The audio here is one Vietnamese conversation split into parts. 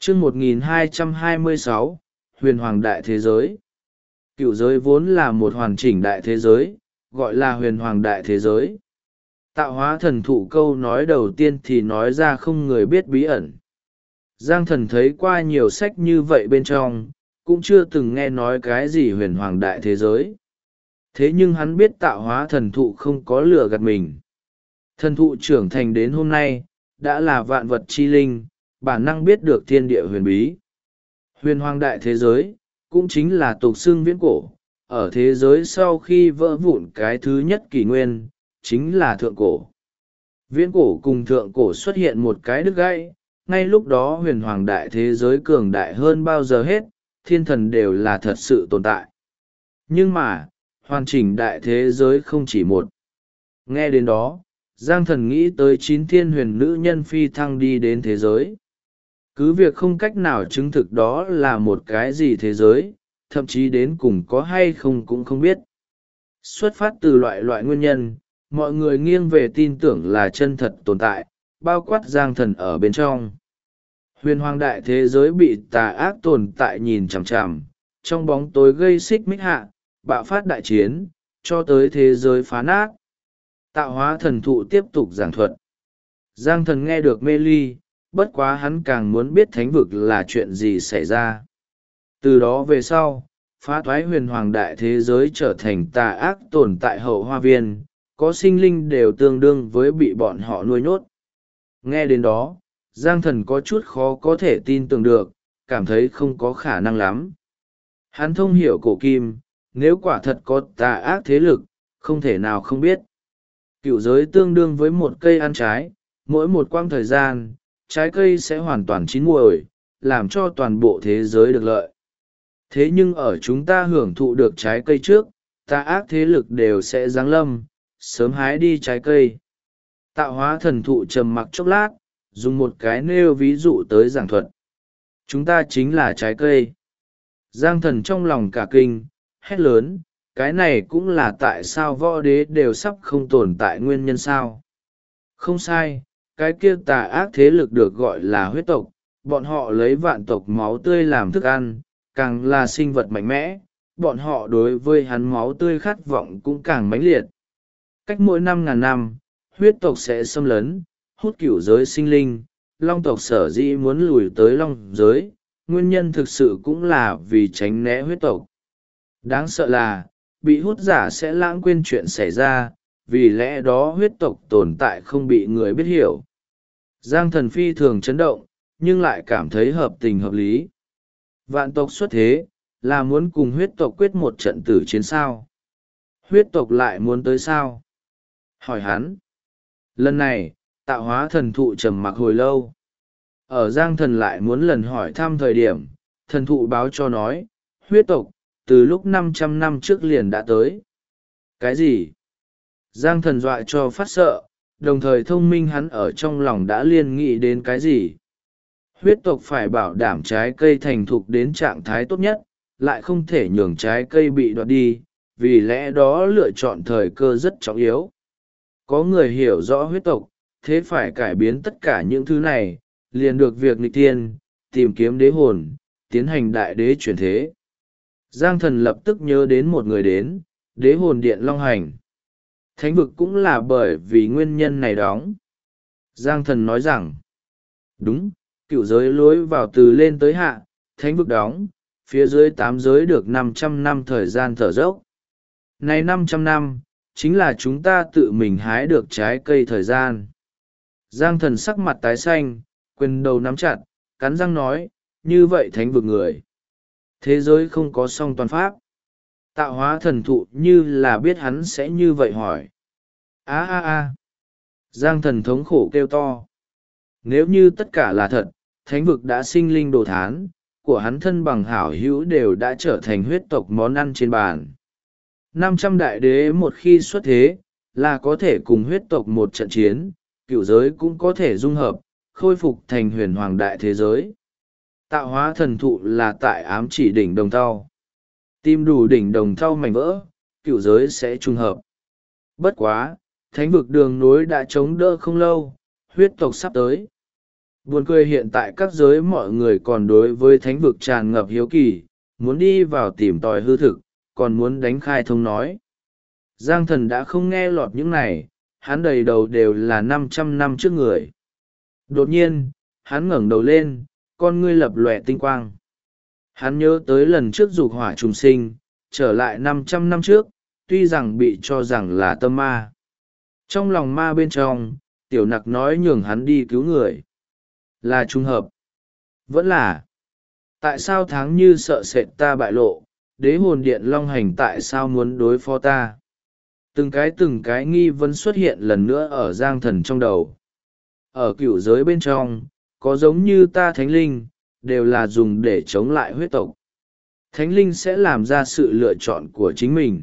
chương 1226, huyền hoàng đại thế giới. Cựu giới vốn là một hoàn chỉnh đại thế giới, gọi là huyền hoàng đại thế giới. Tạo hóa thần thụ câu nói đầu tiên thì nói ra không người biết bí ẩn. Giang Thần thấy qua nhiều sách như vậy bên trong, cũng chưa từng nghe nói cái gì huyền hoàng đại thế giới. Thế nhưng hắn biết tạo hóa thần thụ không có lừa gạt mình. Thần thụ trưởng thành đến hôm nay, đã là vạn vật chi linh, bản năng biết được thiên địa huyền bí. Huyền hoàng đại thế giới, cũng chính là tục xưng viễn cổ, ở thế giới sau khi vỡ vụn cái thứ nhất kỷ nguyên, chính là thượng cổ. Viễn cổ cùng thượng cổ xuất hiện một cái đứt gãy, ngay lúc đó huyền hoàng đại thế giới cường đại hơn bao giờ hết, thiên thần đều là thật sự tồn tại. Nhưng mà, hoàn chỉnh đại thế giới không chỉ một. Nghe đến đó, Giang Thần nghĩ tới 9 thiên huyền nữ nhân phi thăng đi đến thế giới. Cứ việc không cách nào chứng thực đó là một cái gì thế giới, thậm chí đến cùng có hay không cũng không biết. Xuất phát từ loại nguyên nhân, mọi người nghiêng về tin tưởng là chân thật tồn tại, bao quát Giang Thần ở bên trong. Huyền hoàng đại thế giới bị tà ác tồn tại nhìn chằm chằm, trong bóng tối gây xích mích hạ, bạo phát đại chiến, cho tới thế giới phá nát. Tạo hóa thần thụ tiếp tục giảng thuật. Giang Thần nghe được mê ly, bất quá hắn càng muốn biết thánh vực là chuyện gì xảy ra. Từ đó về sau, phá thoái huyền hoàng đại thế giới trở thành tà ác tồn tại hậu hoa viên, có sinh linh đều tương đương với bị bọn họ nuôi nhốt. Nghe đến đó, Giang Thần có chút khó có thể tin tưởng được, cảm thấy không có khả năng lắm. Hắn thông hiểu cổ kim, nếu quả thật có tà ác thế lực, không thể nào không biết. Cựu giới tương đương với một cây ăn trái, mỗi một quãng thời gian, trái cây sẽ hoàn toàn chín muồi, làm cho toàn bộ thế giới được lợi. Thế nhưng ở chúng ta hưởng thụ được trái cây trước, tà ác thế lực đều sẽ giáng lâm, sớm hái đi trái cây. Tạo hóa thần thụ trầm mặc chốc lát, dùng một cái nêu ví dụ tới giảng thuật. Chúng ta chính là trái cây. Giang Thần trong lòng cả kinh, hét lớn, cái này cũng là tại sao võ đế đều sắp không tồn tại nguyên nhân sao. Không sai, cái kia tà ác thế lực được gọi là huyết tộc, bọn họ lấy vạn tộc máu tươi làm thức ăn, càng là sinh vật mạnh mẽ, bọn họ đối với hắn máu tươi khát vọng cũng càng mãnh liệt. Cách mỗi 5.000 năm, huyết tộc sẽ xâm lấn, hút cửu giới sinh linh, long tộc sở dĩ muốn lùi tới long giới, nguyên nhân thực sự cũng là vì tránh né huyết tộc. Đáng sợ là, bị hút giả sẽ lãng quên chuyện xảy ra, vì lẽ đó huyết tộc tồn tại không bị người biết hiểu. Giang Thần phi thường chấn động, nhưng lại cảm thấy hợp tình hợp lý. Vạn tộc xuất thế, là muốn cùng huyết tộc quyết một trận tử chiến sao. Huyết tộc lại muốn tới sao? Hỏi hắn. Lần này, tạo hóa thần thụ trầm mặc hồi lâu. Ở Giang Thần lại muốn lần hỏi thăm thời điểm, thần thụ báo cho nói, huyết tộc, từ lúc 500 năm trước liền đã tới. Cái gì? Giang Thần dọa cho phát sợ, đồng thời thông minh hắn ở trong lòng đã liên nghĩ đến cái gì. Huyết tộc phải bảo đảm trái cây thành thục đến trạng thái tốt nhất, lại không thể nhường trái cây bị đoạt đi, vì lẽ đó lựa chọn thời cơ rất trọng yếu. Có người hiểu rõ huyết tộc, thế phải cải biến tất cả những thứ này, liền được việc nghịch thiên, tìm kiếm đế hồn, tiến hành đại đế chuyển thế. Giang Thần lập tức nhớ đến một người đến, đế hồn điện Long Hành. Thánh vực cũng là bởi vì nguyên nhân này đóng. Giang Thần nói rằng, đúng, cựu giới lối vào từ lên tới hạ, thánh vực đóng, phía dưới 8 giới được 500 năm thời gian thở dốc. Này 500 năm, chính là chúng ta tự mình hái được trái cây thời gian. Giang Thần sắc mặt tái xanh, quyền đầu nắm chặt, cắn răng nói, như vậy thánh vực người. Thế giới không có song toàn pháp. Tạo hóa thần thụ như là biết hắn sẽ như vậy hỏi. Giang Thần thống khổ kêu to. Nếu như tất cả là thật, thánh vực đã sinh linh đồ thán, của hắn thân bằng hảo hữu đều đã trở thành huyết tộc món ăn trên bàn. 500 đại đế một khi xuất thế, là có thể cùng huyết tộc một trận chiến, cựu giới cũng có thể dung hợp, khôi phục thành huyền hoàng đại thế giới. Tạo hóa thần thụ là tại ám chỉ đỉnh đồng thau. Tìm đủ đỉnh đồng thau mảnh vỡ, cựu giới sẽ trung hợp. Bất quá, thánh vực đường nối đã chống đỡ không lâu, huyết tộc sắp tới. Buồn cười hiện tại các giới mọi người còn đối với thánh vực tràn ngập hiếu kỳ, muốn đi vào tìm tòi hư thực, còn muốn đánh khai thông nói. Giang Thần đã không nghe lọt những này, hắn đầy đầu đều là 500 năm trước người. Đột nhiên, hắn ngẩng đầu lên, con ngươi lập lòe tinh quang. Hắn nhớ tới lần trước dục hỏa trùng sinh, trở lại 500 năm trước, tuy rằng bị cho rằng là tâm ma. Trong lòng ma bên trong, tiểu nặc nói nhường hắn đi cứu người. Là trùng hợp. Vẫn là. Tại sao tháng như sợ sệt ta bại lộ, đế hồn điện long hành tại sao muốn đối phó ta? Từng cái nghi vấn xuất hiện lần nữa ở Giang Thần trong đầu. Ở cựu giới bên trong, có giống như ta thánh linh, đều là dùng để chống lại huyết tộc. Thánh linh sẽ làm ra sự lựa chọn của chính mình.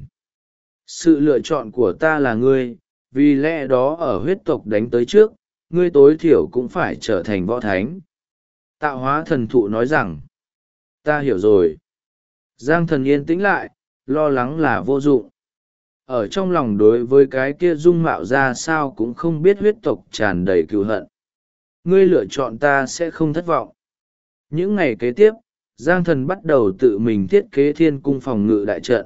Sự lựa chọn của ta là ngươi, vì lẽ đó ở huyết tộc đánh tới trước, ngươi tối thiểu cũng phải trở thành võ thánh. Tạo hóa thần thụ nói rằng, ta hiểu rồi. Giang Thần yên tĩnh lại, lo lắng là vô dụng. Ở trong lòng đối với cái kia dung mạo ra sao cũng không biết huyết tộc tràn đầy cừu hận. Ngươi lựa chọn ta sẽ không thất vọng. Những ngày kế tiếp, Giang Thần bắt đầu tự mình thiết kế thiên cung phòng ngự đại trận.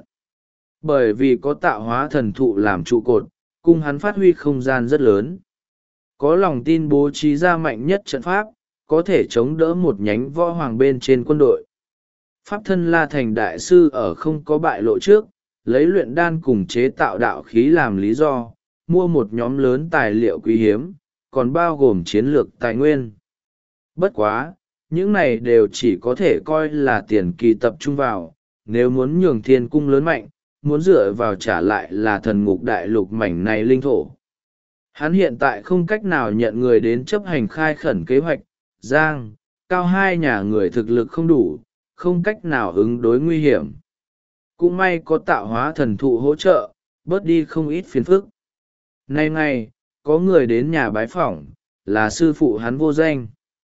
Bởi vì có tạo hóa thần thụ làm trụ cột, cung hắn phát huy không gian rất lớn. Có lòng tin bố trí ra mạnh nhất trận pháp, có thể chống đỡ một nhánh võ hoàng bên trên quân đội. Pháp thân La Thành đại sư ở không có bại lộ trước, lấy luyện đan cùng chế tạo đạo khí làm lý do, mua một nhóm lớn tài liệu quý hiếm, còn bao gồm chiến lược tài nguyên. Bất quá, những này đều chỉ có thể coi là tiền kỳ tập trung vào, nếu muốn nhường thiên cung lớn mạnh, muốn dựa vào trả lại là thần ngục đại lục mảnh này linh thổ. Hắn hiện tại không cách nào nhận người đến chấp hành khai khẩn kế hoạch, Giang, Cao hai nhà người thực lực không đủ, không cách nào ứng đối nguy hiểm. Cũng may có tạo hóa thần thụ hỗ trợ, bớt đi không ít phiền phức. Nay ngày, có người đến nhà bái phỏng, là sư phụ hắn Vô Danh.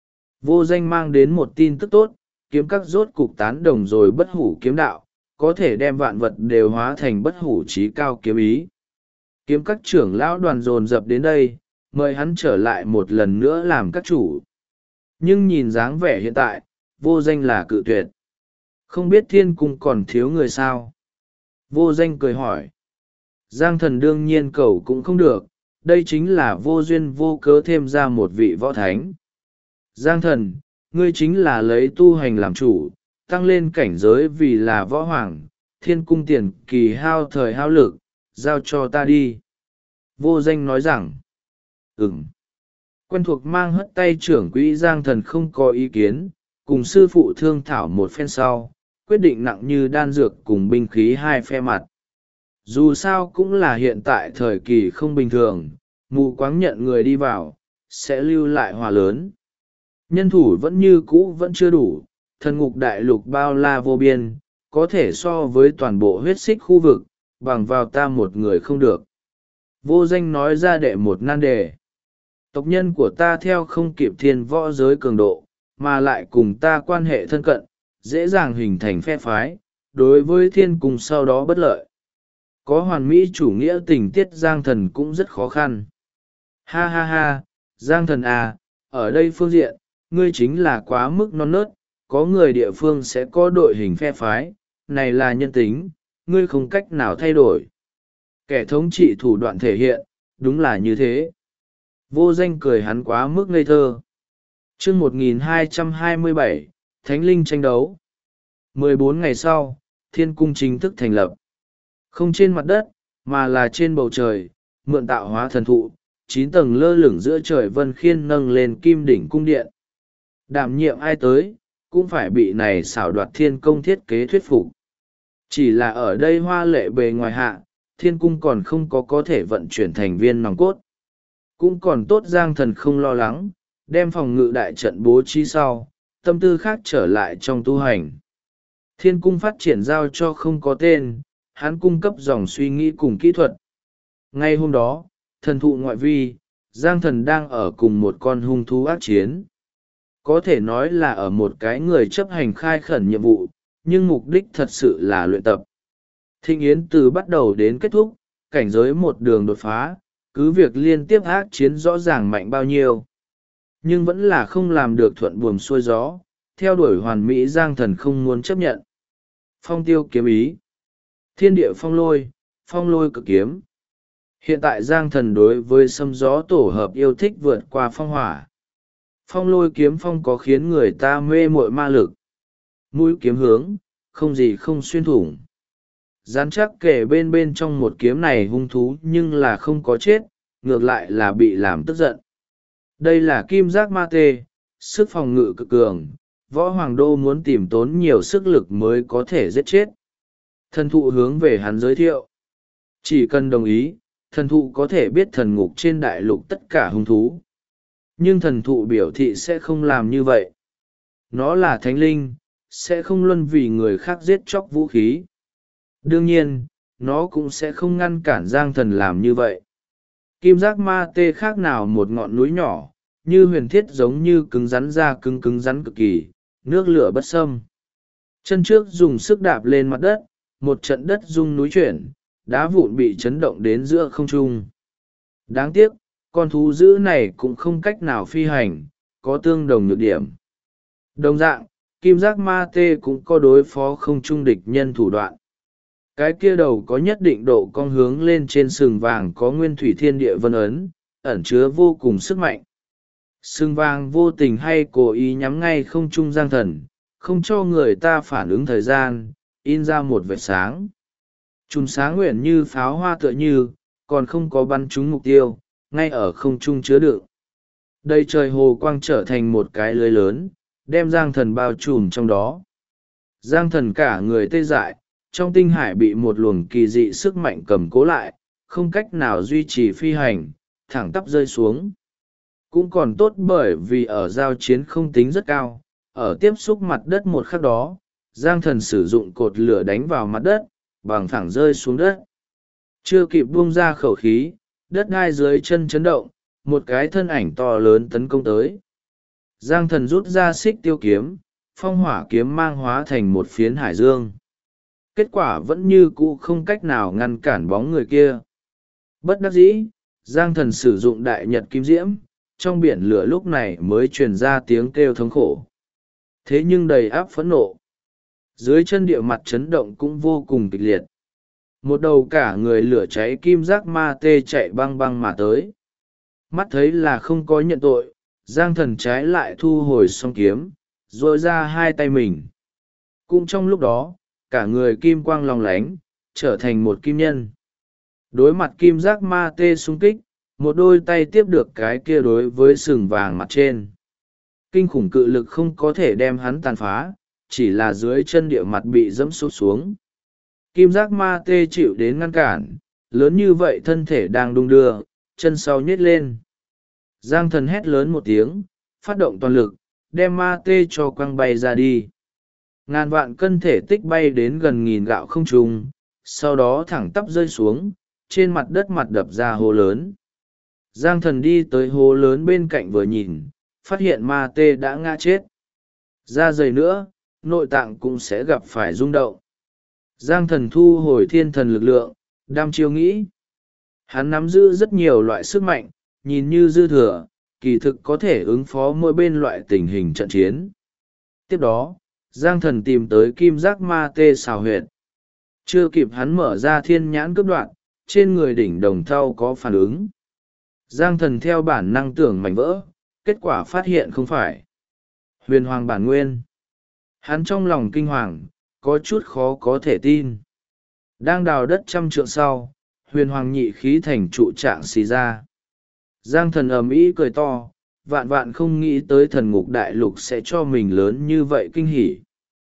Vô Danh mang đến một tin tức tốt, kiếm các rốt cục tán đồng rồi bất hủ kiếm đạo, có thể đem vạn vật đều hóa thành bất hủ trí cao kiếm ý. Kiếm các trưởng lão đoàn dồn dập đến đây, mời hắn trở lại một lần nữa làm các chủ. Nhưng nhìn dáng vẻ hiện tại, Vô Danh là cự tuyệt. Không biết thiên cung còn thiếu người sao? Vô Danh cười hỏi. Giang Thần đương nhiên cầu cũng không được, đây chính là vô duyên vô cớ thêm ra một vị võ thánh. Giang Thần, ngươi chính là lấy tu hành làm chủ, tăng lên cảnh giới vì là võ hoàng, thiên cung tiền kỳ hao thời hao lực, giao cho ta đi. Vô Danh nói rằng, quen thuộc mang hất tay trưởng quỹ Giang Thần không có ý kiến, cùng sư phụ thương thảo một phen sau, quyết định nặng như đan dược cùng binh khí hai phe mặt. Dù sao cũng là hiện tại thời kỳ không bình thường, mù quáng nhận người đi vào, sẽ lưu lại hòa lớn. Nhân thủ vẫn như cũ vẫn chưa đủ, thần ngục đại lục bao la vô biên, có thể so với toàn bộ huyết xích khu vực, bằng vào ta một người không được. Vô Danh nói ra đệ một nan đề. Tộc nhân của ta theo không kịp thiên võ giới cường độ, mà lại cùng ta quan hệ thân cận, dễ dàng hình thành phe phái, đối với thiên cung sau đó bất lợi. Có hoàn mỹ chủ nghĩa tình tiết Giang Thần cũng rất khó khăn. Ha ha ha, Giang Thần à, ở đây phương diện, ngươi chính là quá mức non nớt, có người địa phương sẽ có đội hình phe phái, này là nhân tính, ngươi không cách nào thay đổi. Kẻ thống trị thủ đoạn thể hiện, đúng là như thế. Vô Danh cười hắn quá mức ngây thơ. Chương 1227, Thánh Linh tranh đấu. 14 ngày sau, thiên cung chính thức thành lập. Không trên mặt đất, mà là trên bầu trời, mượn tạo hóa thần thụ, 9 tầng lơ lửng giữa trời vân khiên nâng lên kim đỉnh cung điện. Đảm nhiệm ai tới, cũng phải bị này xảo đoạt thiên công thiết kế thuyết phục. Chỉ là ở đây hoa lệ bề ngoài hạ, thiên cung còn không có thể vận chuyển thành viên nòng cốt. Cũng còn tốt Giang Thần không lo lắng, đem phòng ngự đại trận bố trí sau, tâm tư khác trở lại trong tu hành. Thiên cung phát triển giao cho không có tên, hắn cung cấp dòng suy nghĩ cùng kỹ thuật. Ngay hôm đó, thần thụ ngoại vi, Giang Thần đang ở cùng một con hung thú ác chiến. Có thể nói là ở một cái người chấp hành khai khẩn nhiệm vụ, nhưng mục đích thật sự là luyện tập. Thịnh yến từ bắt đầu đến kết thúc, cảnh giới một đường đột phá, cứ việc liên tiếp ác chiến rõ ràng mạnh bao nhiêu. nhưng vẫn là không làm được thuận buồm xuôi gió, theo đuổi hoàn mỹ Giang Thần không muốn chấp nhận. Phong tiêu kiếm ý, thiên địa phong lôi cực kiếm. Hiện tại Giang Thần đối với sấm gió tổ hợp yêu thích vượt qua phong hỏa. Phong lôi kiếm phong có khiến người ta mê muội ma lực. Mũi kiếm hướng, không gì không xuyên thủng. Dán chắc kể bên bên trong một kiếm này hung thú nhưng là không có chết, ngược lại là bị làm tức giận. Đây là kim giác ma tê, sức phòng ngự cực cường, võ hoàng đô muốn tìm tốn nhiều sức lực mới có thể giết chết. Thần thụ hướng về hắn giới thiệu. Chỉ cần đồng ý, thần thụ có thể biết thần ngục trên đại lục tất cả hung thú. Nhưng thần thụ biểu thị sẽ không làm như vậy. Nó là thánh linh, sẽ không luân vì người khác giết chóc vũ khí. Đương nhiên, nó cũng sẽ không ngăn cản Giang Thần làm như vậy. Kim giác ma tê khác nào một ngọn núi nhỏ, như huyền thiết giống như cứng rắn ra cứng rắn cực kỳ, nước lửa bất xâm. Chân trước dùng sức đạp lên mặt đất, một trận đất rung núi chuyển, đá vụn bị chấn động đến giữa không trung. Đáng tiếc, con thú dữ này cũng không cách nào phi hành, có tương đồng nhược điểm. Đồng dạng, kim giác ma tê cũng có đối phó không trung địch nhân thủ đoạn. Cái kia đầu có nhất định độ cong hướng lên trên sừng vàng có nguyên thủy thiên địa vân ấn, ẩn chứa vô cùng sức mạnh. Sừng vàng vô tình hay cố ý nhắm ngay không trung Giang Thần, không cho người ta phản ứng thời gian, in ra một vệt sáng. Chùm sáng nguyện như pháo hoa tựa như, còn không có bắn trúng mục tiêu, ngay ở không trung chứa đựng. Đây trời hồ quang trở thành một cái lưới lớn, đem Giang Thần bao trùm trong đó. Giang Thần cả người tê dại, trong tinh hải bị một luồng kỳ dị sức mạnh cầm cố lại, không cách nào duy trì phi hành, thẳng tắp rơi xuống. Cũng còn tốt bởi vì ở giao chiến không tính rất cao, ở tiếp xúc mặt đất một khắc đó, Giang Thần sử dụng cột lửa đánh vào mặt đất, bằng thẳng rơi xuống đất. Chưa kịp buông ra khẩu khí, đất đai dưới chân chấn động, một cái thân ảnh to lớn tấn công tới. Giang Thần rút ra xích tiêu kiếm, phong hỏa kiếm mang hóa thành một phiến hải dương. Kết quả vẫn như cũ không cách nào ngăn cản bóng người kia. Bất đắc dĩ, Giang Thần sử dụng đại nhật kim diễm, trong biển lửa lúc này mới truyền ra tiếng kêu thống khổ. Thế nhưng đầy áp phẫn nộ. Dưới chân địa mặt chấn động cũng vô cùng kịch liệt. Một đầu cả người lửa cháy kim giác ma tê chạy băng băng mà tới. Mắt thấy là không có nhận tội, Giang Thần trái lại thu hồi song kiếm, rồi ra hai tay mình. Cũng trong lúc đó, cả người kim quang long lánh, trở thành một kim nhân. Đối mặt kim giác ma tê xung kích, một đôi tay tiếp được cái kia đối với sừng vàng mặt trên. Kinh khủng cự lực không có thể đem hắn tàn phá, chỉ là dưới chân địa mặt bị dẫm sút xuống. Kim giác ma tê chịu đến ngăn cản, lớn như vậy thân thể đang đung đưa, chân sau nhét lên. Giang Thần hét lớn một tiếng, phát động toàn lực, đem ma tê cho quăng bay ra đi. Ngàn vạn cân thể tích bay đến gần nghìn gạo không trung, sau đó thẳng tắp rơi xuống, trên mặt đất mặt đập ra hố lớn. Giang Thần đi tới hố lớn bên cạnh vừa nhìn, phát hiện ma tê đã ngã chết. Da dày nữa, nội tạng cũng sẽ gặp phải rung động. Giang Thần thu hồi thiên thần lực lượng, đam chiêu nghĩ. Hắn nắm giữ rất nhiều loại sức mạnh, nhìn như dư thừa, kỳ thực có thể ứng phó mỗi bên loại tình hình trận chiến. Tiếp đó, Giang Thần tìm tới kim giác ma tê xào huyệt. Chưa kịp hắn mở ra thiên nhãn cướp đoạn, trên người đỉnh đồng thau có phản ứng. Giang Thần theo bản năng tưởng mảnh vỡ, kết quả phát hiện không phải. Huyền hoàng bản nguyên. Hắn trong lòng kinh hoàng, có chút khó có thể tin. Đang đào đất 100 trượng sau, huyền hoàng nhị khí thành trụ trạng xì ra. Giang Thần ầm ĩ cười to, vạn vạn không nghĩ tới thần ngục đại lục sẽ cho mình lớn như vậy kinh hỉ.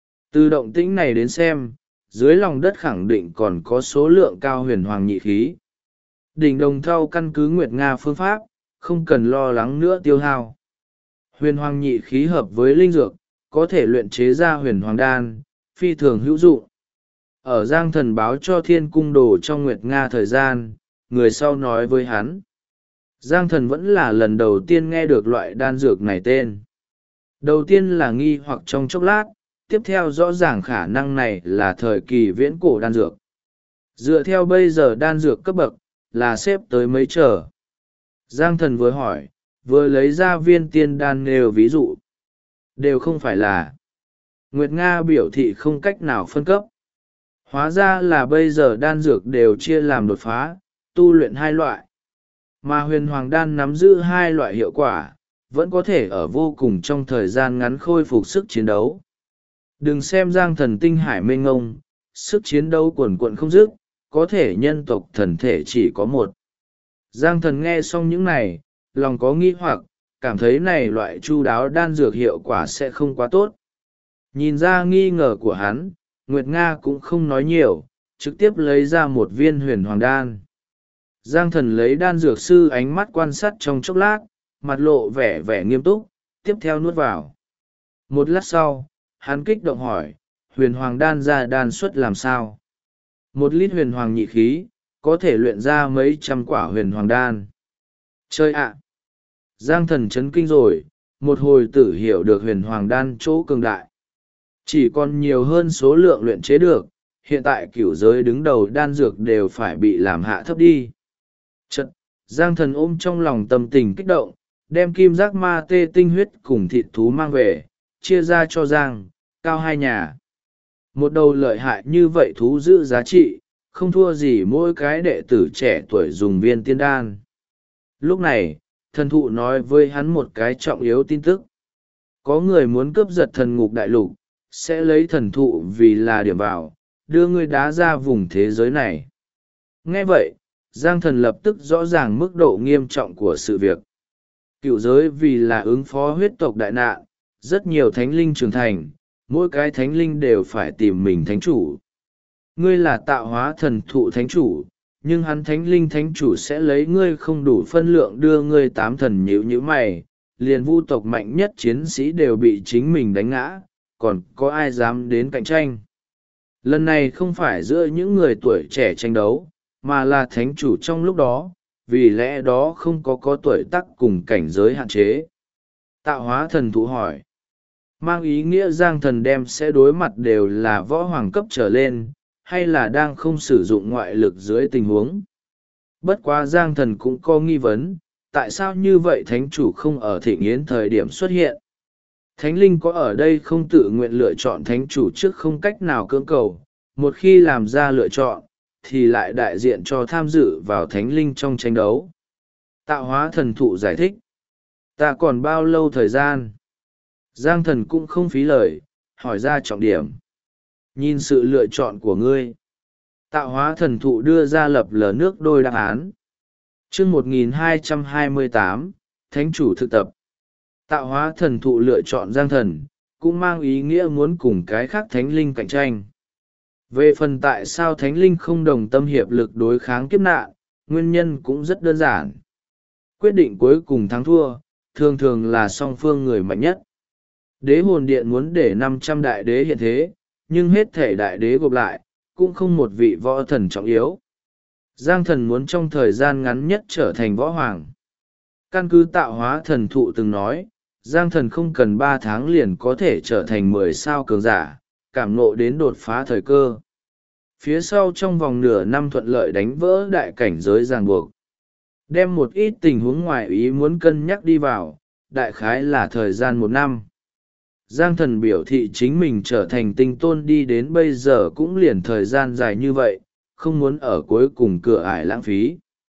Từ động tĩnh này đến xem, dưới lòng đất khẳng định còn có số lượng cao huyền hoàng nhị khí. Đỉnh đồng thau căn cứ Nguyệt Nga phương pháp, không cần lo lắng nữa tiêu hao. Huyền hoàng nhị khí hợp với linh dược, có thể luyện chế ra huyền hoàng đan, phi thường hữu dụng. Ở Giang Thần báo cho thiên cung đồ trong Nguyệt Nga thời gian, người sau nói với hắn. Giang Thần vẫn là lần đầu tiên nghe được loại đan dược này tên. Đầu tiên là nghi hoặc trong chốc lát, tiếp theo rõ ràng khả năng này là thời kỳ viễn cổ đan dược. Dựa theo bây giờ đan dược cấp bậc, là xếp tới mấy trở. Giang Thần vừa hỏi, vừa lấy ra viên tiên đan nêu ví dụ. Đều không phải là. Nguyệt Nga biểu thị không cách nào phân cấp. Hóa ra là bây giờ đan dược đều chia làm đột phá, tu luyện hai loại. Mà huyền hoàng đan nắm giữ hai loại hiệu quả, vẫn có thể ở vô cùng trong thời gian ngắn khôi phục sức chiến đấu. Đừng xem Giang Thần tinh hải mênh ngông, sức chiến đấu quần quận không dứt, có thể nhân tộc thần thể chỉ có một. Giang Thần nghe xong những này, lòng có nghi hoặc, cảm thấy này loại chu đáo đan dược hiệu quả sẽ không quá tốt. Nhìn ra nghi ngờ của hắn, Nguyệt Nga cũng không nói nhiều, trực tiếp lấy ra một viên huyền hoàng đan. Giang Thần lấy đan dược sư ánh mắt quan sát trong chốc lát, mặt lộ vẻ nghiêm túc, tiếp theo nuốt vào. Một lát sau, hắn kích động hỏi, huyền hoàng đan ra đan suất làm sao? 1 lít huyền hoàng nhị khí, có thể luyện ra mấy trăm quả huyền hoàng đan. Chơi ạ! Giang Thần chấn kinh rồi, một hồi tử hiểu được huyền hoàng đan chỗ cường đại. Chỉ còn nhiều hơn số lượng luyện chế được, hiện tại cửu giới đứng đầu đan dược đều phải bị làm hạ thấp đi. Chật, Giang Thần ôm trong lòng tâm tình kích động, đem kim giác ma tê tinh huyết cùng thịt thú mang về, chia ra cho Giang, Cao hai nhà. Một đầu lợi hại như vậy thú giữ giá trị, không thua gì mỗi cái đệ tử trẻ tuổi dùng viên tiên đan. Lúc này, thần thụ nói với hắn một cái trọng yếu tin tức. Có người muốn cướp giật thần ngục đại lục, sẽ lấy thần thụ vì là điểm vào, đưa ngươi đá ra vùng thế giới này. Nghe vậy, Giang Thần lập tức rõ ràng mức độ nghiêm trọng của sự việc. Cựu giới vì là ứng phó huyết tộc đại nạn, rất nhiều thánh linh trưởng thành, mỗi cái thánh linh đều phải tìm mình thánh chủ. Ngươi là tạo hóa thần thụ thánh chủ, nhưng hắn thánh linh thánh chủ sẽ lấy ngươi không đủ phân lượng đưa ngươi 8 thần nhíu như mày, liền vu tộc mạnh nhất chiến sĩ đều bị chính mình đánh ngã, còn có ai dám đến cạnh tranh. Lần này không phải giữa những người tuổi trẻ tranh đấu, mà là thánh chủ trong lúc đó, vì lẽ đó không có tuổi tác cùng cảnh giới hạn chế. Tạo hóa thần thụ hỏi, mang ý nghĩa Giang Thần đem sẽ đối mặt đều là võ hoàng cấp trở lên, hay là đang không sử dụng ngoại lực dưới tình huống. Bất quá Giang Thần cũng có nghi vấn, tại sao như vậy thánh chủ không ở thịnh yến thời điểm xuất hiện. Thánh linh có ở đây không tự nguyện lựa chọn thánh chủ trước không cách nào cưỡng cầu, một khi làm ra lựa chọn, thì lại đại diện cho tham dự vào thánh linh trong tranh đấu. Tạo hóa thần thụ giải thích, ta còn bao lâu thời gian? Giang Thần cũng không phí lời, hỏi ra trọng điểm. Nhìn sự lựa chọn của ngươi. Tạo hóa thần thụ đưa ra lập lờ nước đôi đáp án. Chương 1228, Thánh chủ thực tập. Tạo hóa thần thụ lựa chọn Giang Thần, cũng mang ý nghĩa muốn cùng cái khác thánh linh cạnh tranh. Về phần tại sao thánh linh không đồng tâm hiệp lực đối kháng kiếp nạn, nguyên nhân cũng rất đơn giản. Quyết định cuối cùng thắng thua, thường thường là song phương người mạnh nhất. Đế hồn điện muốn để 500 đại đế hiện thế, nhưng hết thể đại đế gộp lại, cũng không một vị võ thần trọng yếu. Giang Thần muốn trong thời gian ngắn nhất trở thành võ hoàng. Căn cứ tạo hóa thần thụ từng nói, Giang Thần không cần 3 tháng liền có thể trở thành 10 sao cường giả, cảm ngộ đến đột phá thời cơ. Phía sau trong vòng nửa năm thuận lợi đánh vỡ đại cảnh giới ràng buộc. Đem một ít tình huống ngoài ý muốn cân nhắc đi vào, đại khái là thời gian 1 năm. Giang Thần biểu thị chính mình trở thành tinh tôn đi đến bây giờ cũng liền thời gian dài như vậy, không muốn ở cuối cùng cửa ải lãng phí.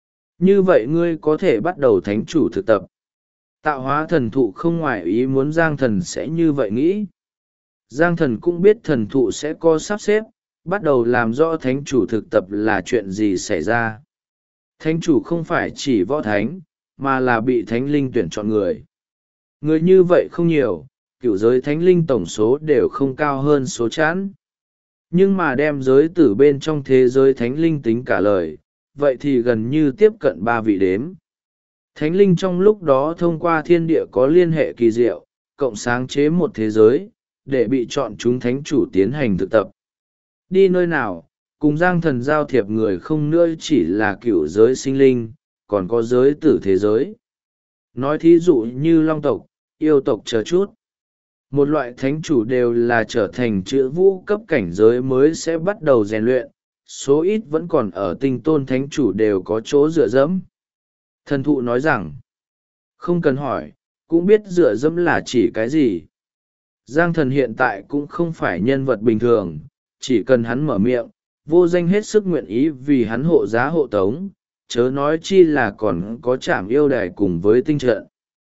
Như vậy ngươi có thể bắt đầu thánh chủ thực tập. Tạo hóa thần thụ không ngoại ý muốn Giang Thần sẽ như vậy nghĩ. Giang Thần cũng biết thần thụ sẽ có sắp xếp, bắt đầu làm rõ thánh chủ thực tập là chuyện gì xảy ra. Thánh chủ không phải chỉ võ thánh, mà là bị thánh linh tuyển chọn người. Người như vậy không nhiều, cựu giới thánh linh tổng số đều không cao hơn số chẵn. Nhưng mà đem giới tử bên trong thế giới thánh linh tính cả lời, vậy thì gần như tiếp cận 3 vị đếm. Thánh linh trong lúc đó thông qua thiên địa có liên hệ kỳ diệu, cộng sáng chế một thế giới, để bị chọn chúng thánh chủ tiến hành thực tập. Đi nơi nào, cùng Giang Thần giao thiệp người không nữa chỉ là cựu giới sinh linh, còn có giới tử thế giới. Nói thí dụ như long tộc, yêu tộc chờ chút. Một loại thánh chủ đều là trở thành chữ vũ cấp cảnh giới mới sẽ bắt đầu rèn luyện, số ít vẫn còn ở tinh tôn thánh chủ đều có chỗ dựa dẫm. Thần thụ nói rằng, Không cần hỏi, cũng biết dựa dẫm là chỉ cái gì. Giang Thần hiện tại cũng không phải nhân vật bình thường, chỉ cần hắn mở miệng, vô danh hết sức nguyện ý vì hắn hộ giá hộ tống, chớ nói chi là còn có trảm yêu đài cùng với tinh trận.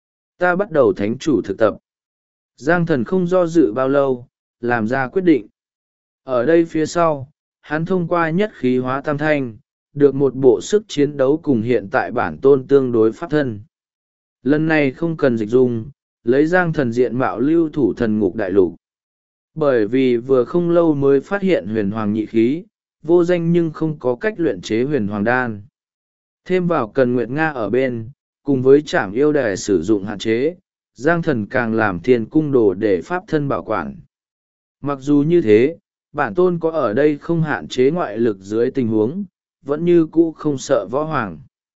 Ta bắt đầu thánh chủ thực tập. Giang Thần không do dự bao lâu, làm ra quyết định. Ở đây phía sau, hắn thông qua nhất khí hóa tam thanh, được một bộ sức chiến đấu cùng hiện tại bản tôn tương đối pháp thân. Lần này không cần dịch dung, lấy Giang Thần diện mạo lưu thủ thần ngục đại lục. Bởi vì vừa không lâu mới phát hiện huyền hoàng nhị khí, vô danh nhưng không có cách luyện chế huyền hoàng đan. Thêm vào cần Nguyệt Nga ở bên, cùng với trảm yêu đài sử dụng hạn chế, Giang Thần càng làm thiên cung đồ để pháp thân bảo quản. Mặc dù như thế, bản tôn có ở đây không hạn chế ngoại lực dưới tình huống, vẫn như cũ không sợ võ hoàng.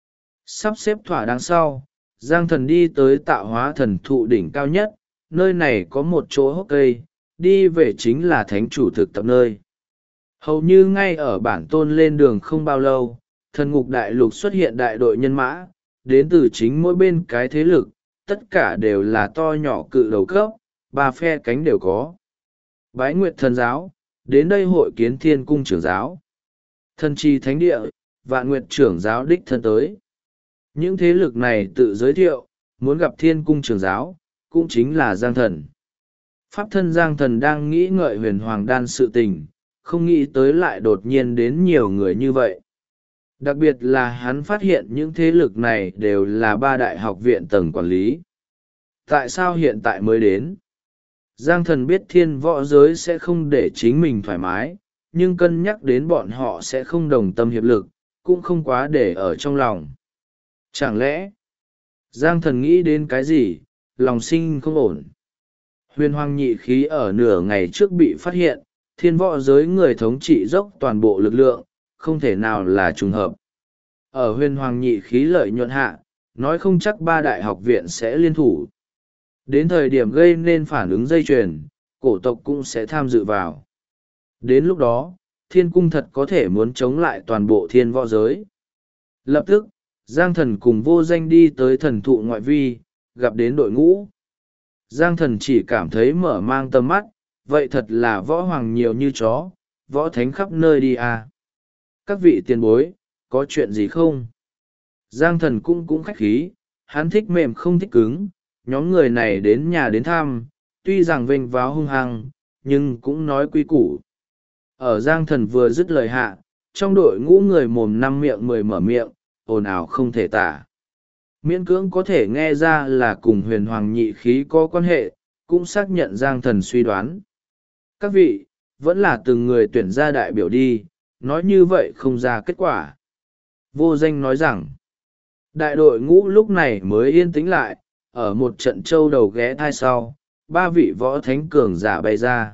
Sắp xếp thỏa đáng sau, Giang Thần đi tới tạo hóa thần thụ đỉnh cao nhất, nơi này có một chỗ hốc cây, đi về chính là thánh chủ thực tập nơi. Hầu như ngay ở bản tôn lên đường không bao lâu, thần ngục đại lục xuất hiện đại đội nhân mã, đến từ chính mỗi bên cái thế lực, tất cả đều là to nhỏ cự đầu cấp, ba phe cánh đều có. Bái Nguyệt thần giáo, đến đây hội kiến thiên cung trưởng giáo. Thần trì thánh địa, Vạn Nguyệt trưởng giáo đích thân tới. Những thế lực này tự giới thiệu, muốn gặp thiên cung trưởng giáo, cũng chính là Giang Thần. Pháp thân Giang Thần đang nghĩ ngợi huyền hoàng đan sự tình, không nghĩ tới lại đột nhiên đến nhiều người như vậy. Đặc biệt là hắn phát hiện những thế lực này đều là ba đại học viện tầng quản lý. Tại sao hiện tại mới đến? Giang Thần biết thiên võ giới sẽ không để chính mình thoải mái, nhưng cân nhắc đến bọn họ sẽ không đồng tâm hiệp lực, cũng không quá để ở trong lòng. Chẳng lẽ, Giang Thần nghĩ đến cái gì, lòng sinh không ổn. Huyền hoàng nhị khí ở nửa ngày trước bị phát hiện, thiên võ giới người thống trị dốc toàn bộ lực lượng, không thể nào là trùng hợp. Ở huyền hoàng nhị khí lợi nhuận hạ, nói không chắc ba đại học viện sẽ liên thủ. Đến thời điểm gây nên phản ứng dây chuyền, cổ tộc cũng sẽ tham dự vào. Đến lúc đó, thiên cung thật có thể muốn chống lại toàn bộ thiên võ giới. Lập tức, Giang Thần cùng vô danh đi tới thần thụ ngoại vi, gặp đến đội ngũ. Giang Thần chỉ cảm thấy mở mang tầm mắt, vậy thật là võ hoàng nhiều như chó, võ thánh khắp nơi đi à. Các vị tiền bối, có chuyện gì không? Giang Thần cũng khách khí, hắn thích mềm không thích cứng, nhóm người này đến nhà đến thăm, tuy rằng vênh váo hung hăng, nhưng cũng nói quy củ. Ở Giang Thần vừa dứt lời hạ, trong đội ngũ người mồm năm miệng mười mở miệng, ồn ào không thể tả. Miễn cưỡng có thể nghe ra là cùng huyền hoàng nhị khí có quan hệ, cũng xác nhận Giang Thần suy đoán. Các vị, vẫn là từng người tuyển ra đại biểu đi, nói như vậy không ra kết quả. Vô danh nói rằng, đại đội ngũ lúc này mới yên tĩnh lại, ở một trận châu đầu ghé thai sau, ba vị võ thánh cường giả bay ra.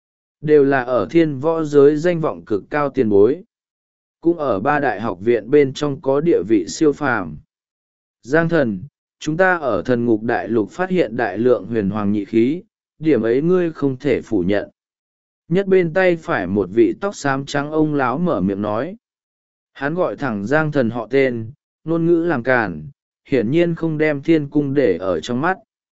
Đều là ở thiên võ giới danh vọng cực cao tiền bối. Cũng ở ba đại học viện bên trong có địa vị siêu phàm. Giang Thần, chúng ta ở thần ngục đại lục phát hiện đại lượng huyền hoàng nhị khí, điểm ấy ngươi không thể phủ nhận. Nhất bên tay phải một vị tóc xám trắng ông láo mở miệng nói. Hắn gọi thẳng Giang Thần họ tên, ngôn ngữ làm cản, hiển nhiên không đem thiên cung để ở trong mắt.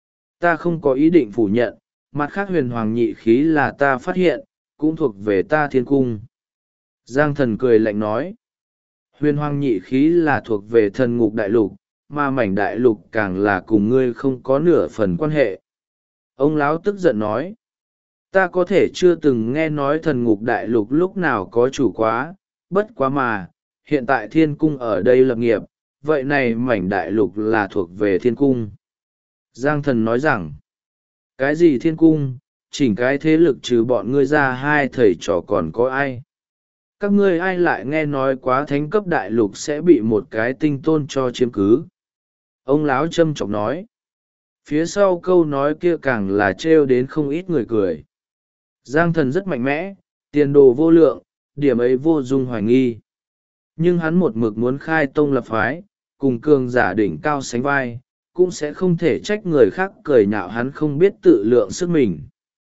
Ta không có ý định phủ nhận, mặt khác huyền hoàng nhị khí là ta phát hiện, cũng thuộc về ta thiên cung. Giang Thần cười lạnh nói. Huyền hoàng nhị khí là thuộc về thần ngục đại lục, mà mảnh đại lục càng là cùng ngươi không có nửa phần quan hệ. Ông lão tức giận nói. Ta có thể chưa từng nghe nói thần ngục đại lục lúc nào có chủ quá, bất quá mà, hiện tại thiên cung ở đây lập nghiệp, vậy này mảnh đại lục là thuộc về thiên cung. Giang Thần nói rằng, cái gì thiên cung, chỉnh cái thế lực trừ bọn ngươi ra hai thầy trò còn có ai. Các ngươi ai lại nghe nói quá thánh cấp đại lục sẽ bị một cái tinh tôn cho chiếm cứ. Ông lão châm chọc nói. Phía sau câu nói kia càng là trêu đến không ít người cười. Giang Thần rất mạnh mẽ, tiền đồ vô lượng, điểm ấy vô dung hoài nghi. Nhưng hắn một mực muốn khai tông lập phái, cùng cường giả đỉnh cao sánh vai, cũng sẽ không thể trách người khác cười nhạo hắn không biết tự lượng sức mình.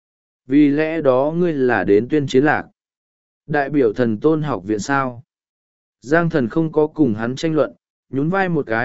Vì lẽ đó ngươi là đến tuyên chiến lạc. Đại biểu thần tôn học viện sao? Giang Thần không có cùng hắn tranh luận, nhún vai một cái,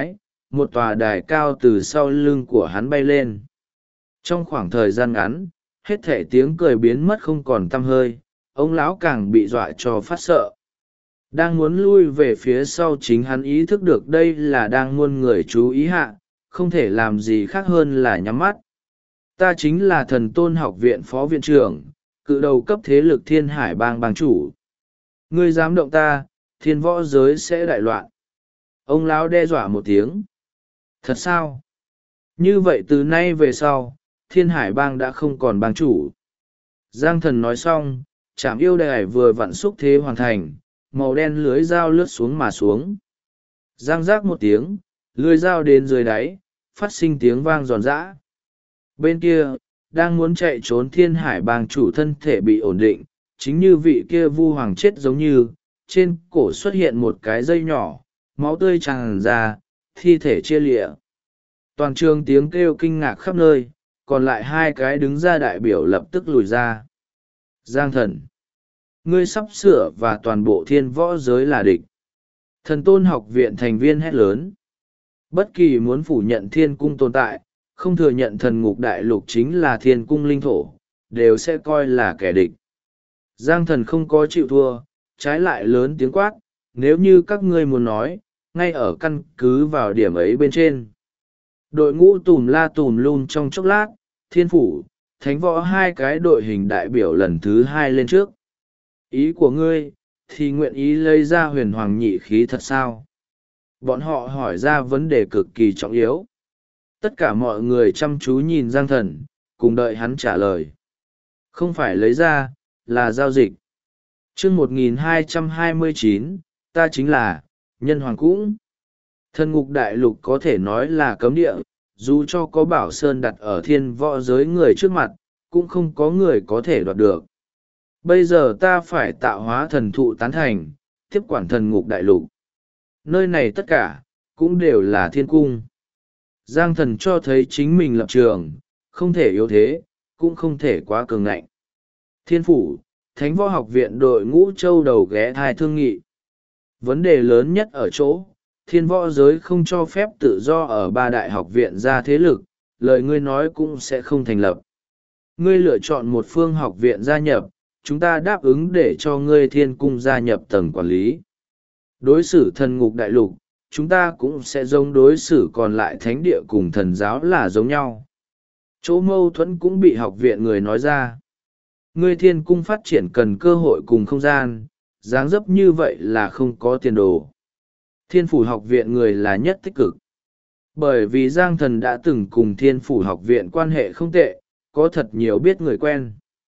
một tòa đài cao từ sau lưng của hắn bay lên. Trong khoảng thời gian ngắn, hết thể tiếng cười biến mất không còn tăm hơi, ông lão càng bị dọa cho phát sợ. Đang muốn lui về phía sau, chính hắn ý thức được đây là đang muôn người chú ý hạ, không thể làm gì khác hơn là nhắm mắt. Ta chính là Thần Tôn học viện phó viện trưởng, cự đầu cấp thế lực Thiên Hải bang bang chủ. Ngươi dám động ta, thiên võ giới sẽ đại loạn. Ông lão đe dọa một tiếng. Thật sao? Như vậy từ nay về sau, Thiên Hải bang đã không còn bang chủ. Giang Thần nói xong, trảm yêu đài vừa vặn xúc thế hoàn thành, màu đen lưới dao lướt xuống mà xuống. Giang rác một tiếng, lưới dao đến dưới đáy, phát sinh tiếng vang giòn giã. Bên kia, đang muốn chạy trốn Thiên Hải bang chủ thân thể bị ổn định, chính như vị kia vu hoàng chết giống như, trên cổ xuất hiện một cái dây nhỏ, máu tươi tràn ra, thi thể chia lịa. Toàn trường tiếng kêu kinh ngạc khắp nơi, còn lại hai cái đứng ra đại biểu lập tức lùi ra. Giang Thần, ngươi sắp sửa và toàn bộ thiên võ giới là địch. Thần Tôn học viện thành viên hét lớn. Bất kỳ muốn phủ nhận thiên cung tồn tại, không thừa nhận thần ngục đại lục chính là thiên cung linh thổ, đều sẽ coi là kẻ địch. Giang Thần không có chịu thua, trái lại lớn tiếng quát, nếu như các ngươi muốn nói, ngay ở căn cứ vào điểm ấy bên trên. Đội ngũ tùm la tùm lum trong chốc lát, thiên phủ, thánh võ hai cái đội hình đại biểu lần thứ hai lên trước. Ý của ngươi, thì nguyện ý lấy ra huyền hoàng nhị khí thật sao? Bọn họ hỏi ra vấn đề cực kỳ trọng yếu. Tất cả mọi người chăm chú nhìn Giang Thần, cùng đợi hắn trả lời. Không phải lấy ra, là giao dịch. Chương 1229, ta chính là nhân hoàng cũng. Thần ngục đại lục có thể nói là cấm địa, dù cho có bảo sơn đặt ở thiên võ giới người trước mặt, cũng không có người có thể đoạt được. Bây giờ ta phải tạo hóa thần thụ tán thành, tiếp quản thần ngục đại lục. Nơi này tất cả, cũng đều là thiên cung. Giang Thần cho thấy chính mình lập trường, không thể yếu thế, cũng không thể quá cường ngạnh. Thiên phủ, Thánh võ học viện đội ngũ châu đầu ghé thai thương nghị. Vấn đề lớn nhất ở chỗ, thiên võ giới không cho phép tự do ở ba đại học viện ra thế lực, lời ngươi nói cũng sẽ không thành lập. Ngươi lựa chọn một phương học viện gia nhập, chúng ta đáp ứng để cho ngươi thiên cung gia nhập tầng quản lý. Đối xử thần ngục đại lục, chúng ta cũng sẽ giống đối xử còn lại thánh địa cùng thần giáo là giống nhau. Chỗ mâu thuẫn cũng bị học viện người nói ra. Ngươi thiên cung phát triển cần cơ hội cùng không gian, dáng dấp như vậy là không có tiền đồ. Thiên phủ học viện người là nhất tích cực. Bởi vì Giang Thần đã từng cùng thiên phủ học viện quan hệ không tệ, có thật nhiều biết người quen.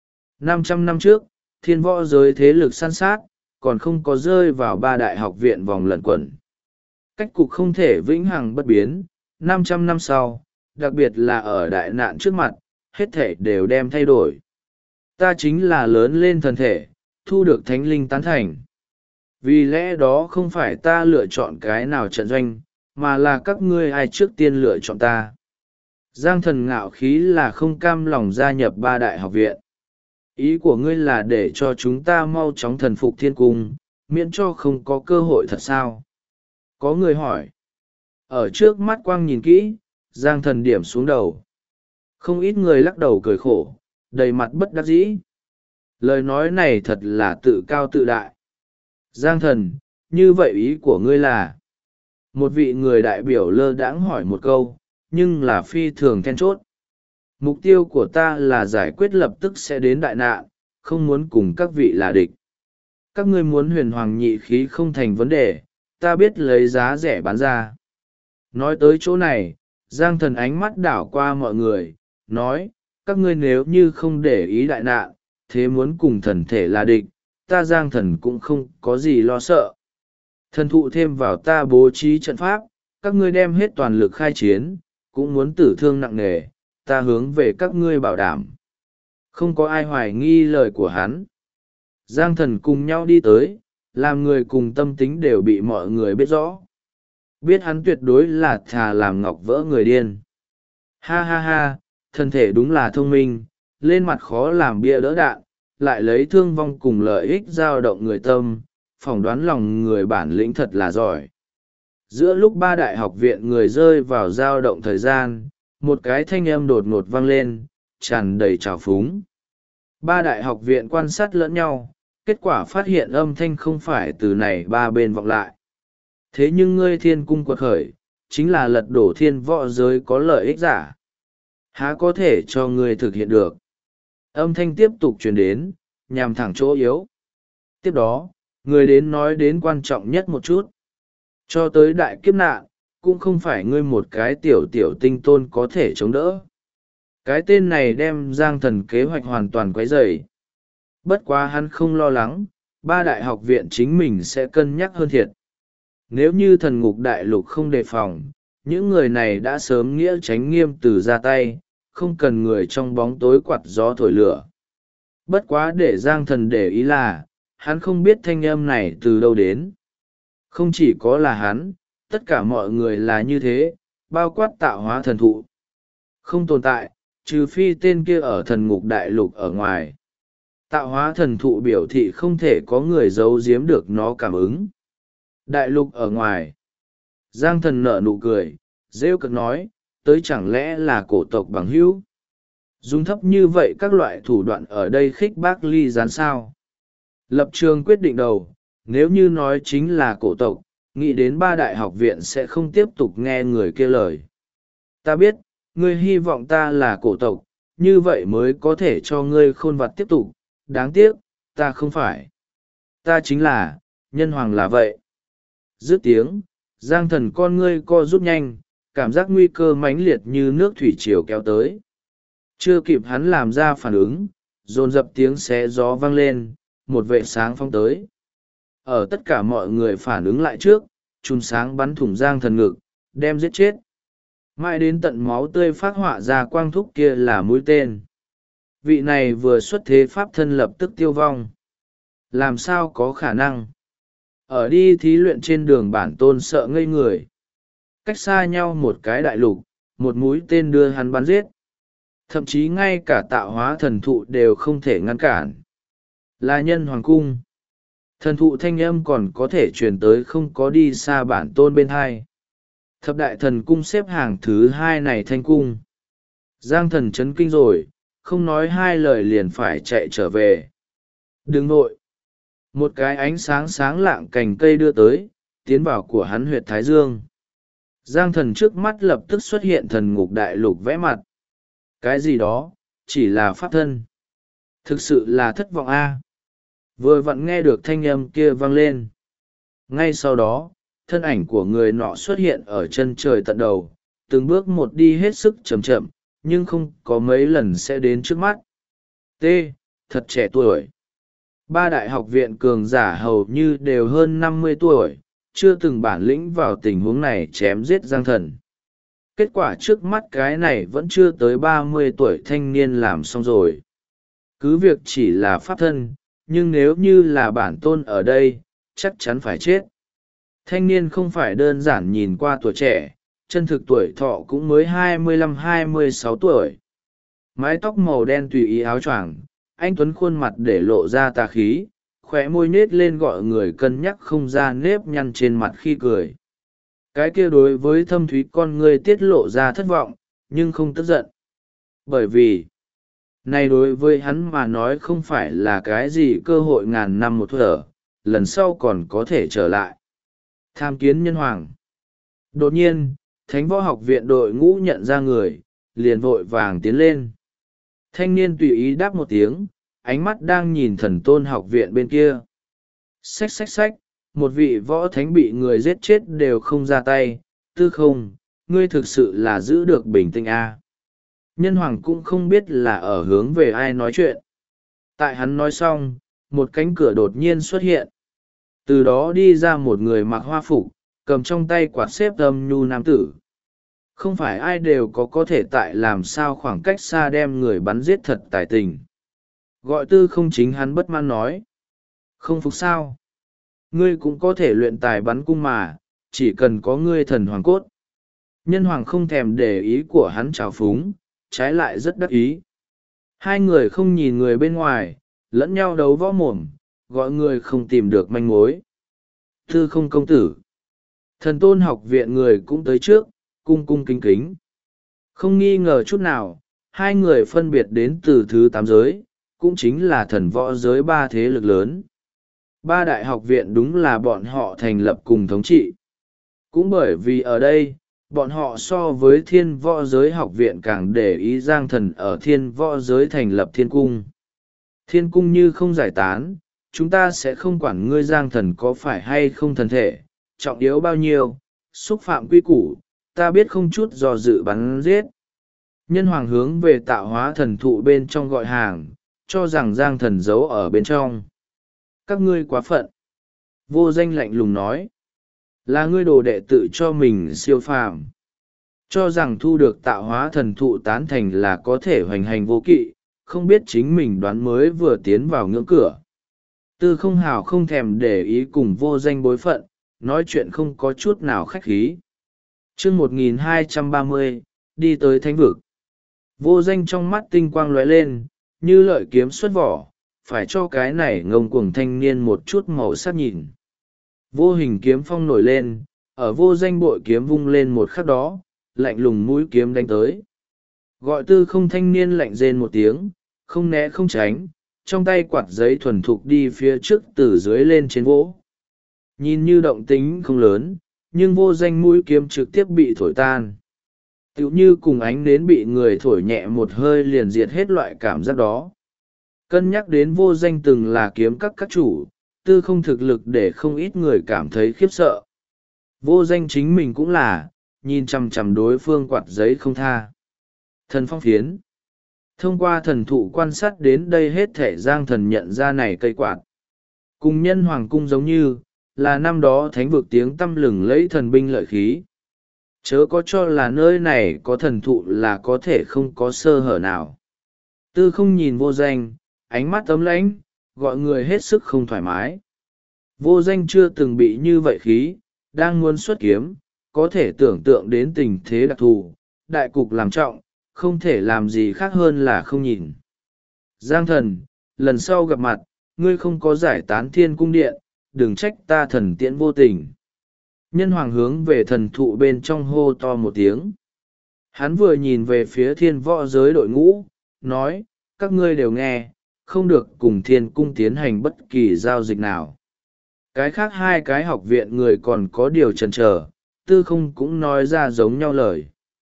500 năm trước, thiên võ giới thế lực săn sát, còn không có rơi vào ba đại học viện vòng lẩn quẩn. Cách cục không thể vĩnh hằng bất biến, 500 năm sau, đặc biệt là ở đại nạn trước mặt, hết thể đều đem thay đổi. Ta chính là lớn lên thần thể, thu được thánh linh tán thành. Vì lẽ đó không phải ta lựa chọn cái nào trận doanh, mà là các ngươi ai trước tiên lựa chọn ta. Giang Thần ngạo khí là không cam lòng gia nhập ba đại học viện. Ý của ngươi là để cho chúng ta mau chóng thần phục thiên cung, miễn cho không có cơ hội thật sao? Có người hỏi. Ở trước mắt quang nhìn kỹ, Giang Thần điểm xuống đầu. Không ít người lắc đầu cười khổ, đầy mặt bất đắc dĩ. Lời nói này thật là tự cao tự đại. Giang Thần, như vậy ý của ngươi là? Một vị người đại biểu lơ đãng hỏi một câu, nhưng là phi thường then chốt. Mục tiêu của ta là giải quyết lập tức sẽ đến đại nạn, không muốn cùng các vị là địch. Các ngươi muốn huyền hoàng nhị khí không thành vấn đề, ta biết lấy giá rẻ bán ra. Nói tới chỗ này, Giang Thần ánh mắt đảo qua mọi người, nói, các ngươi nếu như không để ý đại nạn, thế muốn cùng thần thể là địch, ta Giang Thần cũng không có gì lo sợ. Thần thụ thêm vào ta bố trí trận pháp, các ngươi đem hết toàn lực khai chiến, cũng muốn tử thương nặng nề, ta hướng về các ngươi bảo đảm. Không có ai hoài nghi lời của hắn. Giang Thần cùng nhau đi tới, làm người cùng tâm tính đều bị mọi người biết rõ. Biết hắn tuyệt đối là thà làm ngọc vỡ người điên. Ha ha ha, thân thể đúng là thông minh, lên mặt khó làm bia đỡ đạn, lại lấy thương vong cùng lợi ích dao động người tâm, phỏng đoán lòng người bản lĩnh thật là giỏi. Giữa lúc ba đại học viện người rơi vào dao động thời gian, một cái thanh âm đột ngột vang lên, tràn đầy trào phúng. Ba đại học viện quan sát lẫn nhau, kết quả phát hiện âm thanh không phải từ này ba bên vọng lại. Thế nhưng ngươi thiên cung quật khởi, chính là lật đổ thiên võ giới có lợi ích giả. Há có thể cho ngươi thực hiện được. Âm thanh tiếp tục truyền đến, nhằm thẳng chỗ yếu. Tiếp đó, người đến nói đến quan trọng nhất một chút. Cho tới đại kiếp nạn, cũng không phải ngươi một cái tiểu tiểu tinh tôn có thể chống đỡ. Cái tên này đem Giang Thần kế hoạch hoàn toàn quấy rầy. Bất quá hắn không lo lắng, ba đại học viện chính mình sẽ cân nhắc hơn thiệt. Nếu như thần ngục đại lục không đề phòng, những người này đã sớm nghĩa tránh nghiêm từ ra tay, không cần người trong bóng tối quạt gió thổi lửa. Bất quá để Giang Thần để ý là, hắn không biết thanh âm này từ đâu đến. Không chỉ có là hắn, tất cả mọi người là như thế, bao quát tạo hóa thần thụ. Không tồn tại, trừ phi tên kia ở thần ngục đại lục ở ngoài. Tạo hóa thần thụ biểu thị không thể có người giấu giếm được nó cảm ứng. Đại lục ở ngoài. Giang Thần nở nụ cười, rêu cực nói, tới chẳng lẽ là cổ tộc bằng hữu. Dùng thấp như vậy các loại thủ đoạn ở đây khích bác ly gián sao. Lập trường quyết định đầu, nếu như nói chính là cổ tộc, nghĩ đến ba đại học viện sẽ không tiếp tục nghe người kia lời. Ta biết, ngươi hy vọng ta là cổ tộc, như vậy mới có thể cho ngươi khôn vặt tiếp tục, đáng tiếc, ta không phải. Ta chính là, nhân hoàng là vậy. Dứt tiếng, Giang Thần con ngươi co rút nhanh, cảm giác nguy cơ mãnh liệt như nước thủy triều kéo tới. Chưa kịp hắn làm ra phản ứng, dồn dập tiếng xé gió vang lên, một vệ sáng phong tới. Ở tất cả mọi người phản ứng lại trước, chùm sáng bắn thủng Giang Thần ngực, đem giết chết. Mãi đến tận máu tươi phát họa ra quang thúc kia là mũi tên. Vị này vừa xuất thế pháp thân lập tức tiêu vong. Làm sao có khả năng? Ở đi thí luyện trên đường bản tôn sợ ngây người. Cách xa nhau một cái đại lục, một mũi tên đưa hắn bắn giết. Thậm chí ngay cả tạo hóa thần thụ đều không thể ngăn cản. Là nhân hoàng cung. Thần thụ thanh âm còn có thể truyền tới không có đi xa bản tôn bên hai. Thập đại thần cung xếp hàng thứ hai này thanh cung. Giang Thần chấn kinh rồi, không nói hai lời liền phải chạy trở về. Đừng nội. Một cái ánh sáng sáng lạng cành cây đưa tới, tiến vào của hắn huyệt thái dương. Giang Thần trước mắt lập tức xuất hiện thần ngục đại lục vẽ mặt. Cái gì đó, chỉ là pháp thân. Thực sự là thất vọng a. Vừa vặn nghe được thanh âm kia vang lên. Ngay sau đó, thân ảnh của người nọ xuất hiện ở chân trời tận đầu, từng bước một đi hết sức chậm chậm, nhưng không có mấy lần sẽ đến trước mắt. T. Thật trẻ tuổi. Ba đại học viện cường giả hầu như đều hơn 50 tuổi, chưa từng bản lĩnh vào tình huống này chém giết Giang Thần. Kết quả trước mắt cái này vẫn chưa tới 30 tuổi thanh niên làm xong rồi. Cứ việc chỉ là pháp thân, nhưng nếu như là bản tôn ở đây, chắc chắn phải chết. Thanh niên không phải đơn giản nhìn qua tuổi trẻ, chân thực tuổi thọ cũng mới 25-26 tuổi. Mái tóc màu đen tùy ý áo choàng, anh tuấn khuôn mặt để lộ ra tà khí, khóe môi nết lên gọi người cân nhắc không ra nếp nhăn trên mặt khi cười. Cái kia đối với thâm thúy con ngươi tiết lộ ra thất vọng, nhưng không tức giận. Bởi vì, này đối với hắn mà nói không phải là cái gì cơ hội ngàn năm một thở, lần sau còn có thể trở lại. Tham kiến nhân hoàng. Đột nhiên, Thánh Võ Học Viện đội ngũ nhận ra người, liền vội vàng tiến lên. Thanh niên tùy ý đáp một tiếng, ánh mắt đang nhìn Thần Tôn Học Viện bên kia. Xách xách xách, một vị võ thánh bị người giết chết đều không ra tay, Tư Không, ngươi thực sự là giữ được bình tĩnh a. Nhân hoàng cũng không biết là ở hướng về ai nói chuyện. Tại hắn nói xong, một cánh cửa đột nhiên xuất hiện. Từ đó đi ra một người mặc hoa phục, cầm trong tay quạt xếp âm nhu nam tử. Không phải ai đều có thể tại làm sao khoảng cách xa đem người bắn giết thật tài tình. Gọi Tư Không chính hắn bất mãn nói. Không phục sao? Ngươi cũng có thể luyện tài bắn cung mà, chỉ cần có ngươi thần hoàng cốt. Nhân hoàng không thèm để ý của hắn trào phúng, trái lại rất đắc ý. Hai người không nhìn người bên ngoài, lẫn nhau đấu võ mồm, gọi người không tìm được manh mối. Tư Không công tử. Thần tôn học viện người cũng tới trước, cung cung kính kính. Không nghi ngờ chút nào, hai người phân biệt đến từ thứ 8 giới, cũng chính là thần võ giới ba thế lực lớn. Ba đại học viện đúng là bọn họ thành lập cùng thống trị. Cũng bởi vì ở đây, bọn họ so với thiên võ giới học viện càng để ý Giang Thần ở thiên võ giới thành lập thiên cung. Thiên cung như không giải tán, chúng ta sẽ không quản ngươi Giang Thần có phải hay không thần thể, trọng yếu bao nhiêu, xúc phạm quy củ, ta biết không chút do dự bắn giết. Nhân hoàng hướng về tạo hóa thần thụ bên trong gọi hàng, cho rằng Giang Thần giấu ở bên trong. Các ngươi quá phận. Vô Danh lạnh lùng nói. Là ngươi đồ đệ tự cho mình siêu phàm. Cho rằng thu được tạo hóa thần thụ tán thành là có thể hoành hành vô kỵ, không biết chính mình đoán mới vừa tiến vào ngưỡng cửa. Tư không hào không thèm để ý cùng Vô Danh bối phận, nói chuyện không có chút nào khách khí. chương 1230, đi tới thánh vực. Vô Danh trong mắt tinh quang lóe lên, như lợi kiếm xuất vỏ, phải cho cái này ngông cuồng thanh niên một chút màu sắc nhìn. Vô hình kiếm phong nổi lên, ở Vô Danh bội kiếm vung lên một khắc đó, lạnh lùng mũi kiếm đánh tới. Gọi tư không thanh niên lạnh rên một tiếng, không né không tránh, trong tay quạt giấy thuần thục đi phía trước từ dưới lên trên vỗ. Nhìn như động tính không lớn, nhưng Vô Danh mũi kiếm trực tiếp bị thổi tan. Tựu như cùng ánh nến bị người thổi nhẹ một hơi liền diệt hết loại cảm giác đó. Cân nhắc đến Vô Danh từng là kiếm các chủ, tư không thực lực để không ít người cảm thấy khiếp sợ. Vô Danh chính mình cũng là, nhìn chằm chằm đối phương quạt giấy không tha. Thần phong phiến. Thông qua thần thụ quan sát đến đây hết thể Giang Thần nhận ra này cây quạt. Cùng nhân hoàng cung giống như, là năm đó thánh vực tiếng tăm lừng lấy thần binh lợi khí. Chớ có cho là nơi này có thần thụ là có thể không có sơ hở nào. Tư không nhìn Vô Danh, ánh mắt ấm lãnh, gọi người hết sức không thoải mái. Vô Danh chưa từng bị như vậy khí, đang muốn xuất kiếm, có thể tưởng tượng đến tình thế đặc thù, đại cục làm trọng, không thể làm gì khác hơn là không nhìn. Giang Thần, lần sau gặp mặt, ngươi không có giải tán thiên cung điện, đừng trách ta thần tiễn vô tình. Nhân hoàng hướng về thần thụ bên trong hô to một tiếng. Hắn vừa nhìn về phía thiên võ giới đội ngũ, nói, các ngươi đều nghe, không được cùng thiên cung tiến hành bất kỳ giao dịch nào. Cái khác hai cái học viện người còn có điều chần chờ, tư không cũng nói ra giống nhau lời.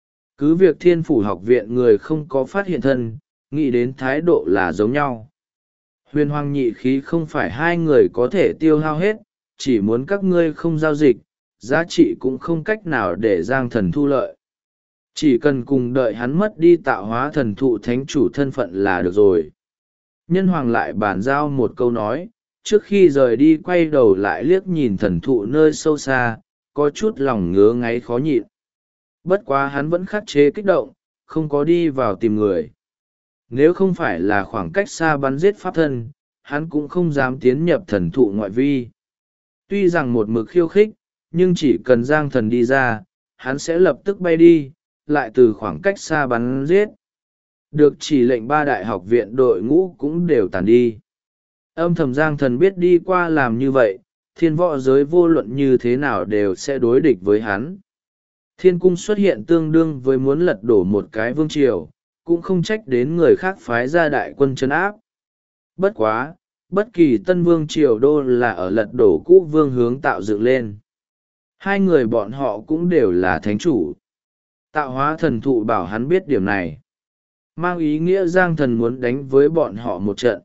Cứ việc thiên phủ học viện người không có phát hiện thân, nghĩ đến thái độ là giống nhau. Huyền hoàng nhị khí không phải hai người có thể tiêu hao hết, chỉ muốn các ngươi không giao dịch, giá trị cũng không cách nào để Giang Thần thu lợi. Chỉ cần cùng đợi hắn mất đi tạo hóa thần thụ thánh chủ thân phận là được rồi. Nhân hoàng lại bàn giao một câu nói, trước khi rời đi quay đầu lại liếc nhìn thần thụ nơi sâu xa, có chút lòng ngứa ngáy khó nhịn. Bất quá hắn vẫn khắc chế kích động, không có đi vào tìm người. Nếu không phải là khoảng cách xa bắn giết pháp thân, hắn cũng không dám tiến nhập thần thụ ngoại vi. Tuy rằng một mực khiêu khích, nhưng chỉ cần Giang Thần đi ra, hắn sẽ lập tức bay đi, lại từ khoảng cách xa bắn giết. Được chỉ lệnh ba đại học viện đội ngũ cũng đều tàn đi. Âm thầm Giang Thần biết đi qua làm như vậy, thiên võ giới vô luận như thế nào đều sẽ đối địch với hắn. Thiên cung xuất hiện tương đương với muốn lật đổ một cái vương triều, cũng không trách đến người khác phái ra đại quân trấn áp. Bất quá, bất kỳ tân vương triều đô là ở lật đổ cũ vương hướng tạo dựng lên. Hai người bọn họ cũng đều là thánh chủ. Tạo hóa thần thụ bảo hắn biết điểm này. Mang ý nghĩa Giang Thần muốn đánh với bọn họ một trận.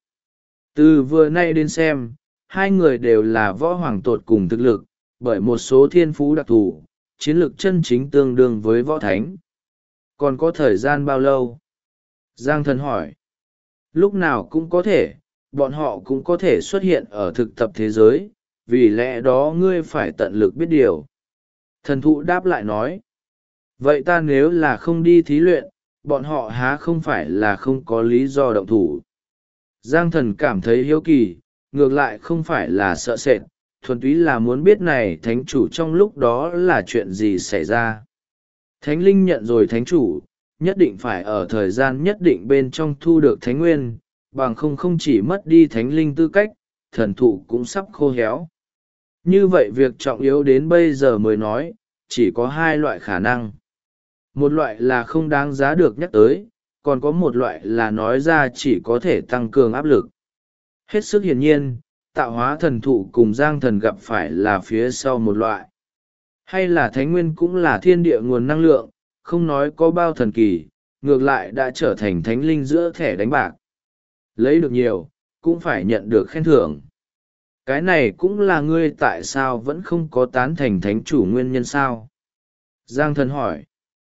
Từ vừa nay đến xem, hai người đều là võ hoàng tột cùng thực lực, bởi một số thiên phú đặc thù, chiến lược chân chính tương đương với võ thánh. Còn có thời gian bao lâu? Giang Thần hỏi. Lúc nào cũng có thể, bọn họ cũng có thể xuất hiện ở thực tập thế giới, vì lẽ đó ngươi phải tận lực biết điều. Thần thụ đáp lại nói. Vậy ta nếu là không đi thí luyện, bọn họ há không phải là không có lý do động thủ. Giang Thần cảm thấy hiếu kỳ, ngược lại không phải là sợ sệt, thuần túy là muốn biết này thánh chủ trong lúc đó là chuyện gì xảy ra. Thánh linh nhận rồi thánh chủ, nhất định phải ở thời gian nhất định bên trong thu được thánh nguyên, bằng không chỉ mất đi thánh linh tư cách, thần thụ cũng sắp khô héo. Như vậy việc trọng yếu đến bây giờ mới nói, chỉ có hai loại khả năng. Một loại là không đáng giá được nhắc tới, còn có một loại là nói ra chỉ có thể tăng cường áp lực. Hết sức hiển nhiên, tạo hóa thần thụ cùng giang thần gặp phải là phía sau một loại. Hay là thánh nguyên cũng là thiên địa nguồn năng lượng, không nói có bao thần kỳ, ngược lại đã trở thành thánh linh giữa thẻ đánh bạc. Lấy được nhiều, cũng phải nhận được khen thưởng. Cái này cũng là ngươi tại sao vẫn không có tán thành thánh chủ nguyên nhân sao? Giang thần hỏi.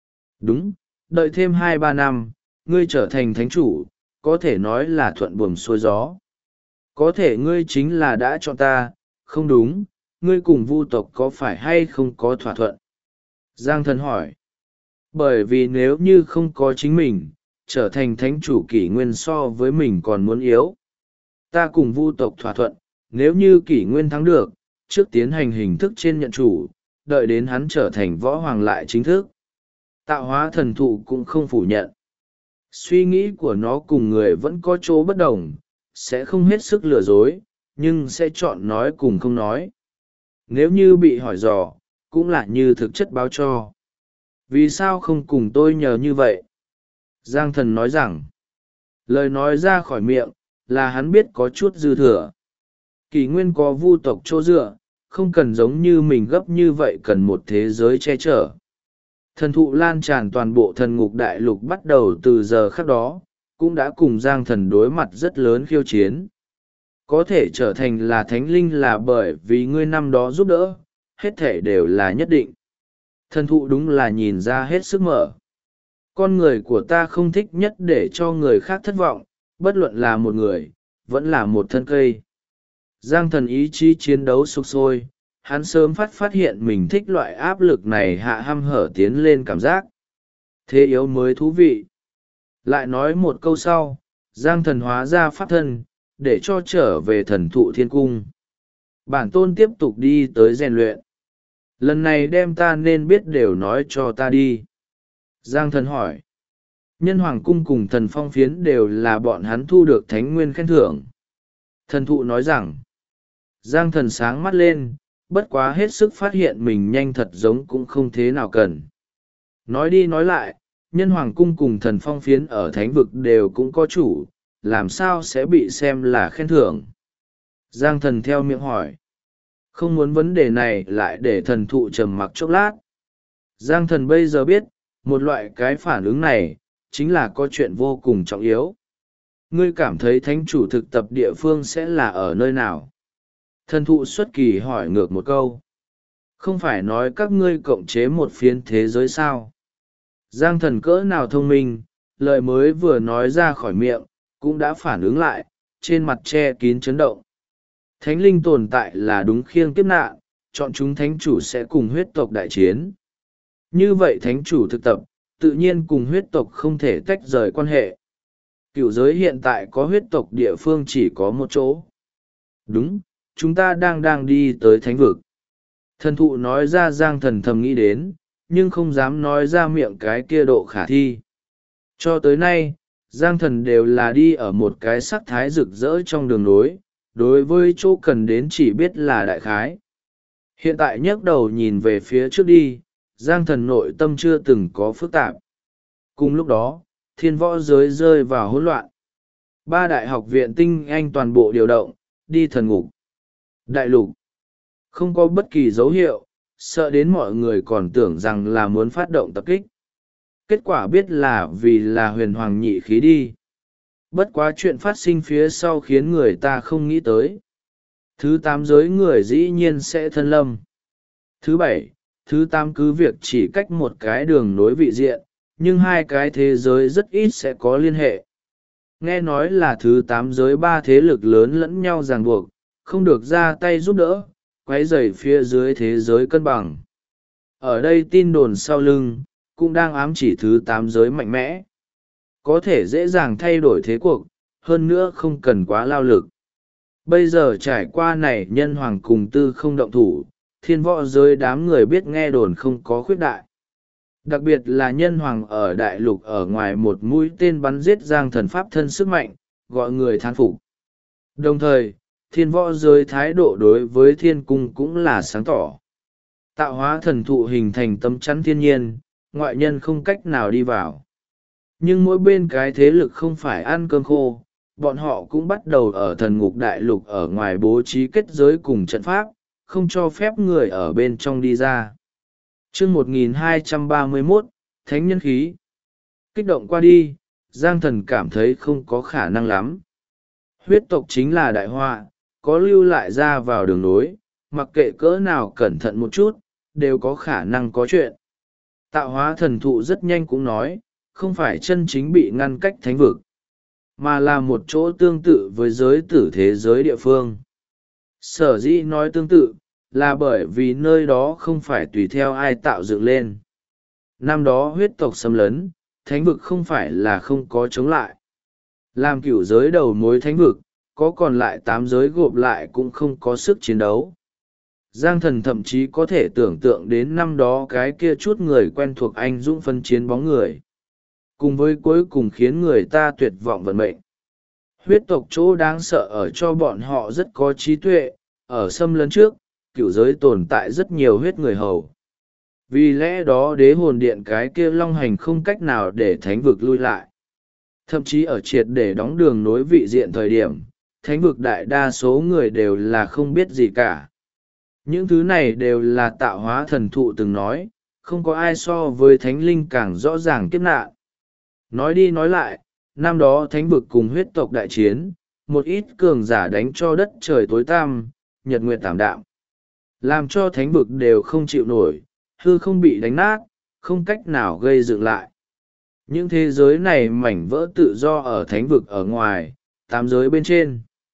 Đúng, đợi thêm 2-3 năm, ngươi trở thành thánh chủ, có thể nói là thuận buồm xuôi gió. Có thể ngươi chính là đã chọn ta, không đúng, ngươi cùng vu tộc có phải hay không có thỏa thuận? Giang thần hỏi. Bởi vì nếu như không có chính mình, trở thành thánh chủ kỷ nguyên so với mình còn muốn yếu. Ta cùng vu tộc thỏa thuận, nếu như kỷ nguyên thắng được, trước tiến hành hình thức trên nhận chủ, đợi đến hắn trở thành võ hoàng lại chính thức. Tạo hóa thần thụ cũng không phủ nhận. Suy nghĩ của nó cùng người vẫn có chỗ bất đồng, sẽ không hết sức lừa dối, nhưng sẽ chọn nói cùng không nói. Nếu như bị hỏi dò, cũng là như thực chất báo cho. Vì sao không cùng tôi nhờ như vậy? Giang thần nói rằng, lời nói ra khỏi miệng, là hắn biết có chút dư thừa. Kỷ nguyên có vu tộc chỗ dựa, không cần giống như mình gấp như vậy cần một thế giới che chở. Thần thụ lan tràn toàn bộ thần ngục đại lục bắt đầu từ giờ khắc đó, cũng đã cùng Giang thần đối mặt rất lớn khiêu chiến. Có thể trở thành là thánh linh là bởi vì ngươi năm đó giúp đỡ, hết thể đều là nhất định. Thần thụ đúng là nhìn ra hết sức mở. Con người của ta không thích nhất để cho người khác thất vọng, bất luận là một người, vẫn là một thân cây. Giang thần ý chí chiến đấu sục sôi, hắn sớm phát hiện mình thích loại áp lực này hạ hăm hở tiến lên cảm giác. Thế yếu mới thú vị. Lại nói một câu sau, Giang thần hóa ra pháp thân, để cho trở về thần thụ thiên cung. Bản tôn tiếp tục đi tới rèn luyện. Lần này đem ta nên biết đều nói cho ta đi. Giang thần hỏi. Nhân hoàng cung cùng thần phong phiến đều là bọn hắn thu được thánh nguyên khen thưởng. Thần thụ nói rằng. Giang thần sáng mắt lên, bất quá hết sức phát hiện mình nhanh thật giống cũng không thế nào cần. Nói đi nói lại, nhân hoàng cung cùng thần phong phiến ở thánh vực đều cũng có chủ, làm sao sẽ bị xem là khen thưởng? Giang thần theo miệng hỏi. Không muốn vấn đề này lại để thần thụ trầm mặc chốc lát. Giang thần bây giờ biết, một loại cái phản ứng này, chính là có chuyện vô cùng trọng yếu. Ngươi cảm thấy thánh chủ thực tập địa phương sẽ là ở nơi nào? Thần thụ xuất kỳ hỏi ngược một câu. Không phải nói các ngươi cộng chế một phiến thế giới sao? Giang thần cỡ nào thông minh, lời mới vừa nói ra khỏi miệng, cũng đã phản ứng lại, trên mặt che kín chấn động. Thánh linh tồn tại là đúng khiêng kiếp nạn, chọn chúng thánh chủ sẽ cùng huyết tộc đại chiến. Như vậy thánh chủ thực tập, tự nhiên cùng huyết tộc không thể tách rời quan hệ. Cựu giới hiện tại có huyết tộc địa phương chỉ có một chỗ. Đúng, chúng ta đang đi tới thánh vực. Thần thụ nói ra Giang thần thầm nghĩ đến, nhưng không dám nói ra miệng cái kia độ khả thi. Cho tới nay, Giang thần đều là đi ở một cái sắc thái rực rỡ trong đường nối, đối với chỗ cần đến chỉ biết là đại khái. Hiện tại nhấc đầu nhìn về phía trước đi, Giang thần nội tâm chưa từng có phức tạp. Cùng lúc đó, thiên võ giới rơi vào hỗn loạn. 3 đại học viện tinh anh toàn bộ điều động, đi thần ngục. Đại lục. Không có bất kỳ dấu hiệu, sợ đến mọi người còn tưởng rằng là muốn phát động tập kích. Kết quả biết là vì là huyền hoàng nhị khí đi. Bất quá chuyện phát sinh phía sau khiến người ta không nghĩ tới. Thứ 8 giới người dĩ nhiên sẽ thân lâm. Thứ 7, thứ 8 cứ việc chỉ cách một cái đường nối vị diện, nhưng hai cái thế giới rất ít sẽ có liên hệ. Nghe nói là thứ 8 giới 3 thế lực lớn lẫn nhau ràng buộc, không được ra tay giúp đỡ, quấy rầy phía dưới thế giới cân bằng. Ở đây tin đồn sau lưng, cũng đang ám chỉ thứ 8 giới mạnh mẽ. Có thể dễ dàng thay đổi thế cuộc, hơn nữa không cần quá lao lực. Bây giờ trải qua này nhân hoàng cùng tư không động thủ, thiên võ giới đám người biết nghe đồn không có khuyết đại. Đặc biệt là nhân hoàng ở đại lục ở ngoài một mũi tên bắn giết Giang thần pháp thân sức mạnh, gọi người thán phục. Đồng thời, thiên võ giới thái độ đối với thiên cung cũng là sáng tỏ. Tạo hóa thần thụ hình thành tấm chắn thiên nhiên, ngoại nhân không cách nào đi vào. Nhưng mỗi bên cái thế lực không phải ăn cơm khô, bọn họ cũng bắt đầu ở thần ngục đại lục ở ngoài bố trí kết giới cùng trận pháp, không cho phép người ở bên trong đi ra. Chương 1231, Thánh Nhân Khí. Kích động qua đi, Giang Thần cảm thấy không có khả năng lắm. Huyết tộc chính là đại họa, có lưu lại ra vào đường nối, mặc kệ cỡ nào cẩn thận một chút, đều có khả năng có chuyện. Tạo hóa thần thụ rất nhanh cũng nói, không phải chân chính bị ngăn cách thánh vực, mà là một chỗ tương tự với giới tử thế giới địa phương. Sở dĩ nói tương tự, là bởi vì nơi đó không phải tùy theo ai tạo dựng lên. Năm đó huyết tộc xâm lấn, thánh vực không phải là không có chống lại. Làm cửu giới đầu mối thánh vực, có còn lại 8 giới gộp lại cũng không có sức chiến đấu. Giang Thần thậm chí có thể tưởng tượng đến năm đó cái kia chút người quen thuộc anh dũng phân chiến bóng người. Cùng với cuối cùng khiến người ta tuyệt vọng vận mệnh. Huyết tộc chỗ đáng sợ ở cho bọn họ rất có trí tuệ, ở xâm lấn trước, cửu giới tồn tại rất nhiều huyết người hầu. Vì lẽ đó đế hồn điện cái kia long hành không cách nào để thánh vực lui lại. Thậm chí ở triệt để đóng đường nối vị diện thời điểm, thánh vực đại đa số người đều là không biết gì cả. Những thứ này đều là tạo hóa thần thụ từng nói, không có ai so với thánh linh càng rõ ràng kiếp nạn. Nói đi nói lại, năm đó thánh vực cùng huyết tộc đại chiến, một ít cường giả đánh cho đất trời tối tăm, nhật nguyệt tảm đạm. Làm cho thánh vực đều không chịu nổi, hư không bị đánh nát, không cách nào gây dựng lại. Những thế giới này mảnh vỡ tự do ở thánh vực ở ngoài, 8 giới bên trên.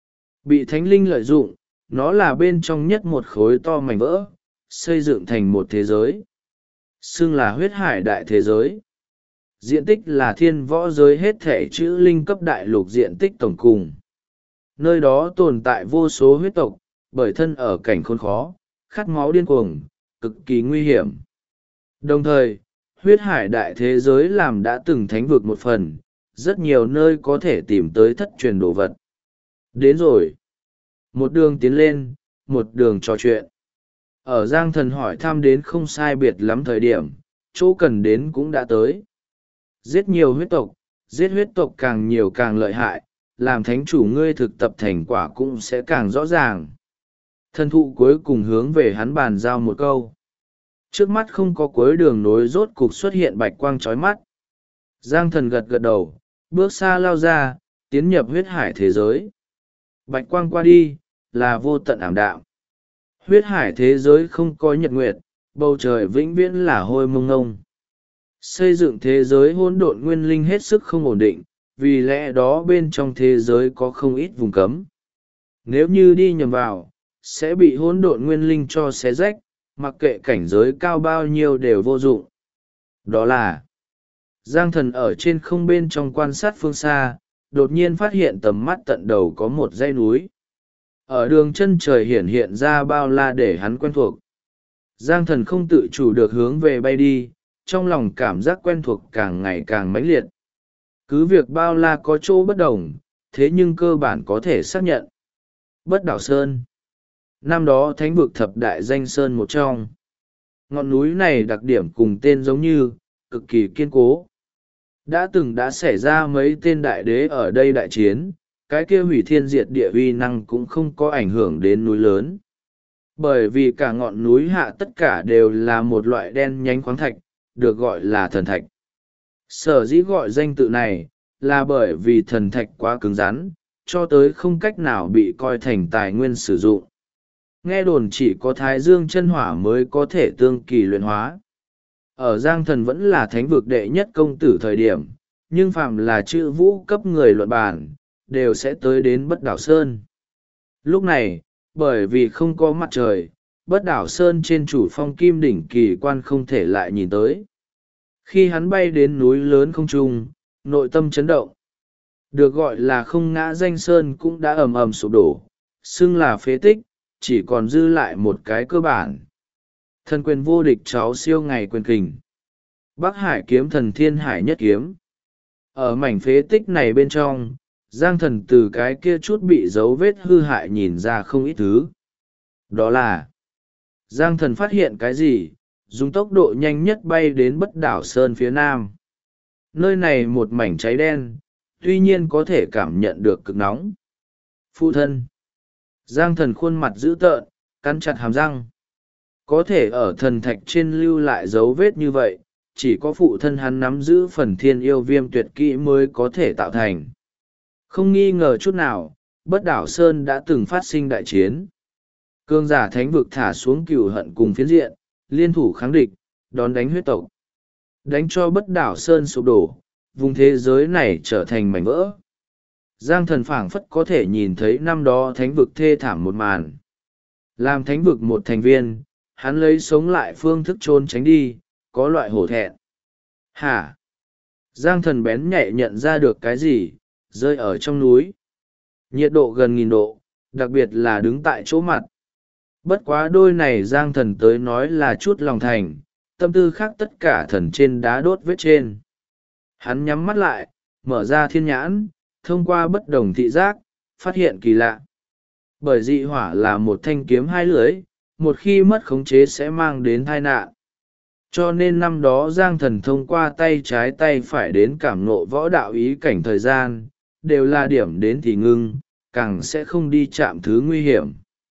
Bị thánh linh lợi dụng, nó là bên trong nhất một khối to mảnh vỡ, xây dựng thành một thế giới. Xưng là huyết hải đại thế giới. Diện tích là thiên võ giới hết thể chữ linh cấp đại lục diện tích tổng cùng. Nơi đó tồn tại vô số huyết tộc, bởi thân ở cảnh khốn khó, khát máu điên cuồng, cực kỳ nguy hiểm. Đồng thời, huyết hải đại thế giới làm đã từng thánh vực một phần, rất nhiều nơi có thể tìm tới thất truyền đồ vật. Đến rồi. Một đường tiến lên, một đường trò chuyện. Ở Giang Thần hỏi thăm đến không sai biệt lắm thời điểm, chỗ cần đến cũng đã tới. Giết nhiều huyết tộc, giết huyết tộc càng nhiều càng lợi hại, làm thánh chủ ngươi thực tập thành quả cũng sẽ càng rõ ràng. Thần thụ cuối cùng hướng về hắn bàn giao một câu. Trước mắt không có cuối đường nối rốt cục xuất hiện bạch quang chói mắt. Giang Thần gật gật đầu, bước xa lao ra, tiến nhập huyết hải thế giới. Bạch quang qua đi, là vô tận ảm đạm. Huyết hải thế giới không có nhật nguyệt, bầu trời vĩnh viễn là hôi mông ngông. Xây dựng thế giới hỗn độn nguyên linh hết sức không ổn định, vì lẽ đó bên trong thế giới có không ít vùng cấm. Nếu như đi nhầm vào, sẽ bị hỗn độn nguyên linh cho xé rách, mặc kệ cảnh giới cao bao nhiêu đều vô dụng. Đó là Giang Thần ở trên không bên trong quan sát phương xa, đột nhiên phát hiện tầm mắt tận đầu có một dãy núi. Ở đường chân trời hiển hiện ra bao la để hắn quen thuộc. Giang Thần không tự chủ được hướng về bay đi, trong lòng cảm giác quen thuộc càng ngày càng mãnh liệt. Cứ việc bao la có chỗ bất đồng, thế nhưng cơ bản có thể xác nhận. Bất Đảo Sơn. Năm đó thánh vực thập đại danh sơn một trong. Ngọn núi này đặc điểm cùng tên giống như, cực kỳ kiên cố. Đã xảy ra mấy tên đại đế ở đây đại chiến, cái kia hủy thiên diệt địa uy năng cũng không có ảnh hưởng đến núi lớn. Bởi vì cả ngọn núi hạ tất cả đều là một loại đen nhánh khoáng thạch, được gọi là thần thạch. Sở dĩ gọi danh tự này, là bởi vì thần thạch quá cứng rắn, cho tới không cách nào bị coi thành tài nguyên sử dụng. Nghe đồn chỉ có Thái Dương chân hỏa mới có thể tương kỳ luyện hóa. Ở Giang Thần vẫn là thánh vực đệ nhất công tử thời điểm, nhưng phạm là chữ vũ cấp người luận bàn, đều sẽ tới đến Bất Đảo Sơn. Lúc này, bởi vì không có mặt trời, Bất Đảo Sơn trên chủ phong kim đỉnh kỳ quan không thể lại nhìn tới. Khi hắn bay đến núi lớn không trung, nội tâm chấn động. Được gọi là không ngã danh sơn cũng đã ầm ầm sụp đổ, xưng là phế tích, chỉ còn dư lại một cái cơ bản. Thần quyền vô địch cháu siêu ngày quyền kình. Bắc Hải kiếm thần thiên hải nhất kiếm. Ở mảnh phế tích này bên trong, Giang thần từ cái kia chút bị dấu vết hư hại nhìn ra không ít thứ. Đó là Giang thần phát hiện cái gì, dùng tốc độ nhanh nhất bay đến bất đảo sơn phía nam. Nơi này một mảnh cháy đen, tuy nhiên có thể cảm nhận được cực nóng. Phụ thân. Giang thần khuôn mặt dữ tợn, cắn chặt hàm răng. Có thể ở thần thạch trên lưu lại dấu vết như vậy, chỉ có phụ thân hắn nắm giữ phần thiên yêu viêm tuyệt kỹ mới có thể tạo thành. Không nghi ngờ chút nào, bất đảo sơn đã từng phát sinh đại chiến. Cường giả thánh vực thả xuống cừu hận cùng phiến diện, liên thủ kháng địch, đón đánh huyết tộc. Đánh cho bất đảo sơn sụp đổ, vùng thế giới này trở thành mảnh vỡ. Giang thần phảng phất có thể nhìn thấy năm đó thánh vực thê thảm một màn. Làm thánh vực một thành viên, hắn lấy sống lại phương thức trốn tránh đi, có loại hổ thẹn. Hả? Giang thần bén nhạy nhận ra được cái gì, rơi ở trong núi. Nhiệt độ gần 1000 độ, đặc biệt là đứng tại chỗ mặt. Bất quá đôi này Giang thần tới nói là chút lòng thành, tâm tư khác tất cả thần trên đá đốt vết trên. Hắn nhắm mắt lại, mở ra thiên nhãn, thông qua bất đồng thị giác, phát hiện kỳ lạ. Bởi dị hỏa là một thanh kiếm hai lưỡi, một khi mất khống chế sẽ mang đến tai nạn. Cho nên năm đó Giang thần thông qua tay trái tay phải đến cảm ngộ võ đạo ý cảnh thời gian, đều là điểm đến thì ngưng, càng sẽ không đi chạm thứ nguy hiểm.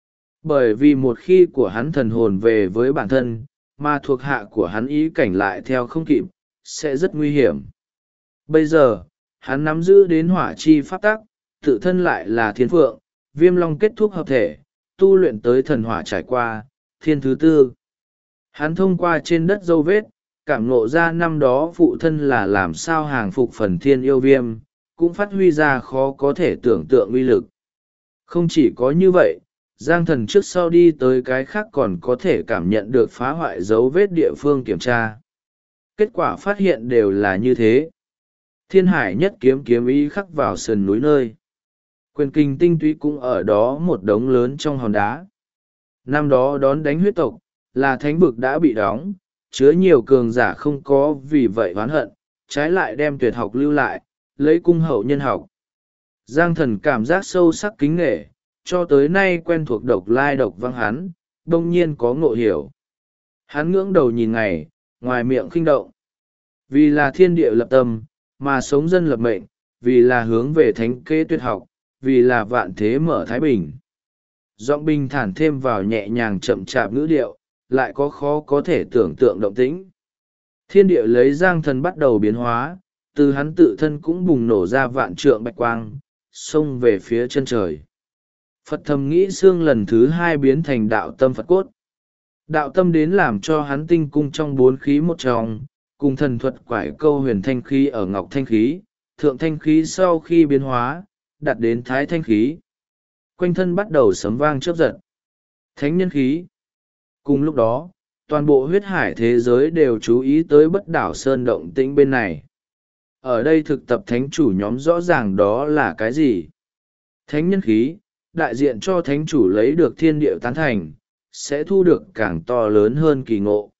Bởi vì một khi của hắn thần hồn về với bản thân, mà thuộc hạ của hắn ý cảnh lại theo không kịp, sẽ rất nguy hiểm. Bây giờ, hắn nắm giữ đến hỏa chi pháp tắc, tự thân lại là thiên phượng, viêm long kết thúc hợp thể, tu luyện tới thần hỏa trải qua, thiên thứ tư. Hắn thông qua trên đất dấu vết, cảm ngộ ra năm đó phụ thân là làm sao hàng phục phần thiên yêu viêm, cũng phát huy ra khó có thể tưởng tượng uy lực. Không chỉ có như vậy, Giang thần trước sau đi tới cái khác còn có thể cảm nhận được phá hoại dấu vết địa phương kiểm tra. Kết quả phát hiện đều là như thế. Thiên hải nhất kiếm kiếm ý khắc vào sườn núi nơi. Quyền kinh tinh túy cũng ở đó một đống lớn trong hòn đá. Năm đó đón đánh huyết tộc, là thánh vực đã bị đóng, chứa nhiều cường giả không có vì vậy oán hận, trái lại đem tuyệt học lưu lại, lấy cung hậu nhân học. Giang thần cảm giác sâu sắc kính nghệ, cho tới nay quen thuộc độc lai độc văng hắn, đông nhiên có ngộ hiểu. Hắn ngưỡng đầu nhìn ngày, ngoài miệng khinh động. Vì là thiên địa lập tâm, mà sống dân lập mệnh, vì là hướng về thánh kế tuyệt học, vì là vạn thế mở thái bình. Giọng bình thản thêm vào nhẹ nhàng chậm chạp ngữ điệu, lại có khó có thể tưởng tượng động tĩnh. Thiên địa lấy Giang thần bắt đầu biến hóa, từ hắn tự thân cũng bùng nổ ra vạn trượng bạch quang, xông về phía chân trời. Phật thầm nghĩ xương lần thứ 2 biến thành đạo tâm Phật cốt. Đạo tâm đến làm cho hắn tinh cung trong 4 khí một trong, cùng thần thuật quải câu huyền thanh khí ở ngọc thanh khí, thượng thanh khí sau khi biến hóa, đạt đến thái thanh khí. Quanh thân bắt đầu sấm vang chớp giật. Thánh nhân khí. Cùng lúc đó, toàn bộ huyết hải thế giới đều chú ý tới bất đảo sơn động tĩnh bên này. Ở đây thực tập thánh chủ nhóm rõ ràng đó là cái gì? Thánh nhân khí, đại diện cho thánh chủ lấy được thiên địa tán thành, sẽ thu được càng to lớn hơn kỳ ngộ.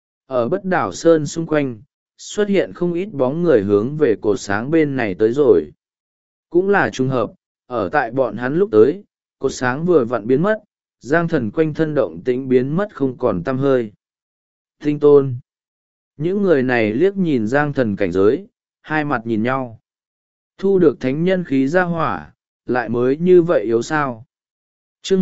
Ở bất đảo sơn xung quanh, xuất hiện không ít bóng người hướng về cột sáng bên này tới rồi. Cũng là trùng hợp, ở tại bọn hắn lúc tới, cột sáng vừa vặn biến mất, Giang thần quanh thân động tĩnh biến mất không còn tăm hơi. Tinh tôn. Những người này liếc nhìn Giang thần cảnh giới, hai mặt nhìn nhau. Thu được thánh nhân khí ra hỏa, lại mới như vậy yếu sao? Chương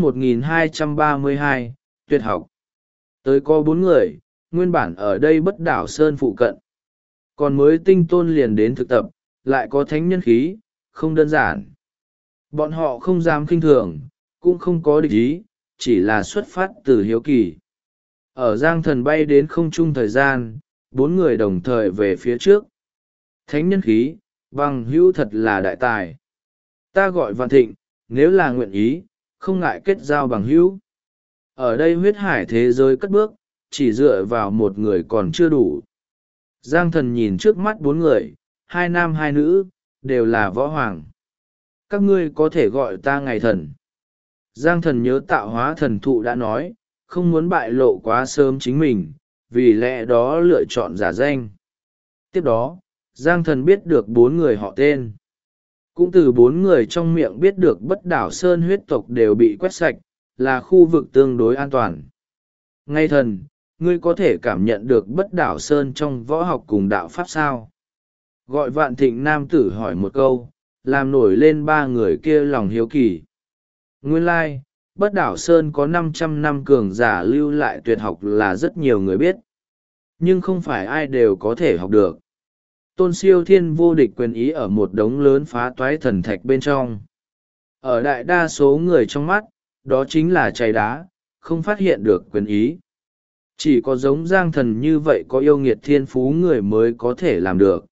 1232, tuyệt học. Tới có 4 người, nguyên bản ở đây bất đảo sơn phụ cận. Còn mới tinh tôn liền đến thực tập, lại có thánh nhân khí, không đơn giản. Bọn họ không dám khinh thường, cũng không có địch ý, chỉ là xuất phát từ hiếu kỳ. Ở Giang thần bay đến không trung thời gian, 4 người đồng thời về phía trước. Thánh nhân khí, bằng hữu thật là đại tài. Ta gọi Vạn Thịnh, nếu là nguyện ý, không ngại kết giao bằng hữu. Ở đây huyết hải thế giới cất bước, chỉ dựa vào một người còn chưa đủ. Giang thần nhìn trước mắt 4 người, 2 nam 2 nữ, đều là võ hoàng. Các ngươi có thể gọi ta ngày thần. Giang thần nhớ tạo hóa thần thụ đã nói, không muốn bại lộ quá sớm chính mình, vì lẽ đó lựa chọn giả danh. Tiếp đó, Giang thần biết được 4 người họ tên. Cũng từ bốn người trong miệng biết được Bất Đảo Sơn huyết tộc đều bị quét sạch, là khu vực tương đối an toàn. Ngay thần, ngươi có thể cảm nhận được Bất Đảo Sơn trong võ học cùng đạo pháp sao? Gọi Vạn Thịnh nam tử hỏi một câu, làm nổi lên ba người kia lòng hiếu kỳ. Nguyên lai, Bất Đảo Sơn có 500 năm cường giả lưu lại tuyệt học là rất nhiều người biết. Nhưng không phải ai đều có thể học được. Tôn Siêu Thiên vô địch quyền ý ở một đống lớn phá toái thần thạch bên trong. Ở đại đa số người trong mắt, đó chính là chày đá, không phát hiện được quyền ý. Chỉ có giống Giang Thần như vậy có yêu nghiệt thiên phú người mới có thể làm được.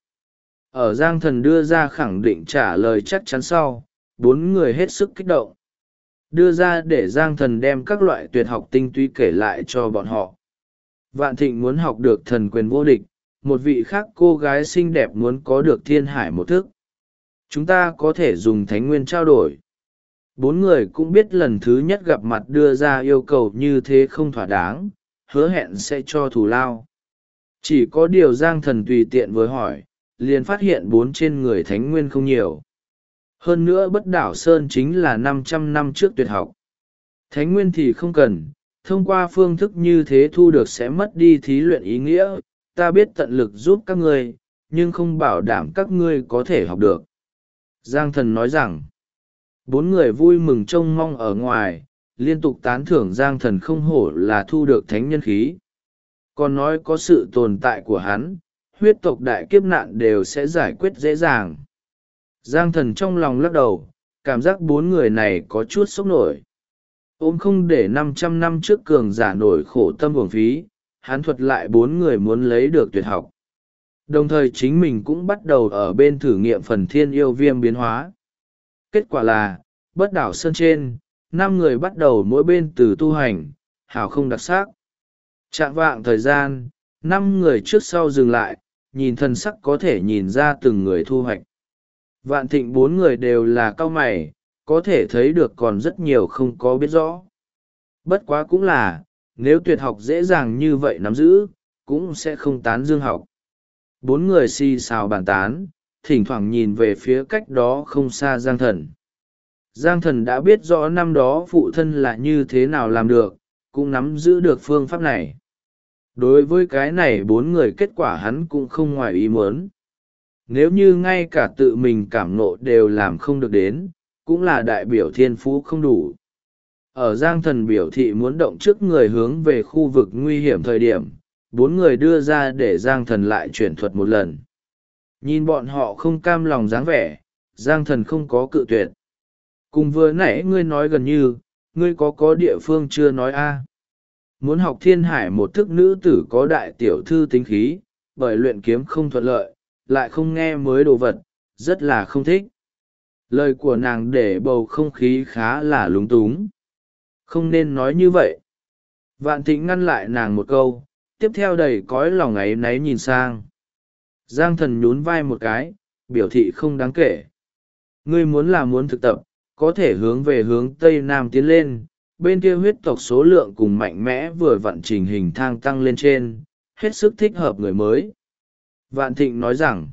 Ở Giang Thần đưa ra khẳng định trả lời chắc chắn sau, bốn người hết sức kích động. Đưa ra để Giang Thần đem các loại tuyệt học tinh túy kể lại cho bọn họ. Vạn Thịnh muốn học được thần quyền vô địch, một vị khác cô gái xinh đẹp muốn có được thiên hải một thức. Chúng ta có thể dùng thánh nguyên trao đổi. Bốn người cũng biết lần thứ nhất gặp mặt đưa ra yêu cầu như thế không thỏa đáng, hứa hẹn sẽ cho thù lao. Chỉ có điều Giang Thần tùy tiện với hỏi, liền phát hiện bốn trên người thánh nguyên không nhiều. Hơn nữa Bất Đảo Sơn chính là 500 năm trước tuyệt học. Thánh nguyên thì không cần, thông qua phương thức như thế thu được sẽ mất đi thí luyện ý nghĩa. Ta biết tận lực giúp các ngươi, nhưng không bảo đảm các ngươi có thể học được. Giang Thần nói rằng, bốn người vui mừng trông mong ở ngoài, liên tục tán thưởng Giang Thần không hổ là thu được thánh nhân khí. Còn nói có sự tồn tại của hắn, huyết tộc đại kiếp nạn đều sẽ giải quyết dễ dàng. Giang Thần trong lòng lắc đầu, cảm giác bốn người này có chút sốc nổi. Ôm không để 500 năm trước cường giả nổi khổ tâm uổng phí, hắn thuật lại bốn người muốn lấy được tuyệt học. Đồng thời chính mình cũng bắt đầu ở bên thử nghiệm phần thiên yêu viêm biến hóa. Kết quả là, Bất Đảo Sơn trên, 5 người bắt đầu mỗi bên từ tu hành, hảo không đặc sắc. Chạng vạng thời gian, 5 người trước sau dừng lại, nhìn thân sắc có thể nhìn ra từng người thu hoạch. Vạn Thịnh 4 người đều là cao mày, có thể thấy được còn rất nhiều không có biết rõ. Bất quá cũng là, nếu tuyệt học dễ dàng như vậy nắm giữ, cũng sẽ không tán dương học. 4 người xì xào bàn tán, thỉnh thoảng nhìn về phía cách đó không xa Giang Thần. Giang Thần đã biết rõ năm đó phụ thân là như thế nào làm được, cũng nắm giữ được phương pháp này. Đối với cái này 4 người kết quả hắn cũng không ngoài ý muốn. Nếu như ngay cả tự mình cảm nộ đều làm không được đến, cũng là đại biểu thiên phú không đủ. Ở Giang Thần biểu thị muốn động trước người hướng về khu vực nguy hiểm thời điểm, 4 người đưa ra để Giang Thần lại chuyển thuật một lần. Nhìn bọn họ không cam lòng dáng vẻ, Giang Thần không có cự tuyệt. Cùng vừa nãy ngươi nói gần như, ngươi có địa phương chưa nói a? Muốn học thiên hải một thức nữ tử có đại tiểu thư tính khí, bởi luyện kiếm không thuận lợi, lại không nghe mới đồ vật, rất là không thích. Lời của nàng để bầu không khí khá là lúng túng. Không nên nói như vậy. Vạn Thịnh ngăn lại nàng một câu, tiếp theo đầy cõi lòng áy náy nhìn sang. Giang Thần nhún vai một cái, biểu thị không đáng kể. Ngươi muốn là muốn thực tập, có thể hướng về hướng Tây Nam tiến lên, bên kia huyết tộc số lượng cùng mạnh mẽ vừa vặn trình hình thang tăng lên trên, hết sức thích hợp người mới. Vạn Thịnh nói rằng,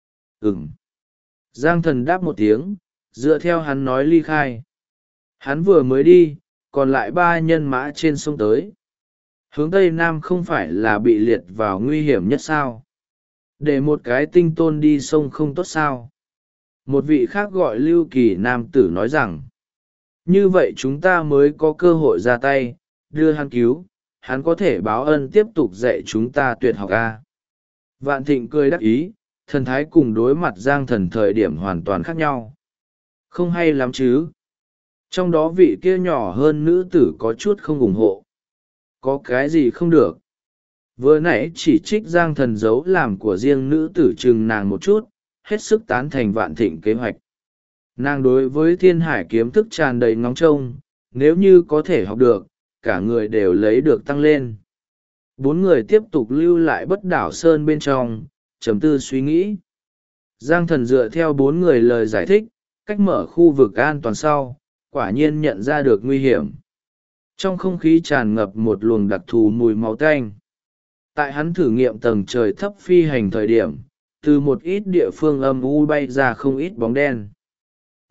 Giang Thần đáp một tiếng, dựa theo hắn nói ly khai. Hắn vừa mới đi, còn lại 3 nhân mã trên sông tới. Hướng Tây Nam không phải là bị liệt vào nguy hiểm nhất sao? Để một cái tinh tôn đi sông không tốt sao? Một vị khác gọi Lưu Kỳ nam tử nói rằng, như vậy chúng ta mới có cơ hội ra tay, đưa hắn cứu, hắn có thể báo ân tiếp tục dạy chúng ta tuyệt học A. Vạn Thịnh cười đắc ý, thần thái cùng đối mặt Giang Thần thời điểm hoàn toàn khác nhau. Không hay lắm chứ. Trong đó vị kia nhỏ hơn nữ tử có chút không ủng hộ. Có cái gì không được. Vừa nãy chỉ trích Giang Thần giấu làm của riêng nữ tử chừng nàng một chút, hết sức tán thành Vạn Thịnh kế hoạch. Nàng đối với thiên hải kiếm thức tràn đầy ngóng trông, nếu như có thể học được, cả người đều lấy được tăng lên. 4 người tiếp tục lưu lại Bất Đảo Sơn bên trong, trầm tư suy nghĩ. Giang Thần dựa theo 4 người lời giải thích, cách mở khu vực an toàn sau, quả nhiên nhận ra được nguy hiểm. Trong không khí tràn ngập một luồng đặc thù mùi máu tanh. Tại hắn thử nghiệm tầng trời thấp phi hành thời điểm, từ một ít địa phương âm u bay ra không ít bóng đen.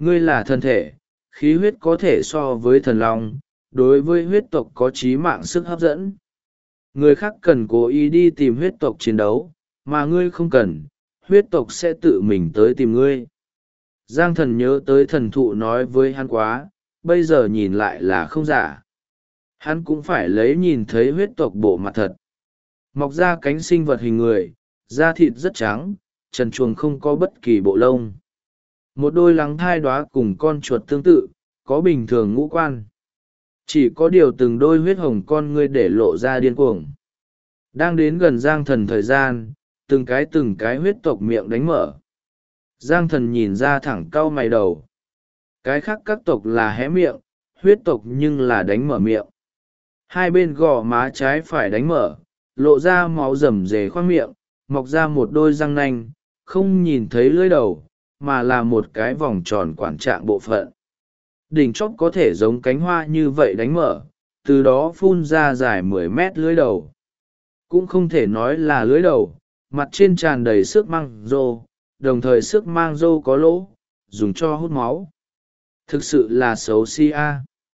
Ngươi là thân thể, khí huyết có thể so với thần long, đối với huyết tộc có chí mạng sức hấp dẫn. Người khác cần cố ý đi tìm huyết tộc chiến đấu, mà ngươi không cần, huyết tộc sẽ tự mình tới tìm ngươi. Giang Thần nhớ tới thần thụ nói với hắn quá, bây giờ nhìn lại là không giả. Hắn cũng phải lấy nhìn thấy huyết tộc bộ mặt thật. Mọc ra cánh sinh vật hình người, da thịt rất trắng, trần truồng không có bất kỳ bộ lông. Một đôi lắng thai đóa cùng con chuột tương tự, có bình thường ngũ quan. Chỉ có điều từng đôi huyết hồng con ngươi để lộ ra điên cuồng. Đang đến gần Giang Thần thời gian, từng cái huyết tộc miệng đánh mở. Giang Thần nhìn ra thẳng cau mày đầu. Cái khác các tộc là hé miệng, huyết tộc nhưng là đánh mở miệng. Hai bên gò má trái phải đánh mở, lộ ra máu rầm rề khoang miệng, mọc ra một đôi răng nanh, không nhìn thấy lưỡi đầu, mà là một cái vòng tròn quản trạng bộ phận. Đỉnh chóp có thể giống cánh hoa như vậy đánh mở, từ đó phun ra dài 10 mét lưỡi đầu. Cũng không thể nói là lưỡi đầu, mặt trên tràn đầy sức mang rô, đồng thời sức mang rô có lỗ, dùng cho hút máu. Thực sự là xấu a.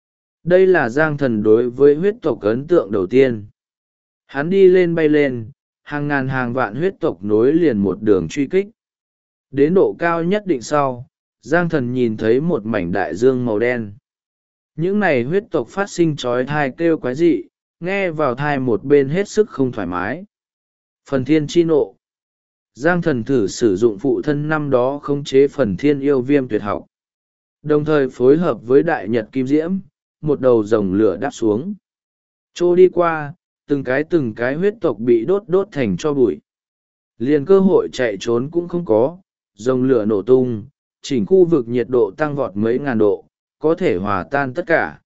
Đây là Giang Thần đối với huyết tộc ấn tượng đầu tiên. Hắn đi lên bay lên, hàng ngàn hàng vạn huyết tộc nối liền một đường truy kích. Đến độ cao nhất định sau, Giang Thần nhìn thấy một mảnh đại dương màu đen. Những này huyết tộc phát sinh trói thai kêu quái dị, nghe vào thai một bên hết sức không thoải mái. Phần thiên chi nộ. Giang Thần thử sử dụng phụ thân năm đó khống chế phần thiên yêu viêm tuyệt học. Đồng thời phối hợp với đại nhật kim diễm, một đầu rồng lửa đáp xuống. Trô đi qua, từng cái huyết tộc bị đốt thành tro bụi. Liền cơ hội chạy trốn cũng không có, rồng lửa nổ tung, chỉnh khu vực nhiệt độ tăng vọt mấy ngàn độ, có thể hòa tan tất cả.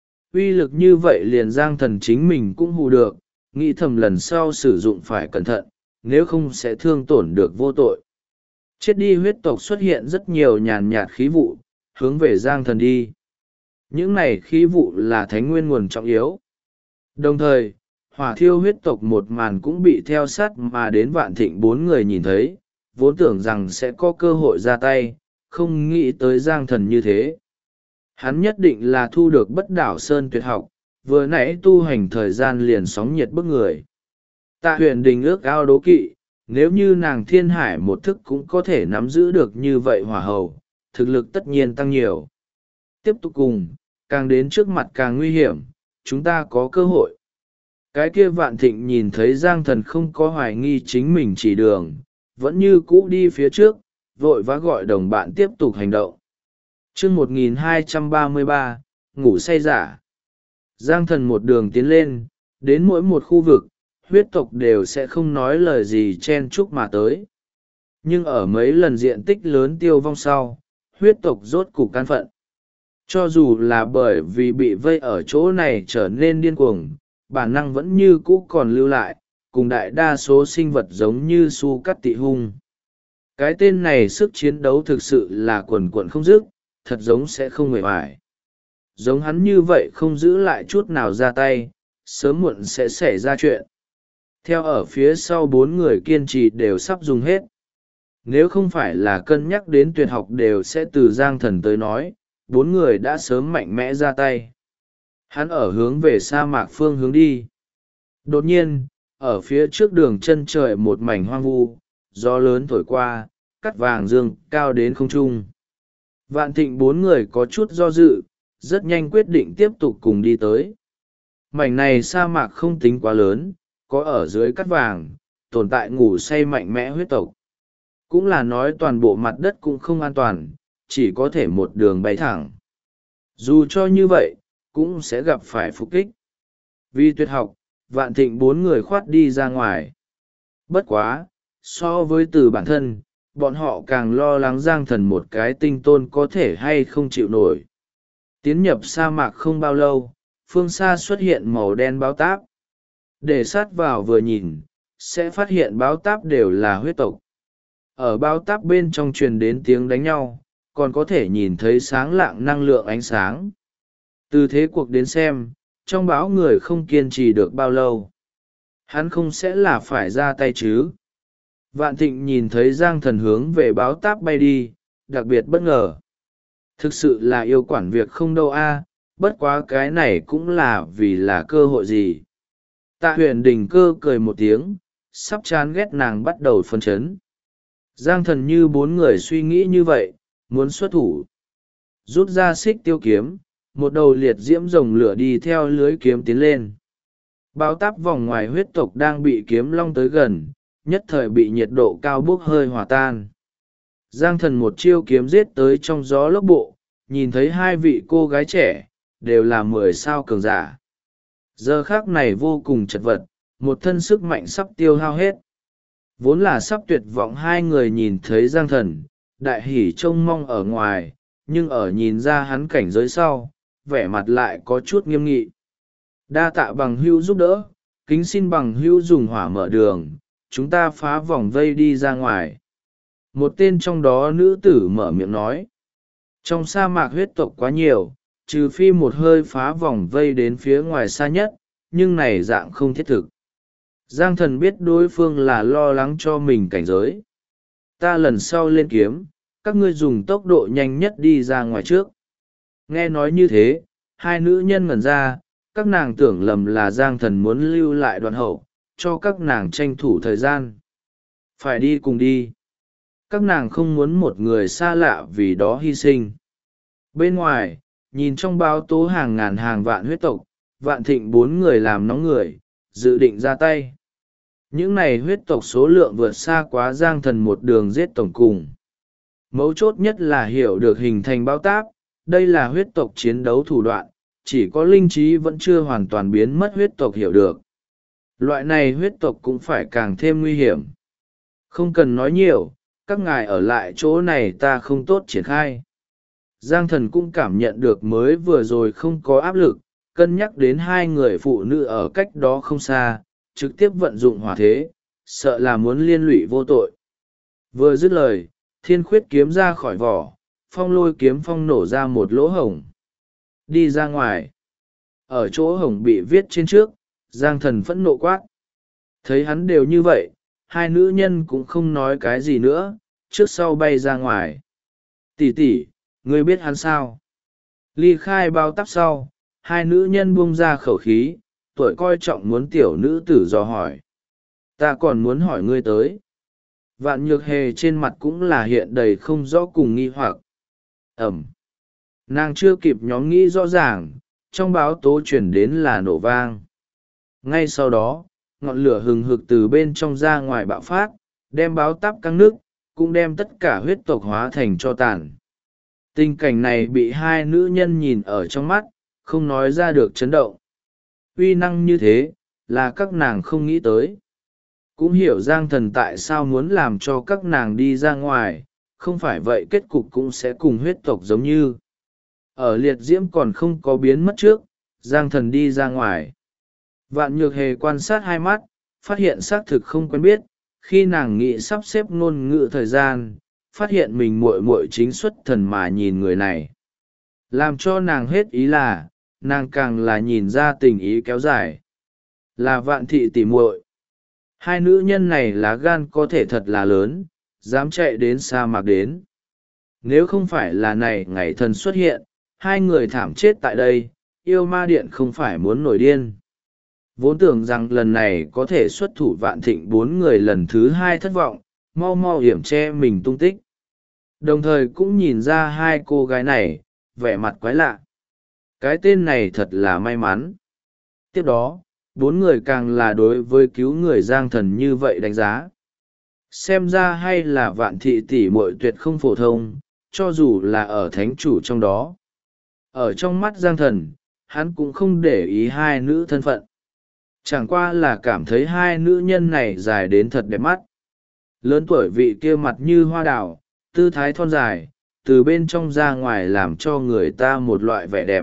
Uy lực như vậy liền Giang Thần chính mình cũng hù được, nghĩ thầm lần sau sử dụng phải cẩn thận, nếu không sẽ thương tổn được vô tội. Chết đi huyết tộc xuất hiện rất nhiều nhàn nhạt khí vụ, hướng về Giang Thần đi. Những này khí vụ là thánh nguyên nguồn trọng yếu. Đồng thời, hỏa thiêu huyết tộc một màn cũng bị theo sát mà đến Vạn Thịnh bốn người nhìn thấy, vốn tưởng rằng sẽ có cơ hội ra tay, không nghĩ tới Giang Thần như thế. Hắn nhất định là thu được bất đảo sơn tuyệt học, vừa nãy tu hành thời gian liền sóng nhiệt bức người. Tạ Huyền Đình ước ao đố kỵ, nếu như nàng thiên hải một thức cũng có thể nắm giữ được như vậy hỏa hầu, thực lực tất nhiên tăng nhiều. Tiếp tục cùng, càng đến trước mặt càng nguy hiểm, chúng ta có cơ hội. Cái kia Vạn Thịnh nhìn thấy Giang Thần không có hoài nghi chính mình chỉ đường, vẫn như cũ đi phía trước, vội vã gọi đồng bạn tiếp tục hành động. Chương 1233, ngủ say giả. Giang Thần một đường tiến lên, đến mỗi một khu vực, huyết tộc đều sẽ không nói lời gì chen chúc mà tới. Nhưng ở mấy lần diện tích lớn tiêu vong sau, huyết tộc rốt cục can phận. Cho dù là bởi vì bị vây ở chỗ này trở nên điên cuồng, bản năng vẫn như cũ còn lưu lại, cùng đại đa số sinh vật giống như su cắt tị hung. Cái tên này sức chiến đấu thực sự là quần quận không dứt, thật giống sẽ không mệt mỏi. Giống hắn như vậy không giữ lại chút nào ra tay, sớm muộn sẽ xảy ra chuyện. Theo ở phía sau bốn người kiên trì đều sắp dùng hết. Nếu không phải là cân nhắc đến tuyệt học đều sẽ từ Giang Thần tới nói, bốn người đã sớm mạnh mẽ ra tay. Hắn ở hướng về sa mạc phương hướng đi. Đột nhiên, ở phía trước đường chân trời một mảnh hoang vu, gió lớn thổi qua, cắt vàng dương cao đến không trung. Vạn Thịnh bốn người có chút do dự, rất nhanh quyết định tiếp tục cùng đi tới. Mảnh này sa mạc không tính quá lớn, có ở dưới cắt vàng, tồn tại ngủ say mạnh mẽ huyết tộc. Cũng là nói toàn bộ mặt đất cũng không an toàn, chỉ có thể một đường bay thẳng. Dù cho như vậy, cũng sẽ gặp phải phục kích. Vì tuyệt học, Vạn Thịnh bốn người khoát đi ra ngoài. Bất quá, so với từ bản thân, bọn họ càng lo lắng Giang Thần một cái tinh tôn có thể hay không chịu nổi. Tiến nhập sa mạc không bao lâu, phương xa xuất hiện màu đen báo táp. Để sát vào vừa nhìn, sẽ phát hiện báo táp đều là huyết tộc. Ở báo táp bên trong truyền đến tiếng đánh nhau, còn có thể nhìn thấy sáng lạng năng lượng ánh sáng. Từ thế cuộc đến xem, trong báo người không kiên trì được bao lâu. Hắn không sẽ là phải ra tay chứ. Vạn Thịnh nhìn thấy Giang Thần hướng về báo táp bay đi, đặc biệt bất ngờ. Thực sự là yêu quản việc không đâu a, bất quá cái này cũng là vì là cơ hội gì. Tạ Huyền Đình Cơ cười một tiếng, sắp chán ghét nàng bắt đầu phân chấn. Giang Thần như bốn người suy nghĩ như vậy, muốn xuất thủ. Rút ra xích tiêu kiếm, một đầu liệt diễm rồng lửa đi theo lưới kiếm tiến lên. Báo táp vòng ngoài huyết tộc đang bị kiếm long tới gần, nhất thời bị nhiệt độ cao bốc hơi hòa tan. Giang Thần một chiêu kiếm giết tới trong gió lốc bộ, nhìn thấy hai vị cô gái trẻ, đều là 10 sao cường giả. Giờ khác này vô cùng chật vật, một thân sức mạnh sắp tiêu hao hết. Vốn là sắp tuyệt vọng hai người nhìn thấy Giang Thần, đại hỉ trông mong ở ngoài, nhưng ở nhìn ra hắn cảnh giới sau, vẻ mặt lại có chút nghiêm nghị. Đa tạ bằng hữu giúp đỡ, kính xin bằng hữu dùng hỏa mở đường, chúng ta phá vòng vây đi ra ngoài. Một tên trong đó nữ tử mở miệng nói. Trong sa mạc huyết tộc quá nhiều, trừ phi một hơi phá vòng vây đến phía ngoài xa nhất, nhưng này dạng không thiết thực. Giang Thần biết đối phương là lo lắng cho mình cảnh giới. Ta lần sau lên kiếm, các ngươi dùng tốc độ nhanh nhất đi ra ngoài trước. Nghe nói như thế, hai nữ nhân ngẩn ra, các nàng tưởng lầm là Giang Thần muốn lưu lại đoạn hậu, cho các nàng tranh thủ thời gian. Phải đi cùng đi. Các nàng không muốn một người xa lạ vì đó hy sinh. Bên ngoài, nhìn trong báo tố hàng ngàn hàng vạn huyết tộc, Vạn Thịnh 4 người làm nóng người, dự định ra tay. Những này huyết tộc số lượng vượt xa quá Giang Thần một đường giết tổng cùng. Mấu chốt nhất là hiểu được hình thành bao táp, đây là huyết tộc chiến đấu thủ đoạn, chỉ có linh trí vẫn chưa hoàn toàn biến mất huyết tộc hiểu được. Loại này huyết tộc cũng phải càng thêm nguy hiểm. Không cần nói nhiều, các ngài ở lại chỗ này ta không tốt triển khai. Giang Thần cũng cảm nhận được mới vừa rồi không có áp lực, cân nhắc đến hai người phụ nữ ở cách đó không xa, trực tiếp vận dụng hỏa thế, sợ là muốn liên lụy vô tội. Vừa dứt lời, thiên khuyết kiếm ra khỏi vỏ, phong lôi kiếm phong nổ ra một lỗ hổng. Đi ra ngoài. Ở chỗ hổng bị viết trên trước, Giang Thần phẫn nộ quát. Thấy hắn đều như vậy, hai nữ nhân cũng không nói cái gì nữa, trước sau bay ra ngoài. Tỷ tỷ, ngươi biết hắn sao? Ly khai bao tắp sau, hai nữ nhân buông ra khẩu khí, tuổi coi trọng muốn tiểu nữ tử dò hỏi. Ta còn muốn hỏi ngươi tới. Vạn Nhược Hề trên mặt cũng là hiện đầy không rõ cùng nghi hoặc. Ẩm. Nàng chưa kịp nhóm nghĩ rõ ràng, trong báo tố chuyển đến là nổ vang. Ngay sau đó, ngọn lửa hừng hực từ bên trong ra ngoài bạo phát, đem báo táp căng nước, cũng đem tất cả huyết tộc hóa thành cho tàn. Tình cảnh này bị hai nữ nhân nhìn ở trong mắt, không nói ra được chấn động. Uy năng như thế, là các nàng không nghĩ tới. Cũng hiểu Giang Thần tại sao muốn làm cho các nàng đi ra ngoài, không phải vậy kết cục cũng sẽ cùng huyết tộc giống như. Ở liệt diễm còn không có biến mất trước, Giang Thần đi ra ngoài. Vạn Nhược Hề quan sát hai mắt, phát hiện xác thực không quen biết, khi nàng nghĩ sắp xếp ngôn ngữ thời gian, phát hiện mình muội muội chính xuất thần mà nhìn người này. Làm cho nàng hết ý là, nàng càng là nhìn ra tình ý kéo dài. Là Vạn thị tỉ muội. Hai nữ nhân này lá gan có thể thật là lớn, dám chạy đến sa mạc đến. Nếu không phải là này ngày thần xuất hiện, hai người thảm chết tại đây, yêu ma điện không phải muốn nổi điên. Vốn tưởng rằng lần này có thể xuất thủ Vạn Thịnh 4 người lần thứ 2 thất vọng, mau mau hiểm che mình tung tích. Đồng thời cũng nhìn ra hai cô gái này, vẻ mặt quái lạ. Cái tên này thật là may mắn. Tiếp đó, 4 người càng là đối với cứu người Giang Thần như vậy đánh giá. Xem ra hay là Vạn thị tỷ muội tuyệt không phổ thông, cho dù là ở thánh chủ trong đó. Ở trong mắt Giang Thần, hắn cũng không để ý hai nữ thân phận. Chẳng qua là cảm thấy hai nữ nhân này dài đến thật đẹp mắt. Lớn tuổi vị kia mặt như hoa đào, tư thái thon dài, từ bên trong ra ngoài làm cho người ta một loại vẻ đẹp.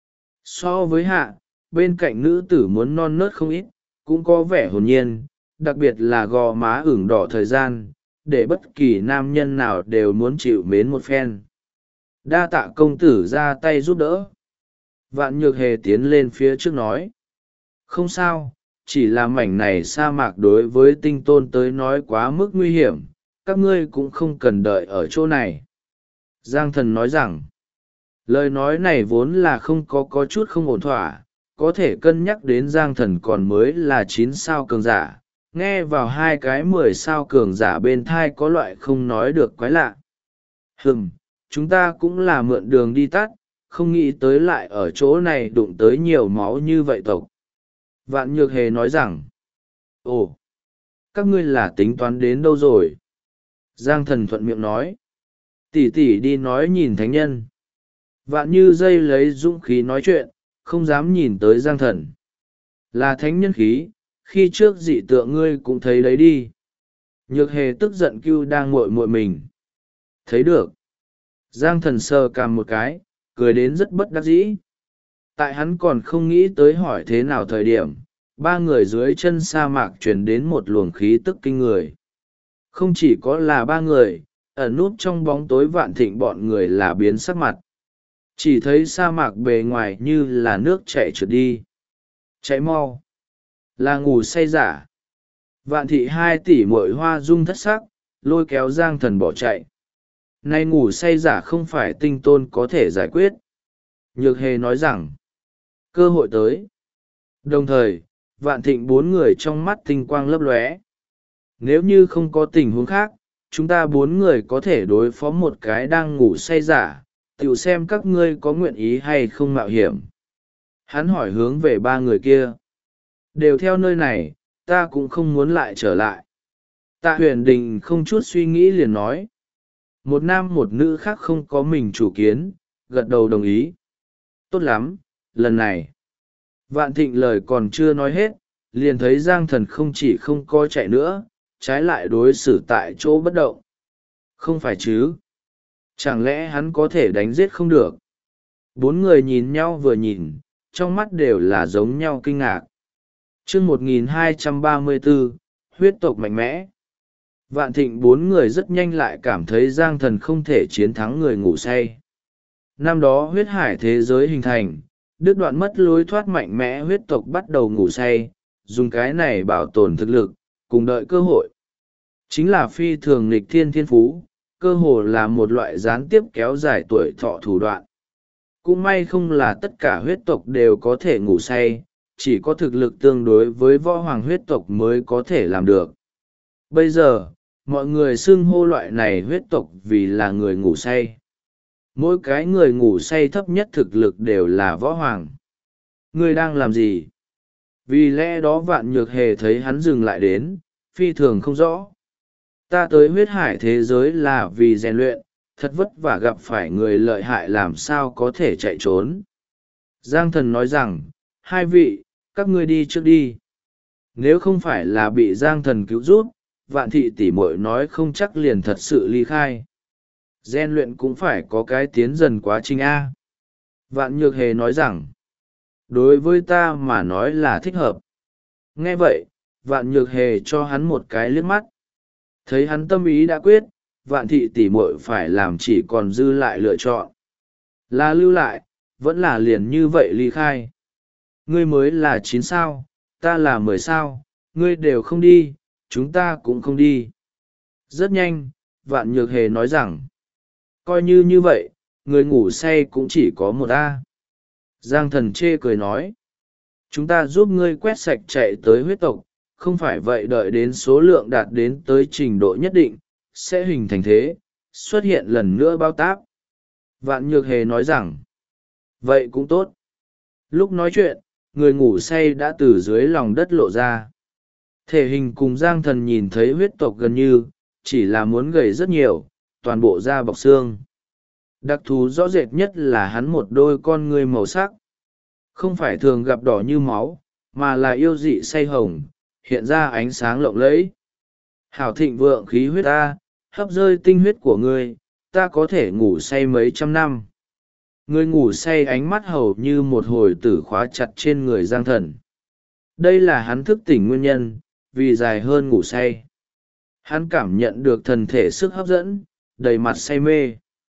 So với hạ, bên cạnh nữ tử muốn non nớt không ít, cũng có vẻ hồn nhiên, đặc biệt là gò má ửng đỏ thời gian, để bất kỳ nam nhân nào đều muốn chịu mến một phen. Đa tạ công tử ra tay giúp đỡ. Vạn Nhược Hề tiến lên phía trước nói. Không sao, chỉ là mảnh này sa mạc đối với tinh tôn tới nói quá mức nguy hiểm, các ngươi cũng không cần đợi ở chỗ này. Giang Thần nói rằng, Lời nói này vốn là không có chút không ổn thỏa, có thể cân nhắc đến Giang Thần còn mới là 9 sao cường giả, nghe vào hai cái 10 sao cường giả bên thai có loại không nói được quái lạ. Chúng ta cũng là mượn đường đi tắt, không nghĩ tới lại ở chỗ này đụng tới nhiều máu như vậy tộc. Vạn Nhược Hề nói rằng, ồ, các ngươi là tính toán đến đâu rồi? Giang Thần thuận miệng nói, tỷ tỷ đi nói nhìn thánh nhân. Vạn Như dây lấy dũng khí nói chuyện, không dám nhìn tới Giang Thần. Là thánh nhân khí, khi trước dị tượng ngươi cũng thấy đấy đi. Nhược Hề tức giận cưu đang muội muội mình. Thấy được. Giang Thần sờ cằm một cái, cười đến rất bất đắc dĩ. Tại hắn còn không nghĩ tới hỏi thế nào thời điểm, ba người dưới chân sa mạc truyền đến một luồng khí tức kinh người. Không chỉ có là ba người, ẩn núp trong bóng tối Vạn Thịnh bọn người là biến sắc mặt. Chỉ thấy sa mạc bề ngoài như là nước chảy trượt đi. Chạy mau. Là ngủ say giả. Vạn Thị 2 tỷ muội hoa dung thất sắc, lôi kéo Giang Thần bỏ chạy. Nay ngủ say giả không phải tinh tôn có thể giải quyết. Nhược Hề nói rằng, cơ hội tới. Đồng thời, Vạn Thịnh 4 người trong mắt tinh quang lấp lóe. Nếu như không có tình huống khác, chúng ta 4 người có thể đối phó một cái đang ngủ say giả, tự xem các ngươi có nguyện ý hay không mạo hiểm. Hắn hỏi hướng về 3 người kia. Đều theo nơi này, ta cũng không muốn lại trở lại. Tạ Huyền Đình không chút suy nghĩ liền nói. Một nam một nữ khác không có mình chủ kiến, gật đầu đồng ý. Tốt lắm, lần này. Vạn Thịnh lời còn chưa nói hết, liền thấy Giang Thần không chỉ không có chạy nữa, trái lại đối xử tại chỗ bất động. Không phải chứ? Chẳng lẽ hắn có thể đánh giết không được? 4 người nhìn nhau vừa nhìn, trong mắt đều là giống nhau kinh ngạc. Chương 1234, huyết tộc mạnh mẽ. Vạn Thịnh 4 người rất nhanh lại cảm thấy Giang Thần không thể chiến thắng người ngủ say. Năm đó huyết hải thế giới hình thành, đứt đoạn mất lối thoát mạnh mẽ, huyết tộc bắt đầu ngủ say, dùng cái này bảo tồn thực lực, cùng đợi cơ hội. Chính là phi thường nghịch thiên thiên phú, cơ hồ là một loại gián tiếp kéo dài tuổi thọ thủ đoạn. Cũng may không là tất cả huyết tộc đều có thể ngủ say, chỉ có thực lực tương đối với võ hoàng huyết tộc mới có thể làm được. Bây giờ, mọi người xưng hô loại này huyết tộc vì là người ngủ say. Mỗi cái người ngủ say thấp nhất thực lực đều là võ hoàng. Ngươi đang làm gì? Vì lẽ đó Vạn Nhược Hề thấy hắn dừng lại đến, phi thường không rõ. Ta tới huyết hải thế giới là vì rèn luyện, thật vất vả gặp phải người lợi hại làm sao có thể chạy trốn. Giang Thần nói rằng, 2 vị, các ngươi đi trước đi. Nếu không phải là bị Giang Thần cứu giúp, Vạn Thị tỷ muội nói không chắc liền thật sự ly khai. Rèn luyện cũng phải có cái tiến dần quá trình A. Vạn Nhược Hề nói rằng, đối với ta mà nói là thích hợp. Nghe vậy, Vạn Nhược Hề cho hắn một cái liếc mắt. Thấy hắn tâm ý đã quyết, Vạn Thị tỷ muội phải làm chỉ còn dư lại lựa chọn. Là lưu lại, vẫn là liền như vậy ly khai. Ngươi mới là 9 sao, ta là 10 sao, ngươi đều không đi, chúng ta cũng không đi. Rất nhanh, Vạn Nhược Hề nói rằng, coi như vậy, người ngủ say cũng chỉ có một A. Giang Thần chê cười nói, chúng ta giúp ngươi quét sạch chạy tới huyết tộc, không phải vậy đợi đến số lượng đạt đến tới trình độ nhất định, sẽ hình thành thế, xuất hiện lần nữa bao táp. Vạn Nhược Hề nói rằng, vậy cũng tốt. Lúc nói chuyện, người ngủ say đã từ dưới lòng đất lộ ra. Thể hình cùng Giang Thần nhìn thấy huyết tộc gần như, chỉ là muốn gầy rất nhiều, toàn bộ da bọc xương. Đặc thù rõ rệt nhất là hắn một đôi con ngươi màu sắc. Không phải thường gặp đỏ như máu, mà là yêu dị say hồng, hiện ra ánh sáng lộng lẫy. Hảo thịnh vượng khí huyết ta, hấp rơi tinh huyết của ngươi, ta có thể ngủ say mấy trăm năm. Người ngủ say ánh mắt hầu như một hồi tử khóa chặt trên người Giang Thần. Đây là hắn thức tỉnh nguyên nhân, vì dài hơn ngủ say. Hắn cảm nhận được thần thể sức hấp dẫn, đầy mặt say mê.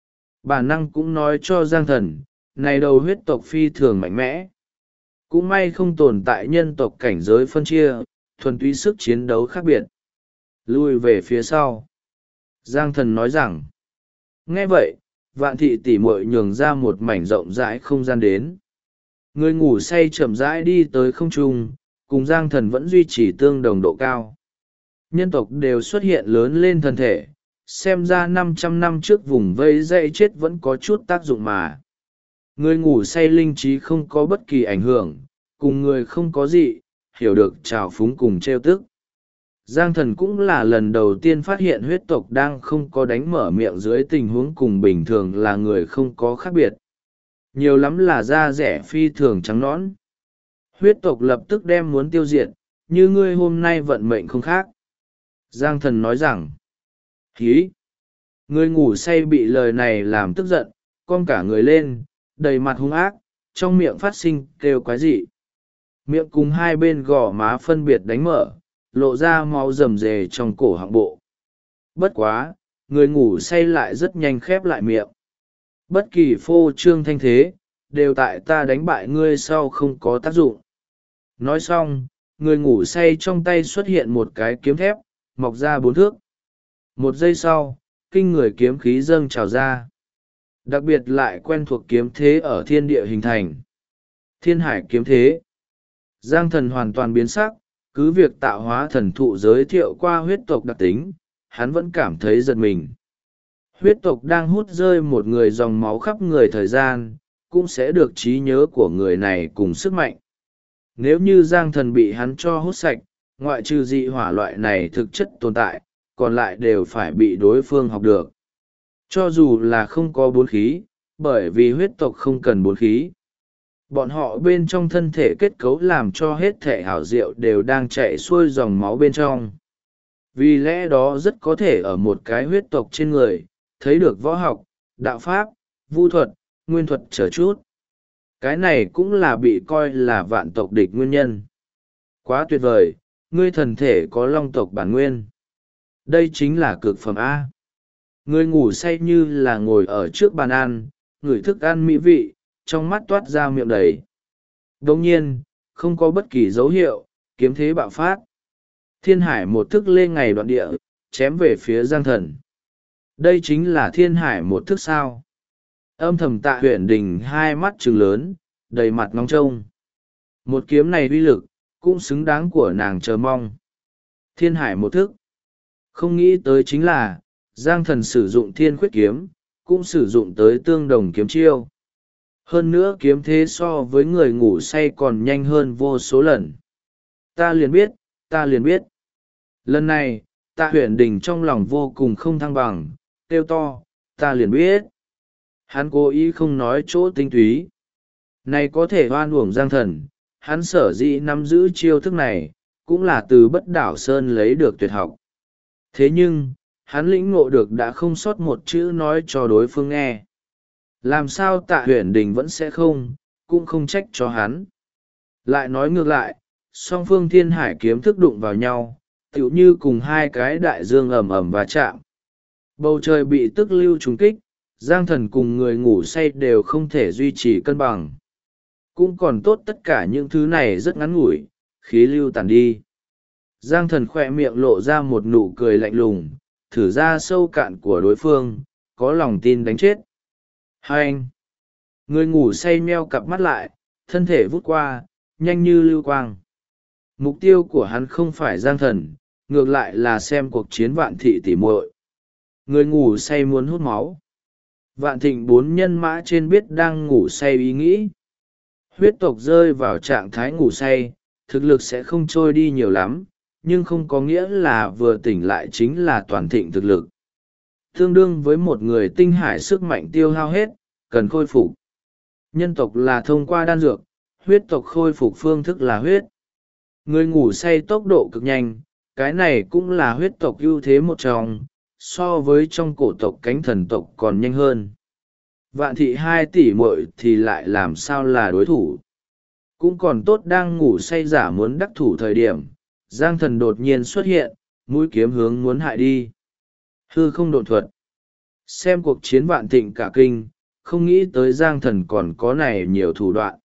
Bản năng cũng nói cho Giang Thần, này đầu huyết tộc phi thường mạnh mẽ. Cũng may không tồn tại nhân tộc cảnh giới phân chia, thuần túy sức chiến đấu khác biệt. Lui về phía sau. Giang Thần nói rằng, nghe vậy, Vạn thị tỉ muội nhường ra một mảnh rộng rãi không gian đến. Người ngủ say chậm rãi đi tới không trung, cùng Giang Thần vẫn duy trì tương đồng độ cao. Nhân tộc đều xuất hiện lớn lên thân thể, xem ra 500 năm trước vùng vây dãy chết vẫn có chút tác dụng mà. Người ngủ say linh trí không có bất kỳ ảnh hưởng, cùng người không có gì, hiểu được trào phúng cùng trêu tức. Giang Thần cũng là lần đầu tiên phát hiện huyết tộc đang không có đánh mở miệng dưới tình huống cùng bình thường là người không có khác biệt. Nhiều lắm là da rẻ phi thường trắng nõn. Huyết tộc lập tức đem muốn tiêu diệt, như ngươi hôm nay vận mệnh không khác. Giang Thần nói rằng, hí! Người ngủ say bị lời này làm tức giận, cong cả người lên, đầy mặt hung ác, trong miệng phát sinh kêu quái dị. Miệng cùng hai bên gò má phân biệt đánh mở, lộ ra máu rầm rề trong cổ họng bộ. Bất quá, người ngủ say lại rất nhanh khép lại miệng. Bất kỳ phô trương thanh thế, đều tại ta đánh bại ngươi sau không có tác dụng. Nói xong, người ngủ say trong tay xuất hiện một cái kiếm thép, mọc ra 4 thước. Một giây sau, kinh người kiếm khí dâng trào ra. Đặc biệt lại quen thuộc kiếm thế ở thiên địa hình thành. Thiên hải kiếm thế. Giang Thần hoàn toàn biến sắc, cứ việc tạo hóa thần thụ giới thiệu qua huyết tộc đặc tính, hắn vẫn cảm thấy giật mình. Huyết tộc đang hút rơi một người dòng máu khắp người thời gian, cũng sẽ được trí nhớ của người này cùng sức mạnh. Nếu như Giang Thần bị hắn cho hút sạch, ngoại trừ dị hỏa loại này thực chất tồn tại, còn lại đều phải bị đối phương học được. Cho dù là không có 4 khí, bởi vì huyết tộc không cần 4 khí. Bọn họ bên trong thân thể kết cấu làm cho hết thể hảo diệu đều đang chạy xuôi dòng máu bên trong. Vì lẽ đó rất có thể ở một cái huyết tộc trên người, thấy được võ học, đạo pháp, vu thuật, nguyên thuật chờ chút. Cái này cũng là bị coi là vạn tộc địch nguyên nhân. Quá tuyệt vời, ngươi thần thể có long tộc bản nguyên. Đây chính là cực phẩm A. Ngươi ngủ say như là ngồi ở trước bàn ăn, ngửi thức ăn mỹ vị, trong mắt toát ra miệng đầy. Đồng nhiên, không có bất kỳ dấu hiệu, kiếm thế bạo phát. Thiên hải một thức lên ngày đoạn địa, chém về phía Giang Thần. Đây chính là thiên hải một thức sao. Âm thầm Tạ Huyền Đình hai mắt trừng lớn, đầy mặt ngóng trông. Một kiếm này uy lực, cũng xứng đáng của nàng chờ mong. Thiên hải một thức. Không nghĩ tới chính là, Giang Thần sử dụng thiên khuyết kiếm, cũng sử dụng tới tương đồng kiếm chiêu. Hơn nữa kiếm thế so với người ngủ say còn nhanh hơn vô số lần. Ta liền biết, ta liền biết. Lần này, Tạ Huyền Đình trong lòng vô cùng không thăng bằng, kêu to, ta liền biết. Hắn cố ý không nói chỗ tinh túy. Này có thể oan uổng Giang Thần, hắn sở dĩ nắm giữ chiêu thức này, cũng là từ Bất Đảo Sơn lấy được tuyệt học. Thế nhưng, hắn lĩnh ngộ được đã không sót một chữ nói cho đối phương nghe. Làm sao Tạ Huyền Đình vẫn sẽ không, cũng không trách cho hắn. Lại nói ngược lại, song phương thiên hải kiếm thức đụng vào nhau, tựu như cùng hai cái đại dương ầm ầm va chạm. Bầu trời bị tức lưu trùng kích, Giang Thần cùng người ngủ say đều không thể duy trì cân bằng. Cũng còn tốt tất cả những thứ này rất ngắn ngủi, khí lưu tàn đi. Giang Thần khỏe miệng lộ ra một nụ cười lạnh lùng, thử ra sâu cạn của đối phương, có lòng tin đánh chết. Hai anh! Người ngủ say meo cặp mắt lại, thân thể vút qua, nhanh như lưu quang. Mục tiêu của hắn không phải Giang Thần, ngược lại là xem cuộc chiến Vạn Thị tỉ muội. Người ngủ say muốn hút máu. Vạn Thịnh 4 nhân mã trên biết đang ngủ say ý nghĩ. Huyết tộc rơi vào trạng thái ngủ say, thực lực sẽ không trôi đi nhiều lắm, nhưng không có nghĩa là vừa tỉnh lại chính là toàn thịnh thực lực. Tương đương với một người tinh hải sức mạnh tiêu hao hết, cần khôi phục. Nhân tộc là thông qua đan dược, huyết tộc khôi phục phương thức là huyết. Người ngủ say tốc độ cực nhanh, cái này cũng là huyết tộc ưu thế một trong, so với trong cổ tộc cánh thần tộc còn nhanh hơn. Vạn Thị 2 tỷ muội thì lại làm sao là đối thủ. Cũng còn tốt đang ngủ say giả muốn đắc thủ thời điểm, Giang Thần đột nhiên xuất hiện, mũi kiếm hướng muốn hại đi. Hư không độn thuật. Xem cuộc chiến Vạn Thịnh cả kinh, không nghĩ tới Giang Thần còn có này nhiều thủ đoạn.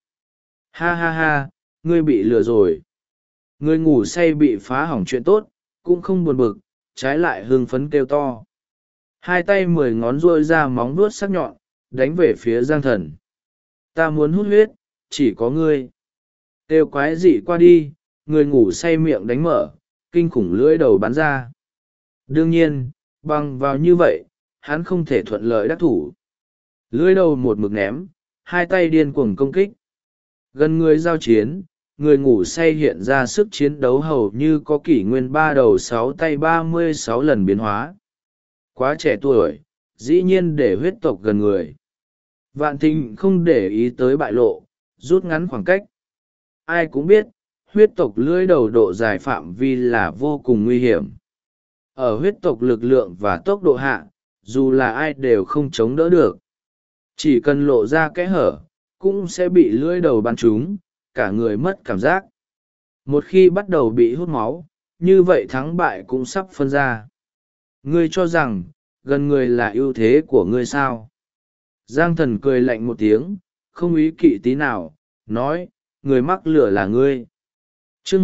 Ha ha ha, ngươi bị lừa rồi. Ngươi ngủ say bị phá hỏng chuyện tốt, cũng không buồn bực, trái lại hưng phấn kêu to. Hai tay 10 ngón ruôi ra móng vuốt sắc nhọn, đánh về phía Giang Thần. Ta muốn hút huyết, chỉ có ngươi. Kêu quái dị qua đi, người ngủ say miệng đánh mở, kinh khủng lưỡi đầu bắn ra. Đương nhiên, bằng vào như vậy, hắn không thể thuận lợi đắc thủ. Lưỡi đầu một mực ném, hai tay điên cuồng công kích. Gần người giao chiến, người ngủ say hiện ra sức chiến đấu hầu như có kỷ nguyên 3 đầu 6 tay 36 lần biến hóa. Quá trẻ tuổi, dĩ nhiên để huyết tộc gần người. Vạn Thịnh không để ý tới bại lộ, rút ngắn khoảng cách. Ai cũng biết, huyết tộc lưỡi đầu độ dài phạm vi là vô cùng nguy hiểm. Ở huyết tộc lực lượng và tốc độ hạ, dù là ai đều không chống đỡ được. Chỉ cần lộ ra kẽ hở, cũng sẽ bị lưỡi đầu bắn trúng, cả người mất cảm giác. Một khi bắt đầu bị hút máu, như vậy thắng bại cũng sắp phân ra. Ngươi cho rằng, gần người là ưu thế của ngươi sao? Giang Thần cười lạnh một tiếng, không ý kỵ tí nào, nói, người mắc lửa là ngươi. Chương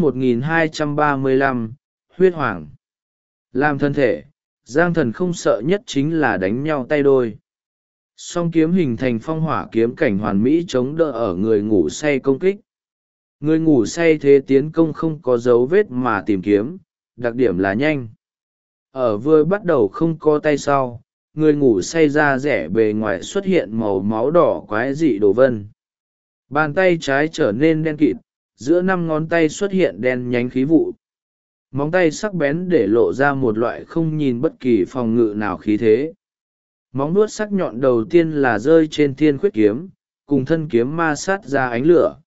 1235, huyết hoàng. Làm thân thể, Giang Thần không sợ nhất chính là đánh nhau tay đôi. Song kiếm hình thành phong hỏa kiếm cảnh hoàn mỹ chống đỡ ở người ngủ say công kích. Người ngủ say thế tiến công không có dấu vết mà tìm kiếm, đặc điểm là nhanh. Ở vừa bắt đầu không có tay sau, người ngủ say ra rẻ bề ngoài xuất hiện màu máu đỏ quái dị đồ vân. Bàn tay trái trở nên đen kịt, giữa 5 ngón tay xuất hiện đen nhánh khí vụ. Móng tay sắc bén để lộ ra một loại không nhìn bất kỳ phòng ngự nào khí thế. Móng vuốt sắc nhọn đầu tiên là rơi trên thiên khuyết kiếm, cùng thân kiếm ma sát ra ánh lửa.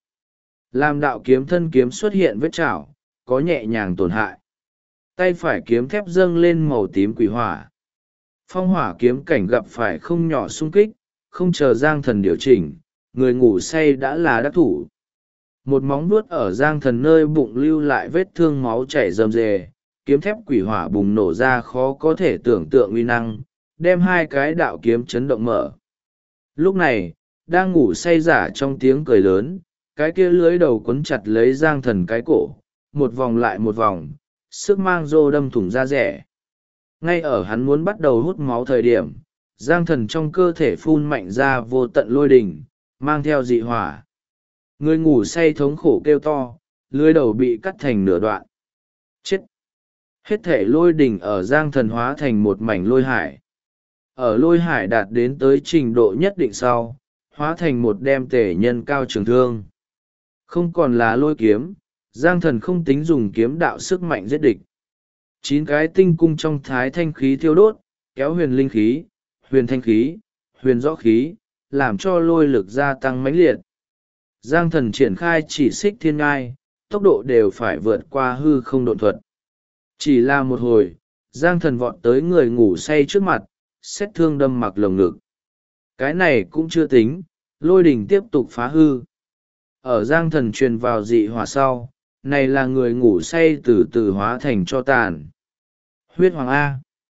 Làm đạo kiếm thân kiếm xuất hiện vết chảo, có nhẹ nhàng tổn hại. Tay phải kiếm thép dâng lên màu tím quỷ hỏa. Phong hỏa kiếm cảnh gặp phải không nhỏ xung kích, không chờ Giang Thần điều chỉnh, người ngủ say đã là đắc thủ. Một móng vuốt ở Giang Thần nơi bụng lưu lại vết thương máu chảy rầm rề, kiếm thép quỷ hỏa bùng nổ ra khó có thể tưởng tượng uy năng, đem hai cái đạo kiếm chấn động mở. Lúc này, đang ngủ say giả trong tiếng cười lớn, cái kia lưới đầu quấn chặt lấy Giang Thần cái cổ, một vòng lại một vòng, sức mang rô đâm thủng da rẻ. Ngay ở hắn muốn bắt đầu hút máu thời điểm, Giang Thần trong cơ thể phun mạnh ra vô tận lôi đình, mang theo dị hỏa. Người ngủ say thống khổ kêu to, lưới đầu bị cắt thành nửa đoạn. Chết! Hết thể lôi đình ở Giang Thần hóa thành một mảnh lôi hải. Ở lôi hải đạt đến tới trình độ nhất định sau, hóa thành một đem tể nhân cao trường thương. Không còn là lôi kiếm, Giang Thần không tính dùng kiếm đạo sức mạnh giết địch. 9 cái tinh cung trong thái thanh khí thiêu đốt, kéo huyền linh khí, huyền thanh khí, huyền rõ khí, làm cho lôi lực gia tăng mãnh liệt. Giang Thần triển khai chỉ xích thiên ngai, tốc độ đều phải vượt qua hư không độn thuật. Chỉ là một hồi, Giang Thần vọt tới người ngủ say trước mặt, xét thương đâm mặc lồng ngực. Cái này cũng chưa tính, lôi đỉnh tiếp tục phá hư. Ở Giang Thần truyền vào dị hỏa sau, này là người ngủ say từ từ hóa thành cho tàn. Huyết hoàng A.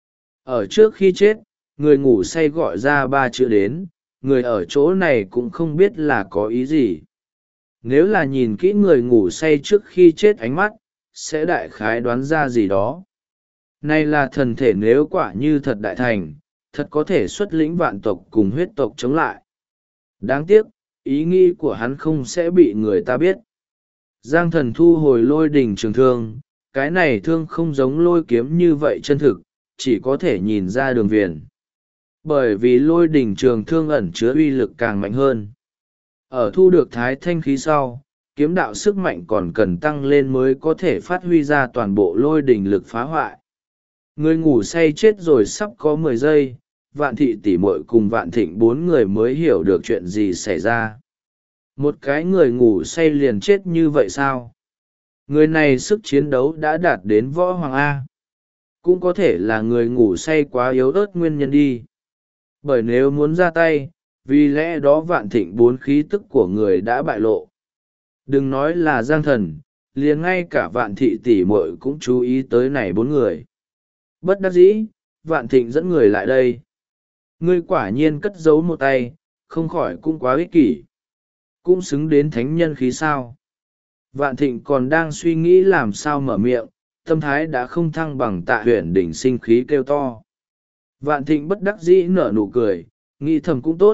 Ở trước khi chết, người ngủ say gọi ra 3 chữ đến, người ở chỗ này cũng không biết là có ý gì. Nếu là nhìn kỹ người ngủ say trước khi chết ánh mắt, sẽ đại khái đoán ra gì đó. Này là thần thể nếu quả như thật đại thành, thật có thể xuất lĩnh vạn tộc cùng huyết tộc chống lại. Đáng tiếc, ý nghĩ của hắn không sẽ bị người ta biết. Giang Thần thu hồi lôi đỉnh trường thương, cái này thương không giống lôi kiếm như vậy chân thực, chỉ có thể nhìn ra đường viền. Bởi vì lôi đỉnh trường thương ẩn chứa uy lực càng mạnh hơn. Ở thu được thái thanh khí sau, kiếm đạo sức mạnh còn cần tăng lên mới có thể phát huy ra toàn bộ lôi đỉnh lực phá hoại. Người ngủ say chết rồi sắp có 10 giây, Vạn Thị tỷ muội cùng Vạn Thịnh 4 người mới hiểu được chuyện gì xảy ra. Một cái người ngủ say liền chết như vậy sao? Người này sức chiến đấu đã đạt đến võ hoàng A. Cũng có thể là người ngủ say quá yếu ớt nguyên nhân đi. Bởi nếu muốn ra tay, vì lẽ đó Vạn Thịnh 4 khí tức của người đã bại lộ. Đừng nói là Giang Thần, liền ngay cả Vạn Thị tỷ muội cũng chú ý tới này 4 người. Bất đắc dĩ, Vạn Thịnh dẫn người lại đây. Ngươi quả nhiên cất giấu một tay, không khỏi cũng quá ích kỷ. Cũng xứng đến thánh nhân khí sao. Vạn Thịnh còn đang suy nghĩ làm sao mở miệng, tâm thái đã không thăng bằng Tạ Huyền đỉnh sinh khí kêu to. Vạn Thịnh bất đắc dĩ nở nụ cười, nghĩ thầm cũng tốt,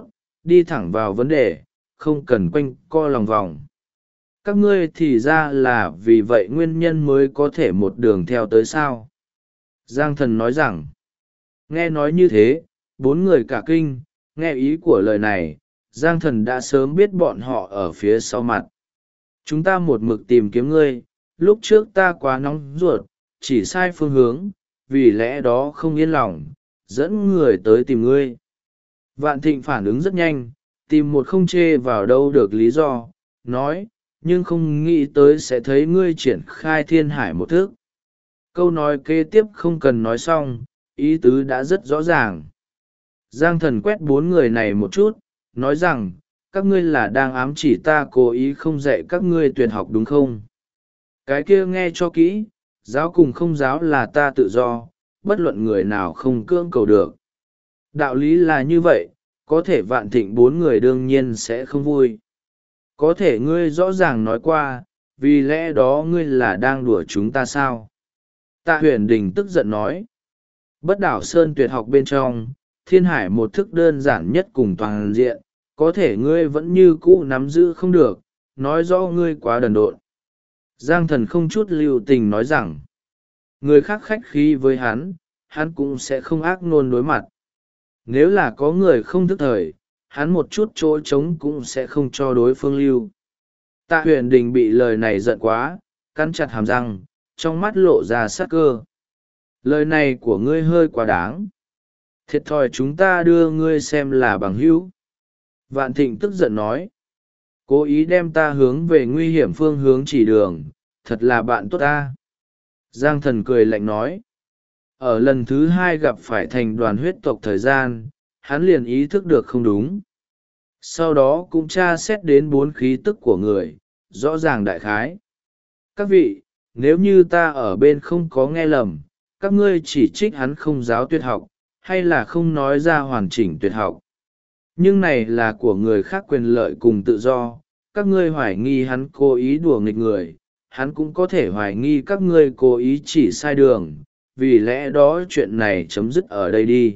đi thẳng vào vấn đề, không cần quanh co lòng vòng. Các ngươi thì ra là vì vậy nguyên nhân mới có thể một đường theo tới sao? Giang thần nói rằng, nghe nói như thế, bốn người cả kinh, nghe ý của lời này, Giang thần đã sớm biết bọn họ ở phía sau mặt. Chúng ta một mực tìm kiếm ngươi, lúc trước ta quá nóng ruột, chỉ sai phương hướng, vì lẽ đó không yên lòng, dẫn người tới tìm ngươi. Vạn Thịnh phản ứng rất nhanh, tìm một không chê vào đâu được lý do, nói, nhưng không nghĩ tới sẽ thấy ngươi triển khai thiên hải một thức. Câu nói kế tiếp không cần nói xong, ý tứ đã rất rõ ràng. Giang thần quét bốn người này một chút, nói rằng, các ngươi là đang ám chỉ ta cố ý không dạy các ngươi tuyệt học đúng không? Cái kia nghe cho kỹ, giáo cùng không giáo là ta tự do, bất luận người nào không cưỡng cầu được. Đạo lý là như vậy, có thể Vạn Thịnh bốn người đương nhiên sẽ không vui. Có thể ngươi rõ ràng nói qua, vì lẽ đó ngươi là đang đùa chúng ta sao? Tạ Huyền Đình tức giận nói. Bất đảo sơn tuyệt học bên trong, thiên hải một thức đơn giản nhất cùng toàn diện, có thể ngươi vẫn như cũ nắm giữ không được, nói rõ ngươi quá đần độn. Giang thần không chút lưu tình nói rằng, người khác khách khí với hắn cũng sẽ không ác nôn đối mặt. Nếu là có người không thức thời, hắn một chút chỗ trống cũng sẽ không cho đối phương lưu. Tạ Huyền Đình bị lời này giận quá, cắn chặt hàm răng, trong mắt lộ ra sát cơ. Lời này của ngươi hơi quá đáng. Thiệt thòi chúng ta đưa ngươi xem là bằng hữu. Vạn Thịnh tức giận nói. Cố ý đem ta hướng về nguy hiểm phương hướng chỉ đường, thật là bạn tốt ta. Giang thần cười lạnh nói. Ở lần thứ hai gặp phải thành đoàn huyết tộc thời gian, hắn liền ý thức được không đúng. Sau đó cũng tra xét đến bốn khí tức của người, rõ ràng đại khái. Các vị, nếu như ta ở bên không có nghe lầm, các ngươi chỉ trích hắn không giáo tuyệt học, hay là không nói ra hoàn chỉnh tuyệt học. Nhưng này là của người khác quyền lợi cùng tự do, các ngươi hoài nghi hắn cố ý đùa nghịch người, hắn cũng có thể hoài nghi các ngươi cố ý chỉ sai đường, vì lẽ đó chuyện này chấm dứt ở đây đi.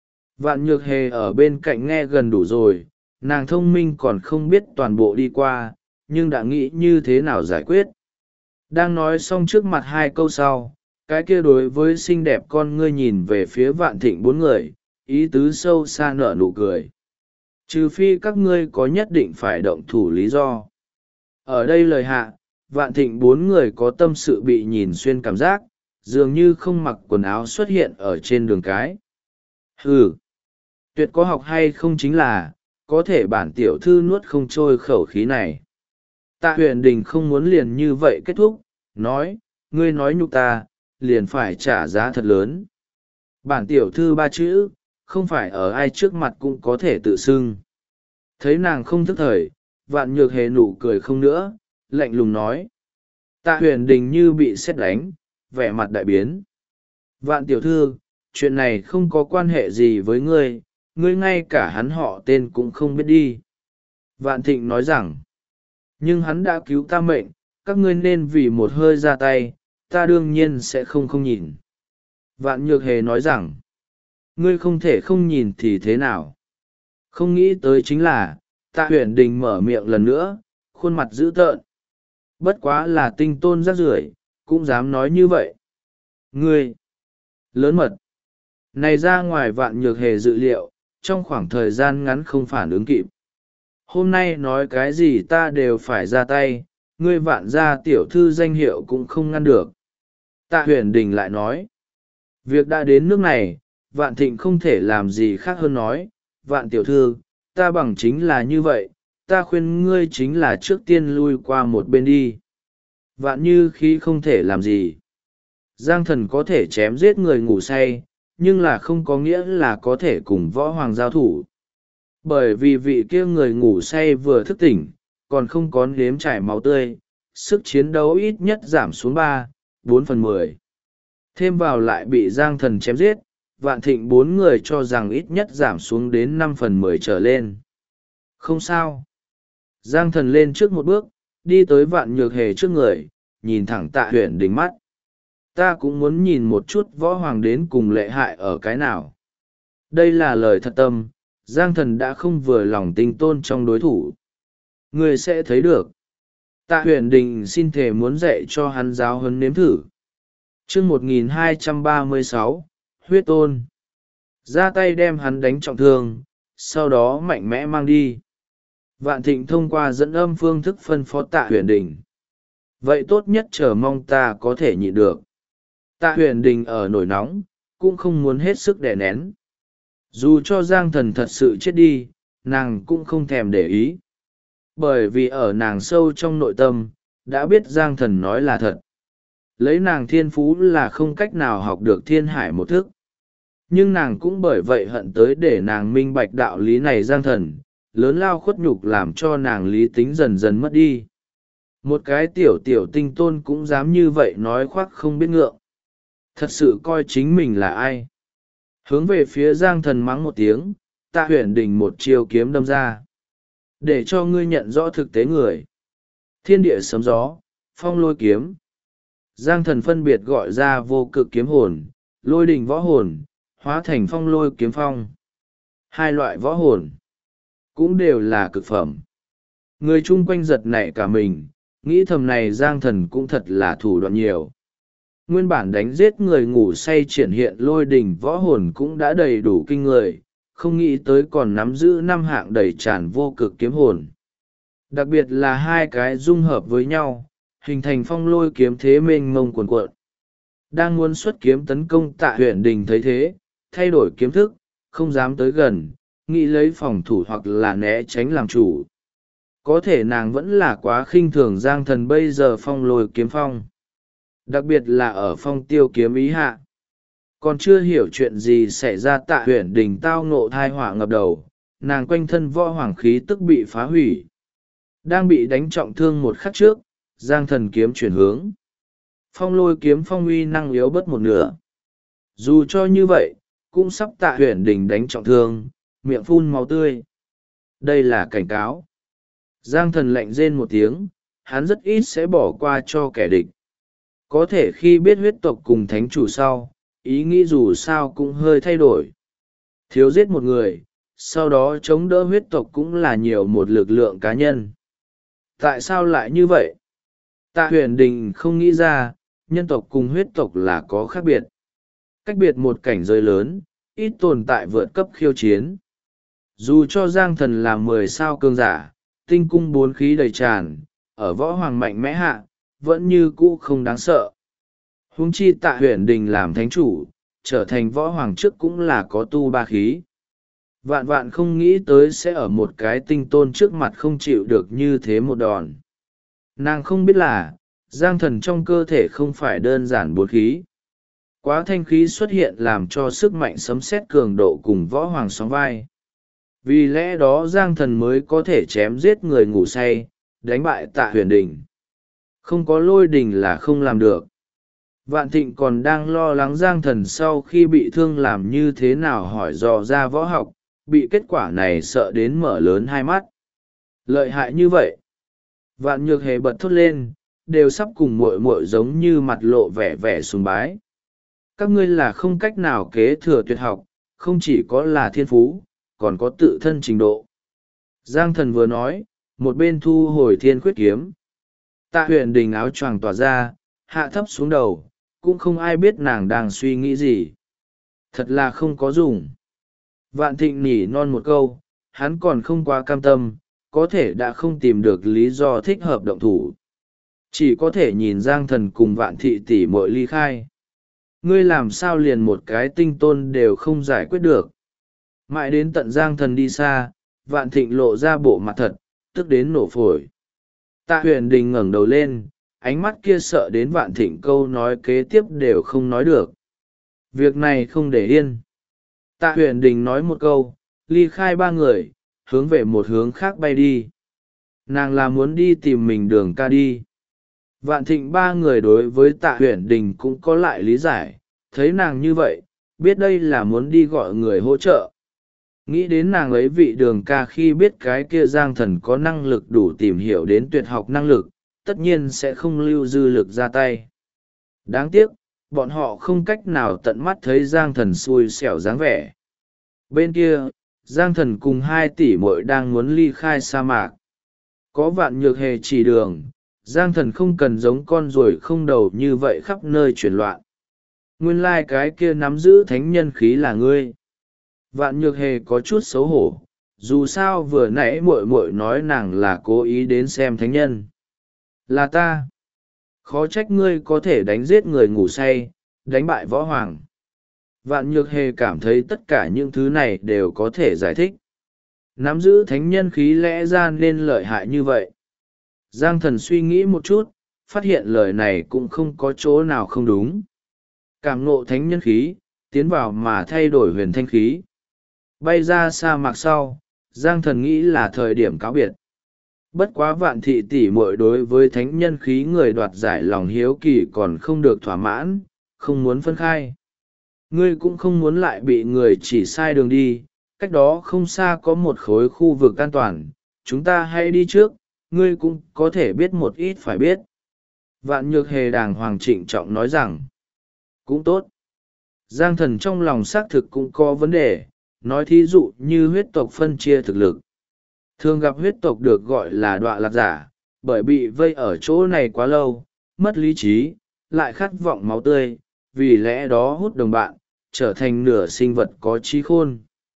Vạn Nhược Hề ở bên cạnh nghe gần đủ rồi, nàng thông minh còn không biết toàn bộ đi qua, nhưng đã nghĩ như thế nào giải quyết. Đang nói xong trước mặt hai câu sau, cái kia đối với xinh đẹp con ngươi nhìn về phía Vạn Thịnh bốn người, ý tứ sâu xa nở nụ cười. Trừ phi các ngươi có nhất định phải động thủ lý do. Ở đây lời hạ, Vạn Thịnh bốn người có tâm sự bị nhìn xuyên cảm giác, dường như không mặc quần áo xuất hiện ở trên đường cái. Hừ, tuyệt có học hay không chính là, có thể bản tiểu thư nuốt không trôi khẩu khí này. Tạ Huyền Đình không muốn liền như vậy kết thúc, nói, ngươi nói nhục ta, liền phải trả giá thật lớn. Bản tiểu thư ba chữ, không phải ở ai trước mặt cũng có thể tự xưng. Thấy nàng không thức thời, Vạn Nhược Hề nụ cười không nữa, lạnh lùng nói. Tạ Huyền Đình như bị sét đánh, vẻ mặt đại biến. Vạn tiểu thư, chuyện này không có quan hệ gì với ngươi, ngươi ngay cả hắn họ tên cũng không biết đi. Vạn Thịnh nói rằng, nhưng hắn đã cứu ta mệnh, các ngươi nên vì một hơi ra tay, ta đương nhiên sẽ không nhìn. Vạn Nhược Hề nói rằng, ngươi không thể không nhìn thì thế nào. Không nghĩ tới chính là, Tạ Huyền Đình mở miệng lần nữa, khuôn mặt dữ tợn. Bất quá là tinh tôn rác rưởi, cũng dám nói như vậy. Ngươi, lớn mật. Này ra ngoài Vạn Nhược Hề dự liệu, trong khoảng thời gian ngắn không phản ứng kịp. Hôm nay nói cái gì ta đều phải ra tay, ngươi Vạn gia tiểu thư danh hiệu cũng không ngăn được. Tạ Huyền Đình lại nói, việc đã đến nước này, Vạn Thịnh không thể làm gì khác hơn nói, Vạn tiểu thư, ta bằng chính là như vậy, ta khuyên ngươi chính là trước tiên lui qua một bên đi. Vạn Như Khí không thể làm gì. Giang thần có thể chém giết người ngủ say, nhưng là không có nghĩa là có thể cùng võ hoàng giao thủ. Bởi vì vị kia người ngủ say vừa thức tỉnh, còn không có nếm trải máu tươi, sức chiến đấu ít nhất giảm xuống 3/4. Thêm vào lại bị Giang thần chém giết, Vạn Thịnh bốn người cho rằng ít nhất giảm xuống đến 5/10 trở lên. Không sao. Giang thần lên trước một bước, đi tới Vạn Nhược Hề trước người, nhìn thẳng Tạ Huyền Đình mắt. Ta cũng muốn nhìn một chút võ hoàng đến cùng lệ hại ở cái nào. Đây là lời thật tâm, Giang Thần đã không vừa lòng tinh tôn trong đối thủ. Ngươi sẽ thấy được. Tạ Huyền Đình xin thề muốn dạy cho hắn giáo huấn nếm thử. Chương 1236, huyết tôn. Ra tay đem hắn đánh trọng thương, sau đó mạnh mẽ mang đi. Vạn Thịnh thông qua dẫn âm phương thức phân phó Tạ Huyền Đình. Vậy tốt nhất chờ mong ta có thể nhịn được. Tạ Huyền Đình ở nổi nóng, cũng không muốn hết sức đè nén. Dù cho Giang Thần thật sự chết đi, nàng cũng không thèm để ý. Bởi vì ở nàng sâu trong nội tâm, đã biết Giang Thần nói là thật. Lấy nàng thiên phú là không cách nào học được thiên hải một thức. Nhưng nàng cũng bởi vậy hận tới để nàng minh bạch đạo lý này. Giang Thần, lớn lao khuất nhục làm cho nàng lý tính dần dần mất đi. Một cái tiểu tiểu tinh tôn cũng dám như vậy nói khoác không biết ngượng. Thật sự coi chính mình là ai. Hướng về phía Giang Thần mắng một tiếng, Tạ Huyền Đình một chiêu kiếm đâm ra. Để cho ngươi nhận rõ thực tế người. Thiên địa sấm gió, phong lôi kiếm. Giang Thần phân biệt gọi ra vô cực kiếm hồn, lôi đình võ hồn, hóa thành phong lôi kiếm phong. Hai loại võ hồn cũng đều là cực phẩm. Người chung quanh giật nảy cả mình, nghĩ thầm này Giang Thần cũng thật là thủ đoạn nhiều. Nguyên bản đánh giết người ngủ say triển hiện lôi đỉnh võ hồn cũng đã đầy đủ kinh người, không nghĩ tới còn nắm giữ 5 hạng đầy tràn vô cực kiếm hồn. Đặc biệt là hai cái dung hợp với nhau, hình thành phong lôi kiếm thế mênh mông cuồn cuộn. Đang muốn xuất kiếm tấn công Tạ Huyền Đình thấy thế, thay đổi kiếm thức, không dám tới gần, nghĩ lấy phòng thủ hoặc là né tránh làm chủ. Có thể nàng vẫn là quá khinh thường Giang Thần bây giờ phong lôi kiếm phong. Đặc biệt là ở phong tiêu kiếm ý hạ. Còn chưa hiểu chuyện gì xảy ra, Tạ Huyền Đình tao ngộ thai họa ngập đầu, nàng quanh thân võ hoàng khí tức bị phá hủy. Đang bị đánh trọng thương một khắc trước, Giang Thần kiếm chuyển hướng. Phong lôi kiếm phong uy năng yếu bớt một nửa. Dù cho như vậy, cũng sắp Tạ Huyền Đình đánh trọng thương, miệng phun máu tươi. Đây là cảnh cáo. Giang Thần lạnh rên một tiếng, hắn rất ít sẽ bỏ qua cho kẻ địch. Có thể khi biết huyết tộc cùng thánh chủ sau, ý nghĩ dù sao cũng hơi thay đổi. Thiếu giết một người, sau đó chống đỡ huyết tộc cũng là nhiều một lực lượng cá nhân. Tại sao lại như vậy? Tạ Huyền Đình không nghĩ ra, nhân tộc cùng huyết tộc là có khác biệt. Cách biệt một cảnh giới lớn, ít tồn tại vượt cấp khiêu chiến. Dù cho Giang Thần là 10 sao cường giả, tinh cung 4 khí đầy tràn, ở võ hoàng mạnh mẽ hạ, vẫn như cũ không đáng sợ. Huống chi Tạ Huyền Đình làm thánh chủ, trở thành võ hoàng trước cũng là có tu 3 khí. Vạn vạn không nghĩ tới sẽ ở một cái tinh tôn trước mặt không chịu được như thế một đòn. Nàng không biết là, Giang Thần trong cơ thể không phải đơn giản 4 khí. Quá thanh khí xuất hiện làm cho sức mạnh sấm sét cường độ cùng võ hoàng sóng vai. Vì lẽ đó Giang Thần mới có thể chém giết người ngủ say, đánh bại Tạ Huyền Đình. Không có lôi đình là không làm được. Vạn Thịnh còn đang lo lắng Giang Thần sau khi bị thương làm như thế nào hỏi dò ra võ học, bị kết quả này sợ đến mở lớn hai mắt. Lợi hại như vậy. Vạn Nhược Hề bật thốt lên, đều sắp cùng muội muội giống như mặt lộ vẻ vẻ sùng bái. Các ngươi là không cách nào kế thừa tuyệt học, không chỉ có là thiên phú, còn có tự thân trình độ. Giang Thần vừa nói, một bên thu hồi thiên khuyết kiếm. Tạ Huyền Đình áo choàng tỏa ra, hạ thấp xuống đầu, cũng không ai biết nàng đang suy nghĩ gì. Thật là không có dùng. Vạn Thịnh nỉ non một câu, hắn còn không quá cam tâm, có thể đã không tìm được lý do thích hợp động thủ. Chỉ có thể nhìn Giang Thần cùng Vạn Thị tỷ muội ly khai. Ngươi làm sao liền một cái tinh tôn đều không giải quyết được. Mãi đến tận Giang Thần đi xa, Vạn Thịnh lộ ra bộ mặt thật, tức đến nổ phổi. Tạ Huyền Đình ngẩng đầu lên, ánh mắt kia sợ đến Vạn Thịnh câu nói kế tiếp đều không nói được. Việc này không để yên. Tạ Huyền Đình nói một câu, ly khai 3 người, hướng về một hướng khác bay đi. Nàng là muốn đi tìm mình Đường Ca đi. Vạn Thịnh 3 người đối với Tạ Huyền Đình cũng có lại lý giải, thấy nàng như vậy, biết đây là muốn đi gọi người hỗ trợ. Nghĩ đến nàng ấy vị Đường Ca khi biết cái kia Giang Thần có năng lực đủ tìm hiểu đến tuyệt học năng lực, tất nhiên sẽ không lưu dư lực ra tay. Đáng tiếc, bọn họ không cách nào tận mắt thấy Giang Thần xui xẻo dáng vẻ. Bên kia, Giang Thần cùng 2 tỷ muội đang muốn ly khai sa mạc. Có Vạn Nhược Hề chỉ đường, Giang Thần không cần giống con ruồi không đầu như vậy khắp nơi chuyển loạn. Nguyên lai cái kia nắm giữ thánh nhân khí là ngươi. Vạn Nhược Hề có chút xấu hổ, dù sao vừa nãy muội muội nói nàng là cố ý đến xem thánh nhân. Là ta. Khó trách ngươi có thể đánh giết người ngủ say, đánh bại võ hoàng. Vạn Nhược Hề cảm thấy tất cả những thứ này đều có thể giải thích. Nắm giữ thánh nhân khí lẽ ra nên lợi hại như vậy. Giang Thần suy nghĩ một chút, phát hiện lời này cũng không có chỗ nào không đúng. Cảm ngộ thánh nhân khí, tiến vào mà thay đổi huyền thanh khí. Bay ra sa mạc sau, Giang Thần nghĩ là thời điểm cáo biệt. Bất quá Vạn thị tỷ muội đối với thánh nhân khí người đoạt giải lòng hiếu kỳ còn không được thỏa mãn, không muốn phân khai. Ngươi cũng không muốn lại bị người chỉ sai đường đi, cách đó không xa có một khối khu vực an toàn, chúng ta hãy đi trước, ngươi cũng có thể biết một ít phải biết. Vạn Nhược Hề đàng hoàng trịnh trọng nói rằng, cũng tốt. Giang Thần trong lòng xác thực cũng có vấn đề, nói thí dụ như huyết tộc phân chia thực lực. Thường gặp huyết tộc được gọi là đọa lạc giả, bởi bị vây ở chỗ này quá lâu, mất lý trí, lại khát vọng máu tươi, vì lẽ đó hút đồng bạn, trở thành nửa sinh vật có trí khôn.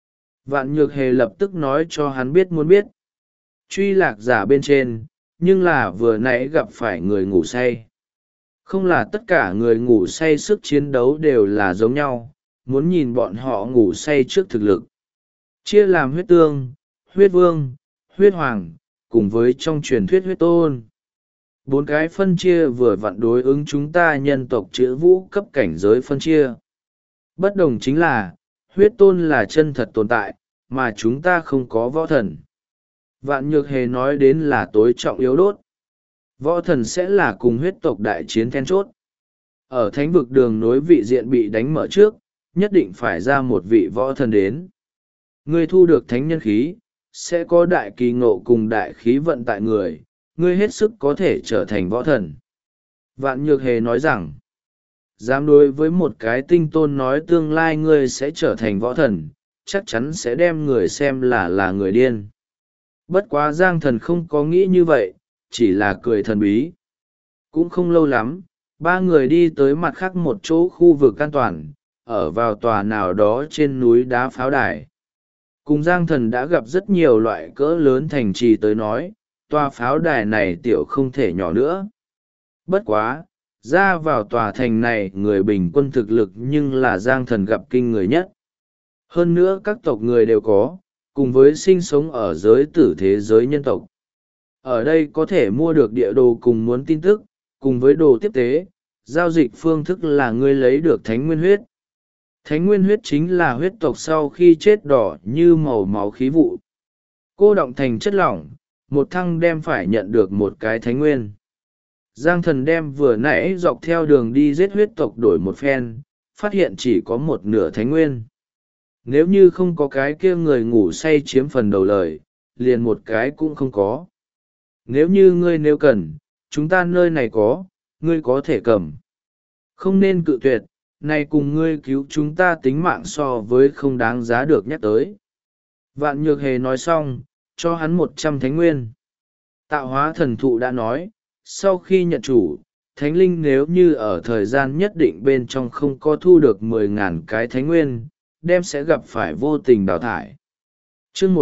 Vạn Nhược Hề lập tức nói cho hắn biết muốn biết. Truy lạc giả bên trên, nhưng là vừa nãy gặp phải người ngủ say. Không là tất cả người ngủ say sức chiến đấu đều là giống nhau, muốn nhìn bọn họ ngủ say trước thực lực. Chia làm huyết tương, huyết vương, huyết hoàng, cùng với trong truyền thuyết huyết tôn. 4 cái phân chia vừa vặn đối ứng chúng ta nhân tộc chữ vũ cấp cảnh giới phân chia. Bất đồng chính là, huyết tôn là chân thật tồn tại, mà chúng ta không có võ thần. Vạn Nhược Hề nói đến là tối trọng yếu đốt. Võ thần sẽ là cùng huyết tộc đại chiến then chốt. Ở thánh vực đường nối vị diện bị đánh mở trước, nhất định phải ra một vị võ thần đến. Ngươi thu được thánh nhân khí, sẽ có đại kỳ ngộ cùng đại khí vận tại người, ngươi hết sức có thể trở thành võ thần. Vạn Nhược Hề nói rằng, dám đối với một cái tinh tôn nói tương lai ngươi sẽ trở thành võ thần, chắc chắn sẽ đem người xem là người điên. Bất quá Giang Thần không có nghĩ như vậy, chỉ là cười thần bí. Cũng không lâu lắm, 3 người đi tới mặt khác một chỗ khu vực an toàn, ở vào tòa nào đó trên núi đá pháo đài. Cùng Giang Thần đã gặp rất nhiều loại cỡ lớn thành trì tới nói, tòa pháo đài này tiểu không thể nhỏ nữa. Bất quá, ra vào tòa thành này người bình quân thực lực nhưng là Giang Thần gặp kinh người nhất. Hơn nữa các tộc người đều có, cùng với sinh sống ở giới tử thế giới nhân tộc. Ở đây có thể mua được địa đồ cùng muốn tin tức, cùng với đồ tiếp tế, giao dịch phương thức là ngươi lấy được thánh nguyên huyết. Thánh nguyên huyết chính là huyết tộc sau khi chết đỏ như màu máu khí vụ. Cô động thành chất lỏng, một thăng đem phải nhận được một cái thánh nguyên. Giang Thần đem vừa nãy dọc theo đường đi giết huyết tộc đổi một phen, phát hiện chỉ có một nửa thánh nguyên. Nếu như không có cái kia người ngủ say chiếm phần đầu lời, liền một cái cũng không có. Nếu như ngươi nếu cần, chúng ta nơi này có, ngươi có thể cầm. Không nên cự tuyệt, này cùng ngươi cứu chúng ta tính mạng so với không đáng giá được nhắc tới. Vạn Nhược Hề nói xong, cho hắn 100 thánh nguyên. Tạo hóa thần thụ đã nói, sau khi nhận chủ, thánh linh nếu như ở thời gian nhất định bên trong không có thu được 10.000 cái thánh nguyên, đem sẽ gặp phải vô tình đào thải. Chương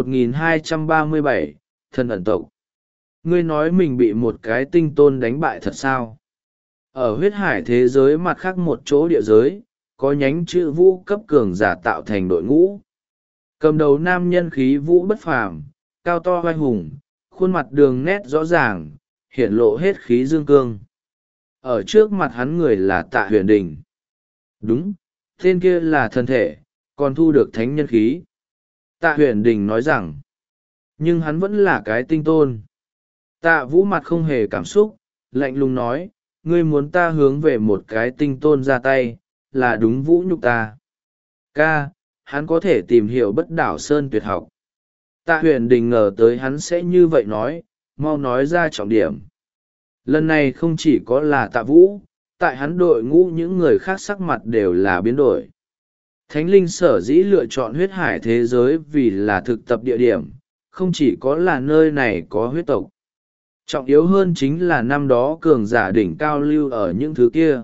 1237, thần ẩn tộc. Ngươi nói mình bị một cái tinh tôn đánh bại thật sao? Ở huyết hải thế giới mặt khác một chỗ địa giới, có nhánh chữ vũ cấp cường giả tạo thành đội ngũ. Cầm đầu nam nhân khí vũ bất phàm, cao to vai hùng, khuôn mặt đường nét rõ ràng, hiển lộ hết khí dương cương. Ở trước mặt hắn người là Tạ Huyền Đình. Đúng, tên kia là thân thể, còn thu được thánh nhân khí. Tạ Huyền Đình nói rằng, nhưng hắn vẫn là cái tinh tôn. Tạ Vũ mặt không hề cảm xúc, lạnh lùng nói, ngươi muốn ta hướng về một cái tinh tôn ra tay, là đúng vũ nhục ta. Ca, hắn có thể tìm hiểu bất đảo sơn tuyệt học. Tạ Huyền Đình ngờ tới hắn sẽ như vậy nói, mau nói ra trọng điểm. Lần này không chỉ có là Tạ Vũ, tại hắn đội ngũ những người khác sắc mặt đều là biến đổi. Thánh linh sở dĩ lựa chọn huyết hải thế giới vì là thực tập địa điểm, không chỉ có là nơi này có huyết tộc. Trọng yếu hơn chính là năm đó cường giả đỉnh cao lưu ở những thứ kia.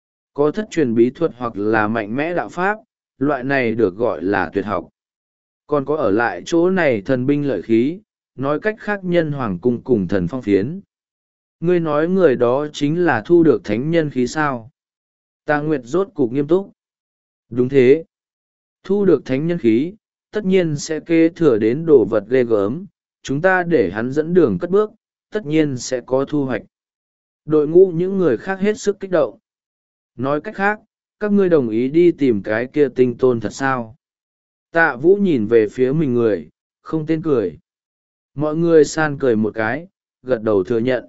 Có thất truyền bí thuật hoặc là mạnh mẽ đạo pháp, loại này được gọi là tuyệt học. Còn có ở lại chỗ này thần binh lợi khí, nói cách khác nhân hoàng cung cùng thần phong phiến. Ngươi nói người đó chính là thu được thánh nhân khí sao? Tà Nguyệt rốt cục nghiêm túc. Đúng thế. Thu được thánh nhân khí, tất nhiên sẽ kế thừa đến đồ vật ghê gớm, chúng ta để hắn dẫn đường cất bước, tất nhiên sẽ có thu hoạch. Đội ngũ những người khác hết sức kích động. Nói cách khác, các ngươi đồng ý đi tìm cái kia tinh tôn thật sao? Tạ Vũ nhìn về phía mình người, không tên cười. Mọi người san cười một cái, gật đầu thừa nhận.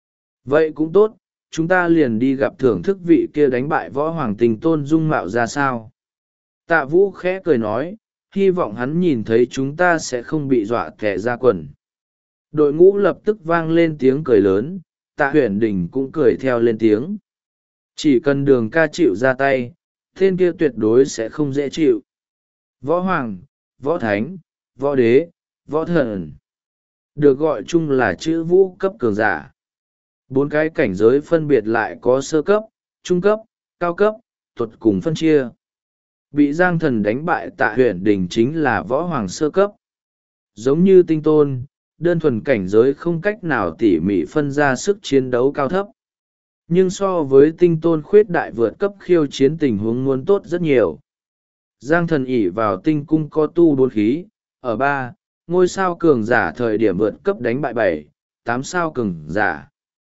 Vậy cũng tốt, chúng ta liền đi gặp thưởng thức vị kia đánh bại võ hoàng tinh tôn dung mạo ra sao. Tạ Vũ khẽ cười nói, hy vọng hắn nhìn thấy chúng ta sẽ không bị dọa kẻ ra quần. Đội ngũ lập tức vang lên tiếng cười lớn, Tạ Huyền Đình cũng cười theo lên tiếng. Chỉ cần Đường ca chịu ra tay, tên kia tuyệt đối sẽ không dễ chịu. Võ hoàng, võ thánh, võ đế, võ thần, được gọi chung là chữ vũ cấp cường giả. 4 cái cảnh giới phân biệt lại có sơ cấp, trung cấp, cao cấp, tuột cùng phân chia. Bị Giang Thần đánh bại Tạ Huyền Đình chính là võ hoàng sơ cấp. Giống như tinh tôn, đơn thuần cảnh giới không cách nào tỉ mỉ phân ra sức chiến đấu cao thấp. Nhưng so với tinh tôn khuyết đại vượt cấp khiêu chiến tình huống muốn tốt rất nhiều. Giang Thần ỷ vào tinh cung có tu 4 khí, ở 3, ngôi sao cường giả thời điểm vượt cấp đánh bại 7, 8 sao cường giả.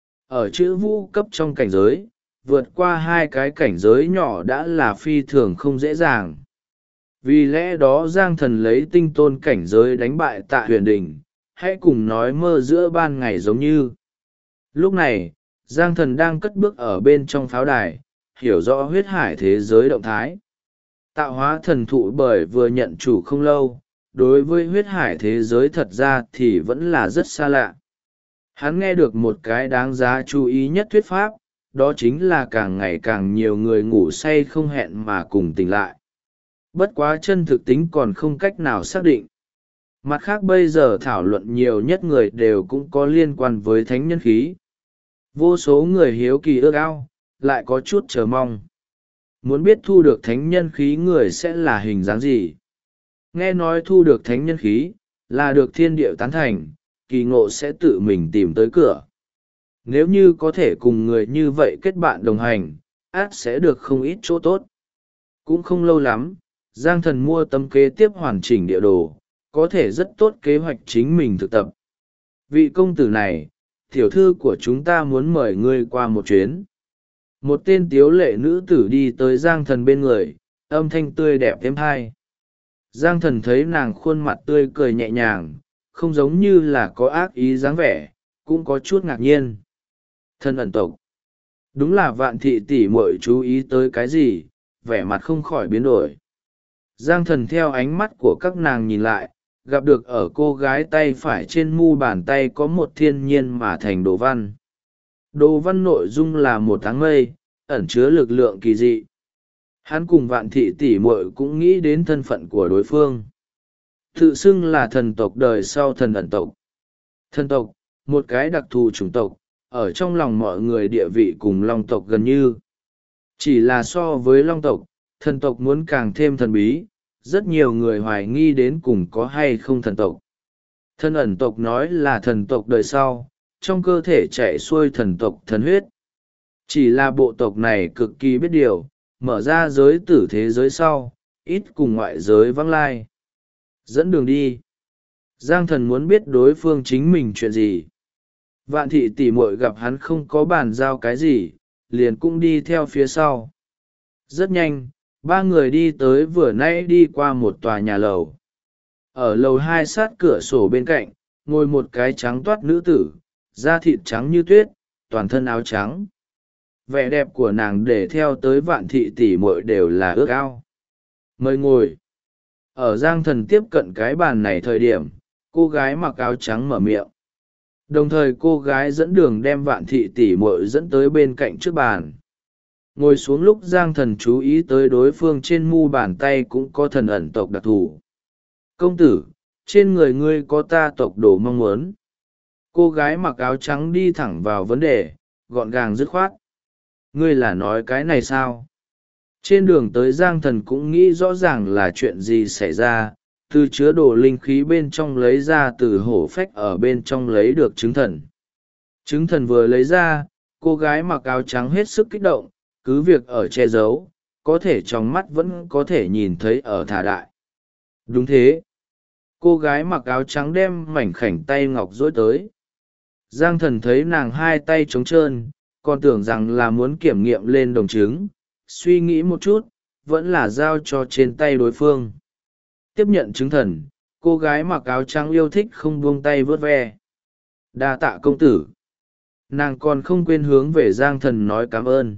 Ở chữ vũ cấp trong cảnh giới, vượt qua 2 cái cảnh giới nhỏ đã là phi thường không dễ dàng. Vì lẽ đó Giang Thần lấy tinh tôn cảnh giới đánh bại Tạ Huyền Đình, hãy cùng nói mơ giữa ban ngày giống như. Lúc này, Giang Thần đang cất bước ở bên trong pháo đài, hiểu rõ huyết hải thế giới động thái. Tạo hóa thần thụ bởi vừa nhận chủ không lâu, đối với huyết hải thế giới thật ra thì vẫn là rất xa lạ. Hắn nghe được một cái đáng giá chú ý nhất thuyết pháp, đó chính là càng ngày càng nhiều người ngủ say không hẹn mà cùng tỉnh lại. Bất quá chân thực tính còn không cách nào xác định. Mặt khác bây giờ thảo luận nhiều nhất người đều cũng có liên quan với thánh nhân khí. Vô số người hiếu kỳ ước ao, lại có chút chờ mong. Muốn biết thu được thánh nhân khí người sẽ là hình dáng gì? Nghe nói thu được thánh nhân khí, là được thiên địa tán thành, kỳ ngộ sẽ tự mình tìm tới cửa. Nếu như có thể cùng người như vậy kết bạn đồng hành, át sẽ được không ít chỗ tốt. Cũng không lâu lắm, Giang Thần mua tấm kế tiếp hoàn chỉnh địa đồ, có thể rất tốt kế hoạch chính mình thực tập. Vị công tử này, tiểu thư của chúng ta muốn mời ngươi qua một chuyến. Một tên tiếu lệ nữ tử đi tới Giang Thần bên người, âm thanh tươi đẹp êm hai. Giang Thần thấy nàng khuôn mặt tươi cười nhẹ nhàng, không giống như là có ác ý dáng vẻ, cũng có chút ngạc nhiên. Thân ẩn tộc. Đúng là Vạn thị tỷ muội chú ý tới cái gì, vẻ mặt không khỏi biến đổi. Giang Thần theo ánh mắt của các nàng nhìn lại, gặp được ở cô gái tay phải trên mu bàn tay có một thiên nhiên mà thành đồ văn. Đồ văn nội dung là một áng mây, ẩn chứa lực lượng kỳ dị. Hắn cùng Vạn thị tỷ muội cũng nghĩ đến thân phận của đối phương. Tự xưng là thần tộc đời sau thần ẩn tộc. Thần tộc, một cái đặc thù chủng tộc, ở trong lòng mọi người địa vị cùng long tộc gần như. Chỉ là so với long tộc, thần tộc muốn càng thêm thần bí, rất nhiều người hoài nghi đến cùng có hay không thần tộc. Thần ẩn tộc nói là thần tộc đời sau, trong cơ thể chạy xuôi thần tộc thần huyết. Chỉ là bộ tộc này cực kỳ biết điều, mở ra giới tử thế giới sau, ít cùng ngoại giới vắng lai. Dẫn đường đi. Giang Thần muốn biết đối phương chính mình chuyện gì. Vạn thị tỷ muội gặp hắn không có bàn giao cái gì, liền cũng đi theo phía sau. Rất nhanh, 3 người đi tới vừa nãy đi qua một tòa nhà lầu. Ở lầu 2 sát cửa sổ bên cạnh, ngồi một cái trắng toát nữ tử, da thịt trắng như tuyết, toàn thân áo trắng. Vẻ đẹp của nàng để theo tới Vạn thị tỷ muội đều là ước ao. Mời ngồi. Ở Giang Thần tiếp cận cái bàn này thời điểm, cô gái mặc áo trắng mở miệng. Đồng thời cô gái dẫn đường đem Vạn thị tỷ muội dẫn tới bên cạnh trước bàn. ngồi xuống lúc Giang Thần chú ý tới đối phương trên mu bàn tay cũng có thần ẩn tộc đặc thù. Công tử, trên người ngươi có ta tộc đồ mong muốn. Cô gái mặc áo trắng đi thẳng vào vấn đề, gọn gàng dứt khoát. Ngươi là nói cái này sao? Trên đường tới Giang Thần cũng nghĩ rõ ràng là chuyện gì xảy ra, từ chứa đồ linh khí bên trong lấy ra, từ hổ phách ở bên trong lấy được trứng thần. Trứng thần vừa lấy ra, cô gái mặc áo trắng hết sức kích động, cứ việc ở che giấu, có thể trong mắt vẫn có thể nhìn thấy ở thả đại. Đúng thế. Cô gái mặc áo trắng đem mảnh khảnh tay ngọc dối tới. Giang Thần thấy nàng hai tay trống trơn, còn tưởng rằng là muốn kiểm nghiệm lên đồng trứng, suy nghĩ một chút, vẫn là giao cho trên tay đối phương. Tiếp nhận trứng thần, cô gái mặc áo trắng yêu thích không buông tay vớt ve. Đa tạ công tử. Nàng còn không quên hướng về Giang Thần nói cảm ơn.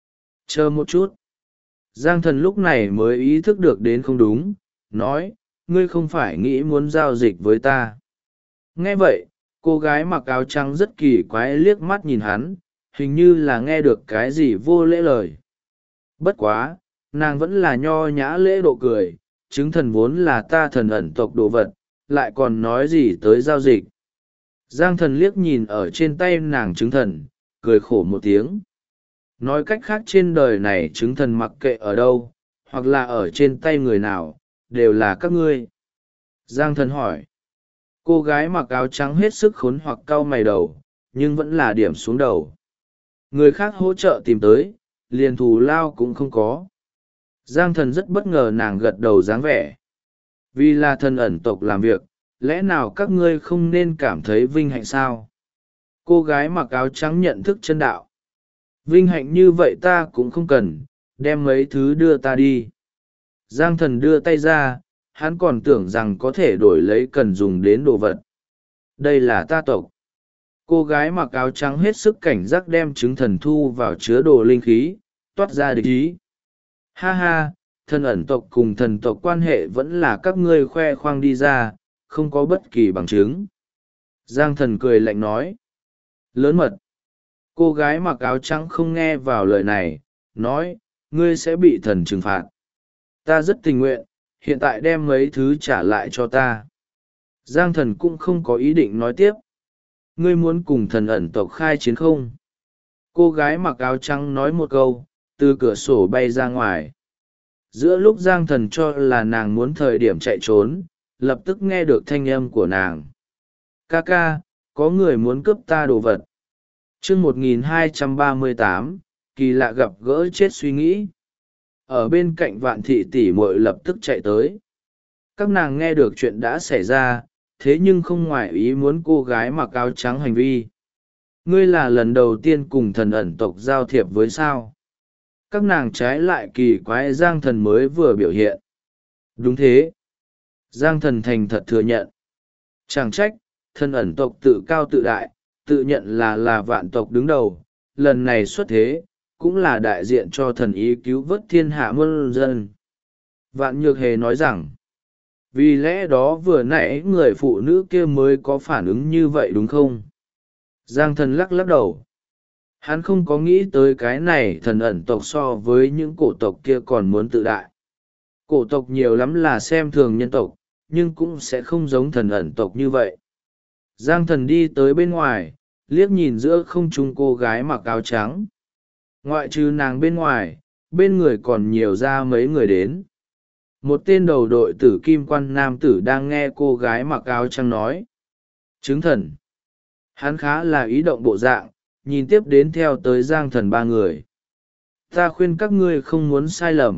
Chờ một chút. Giang Thần lúc này mới ý thức được đến không đúng, nói, ngươi không phải nghĩ muốn giao dịch với ta. Nghe vậy, cô gái mặc áo trắng rất kỳ quái liếc mắt nhìn hắn, hình như là nghe được cái gì vô lễ lời. Bất quá, nàng vẫn là nho nhã lễ độ cười, chứng thần vốn là ta thần ẩn tộc đồ vật, lại còn nói gì tới giao dịch. Giang Thần liếc nhìn ở trên tay nàng chứng thần, cười khổ một tiếng. Nói cách khác trên đời này chứng thần mặc kệ ở đâu, hoặc là ở trên tay người nào, đều là các ngươi. Giang Thần hỏi. Cô gái mặc áo trắng hết sức khốn hoặc cau mày đầu, nhưng vẫn là điểm xuống đầu. Người khác hỗ trợ tìm tới, liền thù lao cũng không có. Giang Thần rất bất ngờ nàng gật đầu dáng vẻ. Vì là thần ẩn tộc làm việc, lẽ nào các ngươi không nên cảm thấy vinh hạnh sao? Cô gái mặc áo trắng nhận thức chân đạo. Vinh hạnh như vậy ta cũng không cần, đem mấy thứ đưa ta đi. Giang Thần đưa tay ra, hắn còn tưởng rằng có thể đổi lấy cần dùng đến đồ vật. Đây là ta tộc. Cô gái mặc áo trắng hết sức cảnh giác đem trứng thần thu vào chứa đồ linh khí, toát ra địch ý. Ha ha, thần ẩn tộc cùng thần tộc quan hệ vẫn là các ngươi khoe khoang đi ra, không có bất kỳ bằng chứng. Giang Thần cười lạnh nói. Lớn mật. Cô gái mặc áo trắng không nghe vào lời này, nói, ngươi sẽ bị thần trừng phạt. Ta rất tình nguyện, hiện tại đem mấy thứ trả lại cho ta. Giang Thần cũng không có ý định nói tiếp. Ngươi muốn cùng thần ẩn tộc khai chiến không? Cô gái mặc áo trắng nói một câu, từ cửa sổ bay ra ngoài. Giữa lúc Giang Thần cho là nàng muốn thời điểm chạy trốn, lập tức nghe được thanh âm của nàng. Ca ca, có người muốn cướp ta đồ vật. Chương 1238, kỳ lạ gặp gỡ chết suy nghĩ. Ở bên cạnh Vạn thị tỷ muội lập tức chạy tới. Các nàng nghe được chuyện đã xảy ra, thế nhưng không ngoại ý muốn cô gái mặc áo trắng hành vi. Ngươi là lần đầu tiên cùng thần ẩn tộc giao thiệp với sao? Các nàng trái lại kỳ quái Giang Thần mới vừa biểu hiện. Đúng thế. Giang Thần thành thật thừa nhận. Chẳng trách, thần ẩn tộc tự cao tự đại, tự nhận là vạn tộc đứng đầu, lần này xuất thế, cũng là đại diện cho thần ý cứu vớt thiên hạ muôn dân. Vạn Nhược Hề nói rằng, vì lẽ đó vừa nãy người phụ nữ kia mới có phản ứng như vậy đúng không? Giang Thần lắc lắc đầu. Hắn không có nghĩ tới cái này thần ẩn tộc so với những cổ tộc kia còn muốn tự đại. Cổ tộc nhiều lắm là xem thường nhân tộc, nhưng cũng sẽ không giống thần ẩn tộc như vậy. Giang Thần đi tới bên ngoài, liếc nhìn giữa không trung cô gái mặc áo trắng. Ngoại trừ nàng bên ngoài, bên người còn nhiều ra mấy người đến. Một tên đầu đội tử kim quan nam tử đang nghe cô gái mặc áo trắng nói. Chứng thần. Hắn khá là ý động bộ dạng, nhìn tiếp đến theo tới Giang Thần ba người. Ta khuyên các ngươi không muốn sai lầm.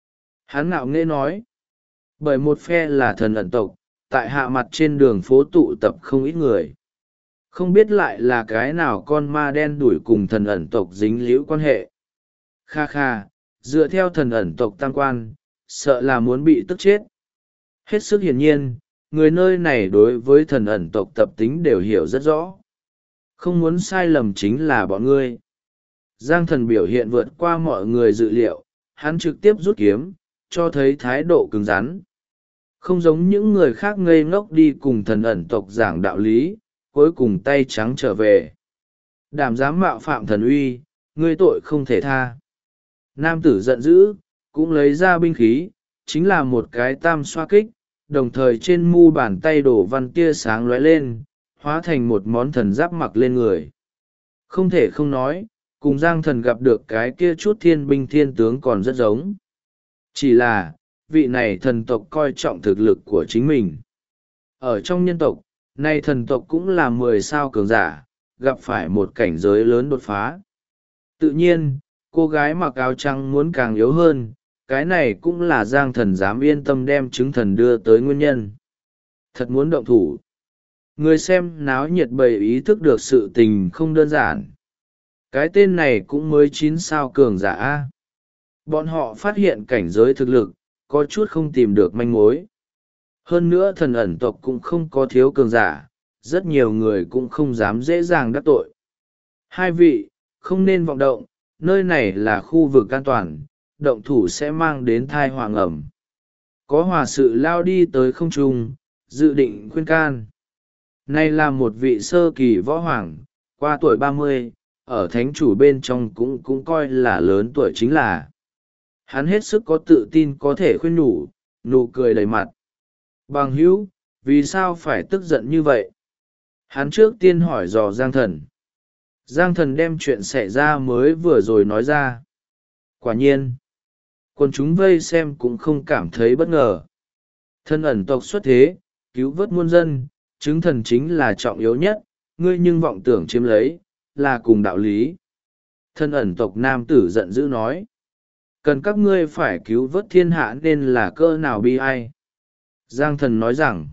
Hắn ngạo nghễ nói. Bởi một phe là thần ẩn tộc, tại hạ mặt trên đường phố tụ tập không ít người. Không biết lại là cái nào con ma đen đuổi cùng thần ẩn tộc dính líu quan hệ. Kha kha, dựa theo thần ẩn tộc tam quan, sợ là muốn bị tức chết. Hết sức hiển nhiên, người nơi này đối với thần ẩn tộc tập tính đều hiểu rất rõ. Không muốn sai lầm chính là bọn ngươi. Giang Thần biểu hiện vượt qua mọi người dự liệu, hắn trực tiếp rút kiếm, cho thấy thái độ cứng rắn. Không giống những người khác ngây ngốc đi cùng thần ẩn tộc giảng đạo lý, cuối cùng tay trắng trở về. Đảm dám mạo phạm thần uy, ngươi tội không thể tha. Nam tử giận dữ, cũng lấy ra binh khí, chính là một cái tam xoa kích, đồng thời trên mu bàn tay đổ văn tia sáng lóe lên, hóa thành một món thần giáp mặc lên người. Không thể không nói, cùng Giang Thần gặp được cái kia chút thiên binh thiên tướng còn rất giống. Chỉ là, vị này thần tộc coi trọng thực lực của chính mình. Ở trong nhân tộc, nay thần tộc cũng là 10 sao cường giả, gặp phải một cảnh giới lớn đột phá. Tự nhiên, cô gái mặc áo trắng muốn càng yếu hơn, cái này cũng là Giang Thần dám yên tâm đem chứng thần đưa tới nguyên nhân. Thật muốn động thủ. Người xem náo nhiệt bày ý thức được sự tình không đơn giản. Cái tên này cũng mới 9 sao cường giả A. Bọn họ phát hiện cảnh giới thực lực, có chút không tìm được manh mối. Hơn nữa thần ẩn tộc cũng không có thiếu cường giả, rất nhiều người cũng không dám dễ dàng đắc tội. Hai vị, không nên vọng động, nơi này là khu vực an toàn, động thủ sẽ mang đến thai hoàng ẩm. Có hòa sự lao đi tới không trung, dự định khuyên can. Này là một vị sơ kỳ võ hoàng, qua tuổi 30, ở thánh chủ bên trong cũng coi là lớn tuổi chính là. Hắn hết sức có tự tin có thể khuyên nhủ, nụ cười đầy mặt. Bằng hữu, vì sao phải tức giận như vậy? Hắn trước tiên hỏi dò Giang Thần. Giang Thần đem chuyện xảy ra mới vừa rồi nói ra. Quả nhiên, quần chúng vây xem cũng không cảm thấy bất ngờ. Thân ẩn tộc xuất thế, cứu vớt muôn dân, chứng thần chính là trọng yếu nhất, ngươi nhưng vọng tưởng chiếm lấy, là cùng đạo lý. Thân ẩn tộc nam tử giận dữ nói. Cần các ngươi phải cứu vớt thiên hạ nên là cỡ nào bi ai. Giang Thần nói rằng,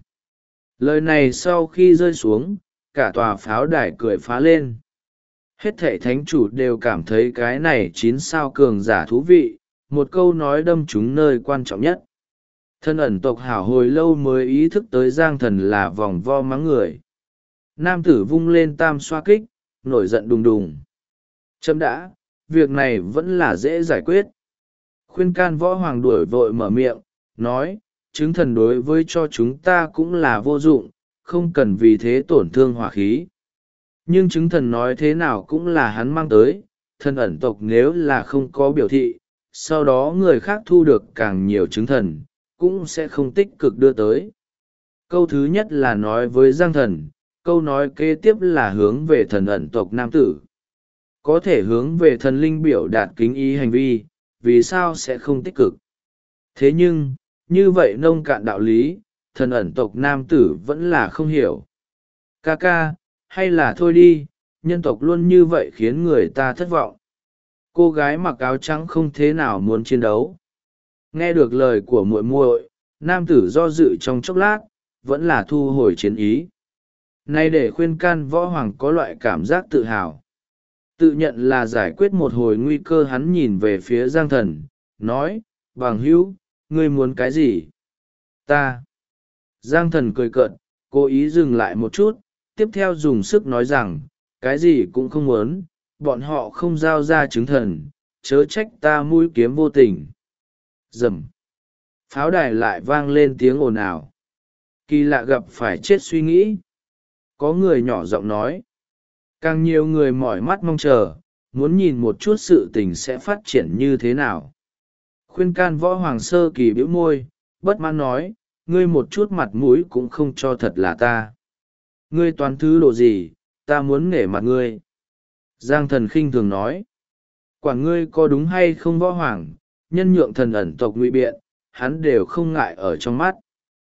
lời này sau khi rơi xuống, cả tòa pháo đài cười phá lên. Hết thảy thánh chủ đều cảm thấy cái này 9 sao cường giả thú vị, một câu nói đâm trúng nơi quan trọng nhất. Thân ẩn tộc hảo hồi lâu mới ý thức tới Giang Thần là vòng vo mắng người. Nam tử vung lên tam xoa kích, nổi giận đùng đùng. Chấm đã, việc này vẫn là dễ giải quyết. Khuyên can võ hoàng đuổi vội mở miệng, nói, chứng thần đối với cho chúng ta cũng là vô dụng, không cần vì thế tổn thương hỏa khí. Nhưng chứng thần nói thế nào cũng là hắn mang tới, thân ẩn tộc nếu là không có biểu thị, sau đó người khác thu được càng nhiều chứng thần, cũng sẽ không tích cực đưa tới. Câu thứ nhất là nói với Giang Thần, câu nói kế tiếp là hướng về thần ẩn tộc nam tử. Có thể hướng về thần linh biểu đạt kính ý hành vi, vì sao sẽ không tích cực. Thế nhưng, như vậy nông cạn đạo lý, thần ẩn tộc nam tử vẫn là không hiểu. Ca ca, hay là thôi đi, nhân tộc luôn như vậy khiến người ta thất vọng. Cô gái mặc áo trắng không thế nào muốn chiến đấu. Nghe được lời của muội muội, nam tử do dự trong chốc lát, vẫn là thu hồi chiến ý. Nay để khuyên can võ hoàng có loại cảm giác tự hào. Tự nhận là giải quyết một hồi nguy cơ, hắn nhìn về phía Giang Thần, nói, bằng hữu, ngươi muốn cái gì? Ta. Giang Thần cười cợt, cố ý dừng lại một chút, tiếp theo dùng sức nói rằng, cái gì cũng không muốn, bọn họ không giao ra chứng thần, chớ trách ta mũi kiếm vô tình. Rầm. Pháo đài lại vang lên tiếng ồn ào. Kỳ lạ gặp phải chết suy nghĩ. Có người nhỏ giọng nói. Càng nhiều người mỏi mắt mong chờ, muốn nhìn một chút sự tình sẽ phát triển như thế nào. Khuyên can võ hoàng sơ kỳ bĩu môi, bất mãn nói, ngươi một chút mặt mũi cũng không cho thật là ta. Ngươi toán thứ đồ gì, ta muốn nể mặt ngươi. Giang Thần khinh thường nói. Quản ngươi có đúng hay không võ hoàng, nhân nhượng thần ẩn tộc ngụy biện, hắn đều không ngại ở trong mắt.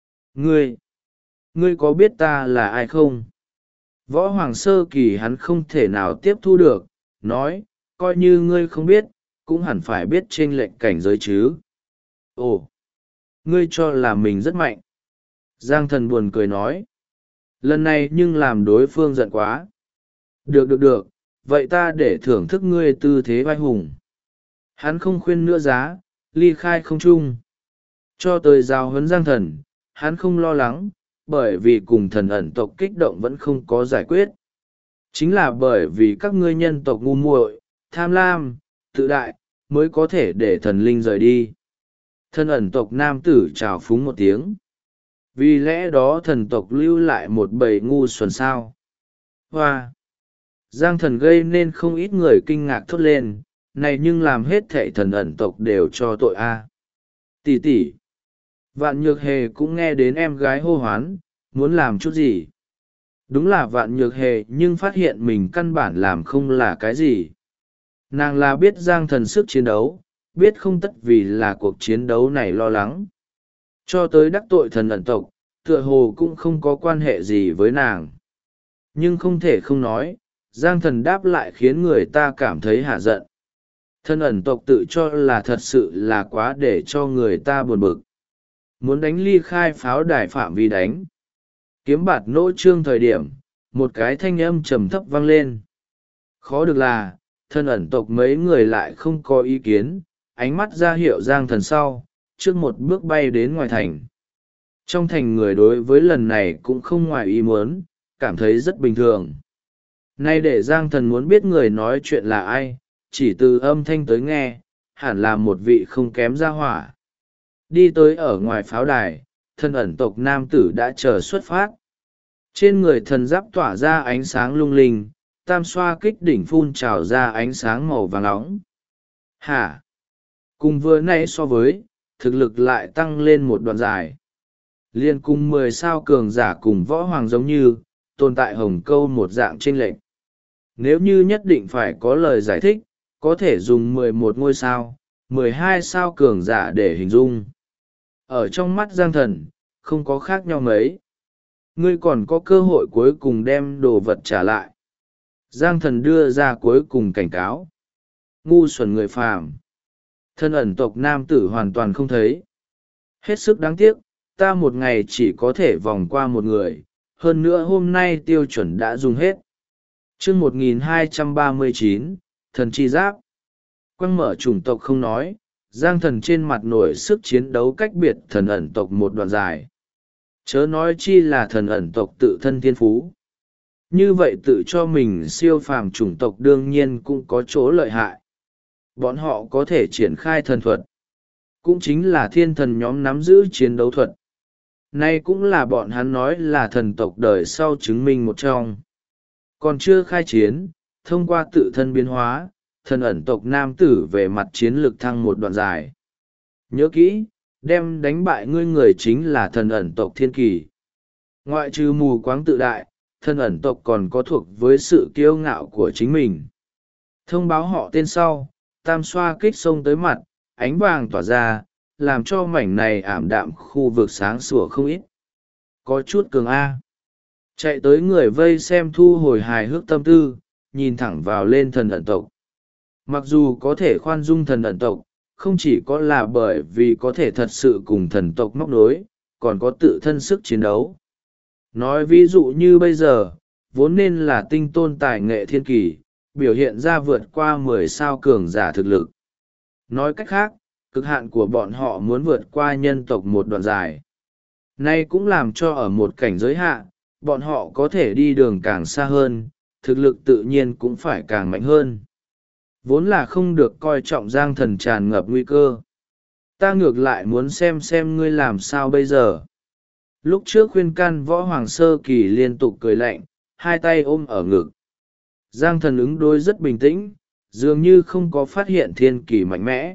Ngươi có biết ta là ai không? Võ hoàng sơ kỳ hắn không thể nào tiếp thu được, nói, coi như ngươi không biết, cũng hẳn phải biết chênh lệch cảnh giới chứ. Ồ, ngươi cho là mình rất mạnh. Giang Thần buồn cười nói. Lần này nhưng làm đối phương giận quá. Được, vậy ta để thưởng thức ngươi tư thế vai hùng. Hắn không khuyên nữa giá, ly khai không chung. Cho tới giao huấn Giang Thần, hắn không lo lắng, bởi vì cùng thần ẩn tộc kích động vẫn không có giải quyết. Chính là bởi vì các ngươi nhân tộc ngu muội, tham lam, tự đại, mới có thể để thần linh rời đi. Thần ẩn tộc nam tử trào phúng một tiếng. Vì lẽ đó thần tộc lưu lại một bầy ngu xuẩn sao. Hoa! Giang Thần gây nên không ít người kinh ngạc thốt lên, này nhưng làm hết thệ thần ẩn tộc đều cho tội a. Tỷ tỷ. Vạn Nhược Hề cũng nghe đến em gái hô hoán, muốn làm chút gì. Đúng là Vạn Nhược Hề nhưng phát hiện mình căn bản làm không là cái gì. Nàng là biết Giang Thần sức chiến đấu, biết không tất vì là cuộc chiến đấu này lo lắng. Cho tới đắc tội thần ẩn tộc, tựa hồ cũng không có quan hệ gì với nàng. Nhưng không thể không nói, Giang Thần đáp lại khiến người ta cảm thấy hả giận. Thần ẩn tộc tự cho là thật sự là quá để cho người ta buồn bực. Muốn đánh ly khai pháo đài phạm vi đánh. Kiếm bạt nỗ trương thời điểm, một cái thanh âm trầm thấp vang lên. Khó được là, thần ẩn tộc mấy người lại không có ý kiến, ánh mắt ra hiệu Giang Thần sau, trước một bước bay đến ngoài thành. Trong thành người đối với lần này cũng không ngoài ý muốn, cảm thấy rất bình thường. Nay để Giang Thần muốn biết người nói chuyện là ai, chỉ từ âm thanh tới nghe, hẳn là một vị không kém gia hỏa. Đi tới ở ngoài pháo đài, thần ẩn tộc nam tử đã chờ xuất phát. Trên người thần giáp tỏa ra ánh sáng lung linh, tam xoa kích đỉnh phun trào ra ánh sáng màu vàng nóng. Hả? Cùng vừa nãy so với, thực lực lại tăng lên một đoạn dài. Liên cùng 10 sao cường giả cùng võ hoàng giống như, tồn tại hồng câu một dạng chênh lệch. Nếu như nhất định phải có lời giải thích, có thể dùng 11 ngôi sao, 12 sao cường giả để hình dung. Ở trong mắt Giang Thần, không có khác nhau mấy. Ngươi còn có cơ hội cuối cùng đem đồ vật trả lại. Giang Thần đưa ra cuối cùng cảnh cáo. Ngu xuẩn người phàm. Thân ẩn tộc nam tử hoàn toàn không thấy. Hết sức đáng tiếc, ta một ngày chỉ có thể vòng qua một người, hơn nữa hôm nay tiêu chuẩn đã dùng hết. chương 1239, thần chi giáp. Quăng mở chủng tộc không nói, Giang Thần trên mặt nổi sức chiến đấu cách biệt thần ẩn tộc một đoạn dài. Chớ nói chi là thần ẩn tộc tự thân thiên phú. Như vậy tự cho mình siêu phàm chủng tộc đương nhiên cũng có chỗ lợi hại. Bọn họ có thể triển khai thần thuật. Cũng chính là thiên thần nhóm nắm giữ chiến đấu thuật. Nay cũng là bọn hắn nói là thần tộc đời sau chứng minh một trong. Còn chưa khai chiến, thông qua tự thân biến hóa, thần ẩn tộc nam tử về mặt chiến lược thăng một đoạn dài. Nhớ kỹ, đem đánh bại ngươi người chính là thần ẩn tộc thiên kỳ. Ngoại trừ mù quáng tự đại, thần ẩn tộc còn có thuộc với sự kiêu ngạo của chính mình. Thông báo họ tên sau, tam xoa kích xông tới mặt, ánh vàng tỏa ra, làm cho mảnh này ảm đạm khu vực sáng sủa không ít. Có chút cường A. Chạy tới người vây xem thu hồi hài hước tâm tư, nhìn thẳng vào lên thần ẩn tộc. Mặc dù có thể khoan dung thần ẩn tộc, không chỉ có là bởi vì có thể thật sự cùng thần tộc móc nối, còn có tự thân sức chiến đấu. Nói ví dụ như bây giờ, vốn nên là tinh tôn tài nghệ thiên kỳ, biểu hiện ra vượt qua 10 sao cường giả thực lực. Nói cách khác, cực hạn của bọn họ muốn vượt qua nhân tộc một đoạn dài. Nay cũng làm cho ở một cảnh giới hạn, bọn họ có thể đi đường càng xa hơn, thực lực tự nhiên cũng phải càng mạnh hơn. Vốn là không được coi trọng Giang Thần tràn ngập nguy cơ. Ta ngược lại muốn xem ngươi làm sao bây giờ. Lúc trước khuyên can võ hoàng sơ kỳ liên tục cười lạnh, hai tay ôm ở ngực. Giang Thần ứng đối rất bình tĩnh, dường như không có phát hiện thiên kỳ mạnh mẽ.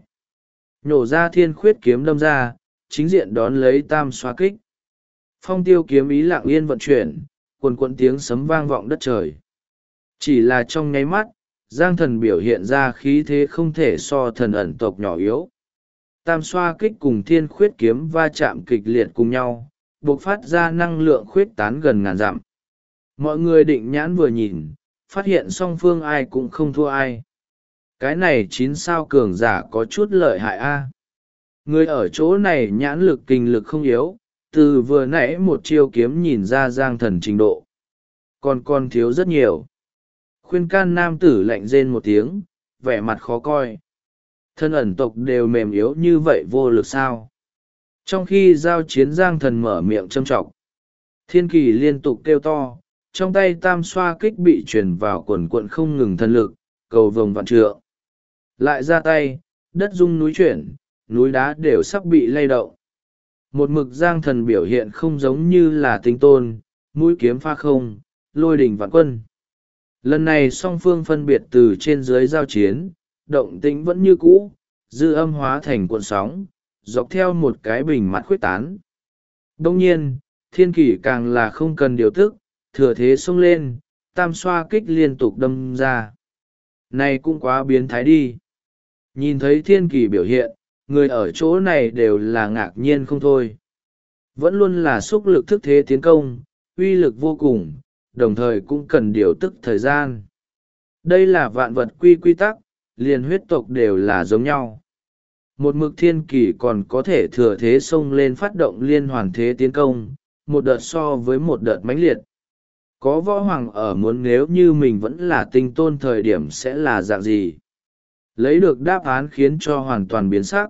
Nhổ ra thiên khuyết kiếm đâm ra, chính diện đón lấy tam xoa kích. Phong tiêu kiếm ý lặng yên vận chuyển, quần quận tiếng sấm vang vọng đất trời. Chỉ là trong nháy mắt, Giang Thần biểu hiện ra khí thế không thể so thần ẩn tộc nhỏ yếu. Tam xoa kích cùng thiên khuyết kiếm va chạm kịch liệt cùng nhau, bộc phát ra năng lượng khuyết tán gần ngàn dặm. Mọi người định nhãn vừa nhìn, phát hiện song phương ai cũng không thua ai. Cái này 9 sao cường giả có chút lợi hại a. Người ở chỗ này nhãn lực kinh lực không yếu, từ vừa nãy một chiêu kiếm nhìn ra Giang Thần trình độ. Còn thiếu rất nhiều. Khuyên can nam tử lạnh rên một tiếng, vẻ mặt khó coi. Thân ẩn tộc đều mềm yếu như vậy vô lực sao. Trong khi giao chiến Giang Thần mở miệng châm trọng, thiên kỳ liên tục kêu to, trong tay tam xoa kích bị truyền vào quần quận không ngừng thần lực, cầu vồng vạn trượng. Lại ra tay, đất rung núi chuyển, núi đá đều sắp bị lay động. Một mực Giang Thần biểu hiện không giống như là tinh tôn, mũi kiếm pha không, lôi đỉnh vạn quân. Lần này song phương phân biệt từ trên dưới giao chiến, động tĩnh vẫn như cũ, dư âm hóa thành cuộn sóng, dọc theo một cái bình mặt khuếch tán. Đông nhiên, thiên kỷ càng là không cần điều tức, thừa thế xông lên, tam xoa kích liên tục đâm ra. Này cũng quá biến thái đi. Nhìn thấy thiên kỷ biểu hiện, người ở chỗ này đều là ngạc nhiên không thôi. Vẫn luôn là xúc lực thức thế tiến công, uy lực vô cùng, đồng thời cũng cần điều tức thời gian. Đây là vạn vật quy tắc, liền huyết tộc đều là giống nhau. Một mực thiên kỷ còn có thể thừa thế xông lên phát động liên hoàn thế tiến công, một đợt so với một đợt mãnh liệt. Có võ hoàng ở muốn nếu như mình vẫn là tinh tôn thời điểm sẽ là dạng gì? Lấy được đáp án khiến cho hoàn toàn biến sắc.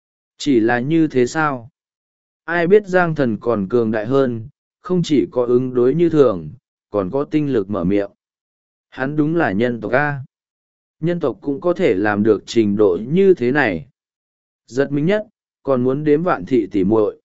Chỉ là như thế sao? Ai biết Giang Thần còn cường đại hơn, không chỉ có ứng đối như thường, còn có tinh lực mở miệng. Hắn đúng là nhân tộc A. Nhân tộc cũng có thể làm được trình độ như thế này. Giật mình nhất, còn muốn đếm vạn thị tỉ muội.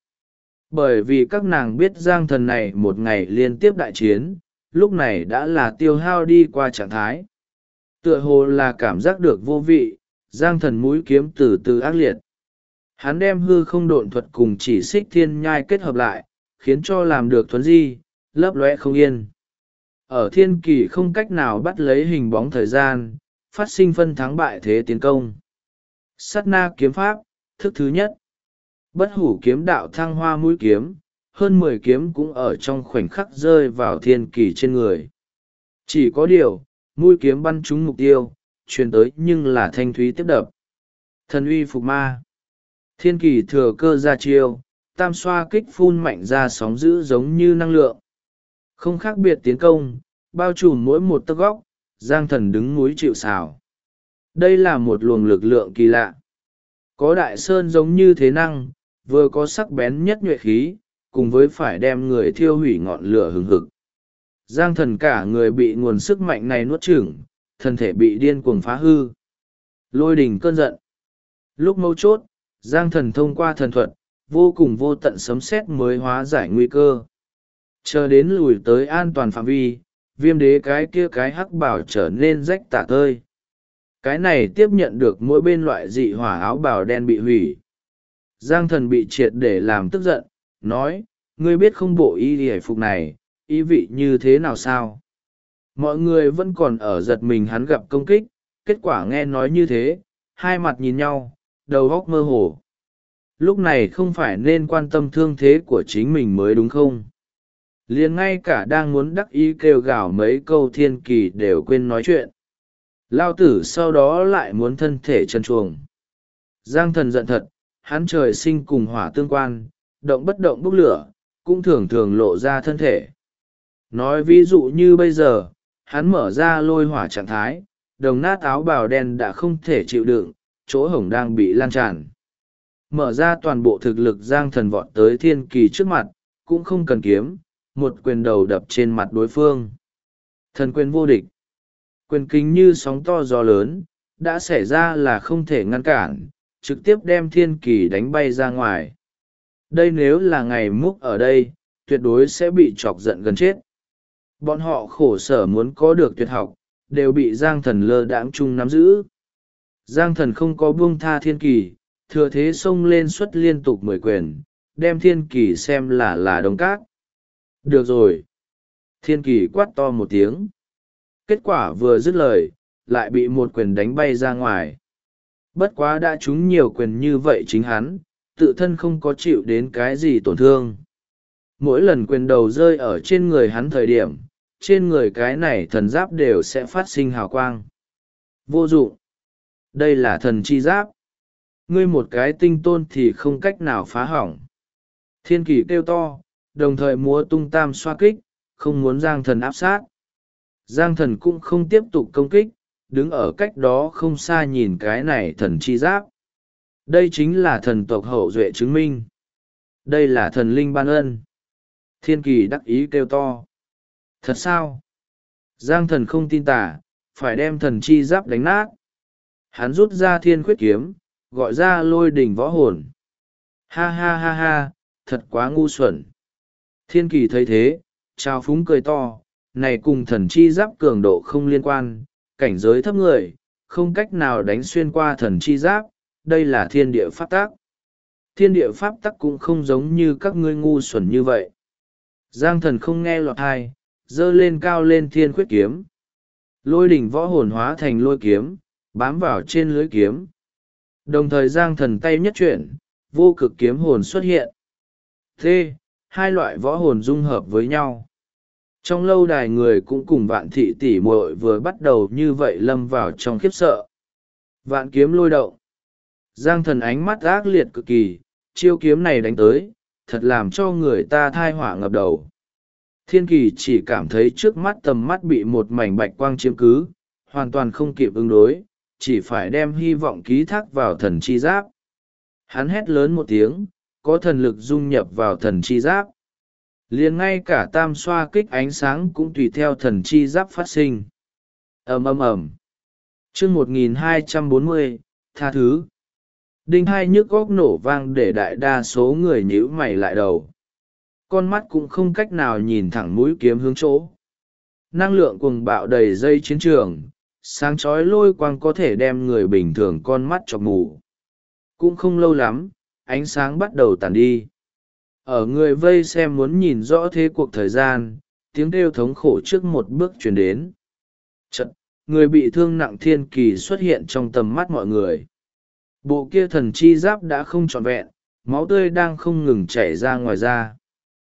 Bởi vì các nàng biết Giang Thần này một ngày liên tiếp đại chiến, lúc này đã là tiêu hao đi qua trạng thái. Tựa hồ là cảm giác được vô vị, Giang Thần mũi kiếm từ từ ác liệt. Hắn đem hư không độn thuật cùng chỉ xích thiên nhai kết hợp lại, khiến cho làm được thuấn di, lấp lóe không yên. Ở thiên kỳ không cách nào bắt lấy hình bóng thời gian, phát sinh phân thắng bại thế tiến công. Sát na kiếm pháp, thức thứ nhất. Bất hủ kiếm đạo thăng hoa mũi kiếm, hơn 10 kiếm cũng ở trong khoảnh khắc rơi vào thiên kỳ trên người. Chỉ có điều, mũi kiếm bắn trúng mục tiêu, truyền tới nhưng là thanh thúy tiếp đập. Thần uy phục ma. Thiên kỳ thừa cơ ra chiêu, tam xoa kích phun mạnh ra sóng dữ giống như năng lượng. Không khác biệt tiến công, bao trùm mỗi một tấc góc, Giang Thần đứng núi chịu sào. Đây là một luồng lực lượng kỳ lạ. Có đại sơn giống như thế năng, vừa có sắc bén nhất nhuệ khí, cùng với phải đem người thiêu hủy ngọn lửa hừng hực. Giang Thần cả người bị nguồn sức mạnh này nuốt chửng, thân thể bị điên cuồng phá hư. Lôi đình cơn giận. Lúc mấu chốt, Giang Thần thông qua thần thuật, vô cùng vô tận sấm sét mới hóa giải nguy cơ. Chờ đến lùi tới an toàn phạm vi, viêm đế cái kia cái hắc bảo trở nên rách tả tơi. Cái này tiếp nhận được mỗi bên loại dị hỏa áo bào đen bị hủy. Giang Thần bị triệt để làm tức giận, nói, ngươi biết không bộ y hề phục này, ý vị như thế nào sao? Mọi người vẫn còn ở giật mình hắn gặp công kích, kết quả nghe nói như thế, hai mặt nhìn nhau, đầu óc mơ hồ. Lúc này không phải nên quan tâm thương thế của chính mình mới đúng không? Liền ngay cả đang muốn đắc ý kêu gào mấy câu thiên kỳ đều quên nói chuyện. Lao tử sau đó lại muốn thân thể chân chuồng. Giang Thần giận thật, hắn trời sinh cùng hỏa tương quan, động bất động bốc lửa, cũng thường thường lộ ra thân thể. Nói ví dụ như bây giờ, hắn mở ra lôi hỏa trạng thái, đồng nát áo bào đen đã không thể chịu đựng, chỗ hổng đang bị lan tràn. Mở ra toàn bộ thực lực Giang Thần vọt tới thiên kỳ trước mặt, cũng không cần kiếm, một quyền đầu đập trên mặt đối phương. Thần quyền vô địch. Quyền kính như sóng to gió lớn, đã xảy ra là không thể ngăn cản, trực tiếp đem thiên kỳ đánh bay ra ngoài. Đây nếu là ngày múc ở đây, tuyệt đối sẽ bị chọc giận gần chết. Bọn họ khổ sở muốn có được tuyệt học, đều bị Giang Thần lơ đãng chung nắm giữ. Giang Thần không có buông tha thiên kỳ, thừa thế xông lên xuất liên tục 10 quyền, đem thiên kỳ xem là đống cát. Được rồi. Thiên kỳ quát to một tiếng. Kết quả vừa dứt lời, lại bị một quyền đánh bay ra ngoài. Bất quá đã trúng nhiều quyền như vậy chính hắn, tự thân không có chịu đến cái gì tổn thương. Mỗi lần quyền đầu rơi ở trên người hắn thời điểm, trên người cái này thần giáp đều sẽ phát sinh hào quang. Vô dụng. Đây là thần chi giáp. Ngươi một cái tinh tôn thì không cách nào phá hỏng. Thiên kỳ kêu to, đồng thời múa tung tam xoa kích, không muốn Giang Thần áp sát. Giang Thần cũng không tiếp tục công kích, đứng ở cách đó không xa nhìn cái này thần chi giáp. Đây chính là thần tộc hậu duệ chứng minh. Đây là thần linh ban ân. Thiên kỳ đắc ý kêu to. Thật sao? Giang Thần không tin tả, phải đem thần chi giáp đánh nát. Hắn rút ra thiên khuyết kiếm, gọi ra lôi đỉnh võ hồn. Ha ha ha ha, thật quá ngu xuẩn. Thiên kỳ thấy thế, trao phúng cười to, này cùng thần chi giáp cường độ không liên quan, cảnh giới thấp người, không cách nào đánh xuyên qua thần chi giáp, đây là thiên địa pháp tắc. Thiên địa pháp tắc cũng không giống như các ngươi ngu xuẩn như vậy. Giang thần không nghe lọt tai, giơ lên cao lên thiên khuyết kiếm. Lôi đỉnh võ hồn hóa thành lôi kiếm, bám vào trên lưới kiếm. Đồng thời giang thần tay nhất chuyển, vô cực kiếm hồn xuất hiện. Thế, hai loại võ hồn dung hợp với nhau. Trong lâu đài người cũng cùng vạn thị tỷ muội vừa bắt đầu như vậy lâm vào trong khiếp sợ. Vạn kiếm lôi động. Giang thần ánh mắt ác liệt cực kỳ, chiêu kiếm này đánh tới, thật làm cho người ta thai họa ngập đầu. Thiên kỳ chỉ cảm thấy trước mắt tầm mắt bị một mảnh bạch quang chiếm cứ, hoàn toàn không kịp ứng đối, chỉ phải đem hy vọng ký thác vào thần chi giáp. Hắn hét lớn một tiếng, có thần lực dung nhập vào thần chi giáp. Liền ngay cả tam xoa kích ánh sáng cũng tùy theo thần chi giáp phát sinh. Ầm ầm ầm. Chương 1240, tha thứ. Đinh hai nhức góc nổ vang để đại đa số người nhíu mày lại đầu. Con mắt cũng không cách nào nhìn thẳng mũi kiếm hướng chỗ. Năng lượng cuồng bạo đầy dây chiến trường, sáng chói lôi quang có thể đem người bình thường con mắt chọc mù. Cũng không lâu lắm, ánh sáng bắt đầu tàn đi. Ở người vây xem muốn nhìn rõ thế cuộc thời gian, tiếng kêu thống khổ trước một bước truyền đến. Chật, người bị thương nặng thiên kỳ xuất hiện trong tầm mắt mọi người. Bộ kia thần chi giáp đã không trọn vẹn, máu tươi đang không ngừng chảy ra ngoài da.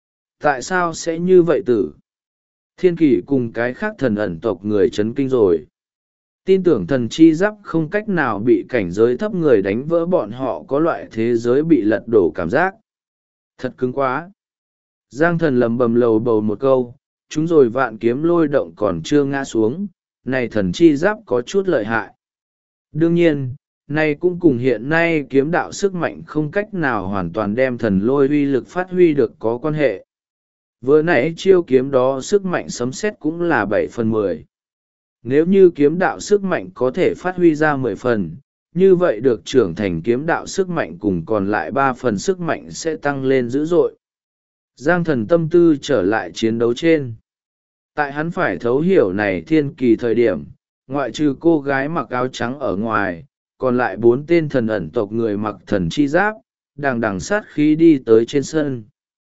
Tại sao sẽ như vậy tử? Thiên kỳ cùng cái khác thần ẩn tộc người chấn kinh rồi. Tin tưởng thần chi giáp không cách nào bị cảnh giới thấp người đánh vỡ, bọn họ có loại thế giới bị lật đổ cảm giác. Thật cứng quá. Giang thần lầm bầm lầu bầu một câu, chúng rồi vạn kiếm lôi động còn chưa ngã xuống, này thần chi giáp có chút lợi hại. Đương nhiên, này cũng cùng hiện nay kiếm đạo sức mạnh không cách nào hoàn toàn đem thần lôi uy lực phát huy được có quan hệ. Vừa nãy chiêu kiếm đó sức mạnh sấm sét cũng là 7/10. Nếu như kiếm đạo sức mạnh có thể phát huy ra 10 phần, như vậy được trưởng thành kiếm đạo sức mạnh cùng còn lại 3 phần sức mạnh sẽ tăng lên dữ dội. Giang thần tâm tư trở lại chiến đấu trên. Tại hắn phải thấu hiểu này thiên kỳ thời điểm, ngoại trừ cô gái mặc áo trắng ở ngoài, còn lại 4 tên thần ẩn tộc người mặc thần chi giáp, đằng đằng sát khí đi tới trên sân.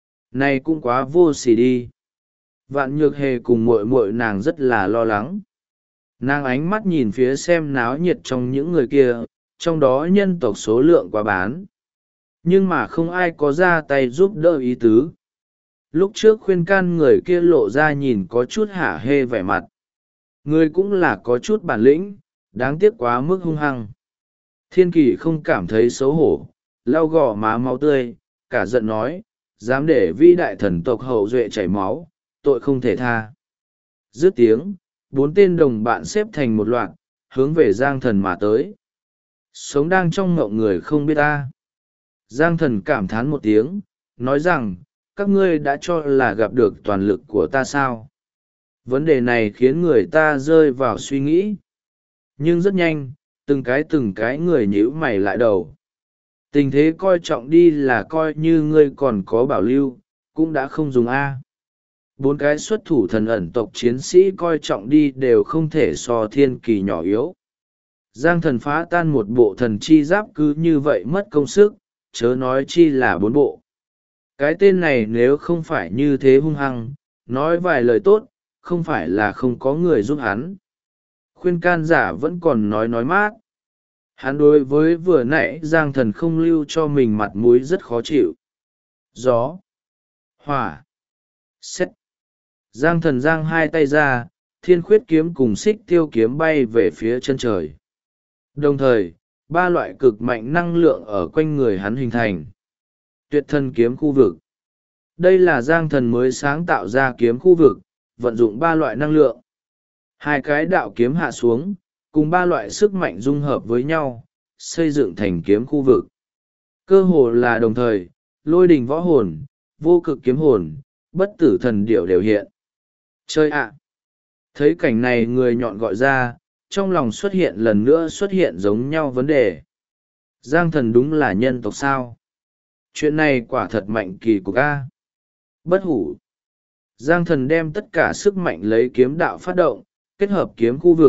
Này cũng quá vô sỉ đi. Vạn nhược hề cùng muội muội nàng rất là lo lắng. Nàng ánh mắt nhìn phía xem náo nhiệt trong những người kia, trong đó nhân tộc số lượng quá bán. Nhưng mà không ai có ra tay giúp đỡ ý tứ. Lúc trước khuyên can người kia lộ ra nhìn có chút hả hê vẻ mặt. Người cũng là có chút bản lĩnh, đáng tiếc quá mức hung hăng. Thiên kỳ không cảm thấy xấu hổ, lau gò má máu tươi, cả giận nói, dám để vĩ đại thần tộc hậu duệ chảy máu, tội không thể tha. Dứt tiếng, 4 tên đồng bạn xếp thành một loạt, hướng về Giang thần mà tới. Sống đang trong mộng người không biết ta. Giang thần cảm thán một tiếng, nói rằng, các ngươi đã cho là gặp được toàn lực của ta sao? Vấn đề này khiến người ta rơi vào suy nghĩ. Nhưng rất nhanh, từng cái người nhíu mày lại đầu. Tình thế coi trọng đi là coi như ngươi còn có bảo lưu, cũng đã không dùng A. 4 cái xuất thủ thần ẩn tộc chiến sĩ coi trọng đi đều không thể so thiên kỳ nhỏ yếu. Giang thần phá tan một bộ thần chi giáp cứ như vậy mất công sức, chớ nói chi là 4 bộ. Cái tên này nếu không phải như thế hung hăng, nói vài lời tốt, không phải là không có người giúp hắn. Khuyên can giả vẫn còn nói mát. Hắn đối với vừa nãy Giang thần không lưu cho mình mặt mũi rất khó chịu. Gió, hỏa, sét. Giang thần giang hai tay ra, thiên khuyết kiếm cùng xích tiêu kiếm bay về phía chân trời. Đồng thời, 3 loại cực mạnh năng lượng ở quanh người hắn hình thành. Tuyệt thần kiếm khu vực. Đây là Giang thần mới sáng tạo ra kiếm khu vực, vận dụng 3 loại năng lượng. 2 cái đạo kiếm hạ xuống, cùng 3 loại sức mạnh dung hợp với nhau, xây dựng thành kiếm khu vực. Cơ hồ là đồng thời, lôi đình võ hồn, vô cực kiếm hồn, bất tử thần điệu đều hiện. Chơi ạ! Thấy cảnh này người nhọn gọi ra, trong lòng lần nữa xuất hiện giống nhau vấn đề. Giang thần đúng là nhân tộc sao? Chuyện này quả thật mạnh kỳ cục a. Bất hủ. Giang thần đem tất cả sức mạnh lấy kiếm đạo phát động, kết hợp kiếm khu vực,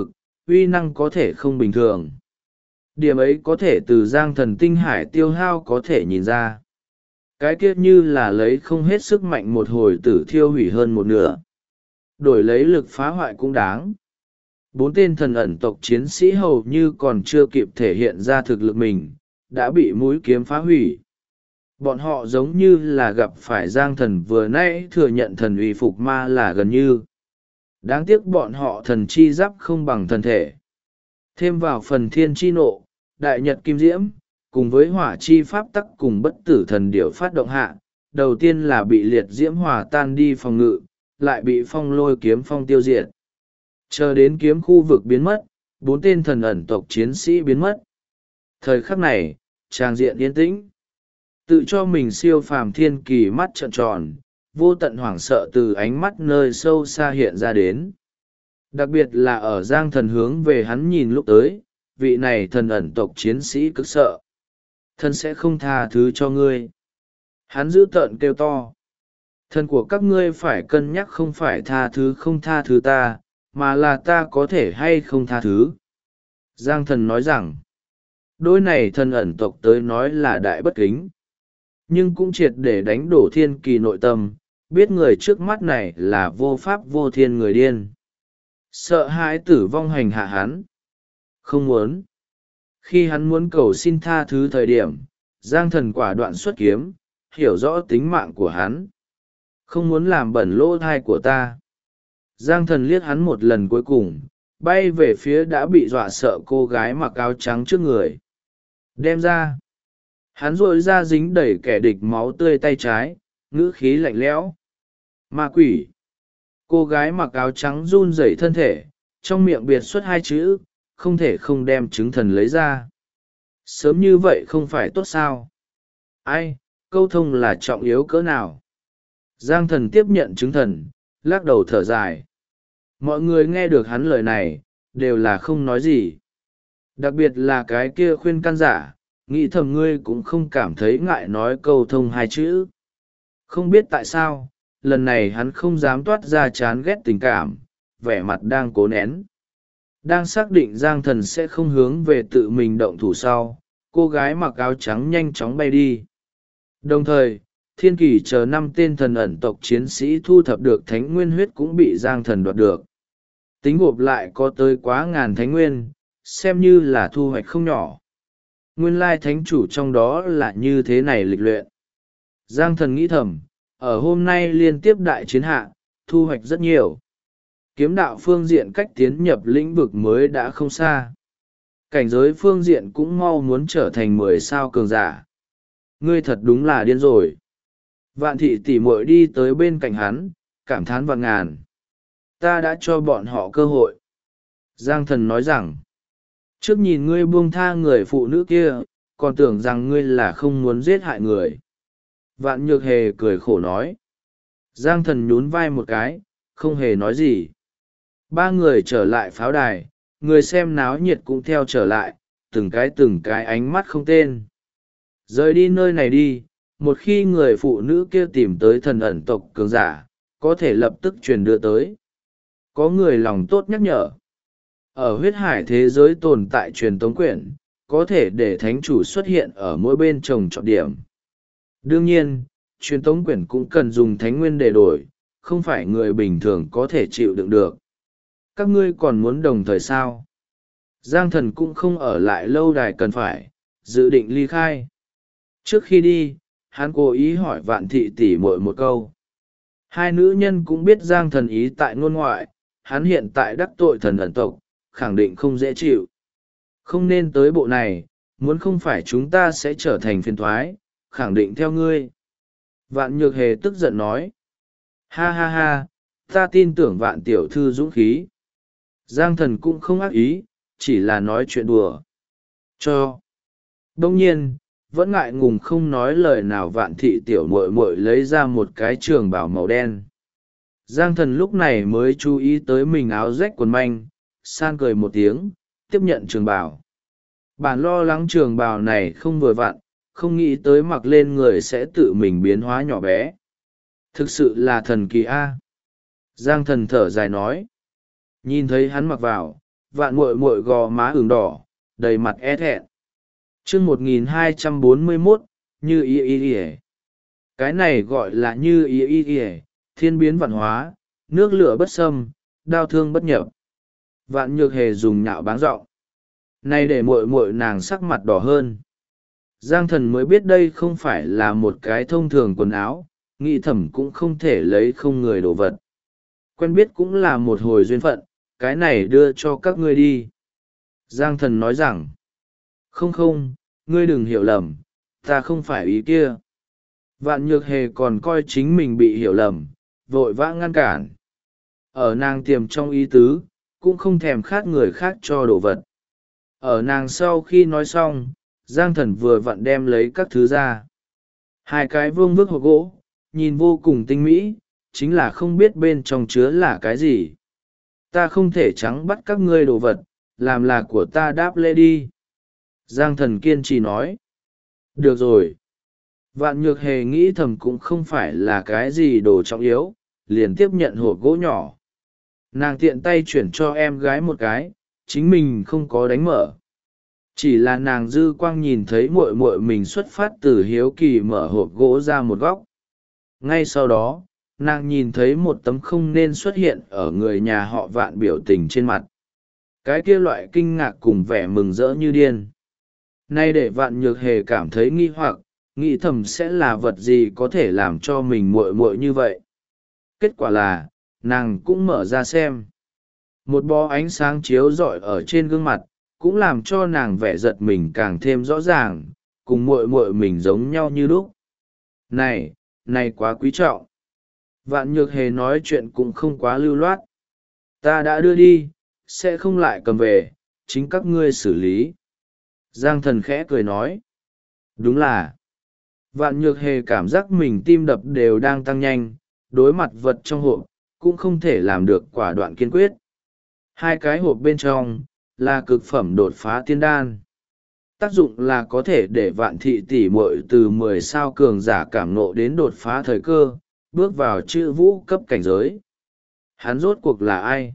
uy năng có thể không bình thường. Điểm ấy có thể từ Giang Thần tinh hải tiêu hao có thể nhìn ra. Cái kia như là lấy không hết sức mạnh một hồi tử thiêu hủy hơn một nửa. Đổi lấy lực phá hoại cũng đáng. 4 tên thần ẩn tộc chiến sĩ hầu như còn chưa kịp thể hiện ra thực lực mình, đã bị mũi kiếm phá hủy. Bọn họ giống như là gặp phải Giang Thần vừa nãy thừa nhận thần uy phục ma là gần như. Đáng tiếc bọn họ thần chi giáp không bằng thần thể. Thêm vào phần thiên chi nộ, đại nhật kim diễm, cùng với hỏa chi pháp tắc cùng bất tử thần điểu phát động hạ, đầu tiên là bị liệt diễm hòa tan đi phòng ngự, lại bị phong lôi kiếm phong tiêu diệt. Chờ đến kiếm khu vực biến mất, 4 tên thần ẩn tộc chiến sĩ biến mất. Thời khắc này, tràng diện yên tĩnh. Tự cho mình siêu phàm thiên kỳ mắt trợn tròn, vô tận hoảng sợ từ ánh mắt nơi sâu xa hiện ra đến. Đặc biệt là ở Giang Thần hướng về hắn nhìn lúc tới, vị này thần ẩn tộc chiến sĩ cực sợ. Thần sẽ không tha thứ cho ngươi. Hắn giữ tợn kêu to. Thần của các ngươi phải cân nhắc không phải tha thứ không tha thứ ta, mà là ta có thể hay không tha thứ. Giang Thần nói rằng, đôi này thần ẩn tộc tới nói là đại bất kính. Nhưng cũng triệt để đánh đổ thiên kỳ nội tâm, biết người trước mắt này là vô pháp vô thiên người điên. Sợ hãi tử vong hành hạ hắn. Không muốn. Khi hắn muốn cầu xin tha thứ thời điểm, Giang Thần quả đoạn xuất kiếm, hiểu rõ tính mạng của hắn. Không muốn làm bẩn lỗ thai của ta. Giang Thần liếc hắn một lần cuối cùng, bay về phía đã bị dọa sợ cô gái mặc áo trắng trước người. Đem ra. Hắn rội ra dính đẩy kẻ địch máu tươi tay trái, ngữ khí lạnh lẽo. Ma quỷ. Cô gái mặc áo trắng run rẩy thân thể, trong miệng biệt xuất 2 chữ, không thể không đem chứng thần lấy ra. Sớm như vậy không phải tốt sao? Ai, câu thông là trọng yếu cỡ nào? Giang Thần tiếp nhận chứng thần, lắc đầu thở dài. Mọi người nghe được hắn lời này, đều là không nói gì. Đặc biệt là cái kia khuyên can giả, nghĩ thầm ngươi cũng không cảm thấy ngại nói câu thông 2 chữ. Không biết tại sao, lần này hắn không dám toát ra chán ghét tình cảm, vẻ mặt đang cố nén. Đang xác định Giang Thần sẽ không hướng về tự mình động thủ sau, cô gái mặc áo trắng nhanh chóng bay đi. Đồng thời, thiên kỳ chờ 5 tên thần ẩn tộc chiến sĩ thu thập được thánh nguyên huyết cũng bị Giang Thần đoạt được. Tính gộp lại có tới quá ngàn thánh nguyên, xem như là thu hoạch không nhỏ. Nguyên lai thánh chủ trong đó là như thế này lịch luyện. Giang Thần nghĩ thầm, ở hôm nay liên tiếp đại chiến hạ, thu hoạch rất nhiều. Kiếm đạo phương diện cách tiến nhập lĩnh vực mới đã không xa. Cảnh giới phương diện cũng mau muốn trở thành 10 sao cường giả. Ngươi thật đúng là điên rồi. Vạn thị tỉ muội đi tới bên cạnh hắn, cảm thán vạn ngàn. Ta đã cho bọn họ cơ hội. Giang Thần nói rằng, trước nhìn ngươi buông tha người phụ nữ kia, còn tưởng rằng ngươi là không muốn giết hại người. Vạn Nhược Hề cười khổ nói. Giang Thần nhún vai một cái, không hề nói gì. 3 người trở lại pháo đài, người xem náo nhiệt cũng theo trở lại, từng cái ánh mắt không tên. Rời đi nơi này đi, một khi người phụ nữ kia tìm tới thần ẩn tộc cường giả, có thể lập tức truyền đưa tới. Có người lòng tốt nhắc nhở. Ở huyết hải thế giới tồn tại truyền tống quyển, có thể để thánh chủ xuất hiện ở mỗi bên trồng trọt điểm. Đương nhiên, truyền tống quyển cũng cần dùng thánh nguyên để đổi, không phải người bình thường có thể chịu đựng được. Các ngươi còn muốn đồng thời sao? Giang Thần cũng không ở lại lâu đài cần phải, dự định ly khai. Trước khi đi, hắn cố ý hỏi Vạn thị tỷ muội một câu. 2 nữ nhân cũng biết Giang Thần ý tại ngôn ngoại, hắn hiện tại đắc tội thần ẩn tộc, khẳng định không dễ chịu. Không nên tới bộ này, muốn không phải chúng ta sẽ trở thành phiền thoái, khẳng định theo ngươi. Vạn Nhược Hề tức giận nói. Ha ha ha, ta tin tưởng Vạn tiểu thư dũng khí. Giang Thần cũng không ác ý, chỉ là nói chuyện đùa. Cho. Đông nhiên, vẫn ngại ngùng không nói lời nào Vạn thị tiểu muội muội lấy ra một cái trường bào màu đen. Giang Thần lúc này mới chú ý tới mình áo rách quần manh, san cười một tiếng, tiếp nhận trường bào. Bản lo lắng trường bào này không vừa vặn, không nghĩ tới mặc lên người sẽ tự mình biến hóa nhỏ bé. Thực sự là thần kỳ a. Giang Thần thở dài nói. Nhìn thấy hắn mặc vào, Vạn muội muội gò má ửng đỏ, đầy mặt e thẹn. Chương 1241, như y y y. Cái này gọi là như y y y, thiên biến vạn hóa, nước lửa bất xâm, đao thương bất nhập. Vạn Nhược Hề dùng nhạo báng giọng này để muội muội nàng sắc mặt đỏ hơn. Giang Thần mới biết đây không phải là một cái thông thường quần áo, nghĩ thầm cũng không thể lấy không người đồ vật. Quen biết cũng là một hồi duyên phận, cái này đưa cho các ngươi đi. Giang Thần nói rằng, không không, ngươi đừng hiểu lầm, ta không phải ý kia. Vạn Nhược Hề còn coi chính mình bị hiểu lầm, vội vã ngăn cản. Ở nàng tiềm trong ý tứ, cũng không thèm khát người khác cho đồ vật. Ở nàng sau khi nói xong, Giang Thần vừa vặn đem lấy các thứ ra. Hai cái vương vức hộp gỗ, nhìn vô cùng tinh mỹ, chính là không biết bên trong chứa là cái gì. Ta không thể trắng bắt các ngươi đồ vật, làm là của ta đáp lễ đi. Giang Thần kiên trì nói. Được rồi. Vạn Nhược Hề nghĩ thầm cũng không phải là cái gì đồ trọng yếu, liền tiếp nhận hộp gỗ nhỏ. Nàng tiện tay chuyển cho em gái một cái, chính mình không có đánh mở. Chỉ là nàng dư quang nhìn thấy muội muội mình xuất phát từ hiếu kỳ mở hộp gỗ ra một góc. Ngay sau đó, nàng nhìn thấy một tấm không nên xuất hiện ở người nhà họ Vạn biểu tình trên mặt. Cái kia loại kinh ngạc cùng vẻ mừng rỡ như điên. Nay để Vạn Nhược Hề cảm thấy nghi hoặc, nghĩ thầm sẽ là vật gì có thể làm cho mình muội muội như vậy. Kết quả là, nàng cũng mở ra xem. Một bó ánh sáng chiếu rọi ở trên gương mặt, cũng làm cho nàng vẻ giật mình càng thêm rõ ràng, cùng muội muội mình giống nhau như lúc. Này, này quá quý trọng. Vạn Nhược Hề nói chuyện cũng không quá lưu loát. Ta đã đưa đi, sẽ không lại cầm về, chính các ngươi xử lý. Giang Thần khẽ cười nói. Đúng là. Vạn Nhược Hề cảm giác mình tim đập đều đang tăng nhanh, đối mặt vật trong hộp, cũng không thể làm được quả đoạn kiên quyết. Hai cái hộp bên trong, là cực phẩm đột phá tiên đan. Tác dụng là có thể để Vạn thị tỷ muội từ 10 sao cường giả cảm ngộ đến đột phá thời cơ, bước vào chữ vũ cấp cảnh giới. Hắn rốt cuộc là ai?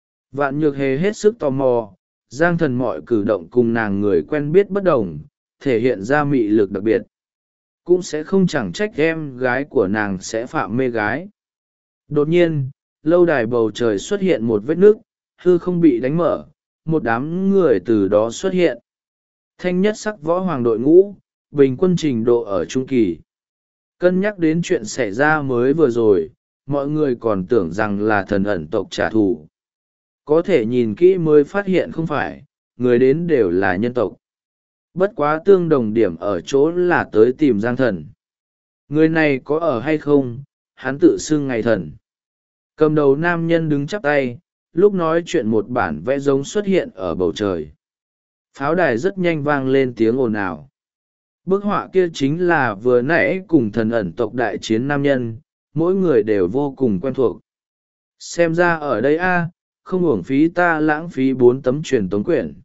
Vạn Nhược Hề hết sức tò mò, Giang Thần mọi cử động cùng nàng người quen biết bất đồng, thể hiện ra mị lực đặc biệt. Cũng sẽ không chẳng trách em gái của nàng sẽ phạm mê gái. Đột nhiên, lâu đài bầu trời xuất hiện một vết nước, hư không bị đánh mở, một đám người từ đó xuất hiện. Thanh nhất sắc võ hoàng đội ngũ, bình quân trình độ ở trung kỳ. Cân nhắc đến chuyện xảy ra mới vừa rồi, mọi người còn tưởng rằng là thần ẩn tộc trả thù. Có thể nhìn kỹ mới phát hiện không phải, người đến đều là nhân tộc. Bất quá tương đồng điểm ở chỗ là tới tìm Giang Thần. Người này có ở hay không, hắn tự xưng ngày thần. Cầm đầu nam nhân đứng chắp tay, lúc nói chuyện một bản vẽ giống xuất hiện ở bầu trời. Pháo đài rất nhanh vang lên tiếng ồn ào. Bức họa kia chính là vừa nãy cùng thần ẩn tộc đại chiến nam nhân, mỗi người đều vô cùng quen thuộc. Xem ra ở đây không uổng phí ta lãng phí 4 tấm truyền tống quyển.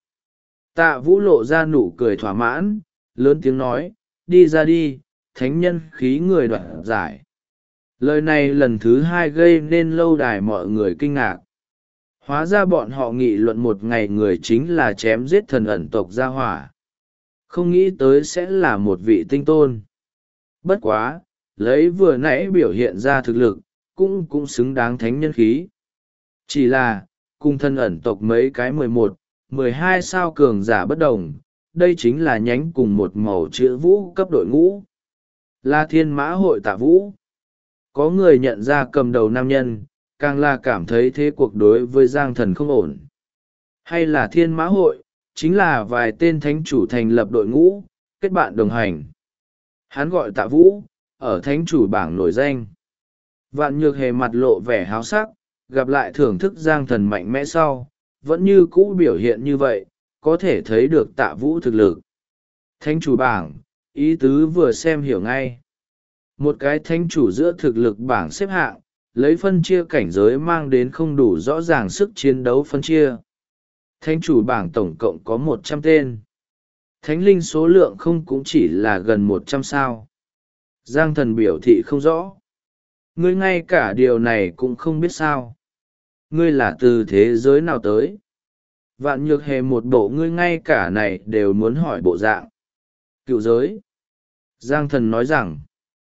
Tạ Vũ lộ ra nụ cười thỏa mãn, lớn tiếng nói, đi ra đi, thánh nhân khí người đoạt giải. Lời này lần thứ 2 gây nên lâu đài mọi người kinh ngạc. Hóa ra bọn họ nghị luận một ngày người chính là chém giết thần ẩn tộc gia hỏa. Không nghĩ tới sẽ là một vị tinh tôn. Bất quá, lấy vừa nãy biểu hiện ra thực lực, cũng xứng đáng thánh nhân khí. Chỉ là, cùng thần ẩn tộc mấy cái 11, 12 sao cường giả bất đồng, đây chính là nhánh cùng một màu chữ vũ cấp đội ngũ. Là Thiên Mã hội Tạ Vũ. Có người nhận ra cầm đầu nam nhân, càng là cảm thấy thế cuộc đối với Giang Thần không ổn. Hay là Thiên Mã hội, chính là vài tên thánh chủ thành lập đội ngũ, kết bạn đồng hành. Hắn gọi Tạ Vũ, ở thánh chủ bảng nổi danh. Vạn Nhược Hề mặt lộ vẻ háo sắc, gặp lại thưởng thức Giang Thần mạnh mẽ sau, vẫn như cũ biểu hiện như vậy, có thể thấy được Tạ Vũ thực lực. Thánh chủ bảng, ý tứ vừa xem hiểu ngay. Một cái thánh chủ giữa thực lực bảng xếp hạng, lấy phân chia cảnh giới mang đến không đủ rõ ràng sức chiến đấu phân chia. Thánh chủ bảng tổng cộng có 100 tên. Thánh linh số lượng không cũng chỉ là gần 100 sao. Giang Thần biểu thị không rõ. Ngươi ngay cả điều này cũng không biết sao. Ngươi là từ thế giới nào tới? Vạn Nhược Hề một bộ ngươi ngay cả này đều muốn hỏi bộ dạng. Cựu giới. Giang Thần nói rằng,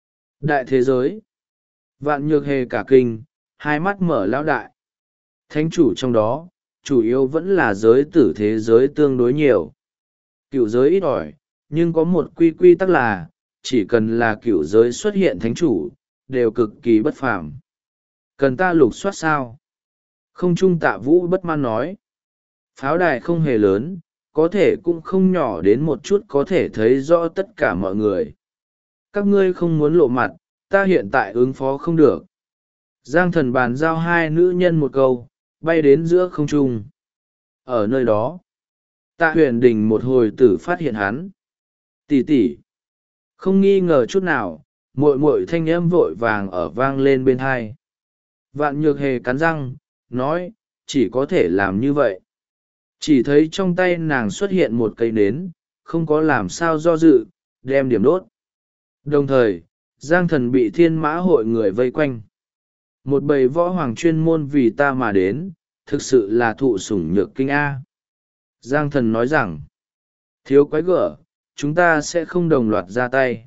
đại thế giới. Vạn Nhược Hề cả kinh, hai mắt mở lão đại. Thánh chủ trong đó, chủ yếu vẫn là giới tử thế giới tương đối nhiều. Cựu giới ít ỏi, nhưng có một quy tắc là, chỉ cần là cựu giới xuất hiện thánh chủ, đều cực kỳ bất phàm. Cần ta lục soát sao? Không trung Tạ Vũ bất mãn nói. Pháo đài không hề lớn, có thể cũng không nhỏ đến một chút có thể thấy rõ tất cả mọi người. Các ngươi không muốn lộ mặt, ta hiện tại ứng phó không được. Giang Thần bàn giao hai nữ nhân một câu, bay đến giữa không trung. Ở nơi đó, Tạ Huyền Đình một hồi tử phát hiện hắn. Tỷ tỷ, không nghi ngờ chút nào, muội muội thanh âm vội vàng ở vang lên bên hai. Vạn Nhược Hề cắn răng, nói, chỉ có thể làm như vậy. Chỉ thấy trong tay nàng xuất hiện một cây nến, không có làm sao do dự, đem điểm đốt. Đồng thời, Giang Thần bị Thiên Mã hội người vây quanh. Một bầy võ hoàng chuyên môn vì ta mà đến, thực sự là thụ sủng nhược kinh A. Giang Thần nói rằng, thiếu quái gở, chúng ta sẽ không đồng loạt ra tay.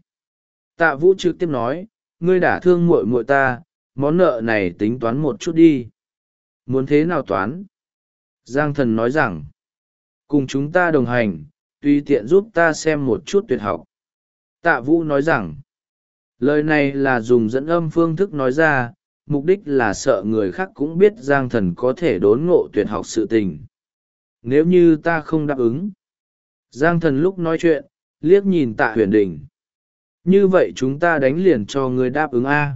Tạ Vũ trực tiếp nói, ngươi đả thương muội muội ta, món nợ này tính toán một chút đi. Muốn thế nào toán? Giang Thần nói rằng, cùng chúng ta đồng hành, tùy tiện giúp ta xem một chút tuyệt học. Tạ Vũ nói rằng, lời này là dùng dẫn âm phương thức nói ra, mục đích là sợ người khác cũng biết Giang Thần có thể đốn ngộ tuyệt học sự tình. Nếu như ta không đáp ứng. Giang Thần lúc nói chuyện, liếc nhìn Tạ Huyền Đình. Như vậy chúng ta đánh liền cho ngươi đáp ứng A.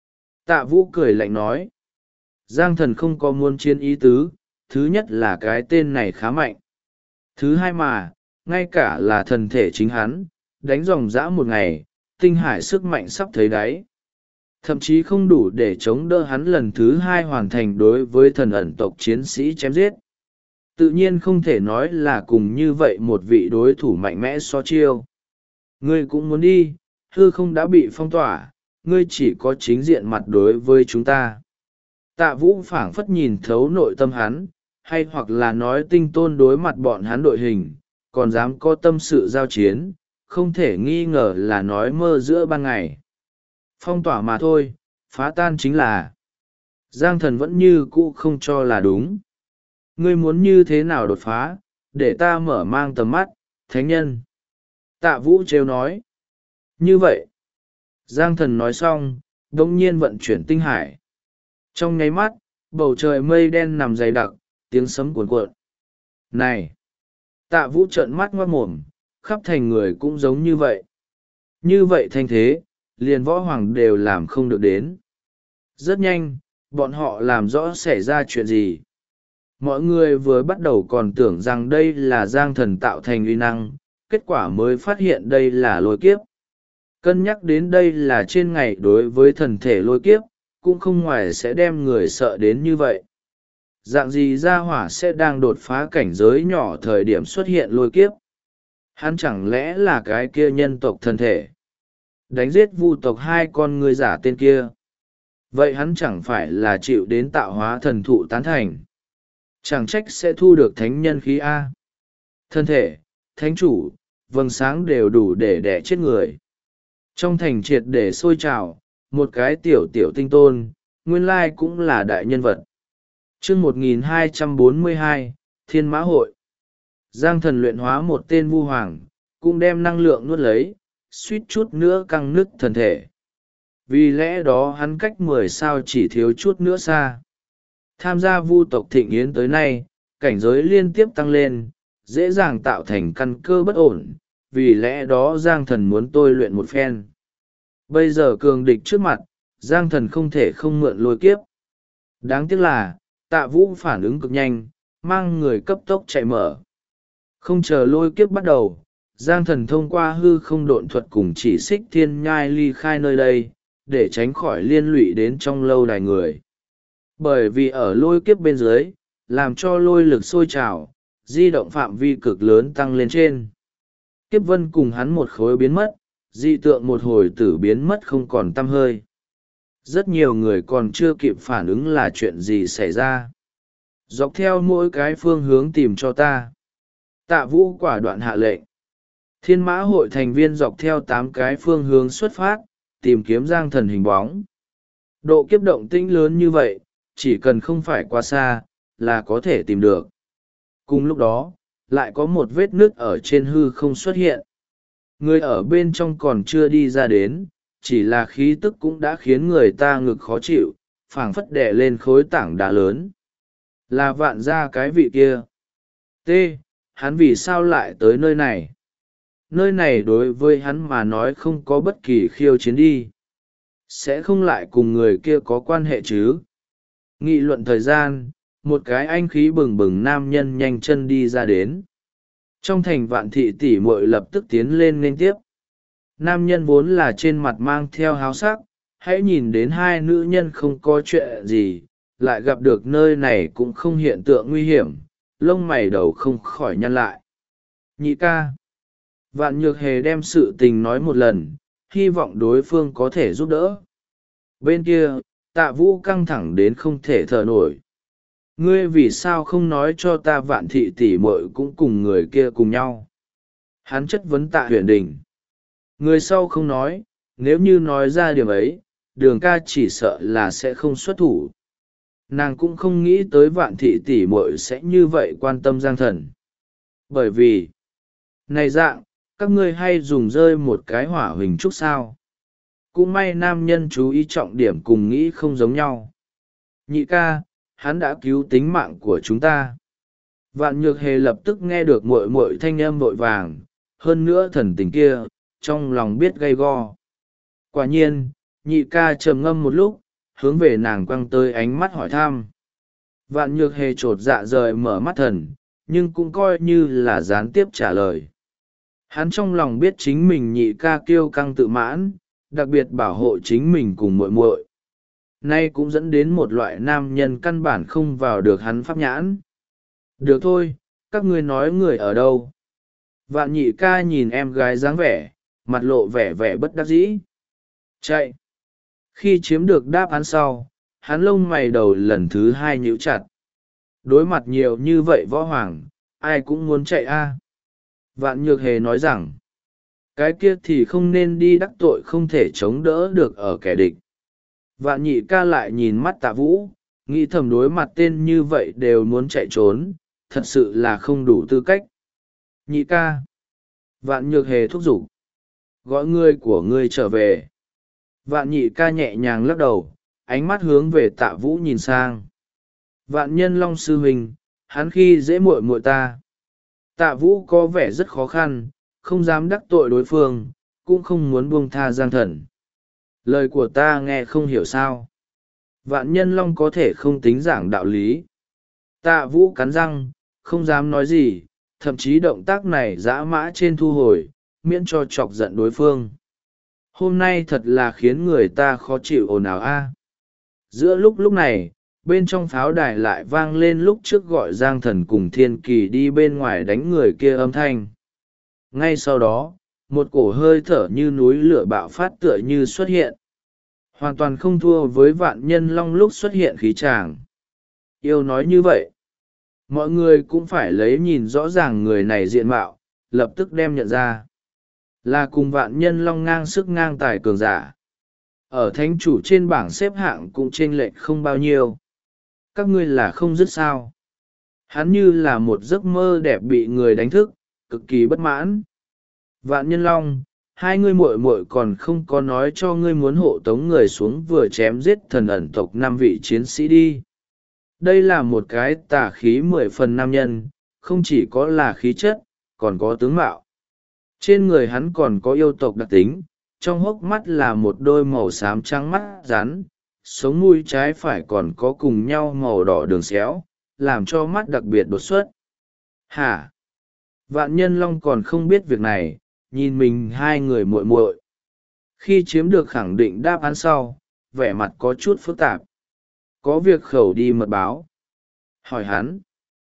Tạ Vũ cười lạnh nói. Giang Thần không có muốn chiến ý tứ, thứ nhất là cái tên này khá mạnh. Thứ hai mà, ngay cả là thần thể chính hắn, đánh dòng dã một ngày, tinh hải sức mạnh sắp thấy đáy. Thậm chí không đủ để chống đỡ hắn lần thứ hai hoàn thành đối với thần ẩn tộc chiến sĩ chém giết. Tự nhiên không thể nói là cùng như vậy một vị đối thủ mạnh mẽ so chiêu. Ngươi cũng muốn đi, hư không đã bị phong tỏa, ngươi chỉ có chính diện mặt đối với chúng ta. Tạ Vũ phảng phất nhìn thấu nội tâm hắn, hay hoặc là nói tinh tôn đối mặt bọn hắn đội hình, còn dám có tâm sự giao chiến, không thể nghi ngờ là nói mơ giữa ban ngày. Phong tỏa mà thôi, phá tan chính là. Giang Thần vẫn như cũ không cho là đúng. Ngươi muốn như thế nào đột phá, để ta mở mang tầm mắt, thánh nhân. Tạ Vũ trêu nói. Như vậy. Giang Thần nói xong, đông nhiên vận chuyển tinh hải. Trong nháy mắt, bầu trời mây đen nằm dày đặc, tiếng sấm cuồn cuộn. Này! Tạ Vũ trợn mắt ngoát mồm, khắp thành người cũng giống như vậy. Như vậy thanh thế, liền võ hoàng đều làm không được đến. Rất nhanh, bọn họ làm rõ xảy ra chuyện gì. Mọi người vừa bắt đầu còn tưởng rằng đây là Giang Thần tạo thành uy năng, kết quả mới phát hiện đây là lôi kiếp. Cân nhắc đến đây là trên ngày đối với thần thể lôi kiếp, cũng không ngoài sẽ đem người sợ đến như vậy. Dạng gì gia hỏa sẽ đang đột phá cảnh giới nhỏ thời điểm xuất hiện lôi kiếp? Hắn chẳng lẽ là cái kia nhân tộc thần thể? Đánh giết vu tộc hai con người giả tên kia. Vậy hắn chẳng phải là chịu đến tạo hóa thần thụ tán thành. Chẳng trách sẽ thu được thánh nhân khí A. Thân thể, thánh chủ, vầng sáng đều đủ để đẻ chết người. Trong thành triệt để sôi trào, một cái tiểu tiểu tinh tôn, nguyên lai cũng là đại nhân vật. chương 1242, Thiên Mã Hội. Giang Thần luyện hóa một tên vu hoàng, cũng đem năng lượng nuốt lấy, suýt chút nữa căng nứt thần thể. Vì lẽ đó hắn cách 10 sao chỉ thiếu chút nữa xa. Tham gia vu tộc thịnh yến tới nay, cảnh giới liên tiếp tăng lên, dễ dàng tạo thành căn cơ bất ổn, vì lẽ đó Giang Thần muốn tôi luyện một phen. Bây giờ cường địch trước mặt, Giang Thần không thể không mượn lôi kiếp. Đáng tiếc là, Tạ Vũ phản ứng cực nhanh, mang người cấp tốc chạy mở. Không chờ lôi kiếp bắt đầu, Giang Thần thông qua hư không độn thuật cùng chỉ xích thiên nhai ly khai nơi đây, để tránh khỏi liên lụy đến trong lâu đài người. Bởi vì ở lôi kiếp bên dưới, làm cho lôi lực sôi trào, di động phạm vi cực lớn tăng lên trên. Kiếp vân cùng hắn một khối biến mất, dị tượng một hồi tử biến mất không còn tăm hơi. Rất nhiều người còn chưa kịp phản ứng là chuyện gì xảy ra. dọc theo mỗi cái phương hướng tìm cho ta. Tạ Vũ quả đoạn hạ lệnh. Thiên Mã hội thành viên dọc theo 8 cái phương hướng xuất phát, tìm kiếm Giang Thần hình bóng. Độ kiếp động tĩnh lớn như vậy, chỉ cần không phải quá xa, là có thể tìm được. Cùng lúc đó, lại có một vết nứt ở trên hư không xuất hiện. Người ở bên trong còn chưa đi ra đến, chỉ là khí tức cũng đã khiến người ta ngực khó chịu, phảng phất đè lên khối tảng đá lớn. Là Vạn Gia cái vị kia. T. Hắn vì sao lại tới nơi này? Nơi này đối với hắn mà nói không có bất kỳ khiêu chiến đi. Sẽ không lại cùng người kia có quan hệ chứ? Nghị luận thời gian, một cái anh khí bừng bừng nam nhân nhanh chân đi ra đến. Trong thành Vạn Thị tỷ muội lập tức tiến lên nghênh tiếp. Nam nhân vốn là trên mặt mang theo háo sắc, hãy nhìn đến hai nữ nhân không có chuyện gì, lại gặp được nơi này cũng không hiện tượng nguy hiểm, lông mày đầu không khỏi nhăn lại. Nhị ca. Vạn Nhược Hề đem sự tình nói một lần, hy vọng đối phương có thể giúp đỡ. Bên kia, Tạ Vũ căng thẳng đến không thể thở nổi. Ngươi vì sao không nói cho ta Vạn Thị tỷ muội cũng cùng người kia cùng nhau? Hắn chất vấn Tạ Huyền Đình. Người sau không nói, nếu như nói ra điểm ấy, Đường ca chỉ sợ là sẽ không xuất thủ. Nàng cũng không nghĩ tới Vạn Thị tỷ muội sẽ như vậy quan tâm Giang Thần. Bởi vì, này dạng, các ngươi hay dùng rơi một cái hỏa huỳnh trúc sao? Cũng may nam nhân chú ý trọng điểm cùng nghĩ không giống nhau. Nhị ca, hắn đã cứu tính mạng của chúng ta. Vạn Nhược Hề lập tức nghe được muội muội thanh âm vội vàng, hơn nữa thần tình kia, trong lòng biết gay go. Quả nhiên, nhị ca trầm ngâm một lúc, hướng về nàng quăng tới ánh mắt hỏi thăm. Vạn Nhược Hề trột dạ rời mở mắt thần, nhưng cũng coi như là gián tiếp trả lời. Hắn trong lòng biết chính mình nhị ca kiêu căng tự mãn, đặc biệt bảo hộ chính mình cùng muội muội. Nay cũng dẫn đến một loại nam nhân căn bản không vào được hắn pháp nhãn. Được thôi, các ngươi nói người ở đâu? Vạn nhị ca nhìn em gái dáng vẻ, mặt lộ vẻ vẻ bất đắc dĩ. Chạy. Khi chiếm được đáp án sau, hắn lông mày đầu lần thứ 2 nhíu chặt. Đối mặt nhiều như vậy võ hoàng, ai cũng muốn chạy a. Vạn Nhược Hề nói rằng, cái kia thì không nên đi đắc tội không thể chống đỡ được ở kẻ địch. Vạn nhị ca lại nhìn mắt Tạ Vũ, nghĩ thầm đối mặt tên như vậy đều muốn chạy trốn, thật sự là không đủ tư cách. Nhị ca. Vạn Nhược Hề thúc giục. Gọi người của ngươi trở về. Vạn nhị ca nhẹ nhàng lắc đầu, ánh mắt hướng về Tạ Vũ nhìn sang. Vạn Nhân Long sư huynh, hắn khi dễ muội muội ta. Tạ Vũ có vẻ rất khó khăn, không dám đắc tội đối phương, cũng không muốn buông tha Giang Thần. Lời của ta nghe không hiểu sao. Vạn Nhân Long có thể không tính giảng đạo lý. Tạ Vũ cắn răng, không dám nói gì, thậm chí động tác này dã mã trên thu hồi, miễn cho chọc giận đối phương. Hôm nay thật là khiến người ta khó chịu ồn ào a. Giữa lúc này, bên trong pháo đài lại vang lên lúc trước gọi Giang Thần cùng Thiên Kỳ đi bên ngoài đánh người kia âm thanh. Ngay sau đó, một cổ hơi thở như núi lửa bạo phát tựa như xuất hiện. Hoàn toàn không thua với Vạn Nhân Long lúc xuất hiện khí tràng. Yêu nói như vậy, mọi người cũng phải lấy nhìn rõ ràng người này diện mạo, lập tức đem nhận ra. Là cùng Vạn Nhân Long ngang sức ngang tài cường giả. Ở thánh chủ trên bảng xếp hạng cũng chênh lệch không bao nhiêu. Các ngươi là không dứt sao. Hắn như là một giấc mơ đẹp bị người đánh thức, cực kỳ bất mãn. Vạn Nhân Long, hai ngươi muội muội còn không có nói cho ngươi muốn hộ tống người xuống vừa chém giết thần ẩn tộc 5 vị chiến sĩ đi. Đây là một cái tà khí 10 phần nam nhân, không chỉ có là khí chất, còn có tướng mạo. Trên người hắn còn có yêu tộc đặc tính, trong hốc mắt là một đôi màu xám trắng mắt rắn, sống mũi trái phải còn có cùng nhau màu đỏ đường xéo, làm cho mắt đặc biệt đột xuất. Hả? Vạn Nhân Long còn không biết việc này, nhìn mình hai người muội muội. Khi chiếm được khẳng định đáp án sau, vẻ mặt có chút phức tạp. Có việc khẩu đi mật báo. Hỏi hắn.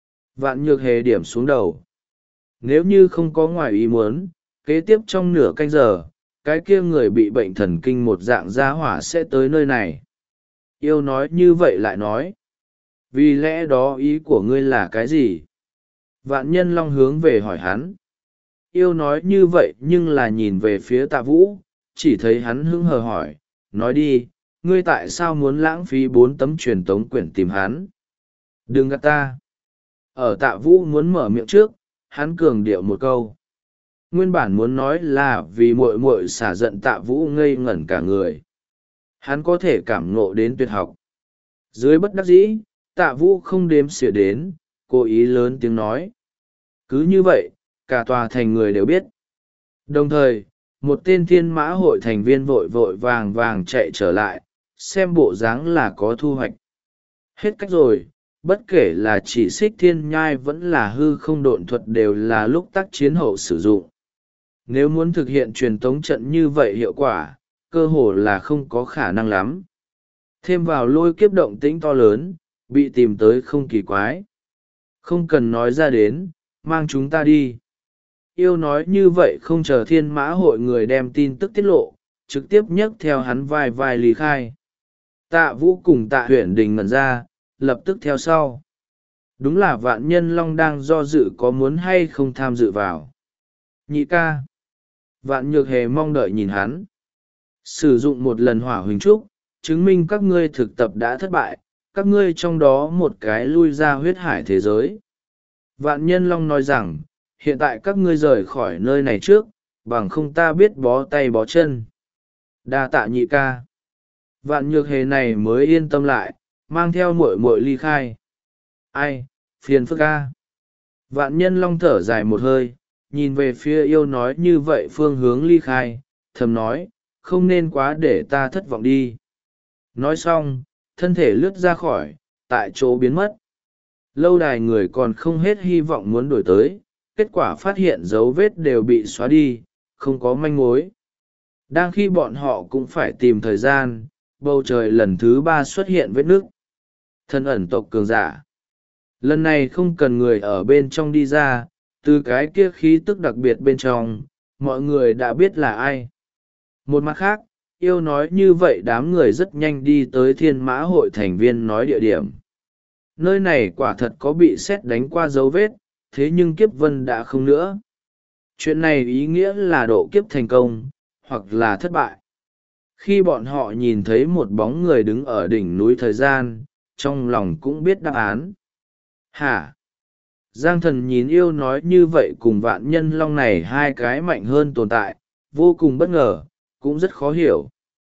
Vạn Nhược Hề điểm xuống đầu. Nếu như không có ngoài ý muốn, kế tiếp trong nửa canh giờ, cái kia người bị bệnh thần kinh một dạng gia hỏa sẽ tới nơi này. Yêu nói như vậy lại nói. vì lẽ đó ý của ngươi là cái gì? Vạn Nhân Long hướng về hỏi hắn. Yêu nói như vậy nhưng là nhìn về phía Tạ Vũ, chỉ thấy hắn hứng hờ hỏi, nói đi, ngươi tại sao muốn lãng phí 4 tấm truyền tống quyển tìm hắn? Đừng gạt ta. Ở Tạ Vũ muốn mở miệng trước, hắn cường điệu một câu. Nguyên bản muốn nói là vì muội muội xả giận Tạ Vũ ngây ngẩn cả người. Hắn có thể cảm ngộ đến tuyệt học. Dưới bất đắc dĩ, Tạ Vũ không đếm xỉa đến, cố ý lớn tiếng nói. Cứ như vậy, cả tòa thành người đều biết. Đồng thời, một tên thiên mã hội thành viên vội vội vàng vàng chạy trở lại, xem bộ dáng là có thu hoạch. Hết cách rồi, bất kể là chỉ xích thiên nhai vẫn là hư không độn thuật đều là lúc tác chiến hậu sử dụng. Nếu muốn thực hiện truyền tống trận như vậy hiệu quả, cơ hồ là không có khả năng lắm. Thêm vào lôi kiếp động tĩnh to lớn, bị tìm tới không kỳ quái. Không cần nói ra đến, mang chúng ta đi. Yêu nói như vậy không chờ thiên mã hội người đem tin tức tiết lộ, trực tiếp nhấc theo hắn vai vai lý khai. Tạ Vũ cùng Tạ Huyền Đình ngẩn ra, lập tức theo sau. Đúng là Vạn Nhân Long đang do dự có muốn hay không tham dự vào. Nhị ca. Vạn Nhược Hề mong đợi nhìn hắn. Sử dụng một lần hỏa huỳnh trúc, chứng minh các ngươi thực tập đã thất bại, các ngươi trong đó một cái lui ra huyết hải thế giới. Vạn Nhân Long nói rằng, hiện tại các ngươi rời khỏi nơi này trước, bằng không ta biết bó tay bó chân. Đa tạ nhị ca. Vạn Nhược Hề này mới yên tâm lại, mang theo muội muội ly khai. Ai, phiền phức ca. Vạn Nhân Long thở dài một hơi, nhìn về phía yêu nói như vậy phương hướng ly khai, thầm nói, không nên quá để ta thất vọng đi. Nói xong, thân thể lướt ra khỏi, tại chỗ biến mất. Lâu đài người còn không hết hy vọng muốn đổi tới, kết quả phát hiện dấu vết đều bị xóa đi, không có manh mối. Đang khi bọn họ cũng phải tìm thời gian, bầu trời lần thứ 3 xuất hiện vết nước. Thân ẩn tộc cường giả. Lần này không cần người ở bên trong đi ra, từ cái kia khí tức đặc biệt bên trong, mọi người đã biết là ai. Một mặt khác, yêu nói như vậy đám người rất nhanh đi tới thiên mã hội thành viên nói địa điểm. Nơi này quả thật có bị sét đánh qua dấu vết, thế nhưng kiếp vân đã không nữa. Chuyện này ý nghĩa là độ kiếp thành công, hoặc là thất bại. Khi bọn họ nhìn thấy một bóng người đứng ở đỉnh núi thời gian, trong lòng cũng biết đáp án. Hả? Giang Thần nhìn yêu nói như vậy cùng Vạn Nhân Long này hai cái mạnh hơn tồn tại, vô cùng bất ngờ, cũng rất khó hiểu.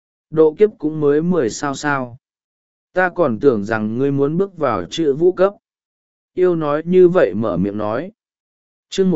Độ kiếp cũng mới 10 sao. Ta còn tưởng rằng ngươi muốn bước vào chữ vũ cấp. Yêu nói như vậy mở miệng nói. Chương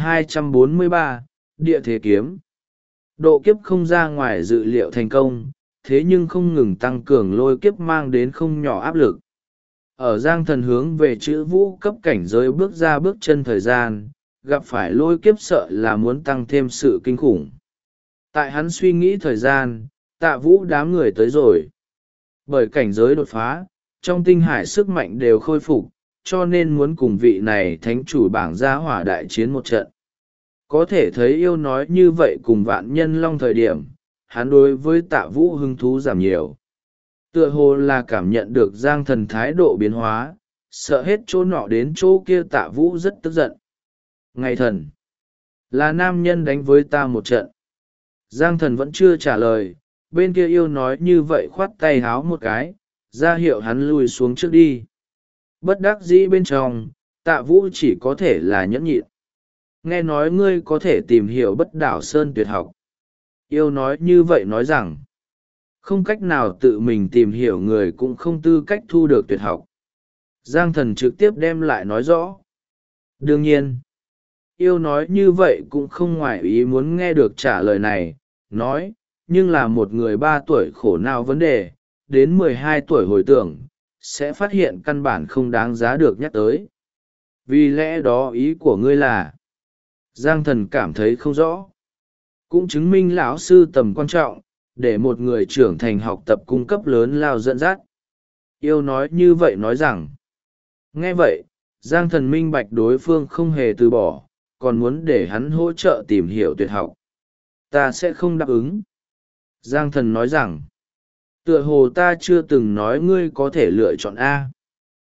1243, Địa Thế Kiếm. Độ kiếp không ra ngoài dự liệu thành công, thế nhưng không ngừng tăng cường lôi kiếp mang đến không nhỏ áp lực. Ở Giang Thần hướng về chữ vũ cấp cảnh giới bước ra bước chân thời gian, gặp phải lôi kiếp sợ là muốn tăng thêm sự kinh khủng. Tại hắn suy nghĩ thời gian, Tạ Vũ đám người tới rồi. Bởi cảnh giới đột phá, trong tinh hải sức mạnh đều khôi phục, cho nên muốn cùng vị này thánh chủ bảng gia hỏa đại chiến một trận. Có thể thấy yêu nói như vậy cùng Vạn Nhân Long thời điểm, hắn đối với Tạ Vũ hứng thú giảm nhiều. Tựa hồ là cảm nhận được Giang Thần thái độ biến hóa, sợ hết chỗ nọ đến chỗ kia Tạ Vũ rất tức giận. Ngày thần, là nam nhân đánh với ta một trận. Giang Thần vẫn chưa trả lời, bên kia yêu nói như vậy khoát tay háo một cái, ra hiệu hắn lùi xuống trước đi. Bất đắc dĩ bên trong, Tạ Vũ chỉ có thể là nhẫn nhịn. Nghe nói ngươi có thể tìm hiểu Bất Đảo Sơn tuyệt học. Yêu nói như vậy nói rằng, không cách nào tự mình tìm hiểu người cũng không tư cách thu được tuyệt học. Giang Thần trực tiếp đem lại nói rõ. Đương nhiên, yêu nói như vậy cũng không ngoài ý muốn nghe được trả lời này, nói, nhưng là một người 3 tuổi khổ nào vấn đề, đến 12 tuổi hồi tưởng, sẽ phát hiện căn bản không đáng giá được nhắc tới. Vì lẽ đó ý của ngươi là, Giang Thần cảm thấy không rõ. Cũng chứng minh lão sư tầm quan trọng, để một người trưởng thành học tập cung cấp lớn lao dẫn dắt. Yêu nói như vậy nói rằng, nghe vậy, Giang Thần minh bạch đối phương không hề từ bỏ, còn muốn để hắn hỗ trợ tìm hiểu tuyệt học. Ta sẽ không đáp ứng. Giang Thần nói rằng, tựa hồ ta chưa từng nói ngươi có thể lựa chọn A.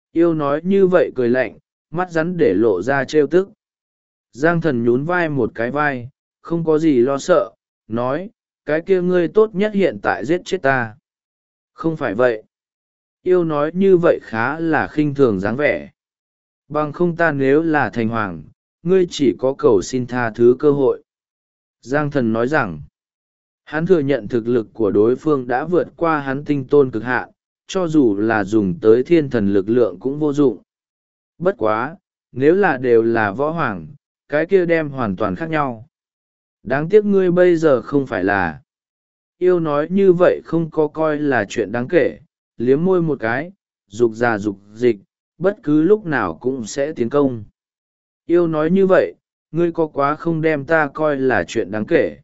Yêu nói như vậy cười lạnh, mắt rắn để lộ ra trêu tức. Giang thần nhún vai một cái vai, không có gì lo sợ, nói, cái kia ngươi tốt nhất hiện tại giết chết ta. Không phải vậy. Yêu nói như vậy khá là khinh thường dáng vẻ. Bằng không ta nếu là thành hoàng, ngươi chỉ có cầu xin tha thứ cơ hội. Giang thần nói rằng, hắn thừa nhận thực lực của đối phương đã vượt qua hắn tinh tôn cực hạn, cho dù là dùng tới thiên thần lực lượng cũng vô dụng. Bất quá, nếu là đều là võ hoàng, cái kia đem hoàn toàn khác nhau. Đáng tiếc ngươi bây giờ không phải là. Yêu nói như vậy không có coi là chuyện đáng kể, liếm môi một cái, dục già dục dịch, bất cứ lúc nào cũng sẽ tiến công. Yêu nói như vậy, ngươi có quá không đem ta coi là chuyện đáng kể.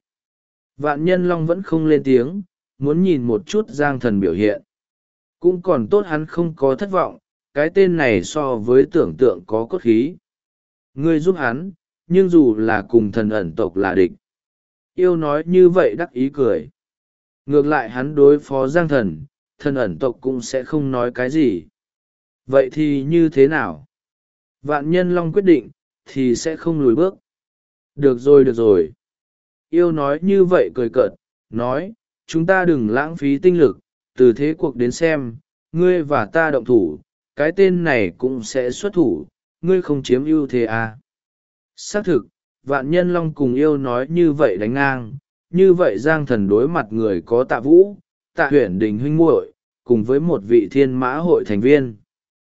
Vạn Nhân Long vẫn không lên tiếng, muốn nhìn một chút Giang thần biểu hiện. Cũng còn tốt hắn không có thất vọng, cái tên này so với tưởng tượng có cốt khí. Ngươi giúp hắn, nhưng dù là cùng thần ẩn tộc là địch. Yêu nói như vậy đắc ý cười. Ngược lại hắn đối phó Giang thần, thần ẩn tộc cũng sẽ không nói cái gì. Vậy thì như thế nào? Vạn Nhân Long quyết định, thì sẽ không lùi bước. Được rồi được rồi. Yêu nói như vậy cười cợt, nói, chúng ta đừng lãng phí tinh lực, từ thế cuộc đến xem, ngươi và ta động thủ, cái tên này cũng sẽ xuất thủ, ngươi không chiếm ưu thế à. Xác thực, Vạn Nhân Long cùng Yêu nói như vậy đánh ngang, như vậy Giang thần đối mặt người có Tạ Vũ, Tạ Huyển Đình huynh muội, cùng với một vị thiên mã hội thành viên.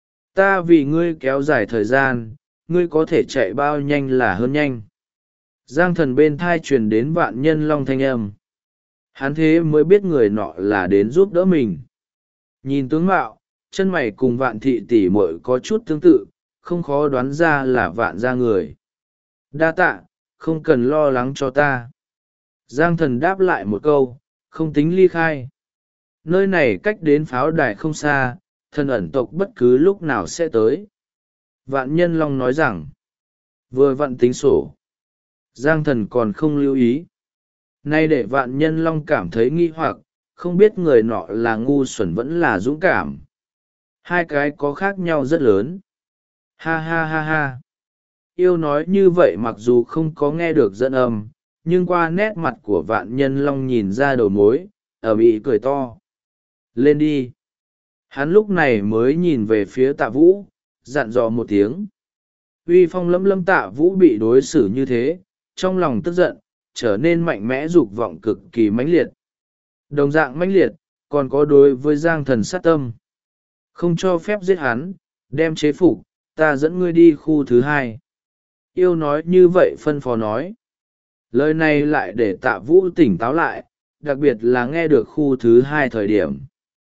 Ta vì ngươi kéo dài thời gian, ngươi có thể chạy bao nhanh là hơn nhanh. Giang thần bên thai truyền đến Vạn Nhân Long thanh âm. Hắn thế mới biết người nọ là đến giúp đỡ mình. Nhìn tướng mạo, chân mày cùng Vạn thị tỷ muội có chút tương tự, không khó đoán ra là Vạn gia người. Đa tạ, không cần lo lắng cho ta. Giang thần đáp lại một câu, không tính ly khai. Nơi này cách đến pháo đài không xa, thần ẩn tộc bất cứ lúc nào sẽ tới. Vạn Nhân Long nói rằng, vừa vặn tính sổ. Giang thần còn không lưu ý. Nay để Vạn Nhân Long cảm thấy nghi hoặc, không biết người nọ là ngu xuẩn vẫn là dũng cảm. Hai cái có khác nhau rất lớn. Ha ha ha ha. Yêu nói như vậy mặc dù không có nghe được dẫn âm, nhưng qua nét mặt của Vạn Nhân Long nhìn ra đầu mối, ở bị cười to. Lên đi. Hắn lúc này mới nhìn về phía Tạ Vũ, dặn dò một tiếng. Uy phong lẫm lẫm Tạ Vũ bị đối xử như thế, trong lòng tức giận, trở nên mạnh mẽ dục vọng cực kỳ mãnh liệt. Đồng dạng mãnh liệt, còn có đối với Giang thần sát tâm. Không cho phép giết hắn, đem chế phục, ta dẫn ngươi đi khu thứ hai. Yêu nói như vậy phân phó nói. Lời này lại để Tạ Vũ tỉnh táo lại, đặc biệt là nghe được khu thứ hai thời điểm.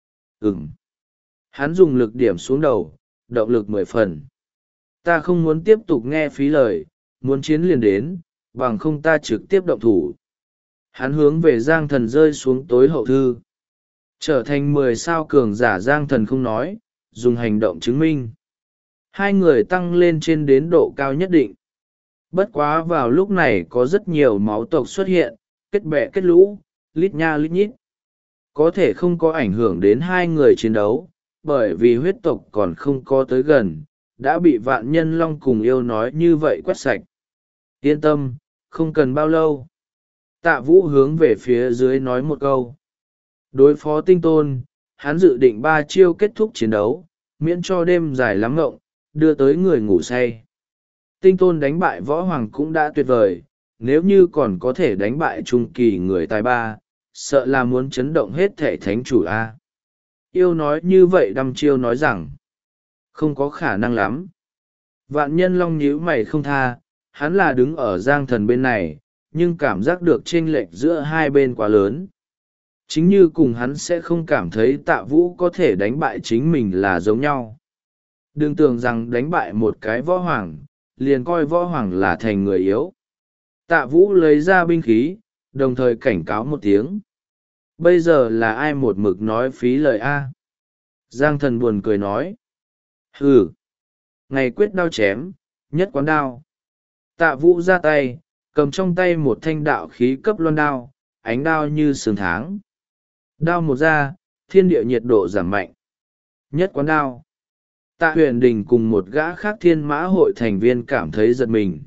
Hắn dùng lực điểm xuống đầu, động lực 10 phần. Ta không muốn tiếp tục nghe phí lời, muốn chiến liền đến, bằng không ta trực tiếp động thủ. Hắn hướng về Giang thần rơi xuống tối hậu thư. Trở thành 10 sao cường giả Giang thần không nói, dùng hành động chứng minh. Hai người tăng lên trên đến độ cao nhất định. Bất quá vào lúc này có rất nhiều máu tộc xuất hiện, kết bè kết lũ, lít nha lít nhít. Có thể không có ảnh hưởng đến hai người chiến đấu, bởi vì huyết tộc còn không có tới gần, đã bị Vạn Nhân Long cùng Yêu nói như vậy quét sạch. Yên tâm, không cần bao lâu. Tạ Vũ hướng về phía dưới nói một câu. Đối phó tinh tôn, hắn dự định 3 chiêu kết thúc chiến đấu, miễn cho đêm dài lắm ngộng, đưa tới người ngủ say. Tinh tôn đánh bại võ hoàng cũng đã tuyệt vời, nếu như còn có thể đánh bại trung kỳ người tài ba, sợ là muốn chấn động hết thể thánh chủ A. Yêu nói như vậy đăm chiêu nói rằng, không có khả năng lắm. Vạn Nhân Long nhíu mày không tha, hắn là đứng ở Giang thần bên này, nhưng cảm giác được chênh lệch giữa hai bên quá lớn. Chính như cùng hắn sẽ không cảm thấy Tạ Vũ có thể đánh bại chính mình là giống nhau. Đừng tưởng rằng đánh bại một cái võ hoàng, liền coi võ hoàng là thành người yếu. Tạ Vũ lấy ra binh khí, đồng thời cảnh cáo một tiếng. Bây giờ là ai một mực nói phí lời A? Giang thần buồn cười nói. Hừ. Ngày quyết đao chém, nhất quán đao. Tạ Vũ ra tay, cầm trong tay một thanh đạo khí cấp loan đao, ánh đao như sương tháng. Đao một ra, thiên địa nhiệt độ giảm mạnh. Nhất quán đao. Tạ Huyền Đình cùng một gã khác thiên mã hội thành viên cảm thấy giật mình.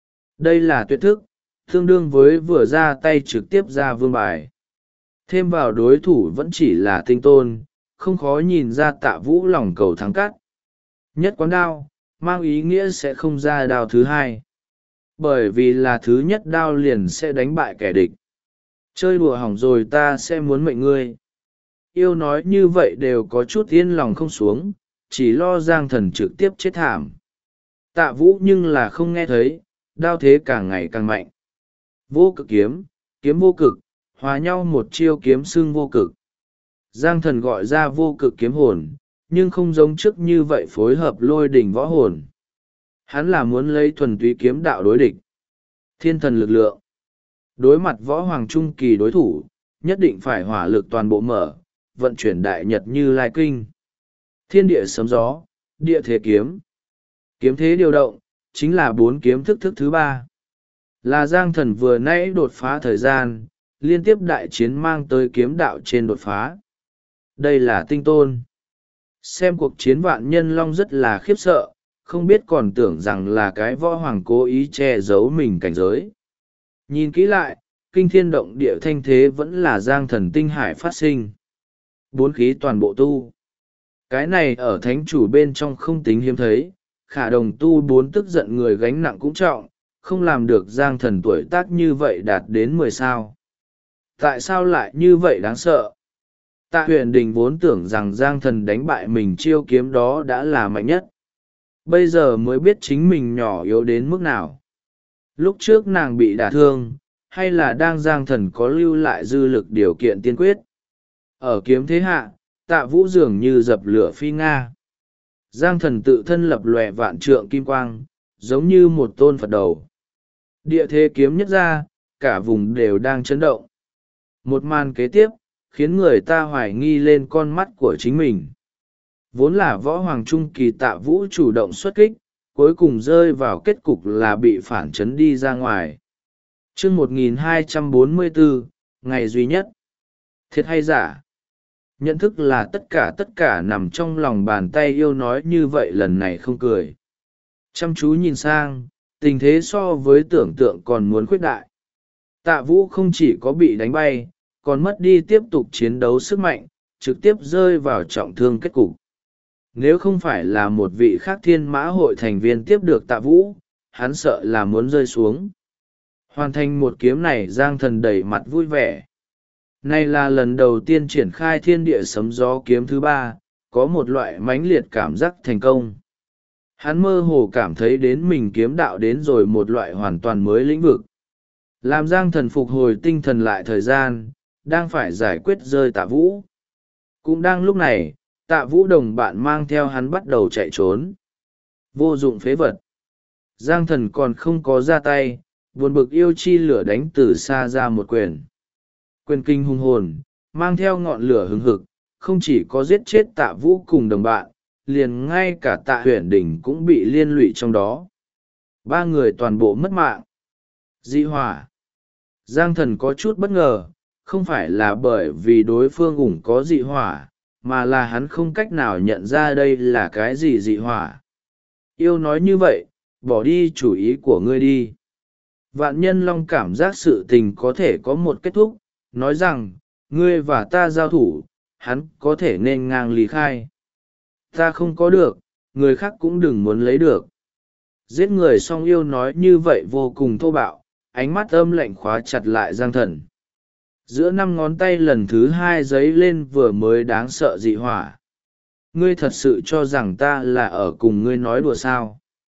Đây là tuyệt thức, tương đương với vừa ra tay trực tiếp ra vương bài. Thêm vào đối thủ vẫn chỉ là tinh tôn, không khó nhìn ra Tạ Vũ lòng cầu thắng cắt. Nhất quán đao, mang ý nghĩa sẽ không ra đao thứ hai. Bởi vì là thứ nhất đao liền sẽ đánh bại kẻ địch. Chơi đùa hỏng rồi ta sẽ muốn mệnh ngươi. Yêu nói như vậy đều có chút yên lòng không xuống, chỉ lo Giang Thần trực tiếp chết thảm. Tạ Vũ nhưng là không nghe thấy, đao thế càng ngày càng mạnh. Vô cực kiếm, kiếm vô cực, hòa nhau một chiêu kiếm xưng vô cực. Giang Thần gọi ra vô cực kiếm hồn, nhưng không giống trước như vậy phối hợp lôi đỉnh võ hồn. Hắn là muốn lấy thuần túy kiếm đạo đối địch. Thiên thần lực lượng. Đối mặt võ hoàng trung kỳ đối thủ, nhất định phải hỏa lực toàn bộ mở, vận chuyển đại nhật như lai kinh. Thiên địa sấm gió, địa thế kiếm. Kiếm thế điều động, chính là 4 kiếm thức thứ 3. Là Giang Thần vừa nãy đột phá thời gian, liên tiếp đại chiến mang tới kiếm đạo trên đột phá. Đây là tinh tôn. Xem cuộc chiến vạn nhân long rất là khiếp sợ, không biết còn tưởng rằng là cái võ hoàng cố ý che giấu mình cảnh giới. Nhìn kỹ lại, kinh thiên động địa thanh thế vẫn là Giang Thần tinh hải phát sinh. 4 khí toàn bộ tu. Cái này ở thánh chủ bên trong không tính hiếm thấy, khả đồng tu 4 tức giận người gánh nặng cũng trọng, không làm được Giang Thần tuổi tác như vậy đạt đến 10 sao. Tại sao lại như vậy đáng sợ? Tạ Huyền Đình vốn tưởng rằng Giang Thần đánh bại mình chiêu kiếm đó đã là mạnh nhất. Bây giờ mới biết chính mình nhỏ yếu đến mức nào. Lúc trước nàng bị đả thương, hay là đang Giang Thần có lưu lại dư lực điều kiện tiên quyết. Ở kiếm thế hạ, Tạ Vũ dường như dập lửa phi nga. Giang Thần tự thân lập lòe vạn trượng kim quang, giống như một tôn Phật đầu. Địa thế kiếm nhất ra, cả vùng đều đang chấn động. Một màn kế tiếp, khiến người ta hoài nghi lên con mắt của chính mình. Vốn là võ hoàng trung kỳ Tạ Vũ chủ động xuất kích, cuối cùng rơi vào kết cục là bị phản chấn đi ra ngoài. Chương 1244, ngày duy nhất. Thiệt hay giả? Nhận thức là tất cả nằm trong lòng bàn tay yêu nói như vậy lần này không cười. Chăm chú nhìn sang, tình thế so với tưởng tượng còn muốn khuyết đại. Tạ Vũ không chỉ có bị đánh bay, còn mất đi tiếp tục chiến đấu sức mạnh, trực tiếp rơi vào trọng thương kết cục. Nếu không phải là một vị khác thiên mã hội thành viên tiếp được Tạ Vũ, hắn sợ là muốn rơi xuống. Hoàn thành một kiếm này Giang Thần đầy mặt vui vẻ. Này là lần đầu tiên triển khai thiên địa sấm gió kiếm thứ 3, có một loại mãnh liệt cảm giác thành công. Hắn mơ hồ cảm thấy đến mình kiếm đạo đến rồi một loại hoàn toàn mới lĩnh vực. Làm Giang Thần phục hồi tinh thần lại thời gian, đang phải giải quyết rơi Tạ Vũ. Cũng đang lúc này, Tạ Vũ đồng bạn mang theo hắn bắt đầu chạy trốn. Vô dụng phế vật. Giang Thần còn không có ra tay, buồn bực yêu chi lửa đánh từ xa ra một quyền. Quyền kinh hung hồn, mang theo ngọn lửa hừng hực, không chỉ có giết chết Tạ Vũ cùng đồng bạn, liền ngay cả Tạ Huyền Đình cũng bị liên lụy trong đó. 3 người toàn bộ mất mạng. Dị hỏa. Giang Thần có chút bất ngờ, không phải là bởi vì đối phương ủng có dị hỏa, mà là hắn không cách nào nhận ra đây là cái gì dị hỏa. Yêu nói như vậy, bỏ đi chủ ý của ngươi đi. Vạn Nhân Long cảm giác sự tình có thể có một kết thúc, nói rằng, ngươi và ta giao thủ, hắn có thể nên ngang lý khai. Ta không có được, người khác cũng đừng muốn lấy được. Giết người xong yêu nói như vậy vô cùng thô bạo, ánh mắt âm lạnh khóa chặt lại Giang Thần. Giữa 5 ngón tay lần thứ 2 giấy lên vừa mới đáng sợ dị hỏa. Ngươi thật sự cho rằng ta là ở cùng ngươi nói đùa sao?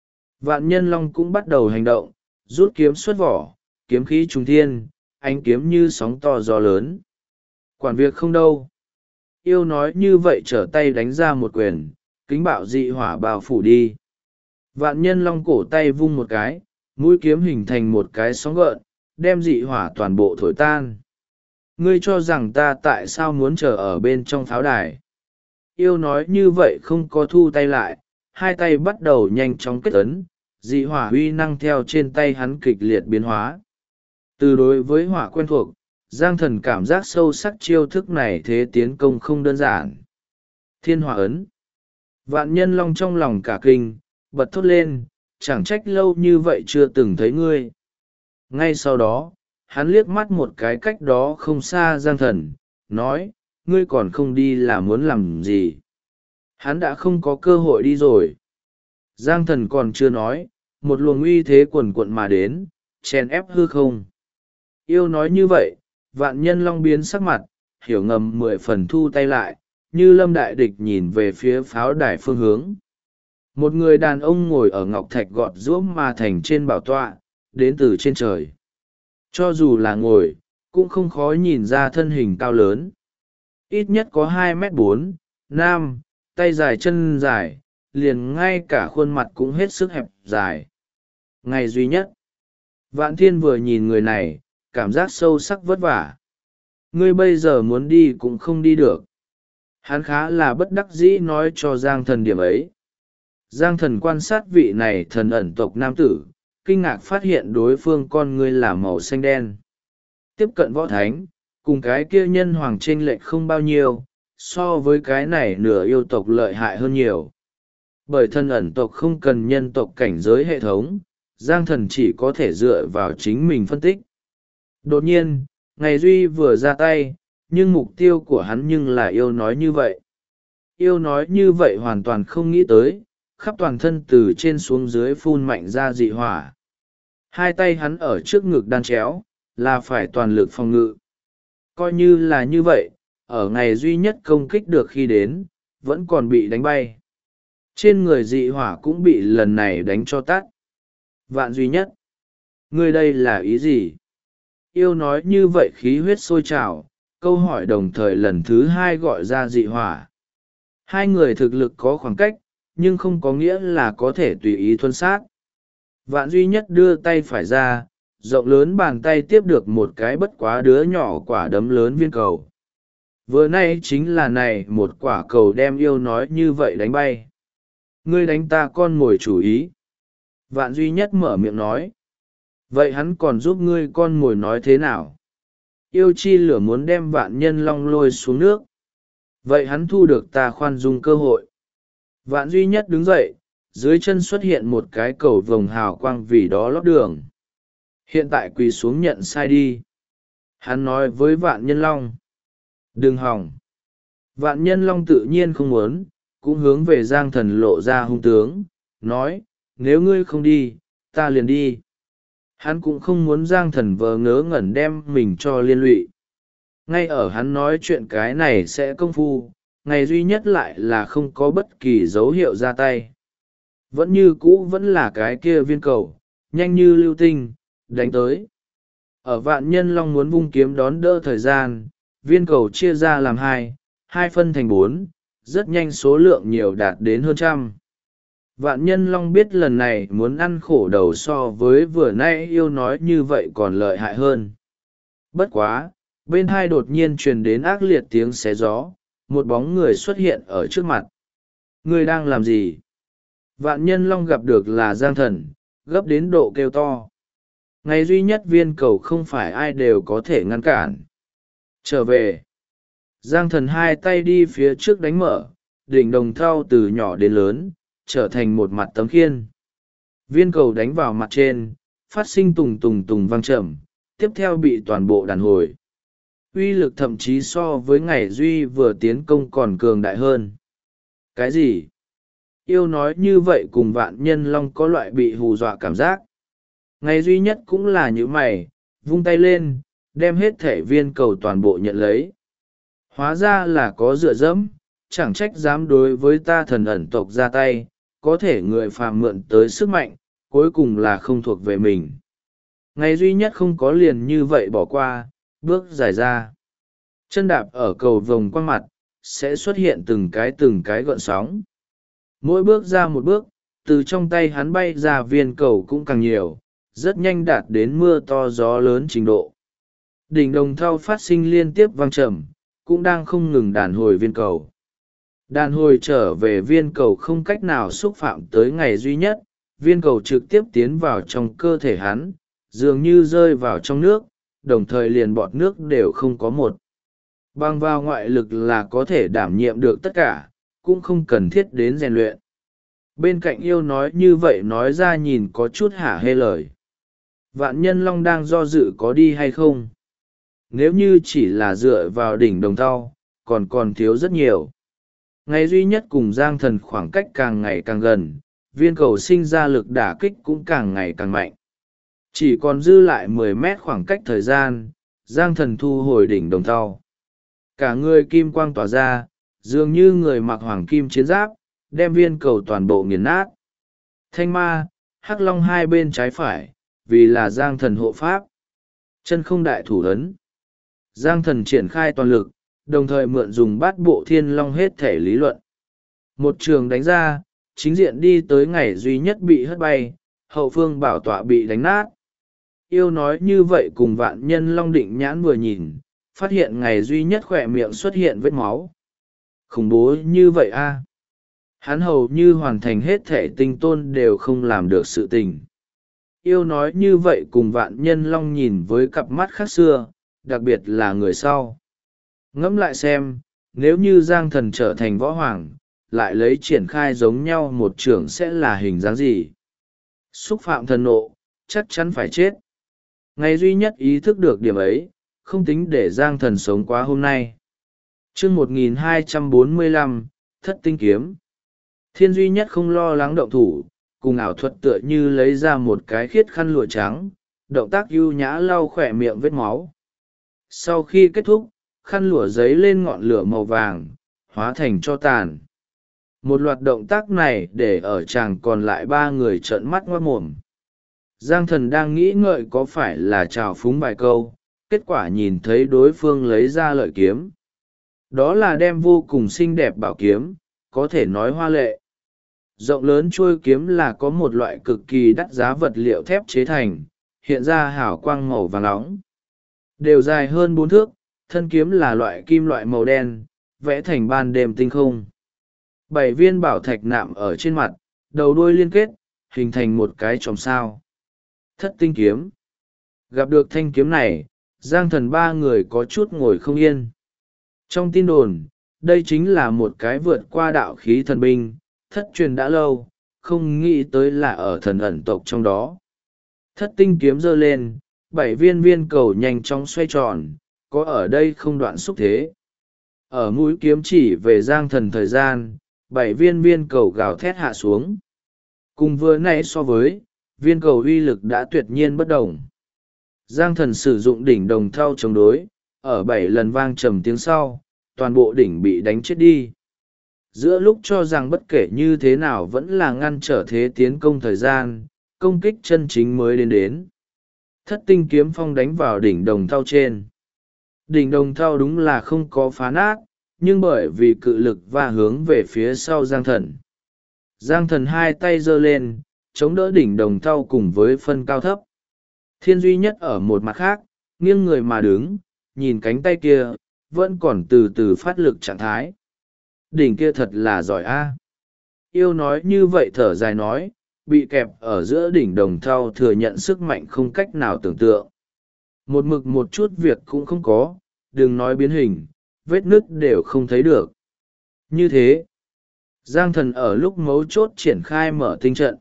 Vạn Nhân Long cũng bắt đầu hành động, rút kiếm xuất vỏ, kiếm khí trùng thiên, ánh kiếm như sóng to gió lớn. Quản việc không đâu. Yêu nói như vậy trở tay đánh ra một quyền, kính bạo dị hỏa bao phủ đi. Vạn Nhân Long cổ tay vung một cái, mũi kiếm hình thành một cái sóng gợn, đem dị hỏa toàn bộ thổi tan. Ngươi cho rằng ta tại sao muốn chờ ở bên trong pháo đài? Yêu nói như vậy không có thu tay lại, hai tay bắt đầu nhanh chóng kết ấn, dị hỏa uy năng theo trên tay hắn kịch liệt biến hóa. Từ đối với hỏa quen thuộc, Giang Thần cảm giác sâu sắc chiêu thức này thế tiến công không đơn giản. Thiên hỏa ấn. Vạn Nhân Long trong lòng cả kinh, bật thốt lên, chẳng trách lâu như vậy chưa từng thấy ngươi. Ngay sau đó, hắn liếc mắt một cái cách đó không xa Giang Thần, nói, ngươi còn không đi là muốn làm gì? Hắn đã không có cơ hội đi rồi. Giang Thần còn chưa nói, một luồng uy thế quần quận mà đến, chèn ép hư không. Yêu nói như vậy, Vạn Nhân Long biến sắc mặt, hiểu ngầm 10 phần thu tay lại, như lâm đại địch nhìn về phía pháo đài phương hướng. Một người đàn ông ngồi ở ngọc thạch gọt giũa mà thành trên bảo tọa, đến từ trên trời. Cho dù là ngồi, cũng không khó nhìn ra thân hình cao lớn. Ít nhất có 2m4, nam, tay dài chân dài, liền ngay cả khuôn mặt cũng hết sức hẹp dài. Ngày duy nhất, Vạn Thiên vừa nhìn người này, cảm giác sâu sắc vất vả. Ngươi bây giờ muốn đi cũng không đi được. Hắn khá là bất đắc dĩ nói cho Giang Thần điểm ấy. Giang Thần quan sát vị này thần ẩn tộc nam tử, kinh ngạc phát hiện đối phương con ngươi là màu xanh đen. Tiếp cận võ thánh, cùng cái kia nhân hoàng chênh lệch không bao nhiêu, so với cái này nửa yêu tộc lợi hại hơn nhiều. Bởi thần ẩn tộc không cần nhân tộc cảnh giới hệ thống, Giang Thần chỉ có thể dựa vào chính mình phân tích. Đột nhiên, Ngày Duy vừa ra tay, nhưng mục tiêu của hắn nhưng là yêu nói như vậy. Yêu nói như vậy hoàn toàn không nghĩ tới, khắp toàn thân từ trên xuống dưới phun mạnh ra dị hỏa. Hai tay hắn ở trước ngực đan chéo, là phải toàn lực phòng ngự. Coi như là như vậy, ở ngày duy nhất công kích được khi đến, vẫn còn bị đánh bay. Trên người dị hỏa cũng bị lần này đánh cho tắt. Vạn duy nhất, ngươi đây là ý gì? Yêu nói như vậy khí huyết sôi trào, câu hỏi đồng thời lần thứ hai gọi ra dị hỏa. Hai người thực lực có khoảng cách, nhưng không có nghĩa là có thể tùy ý thuân sát. Vạn duy nhất đưa tay phải ra, rộng lớn bàn tay tiếp được một cái bất quá đứa nhỏ quả đấm lớn viên cầu. Vừa nay chính là này một quả cầu đem yêu nói như vậy đánh bay. Ngươi đánh ta con mồi chủ ý. Vạn duy nhất mở miệng nói. Vậy hắn còn giúp ngươi con mồi nói thế nào? Yêu chi lửa muốn đem Vạn Nhân Long lôi xuống nước. Vậy hắn thu được ta khoan dung cơ hội. Vạn duy nhất đứng dậy, dưới chân xuất hiện một cái cầu vồng hào quang vì đó lót đường. Hiện tại quỳ xuống nhận sai đi. Hắn nói với Vạn Nhân Long. Đừng hòng. Vạn Nhân Long tự nhiên không muốn, cũng hướng về Giang Thần lộ ra hung tướng, nói, nếu ngươi không đi, ta liền đi. Hắn cũng không muốn Giang Thần vờ ngớ ngẩn đem mình cho liên lụy. Ngay ở hắn nói chuyện cái này sẽ công phu, ngày duy nhất lại là không có bất kỳ dấu hiệu ra tay. Vẫn như cũ vẫn là cái kia viên cầu, nhanh như lưu tinh, đánh tới. Ở Vạn Nhân Long muốn vung kiếm đón đỡ thời gian, viên cầu chia ra làm hai phân thành 4, rất nhanh số lượng nhiều đạt đến hơn 100. Vạn Nhân Long biết lần này muốn ăn khổ đầu so với vừa nay yêu nói như vậy còn lợi hại hơn. Bất quá, bên hai đột nhiên truyền đến ác liệt tiếng xé gió, một bóng người xuất hiện ở trước mặt. Người đang làm gì? Vạn Nhân Long gặp được là Giang Thần, gấp đến độ kêu to. Ngày duy nhất viên cầu không phải ai đều có thể ngăn cản. Trở về. Giang Thần hai tay đi phía trước đánh mở, đỉnh đồng thau từ nhỏ đến lớn, trở thành một mặt tấm khiên. Viên cầu đánh vào mặt trên, phát sinh tùng tùng tùng vang trầm, tiếp theo bị toàn bộ đàn hồi. Uy lực thậm chí so với ngày duy vừa tiến công còn cường đại hơn. Cái gì? Yêu nói như vậy cùng Vạn Nhân Long có loại bị hù dọa cảm giác. Ngày duy nhất cũng là như mày, vung tay lên, đem hết thể viên cầu toàn bộ nhận lấy. Hóa ra là có dựa dẫm, chẳng trách dám đối với ta thần ẩn tộc ra tay, có thể người phàm mượn tới sức mạnh, cuối cùng là không thuộc về mình. Ngày duy nhất không có liền như vậy bỏ qua, bước dài ra. Chân đạp ở cầu vồng quang mặt, sẽ xuất hiện từng cái gợn sóng. Mỗi bước ra một bước, từ trong tay hắn bay ra viên cầu cũng càng nhiều, rất nhanh đạt đến mưa to gió lớn trình độ. Đỉnh đồng thau phát sinh liên tiếp vang trầm, cũng đang không ngừng đàn hồi viên cầu. Đàn hồi trở về viên cầu không cách nào xúc phạm tới ngày duy nhất, viên cầu trực tiếp tiến vào trong cơ thể hắn, dường như rơi vào trong nước, đồng thời liền bọt nước đều không có một. Bằng vào ngoại lực là có thể đảm nhiệm được tất cả, cũng không cần thiết đến rèn luyện. Bên cạnh yêu nói như vậy nói ra nhìn có chút hả hê lời. Vạn Nhân Long đang do dự có đi hay không. Nếu như chỉ là dựa vào đỉnh Đồng Thau, còn thiếu rất nhiều. Ngày duy nhất cùng Giang Thần khoảng cách càng ngày càng gần, viên cầu sinh ra lực đả kích cũng càng ngày càng mạnh. Chỉ còn dư lại 10 mét khoảng cách thời gian, Giang Thần thu hồi đỉnh Đồng Thau. Cả người kim quang tỏa ra, dường như người mặc hoàng kim chiến giáp, đem viên cầu toàn bộ nghiền nát. Thanh ma, hắc long hai bên trái phải, vì là Giang Thần hộ pháp. Chân không đại thủ ấn. Giang Thần triển khai toàn lực, đồng thời mượn dùng bát bộ thiên long hết thể lý luận. Một trường đánh ra, chính diện đi tới ngày duy nhất bị hất bay, hậu phương bảo tọa bị đánh nát. Yêu nói như vậy cùng Vạn Nhân Long định nhãn vừa nhìn, phát hiện ngày duy nhất khỏe miệng xuất hiện vết máu. Khủng bố như vậy a. Hắn hầu như hoàn thành hết thể tinh tôn đều không làm được sự tình. Yêu nói như vậy cùng Vạn Nhân Long nhìn với cặp mắt khác xưa, đặc biệt là người sau. Ngẫm lại xem, nếu như Giang Thần trở thành võ hoàng, lại lấy triển khai giống nhau một trưởng sẽ là hình dáng gì? Xúc phạm thần nộ, chắc chắn phải chết. Ngày duy nhất ý thức được điểm ấy, không tính để Giang Thần sống quá hôm nay. Chương 1245, Thất Tinh Kiếm. Thiên duy nhất không lo lắng động thủ, cùng ảo thuật tựa như lấy ra một cái khiết khăn lụa trắng, động tác ưu nhã lau khỏe miệng vết máu. Sau khi kết thúc, khăn lụa giấy lên ngọn lửa màu vàng, hóa thành tro tàn. Một loạt động tác này để ở chàng còn lại ba người trợn mắt ngoác mồm. Giang Thần đang nghĩ ngợi có phải là trào phúng vài câu, kết quả nhìn thấy đối phương lấy ra lợi kiếm. Đó là đem vô cùng xinh đẹp bảo kiếm, có thể nói hoa lệ. Rộng lớn chuôi kiếm là có một loại cực kỳ đắt giá vật liệu thép chế thành, hiện ra hào quang màu vàng nóng. Đều dài hơn 4 thước, thân kiếm là loại kim loại màu đen, vẽ thành ban đêm tinh không. 7 viên bảo thạch nạm ở trên mặt, đầu đuôi liên kết, hình thành một cái chòm sao. Thất tinh kiếm. Gặp được thanh kiếm này, Giang Thần ba người có chút ngồi không yên. Trong tin đồn, đây chính là một cái vượt qua đạo khí thần binh, thất truyền đã lâu, không nghĩ tới là ở thần ẩn tộc trong đó. Thất tinh kiếm giơ lên, 7 viên viên cầu nhanh chóng xoay tròn, có ở đây không đoạn xúc thế. Ở mũi kiếm chỉ về Giang Thần thời gian, 7 viên viên cầu gào thét hạ xuống. Cùng vừa nãy so với, viên cầu uy lực đã tuyệt nhiên bất đồng. Giang Thần sử dụng đỉnh Đồng Thau chống đối, ở 7 lần vang trầm tiếng sau, toàn bộ đỉnh bị đánh chết đi. Giữa lúc cho rằng bất kể như thế nào vẫn là ngăn trở thế tiến công thời gian, công kích chân chính mới đến. Thất tinh kiếm phong đánh vào đỉnh Đồng Thau trên. Đỉnh Đồng Thau đúng là không có phá nát, nhưng bởi vì cự lực và hướng về phía sau Giang Thần. Giang Thần hai tay giơ lên, chống đỡ đỉnh Đồng Thau cùng với phân cao thấp. Thiên duy nhất ở một mặt khác, nghiêng người mà đứng, nhìn cánh tay kia, vẫn còn từ từ phát lực trạng thái. Đỉnh kia thật là giỏi a. Yêu nói như vậy thở dài nói, bị kẹp ở giữa đỉnh Đồng Thau thừa nhận sức mạnh không cách nào tưởng tượng. Một mực một chút việc cũng không có, đừng nói biến hình, vết nứt đều không thấy được. Như thế, Giang Thần ở lúc mấu chốt triển khai mở tinh trận.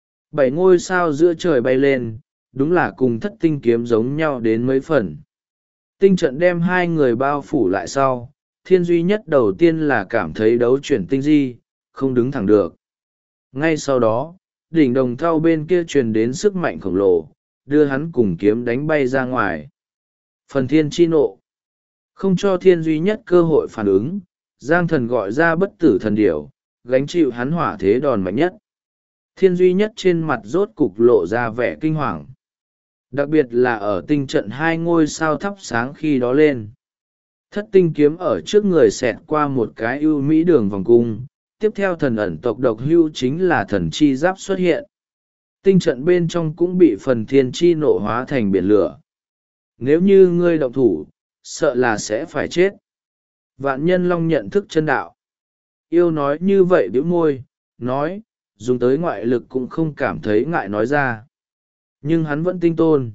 7 ngôi sao giữa trời bay lên, đúng là cùng thất tinh kiếm giống nhau đến mấy phần. Tinh trận đem hai người bao phủ lại sau, thiên duy nhất đầu tiên là cảm thấy đấu chuyển tinh di, không đứng thẳng được. Ngay sau đó, đỉnh Đồng Thau bên kia truyền đến sức mạnh khổng lồ, đưa hắn cùng kiếm đánh bay ra ngoài. Phần thiên chi nộ. Không cho thiên duy nhất cơ hội phản ứng, Giang Thần gọi ra bất tử thần điểu, gánh chịu hắn hỏa thế đòn mạnh nhất. Thiên duy nhất trên mặt rốt cục lộ ra vẻ kinh hoàng. Đặc biệt là ở tinh trận 2 ngôi sao thắp sáng khi đó lên. Thất tinh kiếm ở trước người xẹt qua một cái ưu mỹ đường vòng cung, tiếp theo thần ẩn tộc độc hưu chính là thần chi giáp xuất hiện. Tinh trận bên trong cũng bị phần thiên chi nộ hóa thành biển lửa. Nếu như ngươi động thủ, sợ là sẽ phải chết. Vạn Nhân Long nhận thức chân đạo. Yêu nói như vậy bĩu môi, nói, dùng tới ngoại lực cũng không cảm thấy ngại nói ra. Nhưng hắn vẫn tinh tôn.